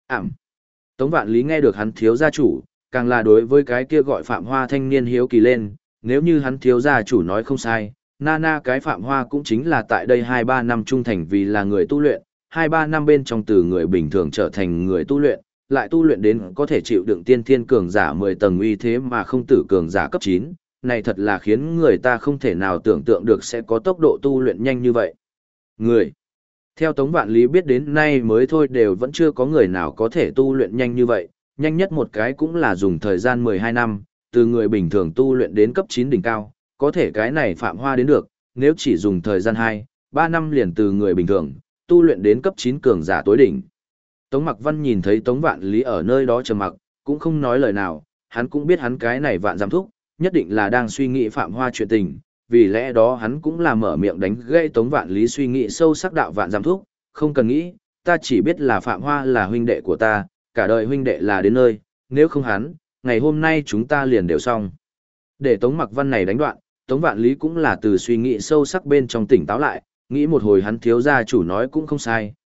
Tống Vạn Lý nghe được hắn thiếu gia chủ, càng là đối với cái kia gọi Phạm Hoa thanh niên hiếu kỳ lên, nếu như hắn thiếu gia chủ nói không sai, Nana cái Phạm Hoa cũng chính là tại đây 2-3 năm trung thành vì là người tu luyện, 2-3 năm bên trong từ người bình thường trở thành người tu luyện, lại tu luyện đến có thể chịu đựng tiên thiên cường giả 10 tầng uy thế mà không tử cường giả cấp 9, này thật là khiến người ta không thể nào tưởng tượng được sẽ có tốc độ tu luyện nhanh như vậy. Theo Tống Vạn Lý biết đến nay mới thôi đều vẫn chưa có người nào có thể tu luyện nhanh như vậy, nhanh nhất một cái cũng là dùng thời gian 12 năm, từ người bình thường tu luyện đến cấp 9 đỉnh cao, có thể cái này Phạm Hoa đến được, nếu chỉ dùng thời gian 2-3 năm liền từ người bình thường, tu luyện đến cấp 9 cường giả tối đỉnh. Tống Mặc Văn nhìn thấy Tống Vạn Lý ở nơi đó trầm mặc, cũng không nói lời nào, hắn cũng biết hắn cái này Vạn Giảm Thúc, nhất định là đang suy nghĩ Phạm Hoa chuyện tình, vì lẽ đó hắn cũng là mở miệng đánh gây Tống Vạn Lý suy nghĩ sâu sắc đạo Vạn Giảm Thúc, không cần nghĩ, ta chỉ biết là Phạm Hoa là huynh đệ của ta, cả đời huynh đệ là đến nơi, nếu không hắn, ngày hôm nay chúng ta liền đều xong. Để Tống Mặc Văn này đánh đoạn, Tống Vạn Lý cũng là từ suy nghĩ sâu sắc bên trong tỉnh táo lại, nghĩ một hồi hắn thiếu gia chủ nói cũng không sai,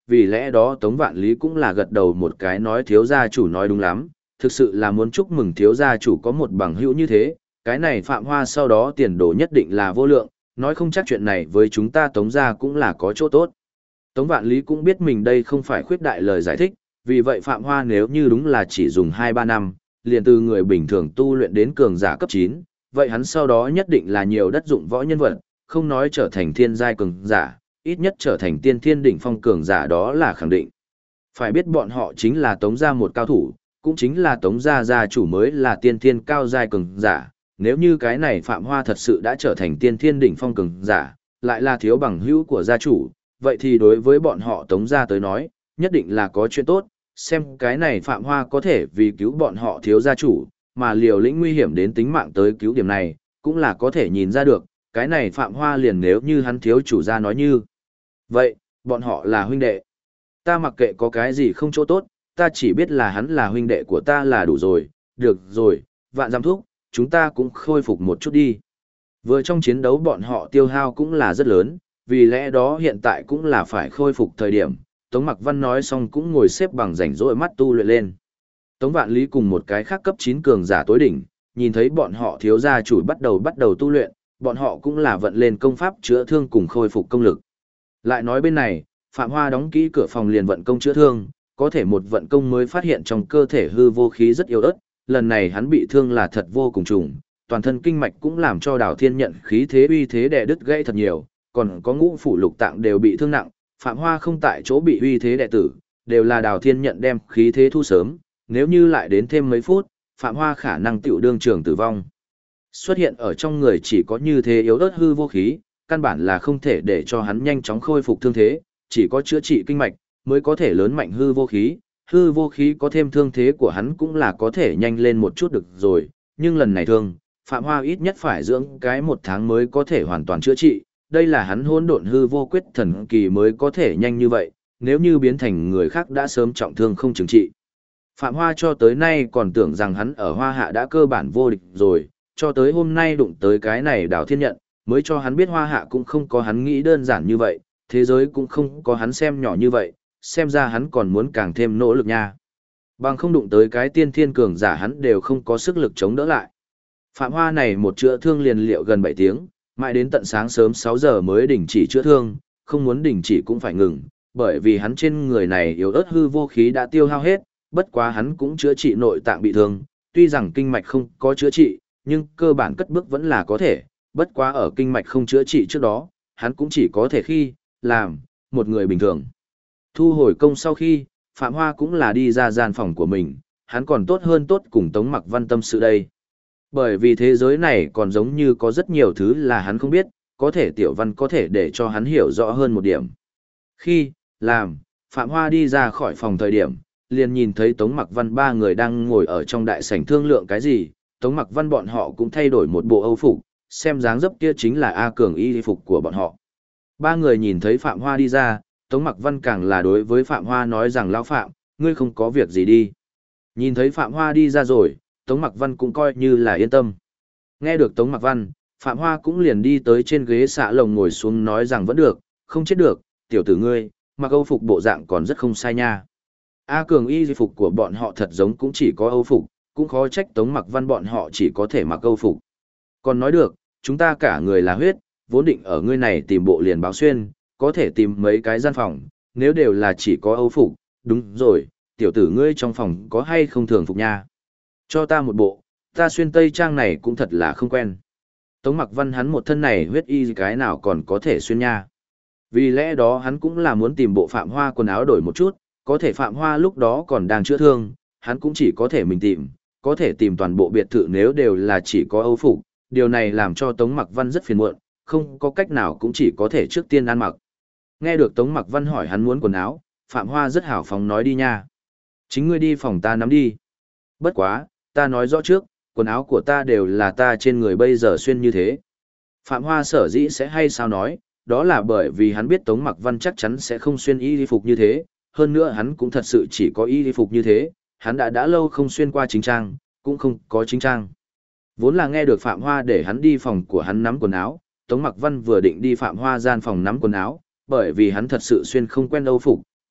vì lẽ đó Tống Vạn Lý cũng là gật đầu một cái nói thiếu gia chủ nói đúng lắm, thực sự là muốn chúc mừng thiếu gia chủ có một bằng hữu như thế, cái này Phạm Hoa sau đó tiền đồ nhất định là vô lượng, nói không chắc chuyện này với chúng ta Tống gia cũng là có chỗ tốt. Tống Vạn Lý cũng biết mình đây không phải khuyết đại lời giải thích, vì vậy Phạm Hoa nếu như đúng là chỉ dùng 2-3 năm, liền từ người bình thường tu luyện đến cường giả cấp 9, vậy hắn sau đó nhất định là nhiều đất dụng võ nhân vật, không nói trở thành thiên giai cường giả, ít nhất trở thành tiên thiên đỉnh phong cường giả đó là khẳng định. Phải biết bọn họ chính là Tống gia một cao thủ, cũng chính là Tống gia gia chủ mới là tiên thiên cao giai cường giả, nếu như cái này Phạm Hoa thật sự đã trở thành tiên thiên đỉnh phong cường giả, lại là thiếu bằng hữu của gia chủ, vậy thì đối với bọn họ Tống gia tới nói, nhất định là có chuyện tốt, xem cái này Phạm Hoa có thể vì cứu bọn họ thiếu gia chủ, mà liều lĩnh nguy hiểm đến tính mạng tới cứu điểm này, cũng là có thể nhìn ra được, cái này Phạm Hoa liền nếu như hắn thiếu chủ gia nói như. Vậy, bọn họ là huynh đệ. Ta mặc kệ có cái gì không chỗ tốt, ta chỉ biết là hắn là huynh đệ của ta là đủ rồi, được rồi, vạn giam thúc, chúng ta cũng khôi phục một chút đi. Vừa trong chiến đấu bọn họ tiêu hao cũng là rất lớn, vì lẽ đó hiện tại cũng là phải khôi phục thời điểm, Tống Mặc Văn nói xong cũng ngồi xếp bằng rảnh rỗi mắt tu luyện lên. Tống Vạn Lý cùng một cái khác cấp 9 cường giả tối đỉnh, nhìn thấy bọn họ thiếu gia chủ bắt đầu tu luyện, bọn họ cũng là vận lên công pháp chữa thương cùng khôi phục công lực. Lại nói bên này, Phạm Hoa đóng kỹ cửa phòng liền vận công chữa thương, có thể một vận công mới phát hiện trong cơ thể hư vô khí rất yếu ớt, lần này hắn bị thương là thật vô cùng trùng, toàn thân kinh mạch cũng làm cho Đào Thiên Nhận khí thế uy thế đè đứt gãy thật nhiều, còn có ngũ phủ lục tạng đều bị thương nặng, Phạm Hoa không tại chỗ bị uy thế đè tử, đều là Đào Thiên Nhận đem khí thế thu sớm, nếu như lại đến thêm mấy phút, Phạm Hoa khả năng tiểu đương trường tử vong. Xuất hiện ở trong người chỉ có như thế yếu ớt hư vô khí, căn bản là không thể để cho hắn nhanh chóng khôi phục thương thế, chỉ có chữa trị kinh mạch mới có thể lớn mạnh hư vô khí có thêm thương thế của hắn cũng là có thể nhanh lên một chút được rồi, nhưng lần này thương, Phạm Hoa ít nhất phải dưỡng cái 1 tháng mới có thể hoàn toàn chữa trị, đây là hắn hỗn độn hư vô quyết thần kỳ mới có thể nhanh như vậy, nếu như biến thành người khác đã sớm trọng thương không chừng trị. Phạm Hoa cho tới nay còn tưởng rằng hắn ở Hoa Hạ đã cơ bản vô địch rồi, cho tới hôm nay đụng tới cái này Đào Thiên Nhận, mới cho hắn biết Hoa Hạ cũng không có hắn nghĩ đơn giản như vậy, thế giới cũng không có hắn xem nhỏ như vậy, xem ra hắn còn muốn càng thêm nỗ lực nha. Bằng không đụng tới cái tiên thiên cường giả hắn đều không có sức lực chống đỡ lại. Phạm Hoa này một chữa thương liền liệu gần 7 tiếng, mãi đến tận sáng sớm 6 giờ mới đình chỉ chữa thương, không muốn đình chỉ cũng phải ngừng, bởi vì hắn trên người này yếu ớt hư vô khí đã tiêu hao hết, bất quá hắn cũng chữa trị nội tạng bị thương, tuy rằng kinh mạch không có chữa trị, nhưng cơ bản cất bước vẫn là có thể, bất quá ở kinh mạch không chữa trị trước đó, hắn cũng chỉ có thể làm một người bình thường. Thu hồi công sau khi, Phạm Hoa cũng là đi ra gian phòng của mình, hắn còn tốt hơn tốt cùng Tống Mặc Văn tâm sự đây. Bởi vì thế giới này còn giống như có rất nhiều thứ là hắn không biết, có thể Tiểu Văn có thể để cho hắn hiểu rõ hơn một điểm. Phạm Hoa đi ra khỏi phòng thời điểm, liền nhìn thấy Tống Mặc Văn 3 người đang ngồi ở trong đại sảnh thương lượng cái gì, Tống Mặc Văn bọn họ cũng thay đổi một bộ âu phục, xem dáng dấp kia chính là A Cường y phục của bọn họ. 3 người nhìn thấy Phạm Hoa đi ra, Tống Mặc Văn càng là đối với Phạm Hoa nói rằng lão Phạm, ngươi không có việc gì đi. Nhìn thấy Phạm Hoa đi ra rồi, Tống Mặc Văn cũng coi như là yên tâm. Nghe được Tống Mặc Văn, Phạm Hoa cũng liền đi tới trên ghế xạ lồng ngồi xuống nói rằng vẫn được, không chết được, tiểu tử ngươi, mặc âu phục bộ dạng còn rất không sai nha. A Cường y phục của bọn họ thật giống cũng chỉ có âu phục, cũng khó trách Tống Mặc Văn bọn họ chỉ có thể mặc âu phục. Còn nói được, chúng ta cả người là huyết, vốn định ở ngươi này tìm bộ liền báo xuyên, có thể tìm mấy cái gian phòng, nếu đều là chỉ có âu phục, đúng rồi, tiểu tử ngươi trong phòng có hay không thường phục nha. Cho ta một bộ, ta xuyên tây trang này cũng thật là không quen. Tống Mặc Văn hắn một thân này huyết y cái nào còn có thể xuyên nha. Vì lẽ đó hắn cũng là muốn tìm bộ Phạm Hoa quần áo đổi một chút, có thể Phạm Hoa lúc đó còn đang chữa thương, hắn cũng chỉ có thể mình tìm, có thể tìm toàn bộ biệt thự nếu đều là chỉ có âu phục, điều này làm cho Tống Mặc Văn rất phiền muộn, không có cách nào cũng chỉ có thể trước tiên ăn mặc. Nghe được Tống Mặc Văn hỏi hắn muốn quần áo, Phạm Hoa rất hào phóng nói đi nha. Chính ngươi đi phòng ta nắm đi. Bất quá, ta nói rõ trước, quần áo của ta đều là ta trên người bây giờ xuyên như thế. Phạm Hoa sở dĩ sẽ hay sao nói, đó là bởi vì hắn biết Tống Mặc Văn chắc chắn sẽ không xuyên y phục như thế, hơn nữa hắn cũng thật sự chỉ có y phục như thế, hắn đã lâu không xuyên qua chính trang, cũng không có chính trang. Vốn là nghe được Phạm Hoa để hắn đi phòng của hắn nắm quần áo, Tống Mặc Văn vừa định đi Phạm Hoa gian phòng nắm quần áo, bởi vì hắn thật sự xuyên không quen âu phục,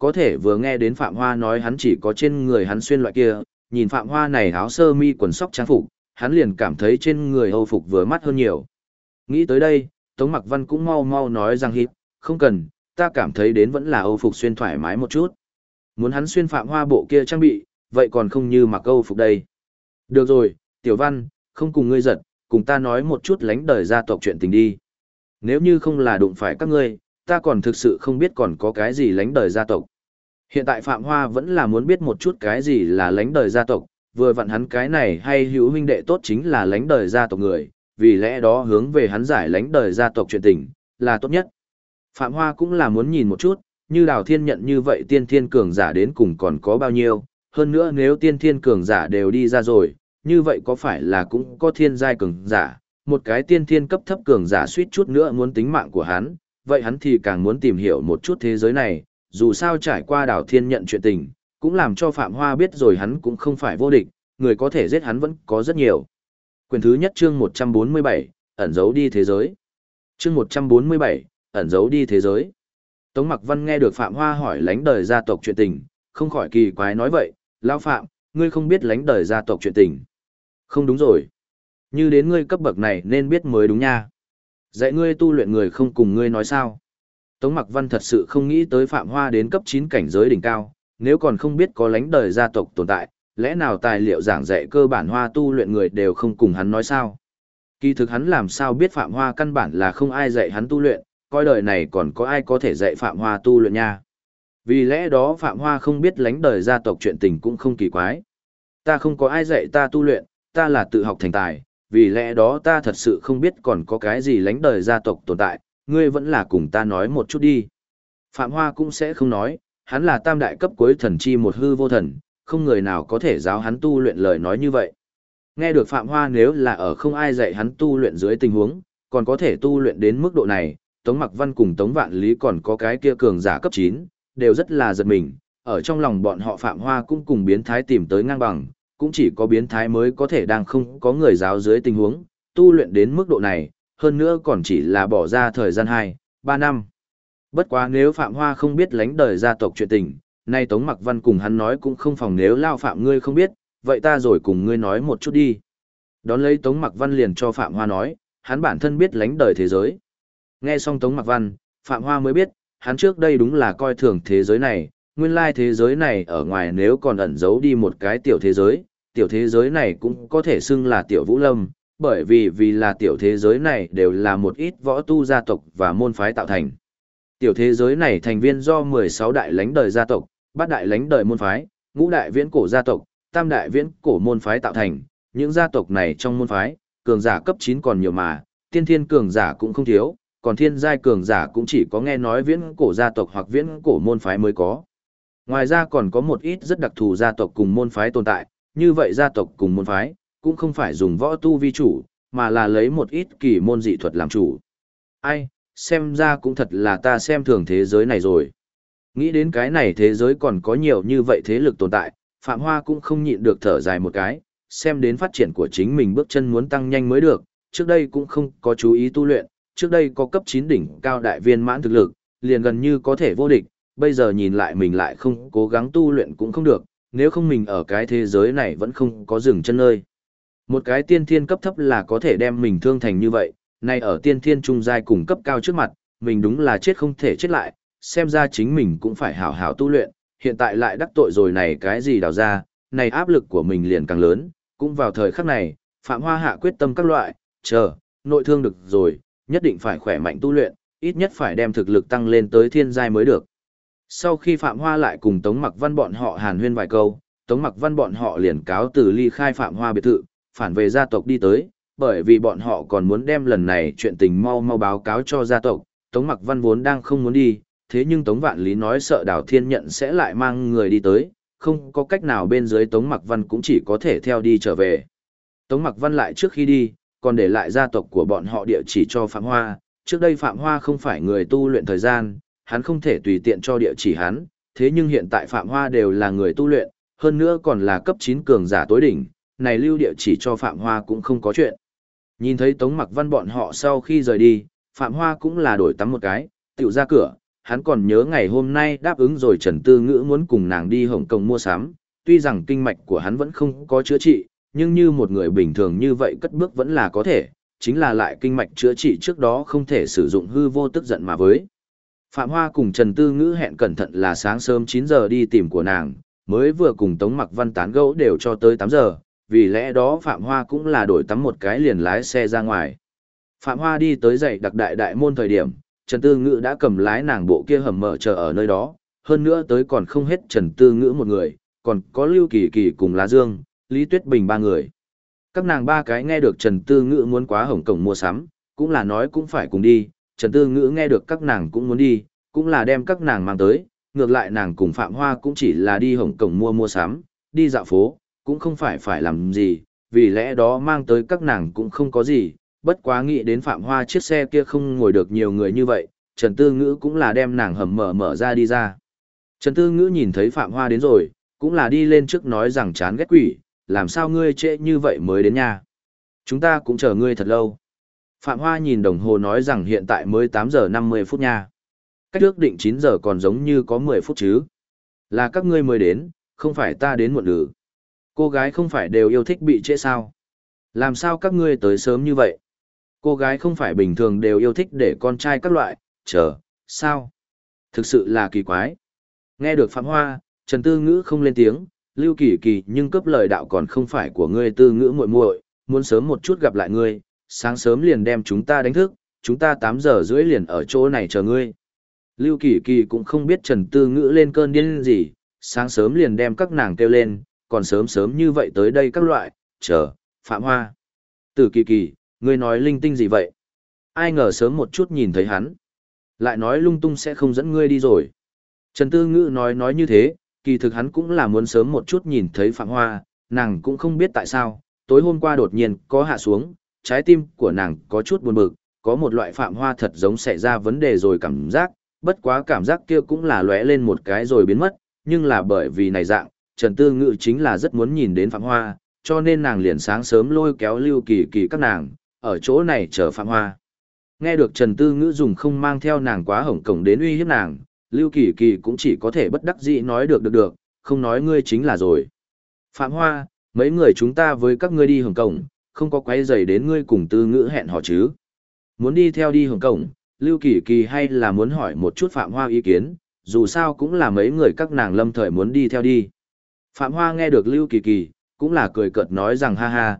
có thể vừa nghe đến Phạm Hoa nói hắn chỉ có trên người hắn xuyên loại kia, nhìn Phạm Hoa này áo sơ mi quần sóc trang phục, hắn liền cảm thấy trên người Âu phục vừa mắt hơn nhiều. Nghĩ tới đây, Tống Mặc Văn cũng mau mau nói rằng hít, không cần, ta cảm thấy đến vẫn là Âu phục xuyên thoải mái một chút. Muốn hắn xuyên Phạm Hoa bộ kia trang bị, vậy còn không như mặc Âu phục đây. Được rồi, Tiểu Văn, không cùng ngươi giật, cùng ta nói một chút lánh đời gia tộc chuyện tình đi. Nếu như không là đụng phải các ngươi, ta còn thực sự không biết còn có cái gì lánh đời gia tộc. Hiện tại Phạm Hoa vẫn là muốn biết một chút cái gì là lánh đời gia tộc, vừa vặn hắn cái này hay hữu huynh đệ tốt chính là lánh đời gia tộc người, vì lẽ đó hướng về hắn giải lánh đời gia tộc chuyện tình, là tốt nhất. Phạm Hoa cũng là muốn nhìn một chút, như Đào Thiên nhận như vậy tiên thiên cường giả đến cùng còn có bao nhiêu, hơn nữa nếu tiên thiên cường giả đều đi ra rồi, như vậy có phải là cũng có thiên giai cường giả, một cái tiên thiên cấp thấp cường giả suýt chút nữa muốn tính mạng của hắn, vậy hắn thì càng muốn tìm hiểu một chút thế giới này, dù sao trải qua Đào Thiên nhận chuyện tình, cũng làm cho Phạm Hoa biết rồi hắn cũng không phải vô địch, người có thể giết hắn vẫn có rất nhiều. Quyển thứ nhất chương 147, ẩn giấu đi thế giới. Chương 147, ẩn giấu đi thế giới. Tống Mặc Văn nghe được Phạm Hoa hỏi lánh đời gia tộc chuyện tình, không khỏi kỳ quái nói vậy, lão Phạm, ngươi không biết lánh đời gia tộc chuyện tình. Không đúng rồi. Như đến ngươi cấp bậc này nên biết mới đúng nha. Dạy ngươi tu luyện người không cùng ngươi nói sao. Tống Mặc Văn thật sự không nghĩ tới Phạm Hoa đến cấp 9 cảnh giới đỉnh cao, nếu còn không biết có lánh đời gia tộc tồn tại, lẽ nào tài liệu giảng dạy cơ bản Hoa tu luyện người đều không cùng hắn nói sao? Kỳ thực hắn làm sao biết Phạm Hoa căn bản là không ai dạy hắn tu luyện, coi đời này còn có ai có thể dạy Phạm Hoa tu luyện nha. Vì lẽ đó Phạm Hoa không biết lánh đời gia tộc chuyện tình cũng không kỳ quái. Ta không có ai dạy ta tu luyện, ta là tự học thành tài, vì lẽ đó ta thật sự không biết còn có cái gì lánh đời gia tộc tồn tại, ngươi vẫn là cùng ta nói một chút đi. Phạm Hoa cũng sẽ không nói, hắn là tam đại cấp cuối thần chi một hư vô thần, không người nào có thể giáo hắn tu luyện lời nói như vậy. Nghe được Phạm Hoa nếu là ở không ai dạy hắn tu luyện dưới tình huống, còn có thể tu luyện đến mức độ này, Tống Mặc Văn cùng Tống Vạn Lý còn có cái kia cường giả cấp 9, đều rất là giật mình, ở trong lòng bọn họ Phạm Hoa cũng cùng biến thái tìm tới ngang bằng, cũng chỉ có biến thái mới có thể đang không có người giáo dưới tình huống, tu luyện đến mức độ này, hơn nữa còn chỉ là bỏ ra thời gian 2-3 năm. Bất quá nếu Phạm Hoa không biết lánh đời gia tộc chuyện tình, nay Tống Mặc Văn cùng hắn nói cũng không phòng nếu lao Phạm ngươi không biết, vậy ta rồi cùng ngươi nói một chút đi. Đón lấy Tống Mặc Văn liền cho Phạm Hoa nói, hắn bản thân biết lánh đời thế giới. Nghe xong Tống Mặc Văn, Phạm Hoa mới biết, hắn trước đây đúng là coi thường thế giới này, nguyên lai thế giới này ở ngoài nếu còn ẩn giấu đi một cái tiểu thế giới này cũng có thể xưng là tiểu Vũ Lâm, bởi vì là tiểu thế giới này đều là một ít võ tu gia tộc và môn phái tạo thành. Tiểu thế giới này thành viên do 16 đại lãnh đời gia tộc, 8 đại lãnh đời môn phái, 5 đại viễn cổ gia tộc, 3 đại viễn cổ môn phái tạo thành. Những gia tộc này trong môn phái, cường giả cấp 9 còn nhiều mà, tiên thiên cường giả cũng không thiếu, còn thiên giai cường giả cũng chỉ có nghe nói viễn cổ gia tộc hoặc viễn cổ môn phái mới có. Ngoài ra còn có một ít rất đặc thù gia tộc cùng môn phái tồn tại, như vậy gia tộc cùng môn phái, cũng không phải dùng võ tu vi chủ, mà là lấy một ít kỳ môn dị thuật làm chủ. Ai, xem ra cũng thật là ta xem thường thế giới này rồi. Nghĩ đến cái này thế giới còn có nhiều như vậy thế lực tồn tại, Phạm Hoa cũng không nhịn được thở dài một cái, xem đến phát triển của chính mình bước chân muốn tăng nhanh mới được, trước đây cũng không có chú ý tu luyện, trước đây có cấp 9 đỉnh cao đại viên mãn thực lực, liền gần như có thể vô địch, bây giờ nhìn lại mình lại không cố gắng tu luyện cũng không được, nếu không mình ở cái thế giới này vẫn không có dừng chân nơi. Một cái tiên thiên cấp thấp là có thể đem mình thương thành như vậy, nay ở tiên thiên trung giai cùng cấp cao trước mặt, mình đúng là chết không thể chết lại, xem ra chính mình cũng phải hảo hảo tu luyện, hiện tại lại đắc tội rồi này cái gì đào ra, này áp lực của mình liền càng lớn, cũng vào thời khắc này, Phạm Hoa hạ quyết tâm các loại, nội thương được rồi, nhất định phải khỏe mạnh tu luyện, ít nhất phải đem thực lực tăng lên tới thiên giai mới được. Sau khi Phạm Hoa lại cùng Tống Mặc Văn bọn họ hàn huyên vài câu, Tống Mặc Văn bọn họ liền cáo từ ly khai Phạm Hoa biệt thự, phản về gia tộc đi tới, bởi vì bọn họ còn muốn đem lần này chuyện tình mau mau báo cáo cho gia tộc. Tống Mặc Văn vốn đang không muốn đi, thế nhưng Tống Vạn Lý nói sợ Đào Thiên Nhận sẽ lại mang người đi tới, không có cách nào bên dưới Tống Mặc Văn cũng chỉ có thể theo đi trở về. Tống Mặc Văn lại trước khi đi, còn để lại gia tộc của bọn họ địa chỉ cho Phạm Hoa, trước đây Phạm Hoa không phải người tu luyện thời gian, hắn không thể tùy tiện cho địa chỉ hắn, thế nhưng hiện tại Phạm Hoa đều là người tu luyện, hơn nữa còn là cấp 9 cường giả tối đỉnh, này lưu địa chỉ cho Phạm Hoa cũng không có chuyện. Nhìn thấy Tống Mặc Văn bọn họ sau khi rời đi, Phạm Hoa cũng là đổi tắm một cái, tựu ra cửa, hắn còn nhớ ngày hôm nay đáp ứng rồi Trần Tư Ngữ muốn cùng nàng đi Hồng Kông mua sắm, tuy rằng kinh mạch của hắn vẫn không có chữa trị, nhưng như một người bình thường như vậy cất bước vẫn là có thể, chính là lại kinh mạch chữa trị trước đó không thể sử dụng hư vô tức giận mà với. Phạm Hoa cùng Trần Tư Ngữ hẹn cẩn thận là sáng sớm 9 giờ đi tìm của nàng, mới vừa cùng Tống Mặc Văn tán gẫu đều cho tới 8 giờ, vì lẽ đó Phạm Hoa cũng là đổi tắm một cái liền lái xe ra ngoài. Phạm Hoa đi tới dãy đặc đại đại môn thời điểm, Trần Tư Ngữ đã cầm lái nàng bộ kia hầm mở chờ ở nơi đó, hơn nữa tới còn không hết Trần Tư Ngữ một người, còn có Lưu Kỳ Kỳ cùng Lá Dương, Lý Tuyết Bình ba người. Các nàng ba cái nghe được Trần Tư Ngữ muốn quá Hồng Kông mua sắm, cũng là nói cũng phải cùng đi, Trần Tư Ngữ nghe được các nàng cũng muốn đi, cũng là đem các nàng mang tới, ngược lại nàng cùng Phạm Hoa cũng chỉ là đi Hồng Kông mua sắm, đi dạo phố, cũng không phải làm gì, vì lẽ đó mang tới các nàng cũng không có gì, bất quá nghĩ đến Phạm Hoa chiếc xe kia không ngồi được nhiều người như vậy, Trần Tư Ngữ cũng là đem nàng hầm mở ra đi ra. Trần Tư Ngữ nhìn thấy Phạm Hoa đến rồi, cũng là đi lên trước nói rằng chán ghét quỷ, làm sao ngươi trễ như vậy mới đến nhà. Chúng ta cũng chờ ngươi thật lâu. Phạm Hoa nhìn đồng hồ nói rằng hiện tại mới 8 giờ 50 phút nha. Cách ước định 9 giờ còn giống như có 10 phút chứ. Là các ngươi mới đến, không phải ta đến muộn lử. Cô gái không phải đều yêu thích bị trễ sao? Làm sao các ngươi tới sớm như vậy? Cô gái không phải bình thường đều yêu thích để con trai các loại, chờ, sao? Thực sự là kỳ quái. Nghe được Phạm Hoa, Trần Tư Ngữ không lên tiếng, Lưu Kỳ Kỳ nhưng cấp lời đạo còn không phải của ngươi Tư Ngữ muội muội, muốn sớm một chút gặp lại ngươi, sáng sớm liền đem chúng ta đánh thức, chúng ta 8 giờ rưỡi liền ở chỗ này chờ ngươi. Lưu Kỳ Kỳ cũng không biết Trần Tư Ngữ lên cơn điên gì, sáng sớm liền đem các nàng kêu lên, còn sớm như vậy tới đây các loại, chờ, Phạm Hoa. Tử Kỳ Kỳ, ngươi nói linh tinh gì vậy? Ai ngờ sớm một chút nhìn thấy hắn. Lại nói lung tung sẽ không dẫn ngươi đi rồi. Trần Tư Ngữ nói như thế, kỳ thực hắn cũng là muốn sớm một chút nhìn thấy Phạm Hoa, nàng cũng không biết tại sao, tối hôm qua đột nhiên có hạ xuống, trái tim của nàng có chút buồn bực, có một loại Phạm Hoa thật giống xảy ra vấn đề rồi cảm giác, bất quá cảm giác kia cũng là lóe lên một cái rồi biến mất, nhưng là bởi vì này dạng, Trần Tư Ngữ chính là rất muốn nhìn đến Phạm Hoa, cho nên nàng liền sáng sớm lôi kéo Lưu Kỳ Kỳ các nàng, ở chỗ này chờ Phạm Hoa. Nghe được Trần Tư Ngữ dùng không mang theo nàng quá Hồng Kông đến uy hiếp nàng, Lưu Kỳ Kỳ cũng chỉ có thể bất đắc dĩ nói được, không nói ngươi chính là rồi. Phạm Hoa, mấy người chúng ta với các ngươi đi Hồng Kông, không có quấy rầy đến ngươi cùng Tư Ngữ hẹn hò chứ. Muốn đi theo đi Hồng Kông, Lưu Kỳ Kỳ hay là muốn hỏi một chút Phạm Hoa ý kiến, dù sao cũng là mấy người các nàng lâm thời muốn đi theo đi. Phạm Hoa nghe được Lưu Kỳ Kỳ, cũng là cười cợt nói rằng ha ha,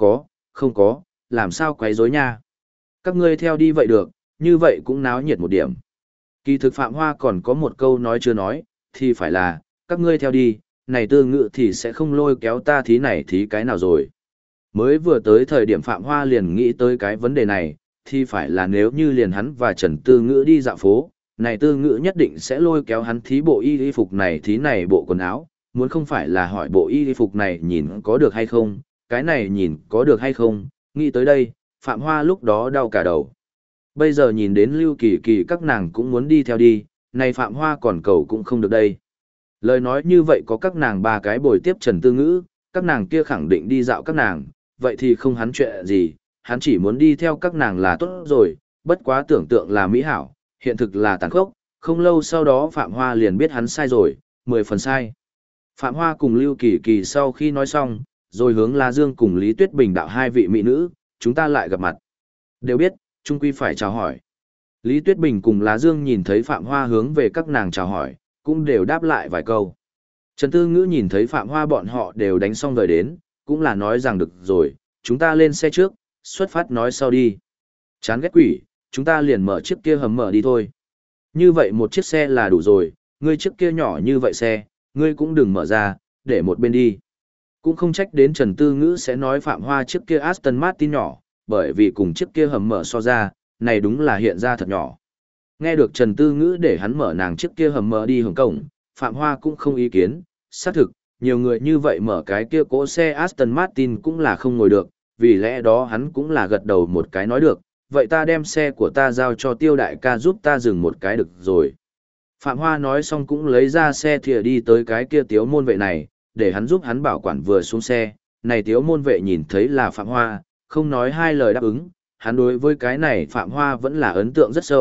không có, làm sao quấy rối nha. Các ngươi theo đi vậy được, như vậy cũng náo nhiệt một điểm. Kỳ thực Phạm Hoa còn có một câu nói chưa nói, thì phải là, các ngươi theo đi, này Tư Ngữ thì sẽ không lôi kéo ta thí này thí cái nào rồi. Mới vừa tới thời điểm Phạm Hoa liền nghĩ tới cái vấn đề này, thì phải là nếu như liền hắn và Trần Tư Ngữ đi dạo phố, này Tư Ngữ nhất định sẽ lôi kéo hắn thí bộ y phục này thí này bộ quần áo, muốn không phải là hỏi bộ y phục này nhìn có được hay không, cái này nhìn có được hay không, nghĩ tới đây, Phạm Hoa lúc đó đau cả đầu. Bây giờ nhìn đến Lưu Kỳ Kỳ các nàng cũng muốn đi theo đi, này Phạm Hoa còn cầu cũng không được đây. Lời nói như vậy có các nàng ba cái bồi tiếp Trần Tư Ngữ, các nàng kia khẳng định đi dạo các nàng, vậy thì không hắn chuyện gì, hắn chỉ muốn đi theo các nàng là tốt rồi, bất quá tưởng tượng là mỹ hảo, hiện thực là tàn khốc, không lâu sau đó Phạm Hoa liền biết hắn sai rồi, 10 phần sai. Phạm Hoa cùng Lưu Kỳ Kỳ sau khi nói xong, rồi hướng La Dương cùng Lý Tuyết Bình đạo hai vị mỹ nữ, chúng ta lại gặp mặt. Đều biết, chung quy phải chào hỏi. Lý Tuyết Bình cùng La Dương nhìn thấy Phạm Hoa hướng về các nàng chào hỏi, cũng đều đáp lại vài câu. Trần Tư Ngữ nhìn thấy Phạm Hoa bọn họ đều đánh xong rồi đến, cũng là nói rằng được rồi, chúng ta lên xe trước, xuất phát nói sau đi. Chán ghét quỷ, chúng ta liền mở chiếc kia hầm mở đi thôi. Như vậy một chiếc xe là đủ rồi, ngươi chiếc kia nhỏ như vậy xe, ngươi cũng đừng mở ra, để một bên đi. Cũng không trách đến Trần Tư Ngữ sẽ nói Phạm Hoa chiếc kia Aston Martin nhỏ, bởi vì cùng chiếc kia hầm mở so ra, này đúng là hiện ra thật nhỏ. Nghe được Trần Tư Ngữ để hắn mở nàng chiếc kia hầm mở đi Hồng Kông, Phạm Hoa cũng không ý kiến, xác thực, nhiều người như vậy mở cái kia cỗ xe Aston Martin cũng là không ngồi được, vì lẽ đó hắn cũng là gật đầu một cái nói được, vậy ta đem xe của ta giao cho Tiêu đại ca giúp ta dừng một cái được rồi. Phạm Hoa nói xong cũng lấy ra xe thìa đi tới cái kia tiếu môn vệ này, để hắn giúp hắn bảo quản vừa xuống xe, này tiếu môn vệ nhìn thấy là Phạm Hoa, không nói hai lời đáp ứng, hắn đối với cái này Phạm Hoa vẫn là ấn tượng rất sâu,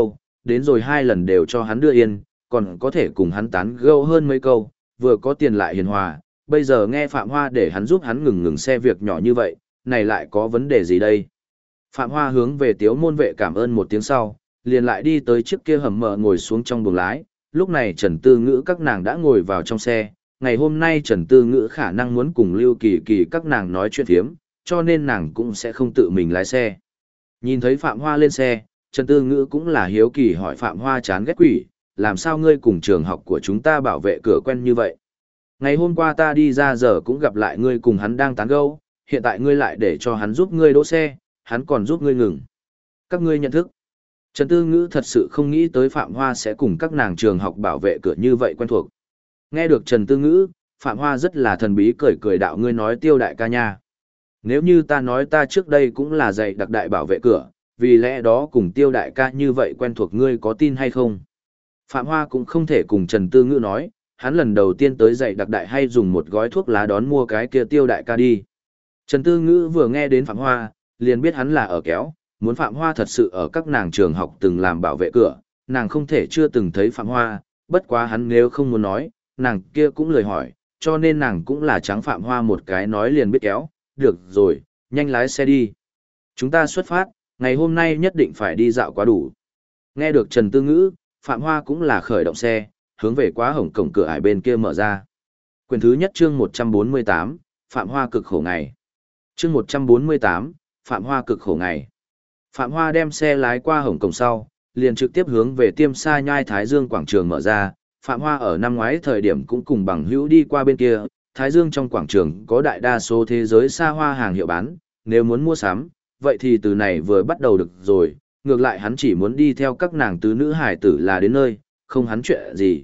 đến rồi 2 lần đều cho hắn đưa yên, còn có thể cùng hắn tán gẫu hơn mấy câu, vừa có tiền lại hiền hòa, bây giờ nghe Phạm Hoa để hắn giúp hắn ngừng xe việc nhỏ như vậy, này lại có vấn đề gì đây? Phạm Hoa hướng về Tiếu môn vệ cảm ơn một tiếng sau, liền lại đi tới chiếc kia hầm mở ngồi xuống trong buồng lái, lúc này Trần Tư Ngữ các nàng đã ngồi vào trong xe, ngày hôm nay Trần Tư Ngữ khả năng muốn cùng Lưu Kỳ Kỳ các nàng nói chuyện phiếm, cho nên nàng cũng sẽ không tự mình lái xe. Nhìn thấy Phạm Hoa lên xe, Trần Tư Ngữ cũng là hiếu kỳ hỏi Phạm Hoa chán ghét quỷ, làm sao ngươi cùng trường học của chúng ta bảo vệ cửa quen như vậy? Ngày hôm qua ta đi ra giờ cũng gặp lại ngươi cùng hắn đang tán gẫu, hiện tại ngươi lại để cho hắn giúp ngươi đỗ xe, hắn còn giúp ngươi ngừng. Các ngươi nhận thức. Trần Tư Ngữ thật sự không nghĩ tới Phạm Hoa sẽ cùng các nàng trường học bảo vệ cửa như vậy quen thuộc. Nghe được Trần Tư Ngữ, Phạm Hoa rất là thần bí cười cười đạo ngươi nói Tiêu đại ca nha. Nếu như ta nói ta trước đây cũng là dạy đặc đại bảo vệ cửa, vì lẽ đó cùng Tiêu đại ca như vậy quen thuộc ngươi có tin hay không? Phạm Hoa cũng không thể cùng Trần Tư Ngữ nói, hắn lần đầu tiên tới dạy đặc đại hay dùng một gói thuốc lá đón mua cái kia Tiêu đại ca đi. Trần Tư Ngữ vừa nghe đến Phạm Hoa, liền biết hắn là ở kéo, muốn Phạm Hoa thật sự ở các nàng trường học từng làm bảo vệ cửa, nàng không thể chưa từng thấy Phạm Hoa, bất quá hắn nếu không muốn nói, nàng kia cũng lời hỏi, cho nên nàng cũng là trắng Phạm Hoa một cái nói liền biết kéo, được rồi, nhanh lái xe đi. Chúng ta xuất phát, ngày hôm nay nhất định phải đi dạo quá đủ. Nghe được Trần Tư Ngữ, Phạm Hoa cũng là khởi động xe, hướng về quá hổng cổng cửa ải bên kia mở ra. Quyển thứ nhất chương 148, Phạm Hoa cực khổ ngày. Chương 148, Phạm Hoa cực khổ ngày. Phạm Hoa đem xe lái qua hổng cổng sau, liền trực tiếp hướng về Tiêm Sa Nhai Thái Dương quảng trường mở ra. Phạm Hoa ở năm ngoái thời điểm cũng cùng bằng hữu đi qua bên kia, Thái Dương trong quảng trường có đại đa số thế giới xa hoa hàng hiệu bán, nếu muốn mua sắm, vậy thì từ này vừa bắt đầu được rồi, ngược lại hắn chỉ muốn đi theo các nàng tứ nữ hải tử là đến nơi, không hắn chuyện gì.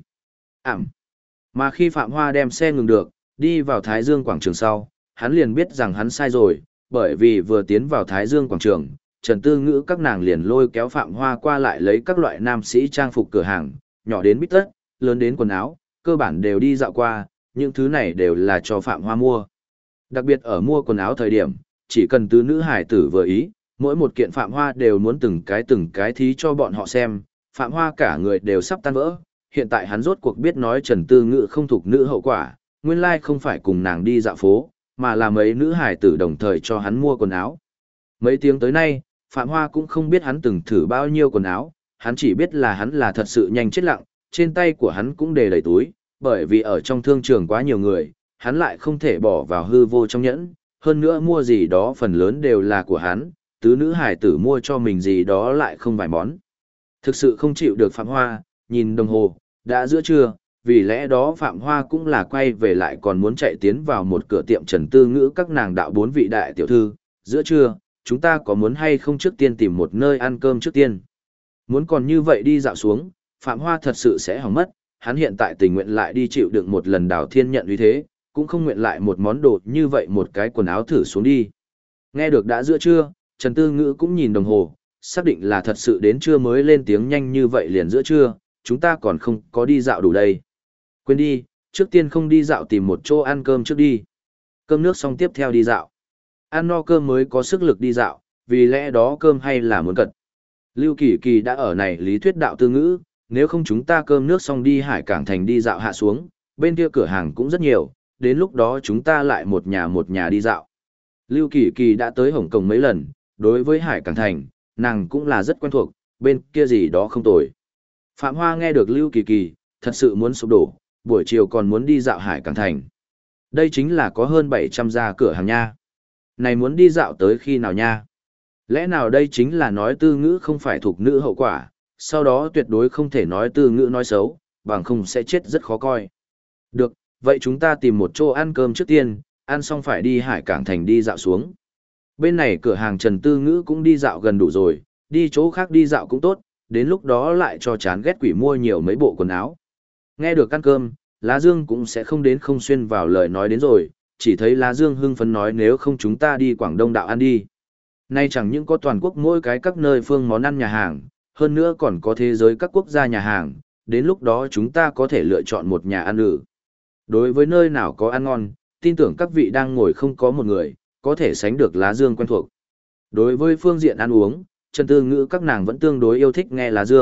Mà khi Phạm Hoa đem xe ngừng được, đi vào Thái Dương quảng trường sau, hắn liền biết rằng hắn sai rồi, bởi vì vừa tiến vào Thái Dương quảng trường, Trần Tư Ngữ các nàng liền lôi kéo Phạm Hoa qua lại lấy các loại nam sĩ trang phục cửa hàng, nhỏ đến bít tất, lớn đến quần áo, cơ bản đều đi dạo qua, những thứ này đều là cho Phạm Hoa mua. Đặc biệt ở mua quần áo thời điểm, chỉ cần tứ nữ hải tử vừa ý, mỗi một kiện Phạm Hoa đều muốn từng cái thí cho bọn họ xem, Phạm Hoa cả người đều sắp tan vỡ. Hiện tại hắn rốt cuộc biết nói Trần Tư Ngữ không thuộc nữ hậu quả, nguyên lai không phải cùng nàng đi dạo phố, mà là mấy nữ hải tử đồng thời cho hắn mua quần áo. Mấy tiếng tới nay, Phạm Hoa cũng không biết hắn từng thử bao nhiêu quần áo, hắn chỉ biết là hắn là thật sự nhanh chết lặng, trên tay của hắn cũng để đầy túi, bởi vì ở trong thương trường quá nhiều người, hắn lại không thể bỏ vào hư vô trong nhẫn, hơn nữa mua gì đó phần lớn đều là của hắn, tứ nữ hải tử mua cho mình gì đó lại không vài món. Thực sự không chịu được Phạm Hoa, nhìn đồng hồ, đã giữa trưa, vì lẽ đó Phạm Hoa cũng là quay về lại còn muốn chạy tiến vào một cửa tiệm Trần Tư Ngữ các nàng đạo 4 vị đại tiểu thư, giữa trưa, chúng ta có muốn hay không trước tiên tìm một nơi ăn cơm trước tiên. Muốn còn như vậy đi dạo xuống, Phạm Hoa thật sự sẽ hỏng mất, hắn hiện tại tình nguyện lại đi chịu đựng một lần Đào Thiên nhận uy thế, cũng không nguyện lại một món đồ như vậy một cái quần áo thử xuống đi. Nghe được đã giữa trưa, Trần Tư Ngữ cũng nhìn đồng hồ, xác định là thật sự đến trưa mới lên tiếng nhanh như vậy liền giữa trưa, chúng ta còn không có đi dạo đủ đây. Quên đi, trước tiên không đi dạo tìm một chỗ ăn cơm trước đi. Cơm nước xong tiếp theo đi dạo. Ăn no cơm mới có sức lực đi dạo, vì lẽ đó cơm hay là muốn cật. Lưu Kỳ Kỳ đã ở này lý thuyết đạo Tư Ngữ, nếu không chúng ta cơm nước xong đi Hải Cảng Thành đi dạo hạ xuống, bên kia cửa hàng cũng rất nhiều, đến lúc đó chúng ta lại một nhà đi dạo. Lưu Kỳ Kỳ đã tới Hồng Kông mấy lần, đối với Hải Cảng Thành, nàng cũng là rất quen thuộc, bên kia gì đó không tồi. Phạm Hoa nghe được Lưu Kỳ Kỳ, thật sự muốn sụp đổ, buổi chiều còn muốn đi dạo Hải Cảng Thành. Đây chính là có hơn 700 gia cửa hàng nha. Này muốn đi dạo tới khi nào nha? Lẽ nào đây chính là nói Tư Ngữ không phải thuộc nữ hậu quả, sau đó tuyệt đối không thể nói Tư Ngữ nói xấu, bằng không sẽ chết rất khó coi. Được, vậy chúng ta tìm một chỗ ăn cơm trước tiên, ăn xong phải đi Hải Cảng Thành đi dạo xuống. Bên này cửa hàng Trần Tư Ngữ cũng đi dạo gần đủ rồi, đi chỗ khác đi dạo cũng tốt, đến lúc đó lại cho chán ghét quỷ mua nhiều mấy bộ quần áo. Nghe được ăn cơm, Lá Dương cũng sẽ không đến không xuyên vào lời nói đến rồi, chỉ thấy Lá Dương hưng phấn nói nếu không chúng ta đi Quảng Đông đạo ăn đi. Nay chẳng những có toàn quốc mỗi cái các nơi phương món ăn nhà hàng, hơn nữa còn có thế giới các quốc gia nhà hàng, đến lúc đó chúng ta có thể lựa chọn một nhà ăn lử. Đối với nơi nào có ăn ngon, tin tưởng các vị đang ngồi không có một người, có thể sánh được Lá Dương quen thuộc. Đối với phương diện ăn uống, Trần Tư Ngữ các nàng vẫn tương đối yêu thích nghe Lá Dương,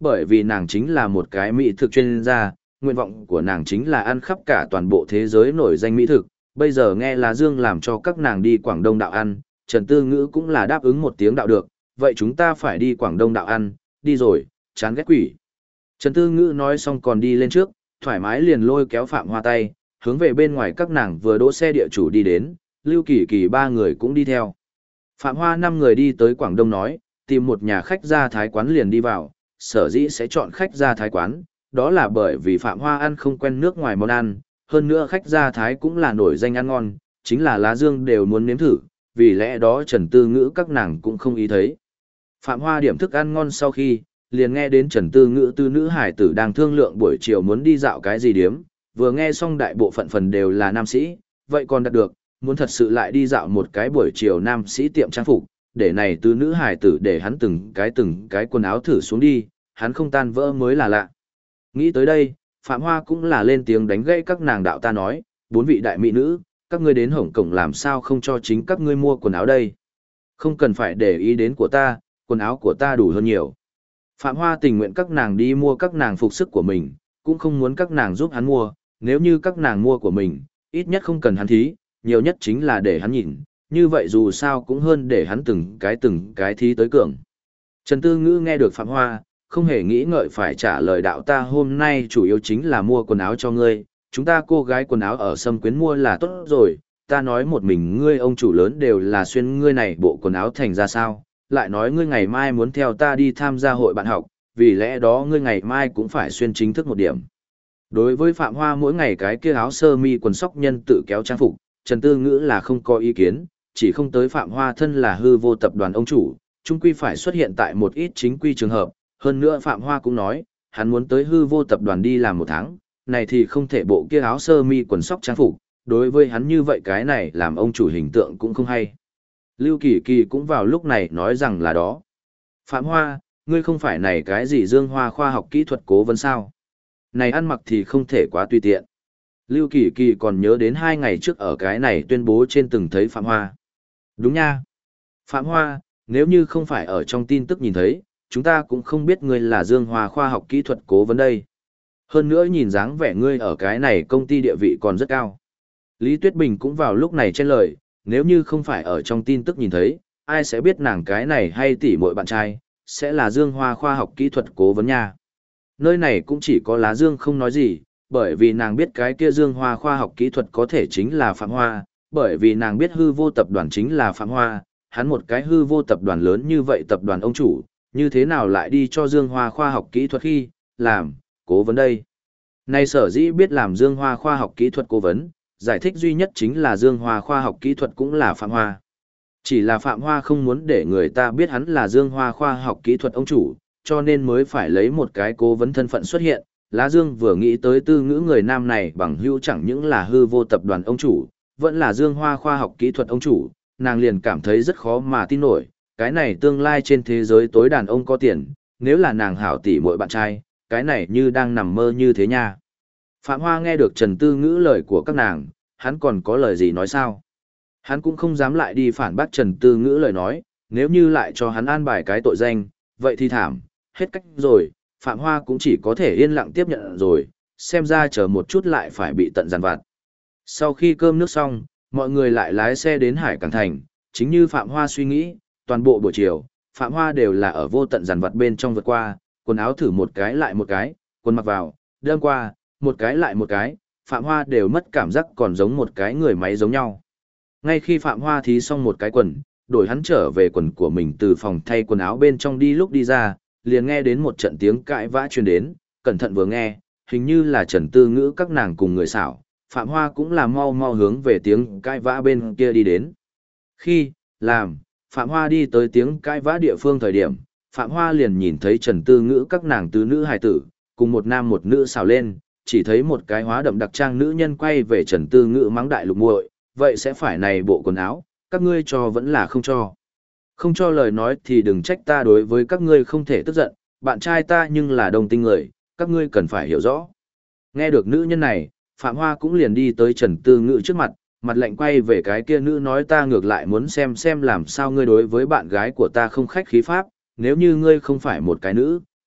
bởi vì nàng chính là một cái mỹ thực chuyên gia, nguyện vọng của nàng chính là ăn khắp cả toàn bộ thế giới nổi danh mỹ thực. Bây giờ nghe Lá Dương làm cho các nàng đi Quảng Đông đạo ăn, Trần Tư Ngữ cũng là đáp ứng một tiếng đạo được, vậy chúng ta phải đi Quảng Đông đạo ăn, đi rồi, chán ghét quỷ. Trần Tư Ngữ nói xong còn đi lên trước, thoải mái liền lôi kéo Phạm Hoa tay, hướng về bên ngoài các nàng vừa đỗ xe địa chủ đi đến, Lưu Kỳ Kỳ ba người cũng đi theo. Phạm Hoa năm người đi tới Quảng Đông nói, tìm một nhà khách gia thái quán liền đi vào, sở dĩ sẽ chọn khách gia thái quán, đó là bởi vì Phạm Hoa ăn không quen nước ngoài món ăn, hơn nữa khách gia thái cũng là nổi danh ăn ngon, chính là Lá Dương đều muốn nếm thử, vì lẽ đó Trần Tư Ngữ các nàng cũng không ý thấy. Phạm Hoa điểm thức ăn ngon sau khi, liền nghe đến Trần Tư Ngữ tư nữ hải tử đang thương lượng buổi chiều muốn đi dạo cái gì điếm, vừa nghe xong đại bộ phận phần đều là nam sĩ, vậy còn đặt được, muốn thật sự lại đi dạo một cái buổi chiều nam sĩ tiệm trang phục, để này tư nữ hải tử để hắn từng cái quần áo thử xuống đi, hắn không tan vỡ mới là lạ. Nghĩ tới đây, Phạm Hoa cũng là lên tiếng đánh gãy các nàng đạo ta nói, bốn vị đại mỹ nữ, các ngươi đến Hồng Kông làm sao không cho chính các ngươi mua quần áo đây. Không cần phải để ý đến của ta, quần áo của ta đủ hơn nhiều. Phạm Hoa tình nguyện các nàng đi mua các nàng phục sức của mình, cũng không muốn các nàng giúp hắn mua, nếu như các nàng mua của mình, ít nhất không cần hắn thí, nhiều nhất chính là để hắn nhìn, như vậy dù sao cũng hơn để hắn từng cái thí tới cường. Trần Tư Ngữ nghe được Phạm Hoa, không hề nghĩ ngợi phải trả lời đạo ta hôm nay chủ yếu chính là mua quần áo cho ngươi, chúng ta cô gái quần áo ở Sâm Quyến mua là tốt rồi, ta nói một mình ngươi ông chủ lớn đều là xuyên ngươi này bộ quần áo thành ra sao, lại nói ngươi ngày mai muốn theo ta đi tham gia hội bạn học, vì lẽ đó ngươi ngày mai cũng phải xuyên chính thức một điểm. Đối với Phạm Hoa mỗi ngày cái kia áo sơ mi quần sóc nhân tự kéo trang phục, Trần Tư Ngữ là không có ý kiến, chỉ không tới Phạm Hoa thân là hư vô tập đoàn ông chủ, chung quy phải xuất hiện tại một ít chính quy trường hợp, hơn nữa Phạm Hoa cũng nói, hắn muốn tới hư vô tập đoàn đi làm một tháng, này thì không thể bộ kia áo sơ mi quần sóc trang phục, đối với hắn như vậy cái này làm ông chủ hình tượng cũng không hay. Lưu Kỳ Kỳ cũng vào lúc này nói rằng là đó. Phạm Hoa, ngươi không phải này cái gì Dương Hoa khoa học kỹ thuật cố vấn sao? Này ăn mặc thì không thể quá tùy tiện. Lưu Kỳ Kỳ còn nhớ đến 2 ngày trước ở cái này tuyên bố trên từng thấy Phạm Hoa. Đúng nha. Phạm Hoa, nếu như không phải ở trong tin tức nhìn thấy, chúng ta cũng không biết ngươi là Dương Hoa khoa học kỹ thuật cố vấn đây. Hơn nữa nhìn dáng vẻ ngươi ở cái này công ty địa vị còn rất cao. Lý Tuyết Bình cũng vào lúc này chen lời, nếu như không phải ở trong tin tức nhìn thấy, ai sẽ biết nàng cái này hay tỉ muội bạn trai, sẽ là Dương Hoa khoa học kỹ thuật cố vấn nha. Nơi này cũng chỉ có Lá Dương không nói gì, bởi vì nàng biết cái kia Dương Hoa khoa học kỹ thuật có thể chính là Phạm Hoa, bởi vì nàng biết hư vô tập đoàn chính là Phạm Hoa, hắn một cái hư vô tập đoàn lớn như vậy tập đoàn ông chủ, như thế nào lại đi cho Dương Hoa khoa học kỹ thuật khi, làm, cố vấn đây. Này sở dĩ biết làm Dương Hoa khoa học kỹ thuật cố vấn, giải thích duy nhất chính là Dương Hoa khoa học kỹ thuật cũng là Phạm Hoa. Chỉ là Phạm Hoa không muốn để người ta biết hắn là Dương Hoa khoa học kỹ thuật ông chủ, cho nên mới phải lấy một cái cố vấn thân phận xuất hiện. Lá Dương vừa nghĩ tới Tư Ngữ người nam này bằng hữu chẳng những là hư vô tập đoàn ông chủ, vẫn là Dương Hoa khoa học kỹ thuật ông chủ, nàng liền cảm thấy rất khó mà tin nổi, cái này tương lai trên thế giới tối đàn ông có tiền, nếu là nàng hảo tỷ muội bạn trai, cái này như đang nằm mơ như thế nha. Phạm Hoa nghe được Trần Tư Ngữ lời của các nàng, hắn còn có lời gì nói sao? Hắn cũng không dám lại đi phản bác Trần Tư Ngữ lời nói, nếu như lại cho hắn an bài cái tội danh, vậy thì thảm, hết cách rồi, Phạm Hoa cũng chỉ có thể yên lặng tiếp nhận rồi, xem ra chờ một chút lại phải bị tận giàn vặt. Sau khi cơm nước xong, mọi người lại lái xe đến Hải Cảng Thành, chính như Phạm Hoa suy nghĩ, toàn bộ buổi chiều, Phạm Hoa đều là ở vô tận giàn vặt bên trong vượt qua, quần áo thử một cái lại một cái, quần mặc vào, đâm qua, một cái lại một cái, Phạm Hoa đều mất cảm giác còn giống một cái người máy giống nhau. Ngay khi Phạm Hoa thí xong một cái quần, đổi hắn trở về quần của mình từ phòng thay quần áo bên trong đi lúc đi ra, liền nghe đến một trận tiếng cãi vã truyền đến, cẩn thận vừa nghe, hình như là Trần Tư Ngữ các nàng cùng người xảo, Phạm Hoa cũng là mau mau hướng về tiếng cãi vã bên kia đi đến. Khi, Phạm Hoa đi tới tiếng cãi vã địa phương thời điểm, Phạm Hoa liền nhìn thấy Trần Tư Ngữ các nàng tứ nữ hài tử, cùng một nam một nữ xảo lên, chỉ thấy một cái hóa đậm đặc trang nữ nhân quay về Trần Tư Ngữ mắng đại lục muội, vậy sẽ phải này bộ quần áo, các ngươi cho vẫn là không cho. Không cho lời nói thì đừng trách ta đối với các ngươi không thể tức giận, bạn trai ta nhưng là đồng tinh người, các ngươi cần phải hiểu rõ. Nghe được nữ nhân này, Phạm Hoa cũng liền đi tới Trần Tư Ngữ trước mặt, mặt lạnh quay về cái kia nữ nói ta ngược lại muốn xem làm sao ngươi đối với bạn gái của ta không khách khí pháp, nếu như ngươi không phải một cái nữ,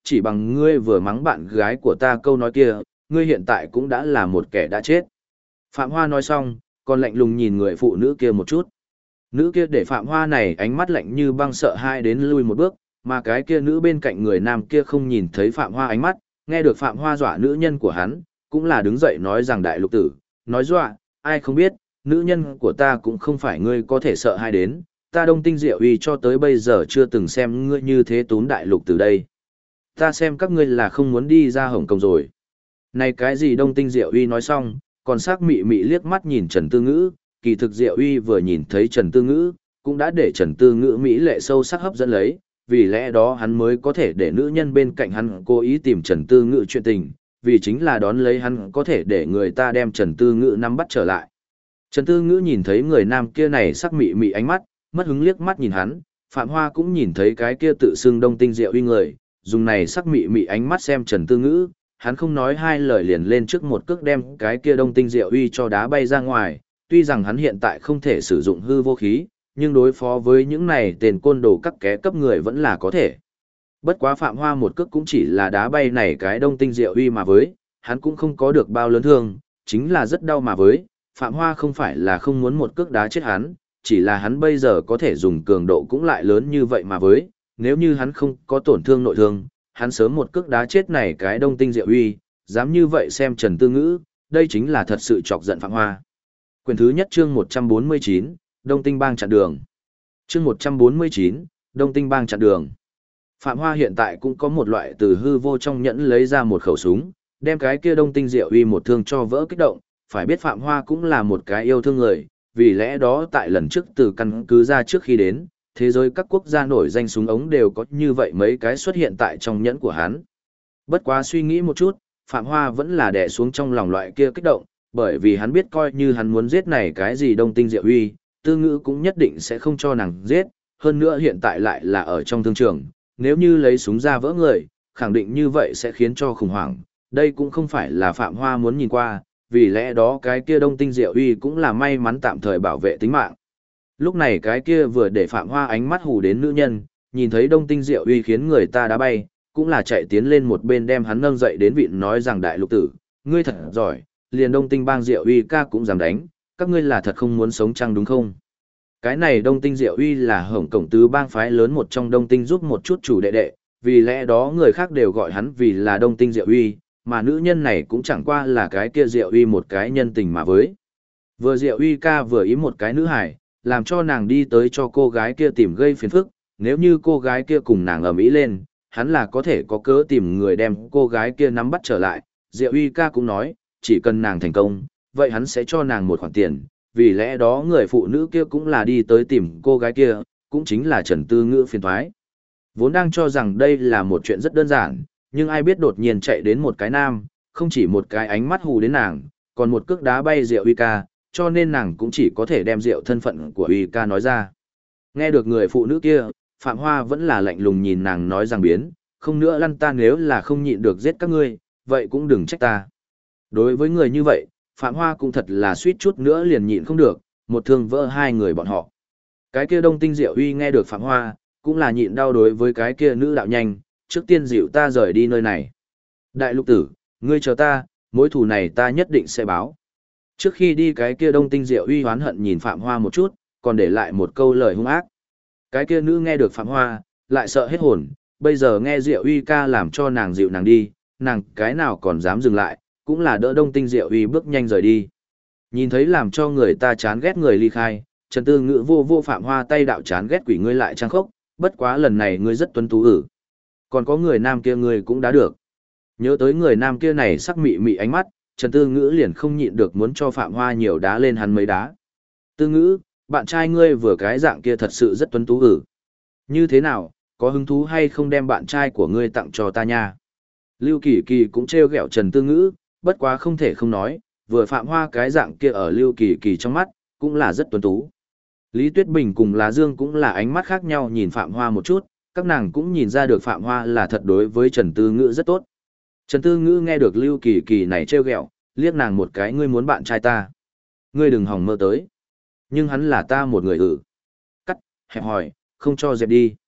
chỉ bằng ngươi vừa mắng bạn gái của ta câu nói kia, ngươi hiện tại cũng đã là một kẻ đã chết. Phạm Hoa nói xong, còn lạnh lùng nhìn người phụ nữ kia một chút. Nữ kia để Phạm Hoa này ánh mắt lạnh như băng sợ hai đến lui một bước, mà cái kia nữ bên cạnh người nam kia không nhìn thấy Phạm Hoa ánh mắt, nghe được Phạm Hoa dọa nữ nhân của hắn, cũng là đứng dậy nói rằng đại lục tử, nói dọa, ai không biết, nữ nhân của ta cũng không phải ngươi có thể sợ hai đến, ta Đông Tinh Diệu Uy cho tới bây giờ chưa từng xem ngươi như thế tún đại lục tử đây. Ta xem các ngươi là không muốn đi ra Hồng Kông rồi. Này cái gì Đông Tinh Diệu Uy nói xong, còn sắc mị mị liếc mắt nhìn Trần Tư Ngữ, kỳ thực Diệu Uy vừa nhìn thấy Trần Tư Ngữ, cũng đã để Trần Tư Ngữ mỹ lệ sâu sắc hấp dẫn lấy, vì lẽ đó hắn mới có thể để nữ nhân bên cạnh hắn cố ý tìm Trần Tư Ngữ chuyện tình, vì chính là đón lấy hắn có thể để người ta đem Trần Tư Ngữ nắm bắt trở lại. Trần Tư Ngữ nhìn thấy người nam kia này sắc mị mị ánh mắt, mất hứng liếc mắt nhìn hắn, Phạm Hoa cũng nhìn thấy cái kia tự xưng Đông Tinh Diệu Uy người, dùng này sắc mị mị ánh mắt xem Trần Tư Ngữ, hắn không nói hai lời liền lên trước một cước đem cái kia Đông Tinh Diệu Uy cho đá bay ra ngoài, tuy rằng hắn hiện tại không thể sử dụng hư vô khí, nhưng đối phó với những này tên côn đồ các ké cấp người vẫn là có thể. Bất quá Phạm Hoa một cước cũng chỉ là đá bay này cái Đông Tinh Diệu Uy mà với, hắn cũng không có được bao lớn thương, chính là rất đau mà với, Phạm Hoa không phải là không muốn một cước đá chết hắn, chỉ là hắn bây giờ có thể dùng cường độ cũng lại lớn như vậy mà với, nếu như hắn không có tổn thương nội thương, hắn sớm một cước đá chết này cái Đông Tinh Diệu Uy, dám như vậy xem Trần Tư Ngữ, đây chính là thật sự chọc giận Phạm Hoa. Quyền thứ nhất chương 149, Đông Tinh Bang chặn đường. Chương 149, Đông Tinh Bang chặn đường. Phạm Hoa hiện tại cũng có một loại từ hư vô trong nhẫn lấy ra một khẩu súng, đem cái kia Đông Tinh Diệu Uy một thương cho vỡ kích động, phải biết Phạm Hoa cũng là một cái yêu thương người, vì lẽ đó tại lần trước từ căn cứ ra trước khi đến, thế giới các quốc gia nổi danh súng ống đều có như vậy mấy cái xuất hiện tại trong nhẫn của hắn. Bất quá suy nghĩ một chút, Phạm Hoa vẫn là đè xuống trong lòng loại kia kích động, bởi vì hắn biết coi như hắn muốn giết này cái gì Đông Tinh Diệu Uy, Tư Ngữ cũng nhất định sẽ không cho nàng giết, hơn nữa hiện tại lại là ở trong thương trường, nếu như lấy súng ra vỡ người, khẳng định như vậy sẽ khiến cho khủng hoảng, đây cũng không phải là Phạm Hoa muốn nhìn qua, vì lẽ đó cái kia Đông Tinh Diệu Uy cũng là may mắn tạm thời bảo vệ tính mạng. Lúc này cái kia vừa để Phạm Hoa ánh mắt hù đến nữ nhân, nhìn thấy Đông Tinh Diệu Uy khiến người ta đá bay, cũng là chạy tiến lên một bên đem hắn nâng dậy đến vịn nói rằng đại lục tử, ngươi thật giỏi, liền Đông Tinh Bang Diệu Uy ca cũng dám đánh, các ngươi là thật không muốn sống chăng đúng không? Cái này Đông Tinh Diệu Uy là Hồng Cổng tứ bang phái lớn một trong Đông Tinh giúp một chút chủ đệ đệ, vì lẽ đó người khác đều gọi hắn vì là Đông Tinh Diệu Uy, mà nữ nhân này cũng chẳng qua là cái kia Diệu Uy một cái nhân tình mà với. Vừa Diệu Uy ca vừa ý một cái nữ hải, làm cho nàng đi tới cho cô gái kia tìm gây phiền phức, nếu như cô gái kia cùng nàng ầm ĩ lên, hắn là có thể có cớ tìm người đem cô gái kia nắm bắt trở lại. Diệu Uy ca cũng nói, chỉ cần nàng thành công, vậy hắn sẽ cho nàng một khoản tiền, vì lẽ đó người phụ nữ kia cũng là đi tới tìm cô gái kia, cũng chính là Trần Tư Ngữ phiền toái. Vốn đang cho rằng đây là một chuyện rất đơn giản, nhưng ai biết đột nhiên chạy đến một cái nam, không chỉ một cái ánh mắt hù đến nàng, còn một cước đá bay Diệu Uy ca, cho nên nàng cũng chỉ có thể đem Diệu thân phận của Uy ca nói ra. Nghe được người phụ nữ kia, Phạm Hoa vẫn là lạnh lùng nhìn nàng nói rằng biến, không nữa lăn ta nếu là không nhịn được giết các ngươi, vậy cũng đừng trách ta. Đối với người như vậy, Phạm Hoa cũng thật là suýt chút nữa liền nhịn không được, một thương vỡ hai người bọn họ. Cái kia Đông Tinh Diệu Uy nghe được Phạm Hoa, cũng là nhịn đau đối với cái kia nữ đạo nhanh, trước tiên dịu ta rời đi nơi này. Đại lục tử, ngươi chờ ta, mối thù này ta nhất định sẽ báo. Trước khi đi cái kia Đông Tinh Diệu Uy hoán hận nhìn Phạm Hoa một chút, còn để lại một câu lời hung ác. Cái kia nữ nghe được Phạm Hoa, lại sợ hết hồn, bây giờ nghe Diệu Uy ca làm cho nàng dịu nàng đi, nàng cái nào còn dám dừng lại, cũng là đỡ Đông Tinh Diệu Uy bước nhanh rời đi. Nhìn thấy làm cho người ta chán ghét người ly khai, Trần Tư Ngữ vô Phạm Hoa tay đạo chán ghét quỷ ngươi lại trang khốc, bất quá lần này ngươi rất tuấn tú ử. Còn có người nam kia ngươi cũng đã được. Nhớ tới người nam kia này sắc mị mị ánh mắt, Trần Tư Ngữ liền không nhịn được muốn cho Phạm Hoa nhiều đá lên hắn mấy đá. Tư Ngữ, bạn trai ngươi vừa cái dạng kia thật sự rất tuấn tú ử. Như thế nào, có hứng thú hay không đem bạn trai của ngươi tặng cho ta nha? Lưu Kỳ Kỳ cũng trêu ghẹo Trần Tư Ngữ, bất quá không thể không nói, vừa Phạm Hoa cái dạng kia ở Lưu Kỳ Kỳ trong mắt, cũng là rất tuấn tú. Lý Tuyết Bình cùng Lá Dương cũng là ánh mắt khác nhau nhìn Phạm Hoa một chút, các nàng cũng nhìn ra được Phạm Hoa là thật đối với Trần Tư Ngữ rất tốt. Trần Tư Ngữ nghe được Lưu Kỳ Kỳ này trêu ghẹo, liếc nàng một cái ngươi muốn bạn trai ta. Ngươi đừng hòng mơ tới. Nhưng hắn là ta một người cắt, hẹp hỏi, không cho dẹp đi.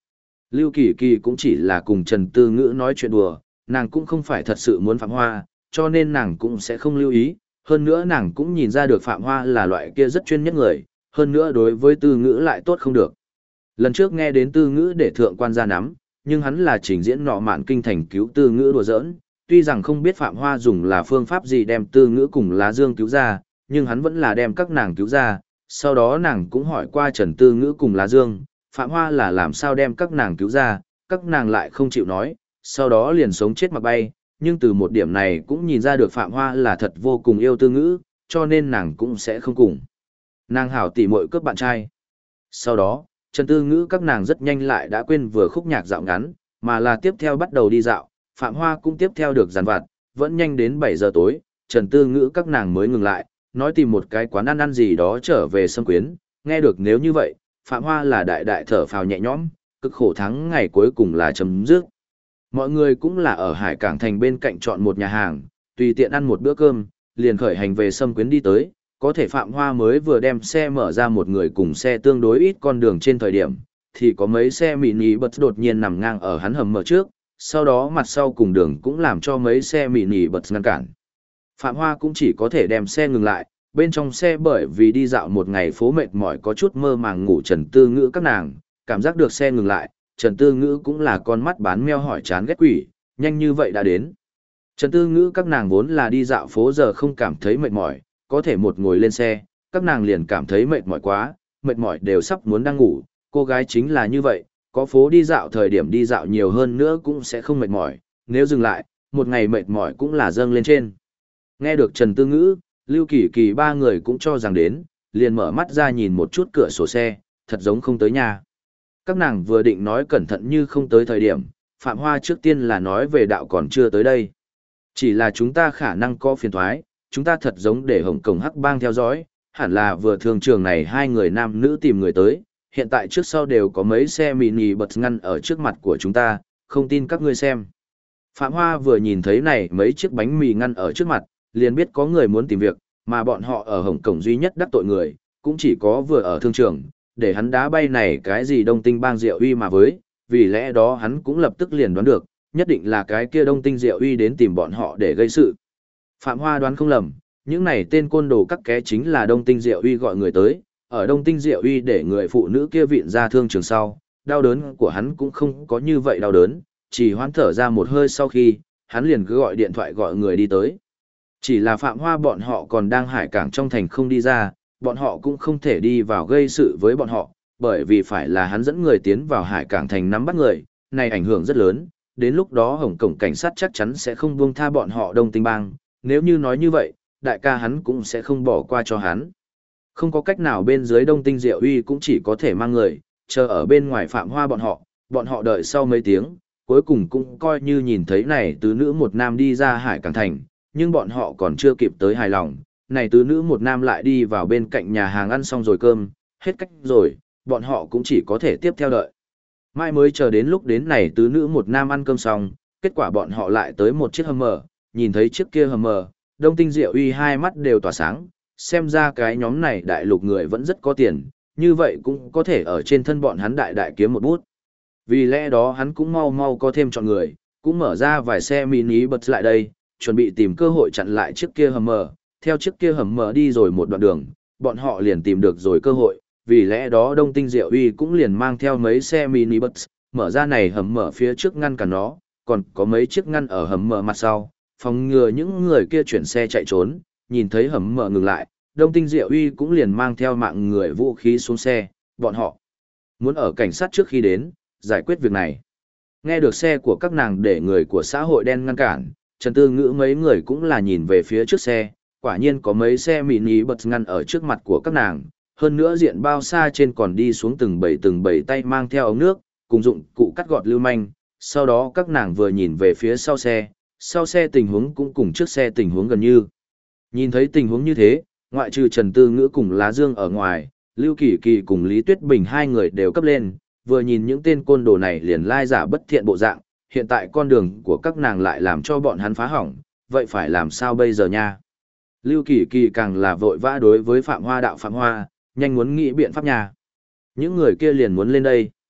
Lưu Kỳ Kỳ cũng chỉ là cùng Trần Tư Ngữ nói chuyện đùa, nàng cũng không phải thật sự muốn Phạm Hoa, cho nên nàng cũng sẽ không lưu ý, hơn nữa nàng cũng nhìn ra được Phạm Hoa là loại kia rất chuyên nhất người, hơn nữa đối với Tư Ngữ lại tốt không được. Lần trước nghe đến Tư Ngữ để thượng quan ra nắm, nhưng hắn là trình diễn nọ mạn kinh thành cứu Tư Ngữ đùa giỡn, tuy rằng không biết Phạm Hoa dùng là phương pháp gì đem Tư Ngữ cùng Lá Dương cứu ra, nhưng hắn vẫn là đem các nàng cứu ra, sau đó nàng cũng hỏi qua Trần Tư Ngữ cùng Lá Dương, Phạm Hoa là làm sao đem các nàng cứu ra, các nàng lại không chịu nói, sau đó liền sống chết mặc bay, nhưng từ một điểm này cũng nhìn ra được Phạm Hoa là thật vô cùng yêu Tư Ngữ, cho nên nàng cũng sẽ không cùng. Nàng hảo tỉ muội cướp bạn trai. Sau đó, Trần Tư Ngữ các nàng rất nhanh lại đã quên vừa khúc nhạc dạo ngắn, mà là tiếp theo bắt đầu đi dạo, Phạm Hoa cũng tiếp theo được giàn vặt, vẫn nhanh đến 7 giờ tối, Trần Tư Ngữ các nàng mới ngừng lại, nói tìm một cái quán ăn gì đó trở về Sâm Quyến, nghe được nếu như vậy, Phạm Hoa là đại đại thở phào nhẹ nhõm, cực khổ thắng ngày cuối cùng là chấm dứt. Mọi người cũng là ở Hải Cảng Thành bên cạnh chọn một nhà hàng, tùy tiện ăn một bữa cơm, liền khởi hành về Sâm Quyến đi tới, có thể Phạm Hoa mới vừa đem xe mở ra một người cùng xe tương đối ít con đường trên thời điểm, thì có mấy xe mini bus đột nhiên nằm ngang ở hắn hầm mở trước, sau đó mặt sau cùng đường cũng làm cho mấy xe mini bus ngăn cản. Phạm Hoa cũng chỉ có thể đem xe ngừng lại, bên trong xe bởi vì đi dạo một ngày phố mệt mỏi có chút mơ màng ngủ Trần Tư Ngữ các nàng, cảm giác được xe ngừng lại, Trần Tư Ngữ cũng là con mắt bán meo hỏi chán ghét quỷ, nhanh như vậy đã đến. Trần Tư Ngữ các nàng vốn là đi dạo phố giờ không cảm thấy mệt mỏi, có thể một ngồi lên xe, các nàng liền cảm thấy mệt mỏi quá, mệt mỏi đều sắp muốn đang ngủ, cô gái chính là như vậy, có phố đi dạo thời điểm đi dạo nhiều hơn nữa cũng sẽ không mệt mỏi, nếu dừng lại, một ngày mệt mỏi cũng là dâng lên trên. Nghe được Trần Tư Ngữ, Lưu Kỳ Kỳ ba người cũng cho rằng đến, liền mở mắt ra nhìn một chút cửa sổ xe, thật giống không tới nhà. Các nàng vừa định nói cẩn thận như không tới thời điểm, Phạm Hoa trước tiên là nói về đạo còn chưa tới đây. Chỉ là chúng ta khả năng có phiền thoái, chúng ta thật giống để Hồng Cổng Hắc Bang theo dõi, hẳn là vừa thường trường này hai người nam nữ tìm người tới, hiện tại trước sau đều có mấy xe mini bật ngăn ở trước mặt của chúng ta, không tin các ngươi xem. Phạm Hoa vừa nhìn thấy này mấy chiếc bánh mì ngăn ở trước mặt, liền biết có người muốn tìm việc, mà bọn họ ở Hồng Cổng duy nhất đắc tội người, cũng chỉ có vừa ở thương trường, để hắn đá bay này cái gì Đông Tinh Bang Diệu Uy mà với, vì lẽ đó hắn cũng lập tức liền đoán được, nhất định là cái kia Đông Tinh Diệu Uy đến tìm bọn họ để gây sự. Phạm Hoa đoán không lầm, những này tên côn đồ các ké chính là Đông Tinh Diệu Uy gọi người tới, ở Đông Tinh Diệu Uy để người phụ nữ kia vịn ra thương trường sau, đau đớn của hắn cũng không có như vậy đau đớn, chỉ hoán thở ra một hơi sau khi, hắn liền cứ gọi điện thoại gọi người đi tới. Chỉ là Phạm Hoa bọn họ còn đang Hải Cảng trong thành không đi ra, bọn họ cũng không thể đi vào gây sự với bọn họ, bởi vì phải là hắn dẫn người tiến vào Hải Cảng thành nắm bắt người, này ảnh hưởng rất lớn, đến lúc đó Hồng Cổng cảnh sát chắc chắn sẽ không buông tha bọn họ Đông Tinh Bang, nếu như nói như vậy, đại ca hắn cũng sẽ không bỏ qua cho hắn. Không có cách nào bên dưới Đông Tinh Diệu Uy cũng chỉ có thể mang người, chờ ở bên ngoài Phạm Hoa bọn họ đợi sau mấy tiếng, cuối cùng cũng coi như nhìn thấy này tứ nữ một nam đi ra Hải Cảng thành, nhưng bọn họ còn chưa kịp tới hài lòng, này tứ nữ một nam lại đi vào bên cạnh nhà hàng ăn xong rồi cơm, hết cách rồi, bọn họ cũng chỉ có thể tiếp theo đợi. Mai mới chờ đến lúc đến này tứ nữ một nam ăn cơm xong, kết quả bọn họ lại tới một chiếc hầm mờ, nhìn thấy chiếc kia hầm mờ, Đông Tinh Diệu Uy hai mắt đều tỏa sáng, xem ra cái nhóm này đại lục người vẫn rất có tiền, như vậy cũng có thể ở trên thân bọn hắn đại đại kiếm một bút. Vì lẽ đó hắn cũng mau mau có thêm chọn người, cũng mở ra vài xe mini bật lại đây, chuẩn bị tìm cơ hội chặn lại chiếc kia hầm mờ, theo chiếc kia hầm mờ đi rồi một đoạn đường, bọn họ liền tìm được rồi cơ hội, vì lẽ đó Đông Tinh Diệu Uy cũng liền mang theo mấy xe mini bus, mở ra này hầm mở phía trước ngăn cản nó, còn có mấy chiếc ngăn ở hầm mở mặt sau, phòng ngừa những người kia chuyển xe chạy trốn, nhìn thấy hầm mở ngừng lại, Đông Tinh Diệu Uy cũng liền mang theo mạng người vũ khí xuống xe, bọn họ muốn ở cảnh sát trước khi đến, giải quyết việc này. Nghe được xe của các nàng để người của xã hội đen ngăn cản, Trần Tư Ngữ mấy người cũng là nhìn về phía trước xe, quả nhiên có mấy xe mini bật ngăn ở trước mặt của các nàng, hơn nữa diện bao xa trên còn đi xuống từng bầy tay mang theo ống nước, cùng dụng cụ cắt gọt lưu manh, sau đó các nàng vừa nhìn về phía sau xe tình huống cũng cùng trước xe tình huống gần như. Nhìn thấy tình huống như thế, ngoại trừ Trần Tư Ngữ cùng Lá Dương ở ngoài, Lưu Kỳ Kỳ cùng Lý Tuyết Bình hai người đều cấp lên, vừa nhìn những tên côn đồ này liền lai giả bất thiện bộ dạng, hiện tại con đường của các nàng lại làm cho bọn hắn phá hỏng, vậy phải làm sao bây giờ nha? Lưu Kỳ Kỳ càng là vội vã đối với Phạm Hoa, nhanh muốn nghĩ biện pháp nha. Những người kia liền muốn lên đây.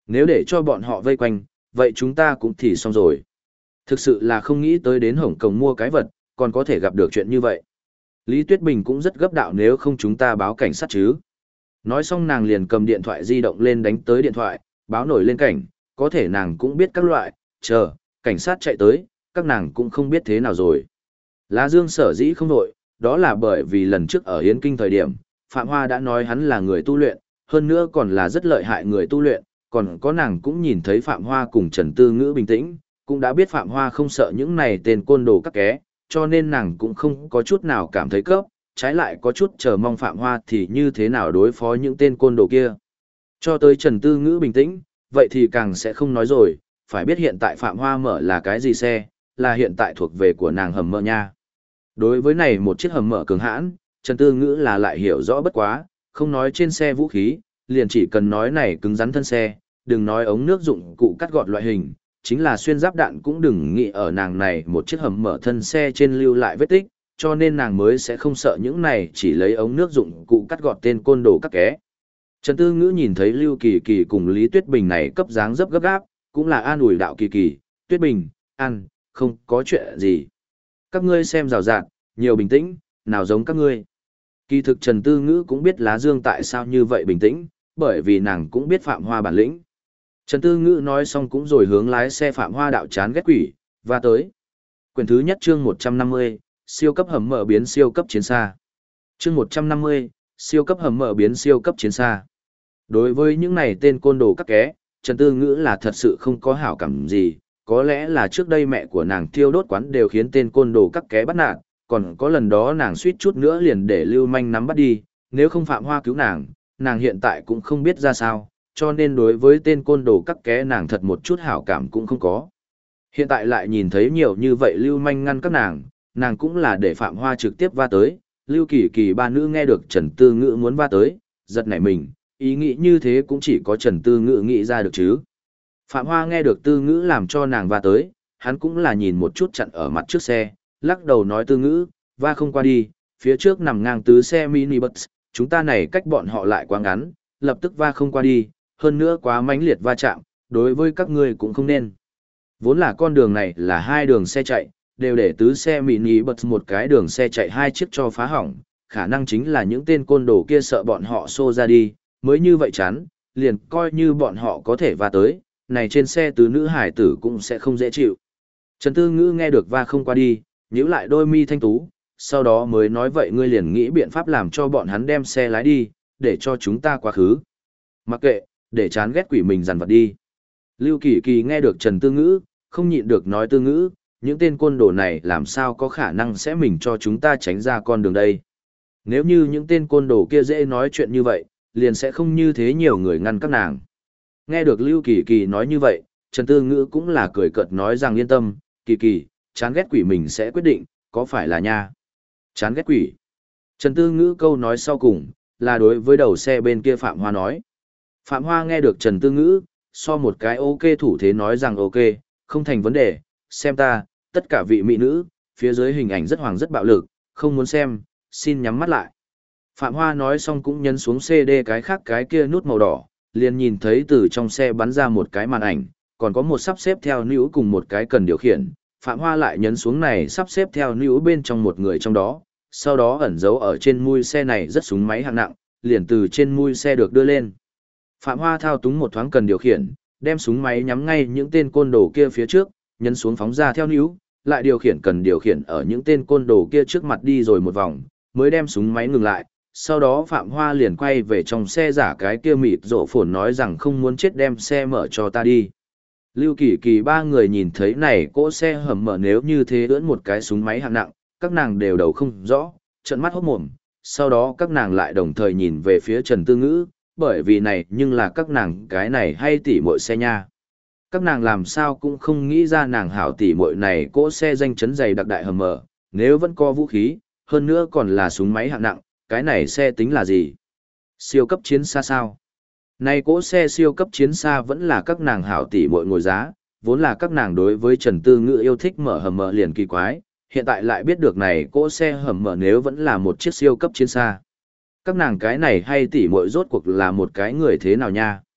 Nếu để cho bọn họ vây quanh, vậy chúng ta cũng thì xong rồi. Thực sự là không nghĩ tới đến Hồng Kông mua cái vật, còn có thể gặp được chuyện như vậy. Lý Tuyết Bình cũng rất gấp đạo, nếu không chúng ta báo cảnh sát chứ. Nói xong nàng liền cầm điện thoại di động lên đánh tới điện thoại, báo nổi lên cảnh, có thể nàng cũng biết các loại, chờ, cảnh sát chạy tới, các nàng cũng không biết thế nào rồi. Lá Dương sở dĩ không nổi, đó là bởi vì lần trước ở Yến Kinh thời điểm, Phạm Hoa đã nói hắn là người tu luyện, hơn nữa còn là rất lợi hại người tu luyện, còn có nàng cũng nhìn thấy Phạm Hoa cùng Trần Tư Ngữ bình tĩnh, cũng đã biết Phạm Hoa không sợ những này tên côn đồ các ké, cho nên nàng cũng không có chút nào cảm thấy cấp, trái lại có chút chờ mong Phạm Hoa thì như thế nào đối phó những tên côn đồ kia. Cho tới Trần Tư Ngữ bình tĩnh, vậy thì càng sẽ không nói rồi, phải biết hiện tại Phạm Hoa mở là cái gì xe, là hiện tại thuộc về của nàng hầm mỡ nha. Đối với này một chiếc hầm mỡ cường hãn, Trần Tư Ngữ là lại hiểu rõ bất quá, không nói trên xe vũ khí, liền chỉ cần nói này cứng rắn thân xe, đừng nói ống nước dụng cụ cắt gọt loại hình, chính là xuyên giáp đạn cũng đừng nghĩ ở nàng này một chiếc hầm mỡ thân xe trên lưu lại vết tích, cho nên nàng mới sẽ không sợ những này chỉ lấy ống nước dụng cụ cắt gọt tên côn đồ các ké. Trần Tư Ngữ nhìn thấy Lưu Kỳ Kỳ cùng Lý Tuyết Bình này cấp dáng dấp gấp gáp, cũng là an ủi đạo Kỳ Kỳ, Tuyết Bình, ăn, không có chuyện gì. Các ngươi xem rào rạt, nhiều bình tĩnh, nào giống các ngươi. Kỳ thực Trần Tư Ngữ cũng biết Lá Dương tại sao như vậy bình tĩnh, bởi vì nàng cũng biết Phạm Hoa bản lĩnh. Trần Tư Ngữ nói xong cũng rồi hướng lái xe Phạm Hoa đạo chán ghét quỷ, và tới. Quyển thứ nhất chương 150, siêu cấp hầm mỡ biến siêu cấp chiến xa. Chương 150, siêu cấp hầm mỡ biến siêu cấp chiến xa. Đối với những này tên côn đồ các ké, Trần Tư Ngữ là thật sự không có hảo cảm gì, có lẽ là trước đây mẹ của nàng thiêu đốt quán đều khiến tên côn đồ các ké bắt nạt, còn có lần đó nàng suýt chút nữa liền để Lưu Manh nắm bắt đi, nếu không Phạm Hoa cứu nàng hiện tại cũng không biết ra sao, cho nên đối với tên côn đồ các ké nàng thật một chút hảo cảm cũng không có. Hiện tại lại nhìn thấy nhiều như vậy Lưu Manh ngăn các nàng cũng là để Phạm Hoa trực tiếp va tới, Lưu Kỳ Kỳ ba nữ nghe được Trần Tư Ngữ muốn va tới, giật nảy mình, ý nghĩ như thế cũng chỉ có Trần Tư Ngữ nghĩ ra được chứ. Phạm Hoa nghe được Tư Ngữ làm cho nàng va tới, hắn cũng là nhìn một chút chặn ở mặt trước xe, lắc đầu nói Tư Ngữ, va không qua đi, phía trước nằm ngang tứ xe mini bus, chúng ta này cách bọn họ lại quá ngắn, lập tức va không qua đi, hơn nữa quá mãnh liệt va chạm, đối với các ngươi cũng không nên. Vốn là con đường này là hai đường xe chạy, đều để tứ xe mini bus một cái đường xe chạy hai chiếc cho phá hỏng, khả năng chính là những tên côn đồ kia sợ bọn họ xô ra đi, mới như vậy chán, liền coi như bọn họ có thể va tới, này trên xe tứ nữ hải tử cũng sẽ không dễ chịu. Trần Tư Ngữ nghe được va không qua đi, nhíu lại đôi mi thanh tú, sau đó mới nói vậy ngươi liền nghĩ biện pháp làm cho bọn hắn đem xe lái đi, để cho chúng ta quá khứ. Mặc kệ, để chán ghét quỷ mình dằn vặt đi. Lưu Kỳ Kỳ nghe được Trần Tư Ngữ, không nhịn được nói Tư Ngữ, những tên côn đồ này làm sao có khả năng sẽ mình cho chúng ta tránh ra con đường đây. Nếu như những tên côn đồ kia dễ nói chuyện như vậy, liền sẽ không như thế nhiều người ngăn các nàng. Nghe được Lưu Kỳ Kỳ nói như vậy, Trần Tư Ngữ cũng là cười cợt nói rằng yên tâm, Kỳ Kỳ, chán ghét quỷ mình sẽ quyết định, có phải là nha? Chán ghét quỷ. Trần Tư Ngữ câu nói sau cùng, là đối với đầu xe bên kia Phạm Hoa nói. Phạm Hoa nghe được Trần Tư Ngữ, so một cái ok thủ thế nói rằng ok, không thành vấn đề, xem ta, tất cả vị mỹ nữ, phía dưới hình ảnh rất hoàng rất bạo lực, không muốn xem, xin nhắm mắt lại. Phạm Hoa nói xong cũng nhấn xuống CD cái khác cái kia nút màu đỏ, liền nhìn thấy từ trong xe bắn ra một cái màn ảnh, còn có một sắp xếp theo nữ cùng một cái cần điều khiển. Phạm Hoa lại nhấn xuống này sắp xếp theo nữ bên trong một người trong đó, sau đó ẩn giấu ở trên mui xe này rất súng máy hạng nặng, liền từ trên mui xe được đưa lên. Phạm Hoa thao túng một thoáng cần điều khiển, đem súng máy nhắm ngay những tên côn đồ kia phía trước, nhấn xuống phóng ra theo nữ, lại điều khiển cần điều khiển ở những tên côn đồ kia trước mặt đi rồi một vòng, mới đem súng máy ngừng lại. Sau đó Phạm Hoa liền quay về trong xe giả cái kia mịt rộ phồn nói rằng không muốn chết đem xe mở cho ta đi. Lưu Kỳ Kỳ ba người nhìn thấy này cỗ xe hầm mở nếu như thế ưỡn một cái súng máy hạng nặng, các nàng đều đầu không rõ, trợn mắt hốt mồm, sau đó các nàng lại đồng thời nhìn về phía Trần Tư Ngữ, bởi vì này nhưng là các nàng cái này hay tỉ muội xe nha. Các nàng làm sao cũng không nghĩ ra nàng hảo tỉ muội này cỗ xe danh chấn dày đặc đại hầm mở, nếu vẫn có vũ khí, hơn nữa còn là súng máy hạng nặng, cái này xe tính là gì? Siêu cấp chiến xa sao? Này cỗ xe siêu cấp chiến xa vẫn là các nàng hảo tỷ muội ngồi giá, vốn là các nàng đối với Trần Tư Ngữ yêu thích mở hầm mở liền kỳ quái, hiện tại lại biết được này cỗ xe hầm mở nếu vẫn là một chiếc siêu cấp chiến xa. Các nàng cái này hay tỷ muội rốt cuộc là một cái người thế nào nha?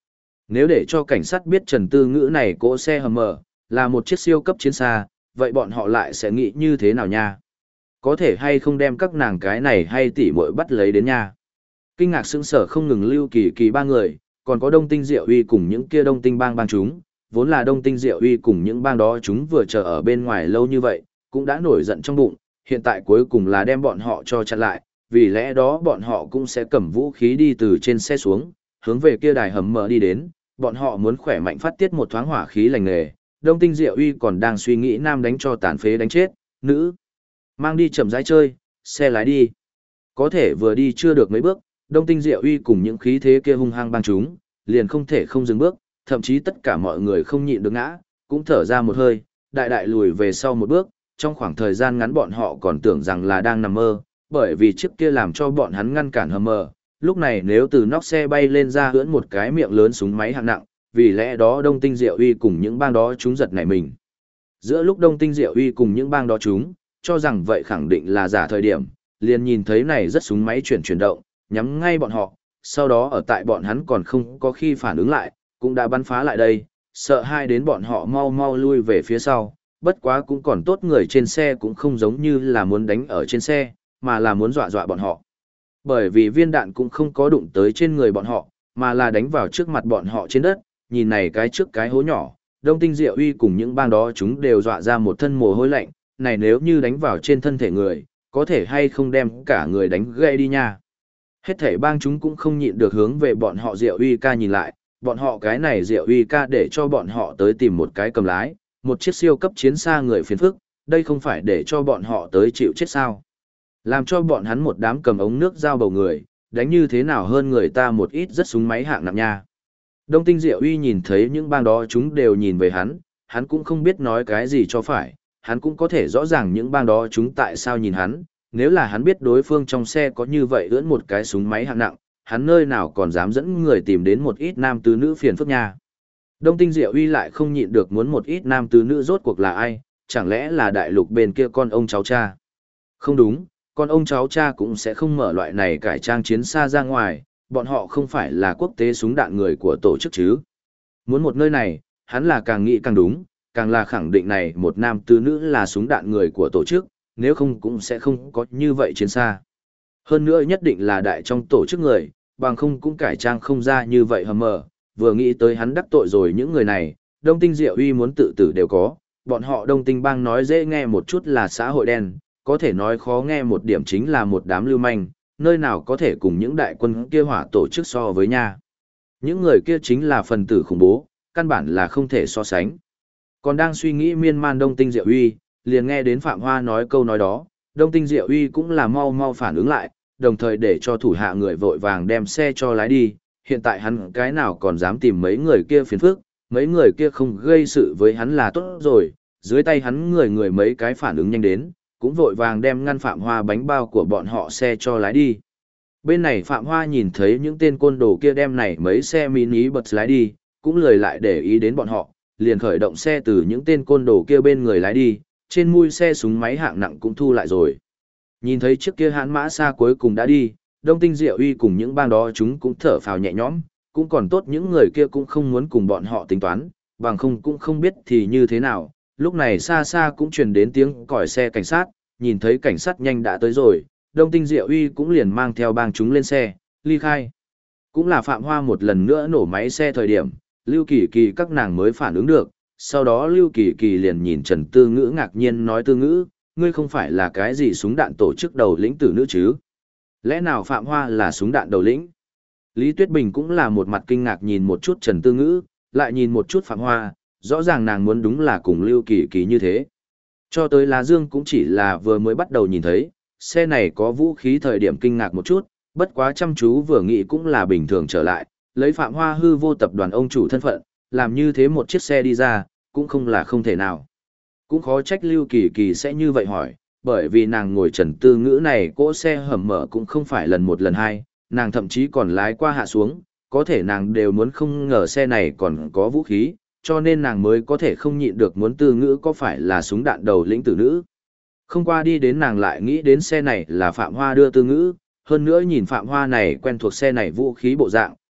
Nếu để cho cảnh sát biết Trần Tư Ngữ này cỗ xe Hummer là một chiếc siêu cấp chiến xa, vậy bọn họ lại sẽ nghĩ như thế nào nha? Có thể hay không đem các nàng cái này hay tỉ muội bắt lấy đến nha? Kinh ngạc sững sờ không ngừng Lưu Kỳ Kỳ ba người, còn có Đông Tinh Diệu Uy cùng những kia Đông Tinh bang bang chúng, vốn là Đông Tinh Diệu Uy cùng những bang đó chúng vừa chờ ở bên ngoài lâu như vậy, cũng đã nổi giận trong bụng, hiện tại cuối cùng là đem bọn họ cho chặn lại, vì lẽ đó bọn họ cũng sẽ cầm vũ khí đi từ trên xe xuống, hướng về kia đài hầm mở đi đến, bọn họ muốn khỏe mạnh phát tiết một thoáng hỏa khí lành nghề. Đông Tinh Diệu Uy còn đang suy nghĩ nam đánh cho tàn phế đánh chết, nữ mang đi chậm rãi chơi, xe lái đi. Có thể vừa đi chưa được mấy bước, Đông Tinh Diệu Uy cùng những khí thế kia hung hăng bang chúng, liền không thể không dừng bước, thậm chí tất cả mọi người không nhịn được ngã, cũng thở ra một hơi, đại đại lùi về sau một bước, trong khoảng thời gian ngắn bọn họ còn tưởng rằng là đang nằm mơ, bởi vì chiếc kia làm cho bọn hắn ngăn cản hầm mờ. Lúc này nếu từ nóc xe bay lên ra hưỡn một cái miệng lớn súng máy hạng nặng, vì lẽ đó Đông Tinh Diệu Uy cùng những bang đó chúng giật nảy mình. Giữa lúc Đông Tinh Diệu Uy cùng những bang đó chúng, cho rằng vậy khẳng định là giả thời điểm, liền nhìn thấy này rất súng máy chuyển động, nhắm ngay bọn họ, sau đó ở tại bọn hắn còn không có khi phản ứng lại, cũng đã bắn phá lại đây, sợ hai đến bọn họ mau mau lui về phía sau, bất quá cũng còn tốt người trên xe cũng không giống như là muốn đánh ở trên xe, mà là muốn dọa dọa bọn họ. Bởi vì viên đạn cũng không có đụng tới trên người bọn họ, mà là đánh vào trước mặt bọn họ trên đất, nhìn này cái trước cái hố nhỏ, Đông Tinh Diệu Uy cùng những bang đó chúng đều dọa ra một thân mồ hôi lạnh, này nếu như đánh vào trên thân thể người, có thể hay không đem cả người đánh gãy đi nha. Hết thảy bang chúng cũng không nhịn được hướng về bọn họ Diệu Uy ca nhìn lại, bọn họ cái này Diệu Uy ca để cho bọn họ tới tìm một cái cầm lái, một chiếc siêu cấp chiến xa người phiền phức, đây không phải để cho bọn họ tới chịu chết sao. Làm cho bọn hắn một đám cầm ống nước dao bầu người, đánh như thế nào hơn người ta một ít rất súng máy hạng nặng nha. Đông Tinh Diệu Uy nhìn thấy những bang đó chúng đều nhìn về hắn cũng không biết nói cái gì cho phải, hắn cũng có thể rõ ràng những bang đó chúng tại sao nhìn hắn, nếu là hắn biết đối phương trong xe có như vậy ưỡn một cái súng máy hạng nặng, hắn nơi nào còn dám dẫn người tìm đến một ít nam tứ nữ phiền phức nha. Đông Tinh Diệu Uy lại không nhịn được muốn một ít nam tứ nữ rốt cuộc là ai, chẳng lẽ là đại lục bên kia con ông cháu cha. Không đúng, con ông cháu cha cũng sẽ không mở loại này cải trang chiến xa ra ngoài, bọn họ không phải là quốc tế súng đạn người của tổ chức chứ. Muốn một nơi này, hắn là càng nghĩ càng đúng, càng là khẳng định này một nam tứ nữ là súng đạn người của tổ chức, nếu không cũng sẽ không có như vậy chiến xa. Hơn nữa nhất định là đại trong tổ chức người, bằng không cũng cải trang không ra như vậy hầm mờ, vừa nghĩ tới hắn đắc tội rồi những người này, Đông Tinh Diệu Uy muốn tự tử đều có, bọn họ Đông Tinh bang nói dễ nghe một chút là xã hội đen, có thể nói khó nghe một điểm chính là một đám lưu manh, nơi nào có thể cùng những đại quân kia hỏa tổ chức so với nha. Những người kia chính là phần tử khủng bố, căn bản là không thể so sánh. Còn đang suy nghĩ miên man Đông Tinh Diệu Uy, liền nghe đến Phạm Hoa nói câu nói đó, Đông Tinh Diệu Uy cũng là mau mau phản ứng lại, đồng thời để cho thủ hạ người vội vàng đem xe cho lái đi, hiện tại hắn cái nào còn dám tìm mấy người kia phiền phức, mấy người kia không gây sự với hắn là tốt rồi, dưới tay hắn người mấy cái phản ứng nhanh đến, cũng vội vàng đem ngăn Phạm Hoa bánh bao của bọn họ xe cho lái đi. Bên này Phạm Hoa nhìn thấy những tên côn đồ kia đem này mấy xe mini bật lái đi, cũng lười lại để ý đến bọn họ, liền khởi động xe từ những tên côn đồ kia bên người lái đi, trên mui xe súng máy hạng nặng cũng thu lại rồi. Nhìn thấy chiếc kia hãn mã xa cuối cùng đã đi, Đông Tinh Diệu Uy cùng những bang đó chúng cũng thở phào nhẹ nhõm, cũng còn tốt những người kia cũng không muốn cùng bọn họ tính toán, bằng không cũng không biết thì như thế nào. Lúc này xa xa cũng truyền đến tiếng còi xe cảnh sát, nhìn thấy cảnh sát nhanh đã tới rồi, Đông Tinh Diệu Uy cũng liền mang theo bang chúng lên xe, ly khai. Cũng là Phạm Hoa một lần nữa nổ máy xe thời điểm, Lưu Kỳ Kỳ các nàng mới phản ứng được, sau đó Lưu Kỳ Kỳ liền nhìn Trần Tư Ngữ ngạc nhiên nói Tư Ngữ, ngươi không phải là cái gì súng đạn tổ chức đầu lĩnh tử nữ chứ? Lẽ nào Phạm Hoa là súng đạn đầu lĩnh? Lý Tuyết Bình cũng là một mặt kinh ngạc nhìn một chút Trần Tư Ngữ, lại nhìn một chút Phạm Hoa, rõ ràng nàng muốn đúng là cùng Lưu Kỳ Kỳ như thế. Cho tới Lá Dương cũng chỉ là vừa mới bắt đầu nhìn thấy, xe này có vũ khí thời điểm kinh ngạc một chút, bất quá chăm chú vừa nghĩ cũng là bình thường trở lại, lấy Phạm Hoa hư vô tập đoàn ông chủ thân phận, làm như thế một chiếc xe đi ra, cũng không là không thể nào. Cũng khó trách Lưu Kỳ Kỳ sẽ như vậy hỏi, bởi vì nàng ngồi Trần Tư Ngữ này cỗ xe hầm mở cũng không phải lần một lần hai, nàng thậm chí còn lái qua hạ xuống, có thể nàng đều muốn không ngờ xe này còn có vũ khí, cho nên nàng mới có thể không nhịn được muốn Tư Ngữ có phải là súng đạn đầu lĩnh tử nữ. Không qua đi đến nàng lại nghĩ đến xe này là Phạm Hoa đưa Tư Ngữ, hơn nữa nhìn Phạm Hoa này quen thuộc xe này vũ khí bộ dạng,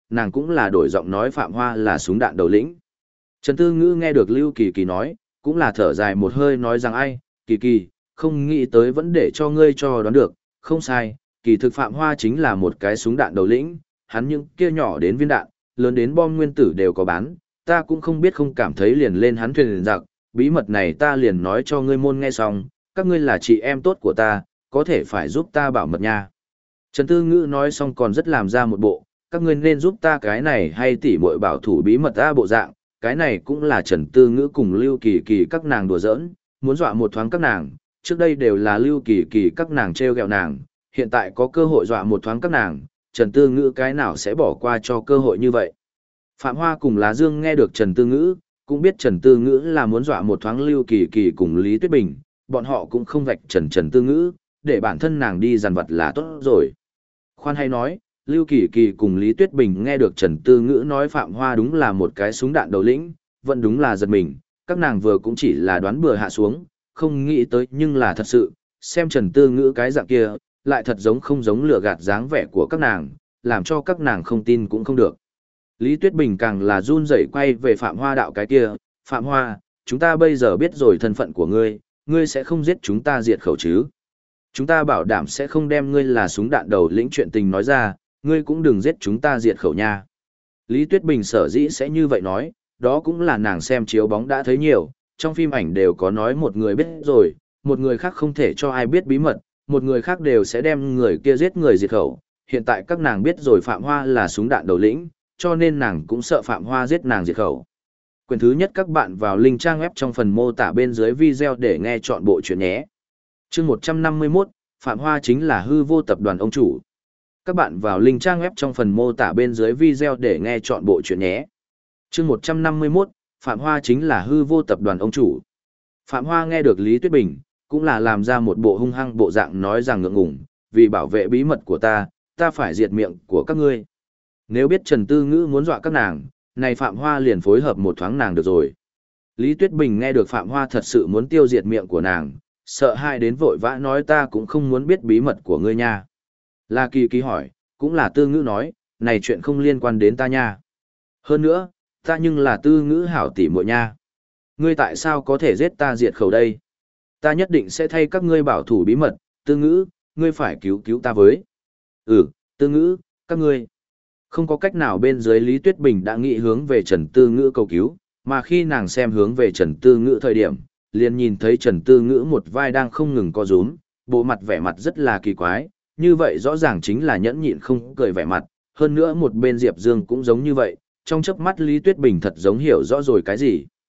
nàng cũng là đổi giọng nói Phạm Hoa là súng đạn đầu lĩnh. Trần Tư Ngữ nghe được Lưu Kỳ Kỳ nói, cũng là thở dài một hơi nói rằng ai, Kỳ Kỳ, không nghĩ tới vẫn để cho ngươi cho đoán được, không sai, kỳ thực Phạm Hoa chính là một cái súng đạn đầu lĩnh, hắn những kia nhỏ đến viên đạn, lớn đến bom nguyên tử đều có bán, ta cũng không biết không cảm thấy liền lên hắn thuyền giặc, bí mật này ta liền nói cho ngươi môn nghe xong, các ngươi là chị em tốt của ta, có thể phải giúp ta bảo mật nha. Trần Tư Ngữ nói xong còn rất làm ra một bộ, các ngươi nên giúp ta cái này hay tỉ muội bảo thủ bí mật ta bộ dạng, cái này cũng là Trần Tư Ngữ cùng Lưu Kỳ Kỳ các nàng đùa giỡn, muốn dọa một thoáng các nàng, trước đây đều là Lưu Kỳ Kỳ các nàng trêu ghẹo nàng, hiện tại có cơ hội dọa một thoáng các nàng, Trần Tư Ngữ cái nào sẽ bỏ qua cho cơ hội như vậy. Phạm Hoa cùng Lá Dương nghe được Trần Tư Ngữ, cũng biết Trần Tư Ngữ là muốn dọa một thoáng Lưu Kỳ Kỳ cùng Lý Tuyết Bình, bọn họ cũng không vạch Trần Tư Ngữ, để bản thân nàng đi dằn vặt là tốt rồi. Khoan hay nói, Lưu Kỳ Kỳ cùng Lý Tuyết Bình nghe được Trần Tư Ngữ nói Phạm Hoa đúng là một cái súng đạn đầu lĩnh, vẫn đúng là giật mình, các nàng vừa cũng chỉ là đoán bừa hạ xuống, không nghĩ tới nhưng là thật sự, xem Trần Tư Ngữ cái dạng kia, lại thật giống không giống lừa gạt dáng vẻ của các nàng, làm cho các nàng không tin cũng không được. Lý Tuyết Bình càng là run rẩy quay về Phạm Hoa đạo cái kia, Phạm Hoa, chúng ta bây giờ biết rồi thân phận của ngươi, ngươi sẽ không giết chúng ta diệt khẩu chứ. Chúng ta bảo đảm sẽ không đem ngươi là súng đạn đầu lĩnh chuyện tình nói ra, ngươi cũng đừng giết chúng ta diệt khẩu nha. Lý Tuyết Bình sở dĩ sẽ như vậy nói, đó cũng là nàng xem chiếu bóng đã thấy nhiều, trong phim ảnh đều có nói một người biết rồi, một người khác không thể cho ai biết bí mật, một người khác đều sẽ đem người kia giết người diệt khẩu. Hiện tại các nàng biết rồi Phạm Hoa là súng đạn đầu lĩnh, cho nên nàng cũng sợ Phạm Hoa giết nàng diệt khẩu. Quyền thứ nhất các bạn vào link trang web trong phần mô tả bên dưới video để nghe chọn bộ chuyện nhé. Chương 151, Phạm Hoa chính là hư vô tập đoàn ông chủ. Các bạn vào link trang web trong phần mô tả bên dưới video để nghe chọn bộ chuyện nhé. Chương 151, Phạm Hoa chính là hư vô tập đoàn ông chủ. Phạm Hoa nghe được Lý Tuyết Bình, cũng là làm ra một bộ hung hăng bộ dạng nói rằng ngượng ngùng, vì bảo vệ bí mật của ta phải diệt miệng của các ngươi. Nếu biết Trần Tư Ngữ muốn dọa các nàng, này Phạm Hoa liền phối hợp một thoáng nàng được rồi. Lý Tuyết Bình nghe được Phạm Hoa thật sự muốn tiêu diệt miệng của nàng, sợ hãi đến vội vã nói ta cũng không muốn biết bí mật của ngươi nha. La Kỳ Kỳ hỏi, cũng là Tư Ngữ nói, này chuyện không liên quan đến ta nha. Hơn nữa, ta nhưng là Tư Ngữ hảo tỷ muội nha. Ngươi tại sao có thể giết ta diệt khẩu đây? Ta nhất định sẽ thay các ngươi bảo thủ bí mật, Tư Ngữ, ngươi phải cứu ta với. Tư Ngữ, các ngươi. Không có cách nào bên dưới Lý Tuyết Bình đã nghĩ hướng về Trần Tư Ngữ cầu cứu, mà khi nàng xem hướng về Trần Tư Ngữ thời điểm, liền nhìn thấy Trần Tư Ngữ một vai đang không ngừng co rúm, bộ mặt vẻ mặt rất là kỳ quái, như vậy rõ ràng chính là nhẫn nhịn không cười vẻ mặt, hơn nữa một bên Diệp Dương cũng giống như vậy, trong chớp mắt Lý Tuyết Bình thật giống hiểu rõ rồi cái gì.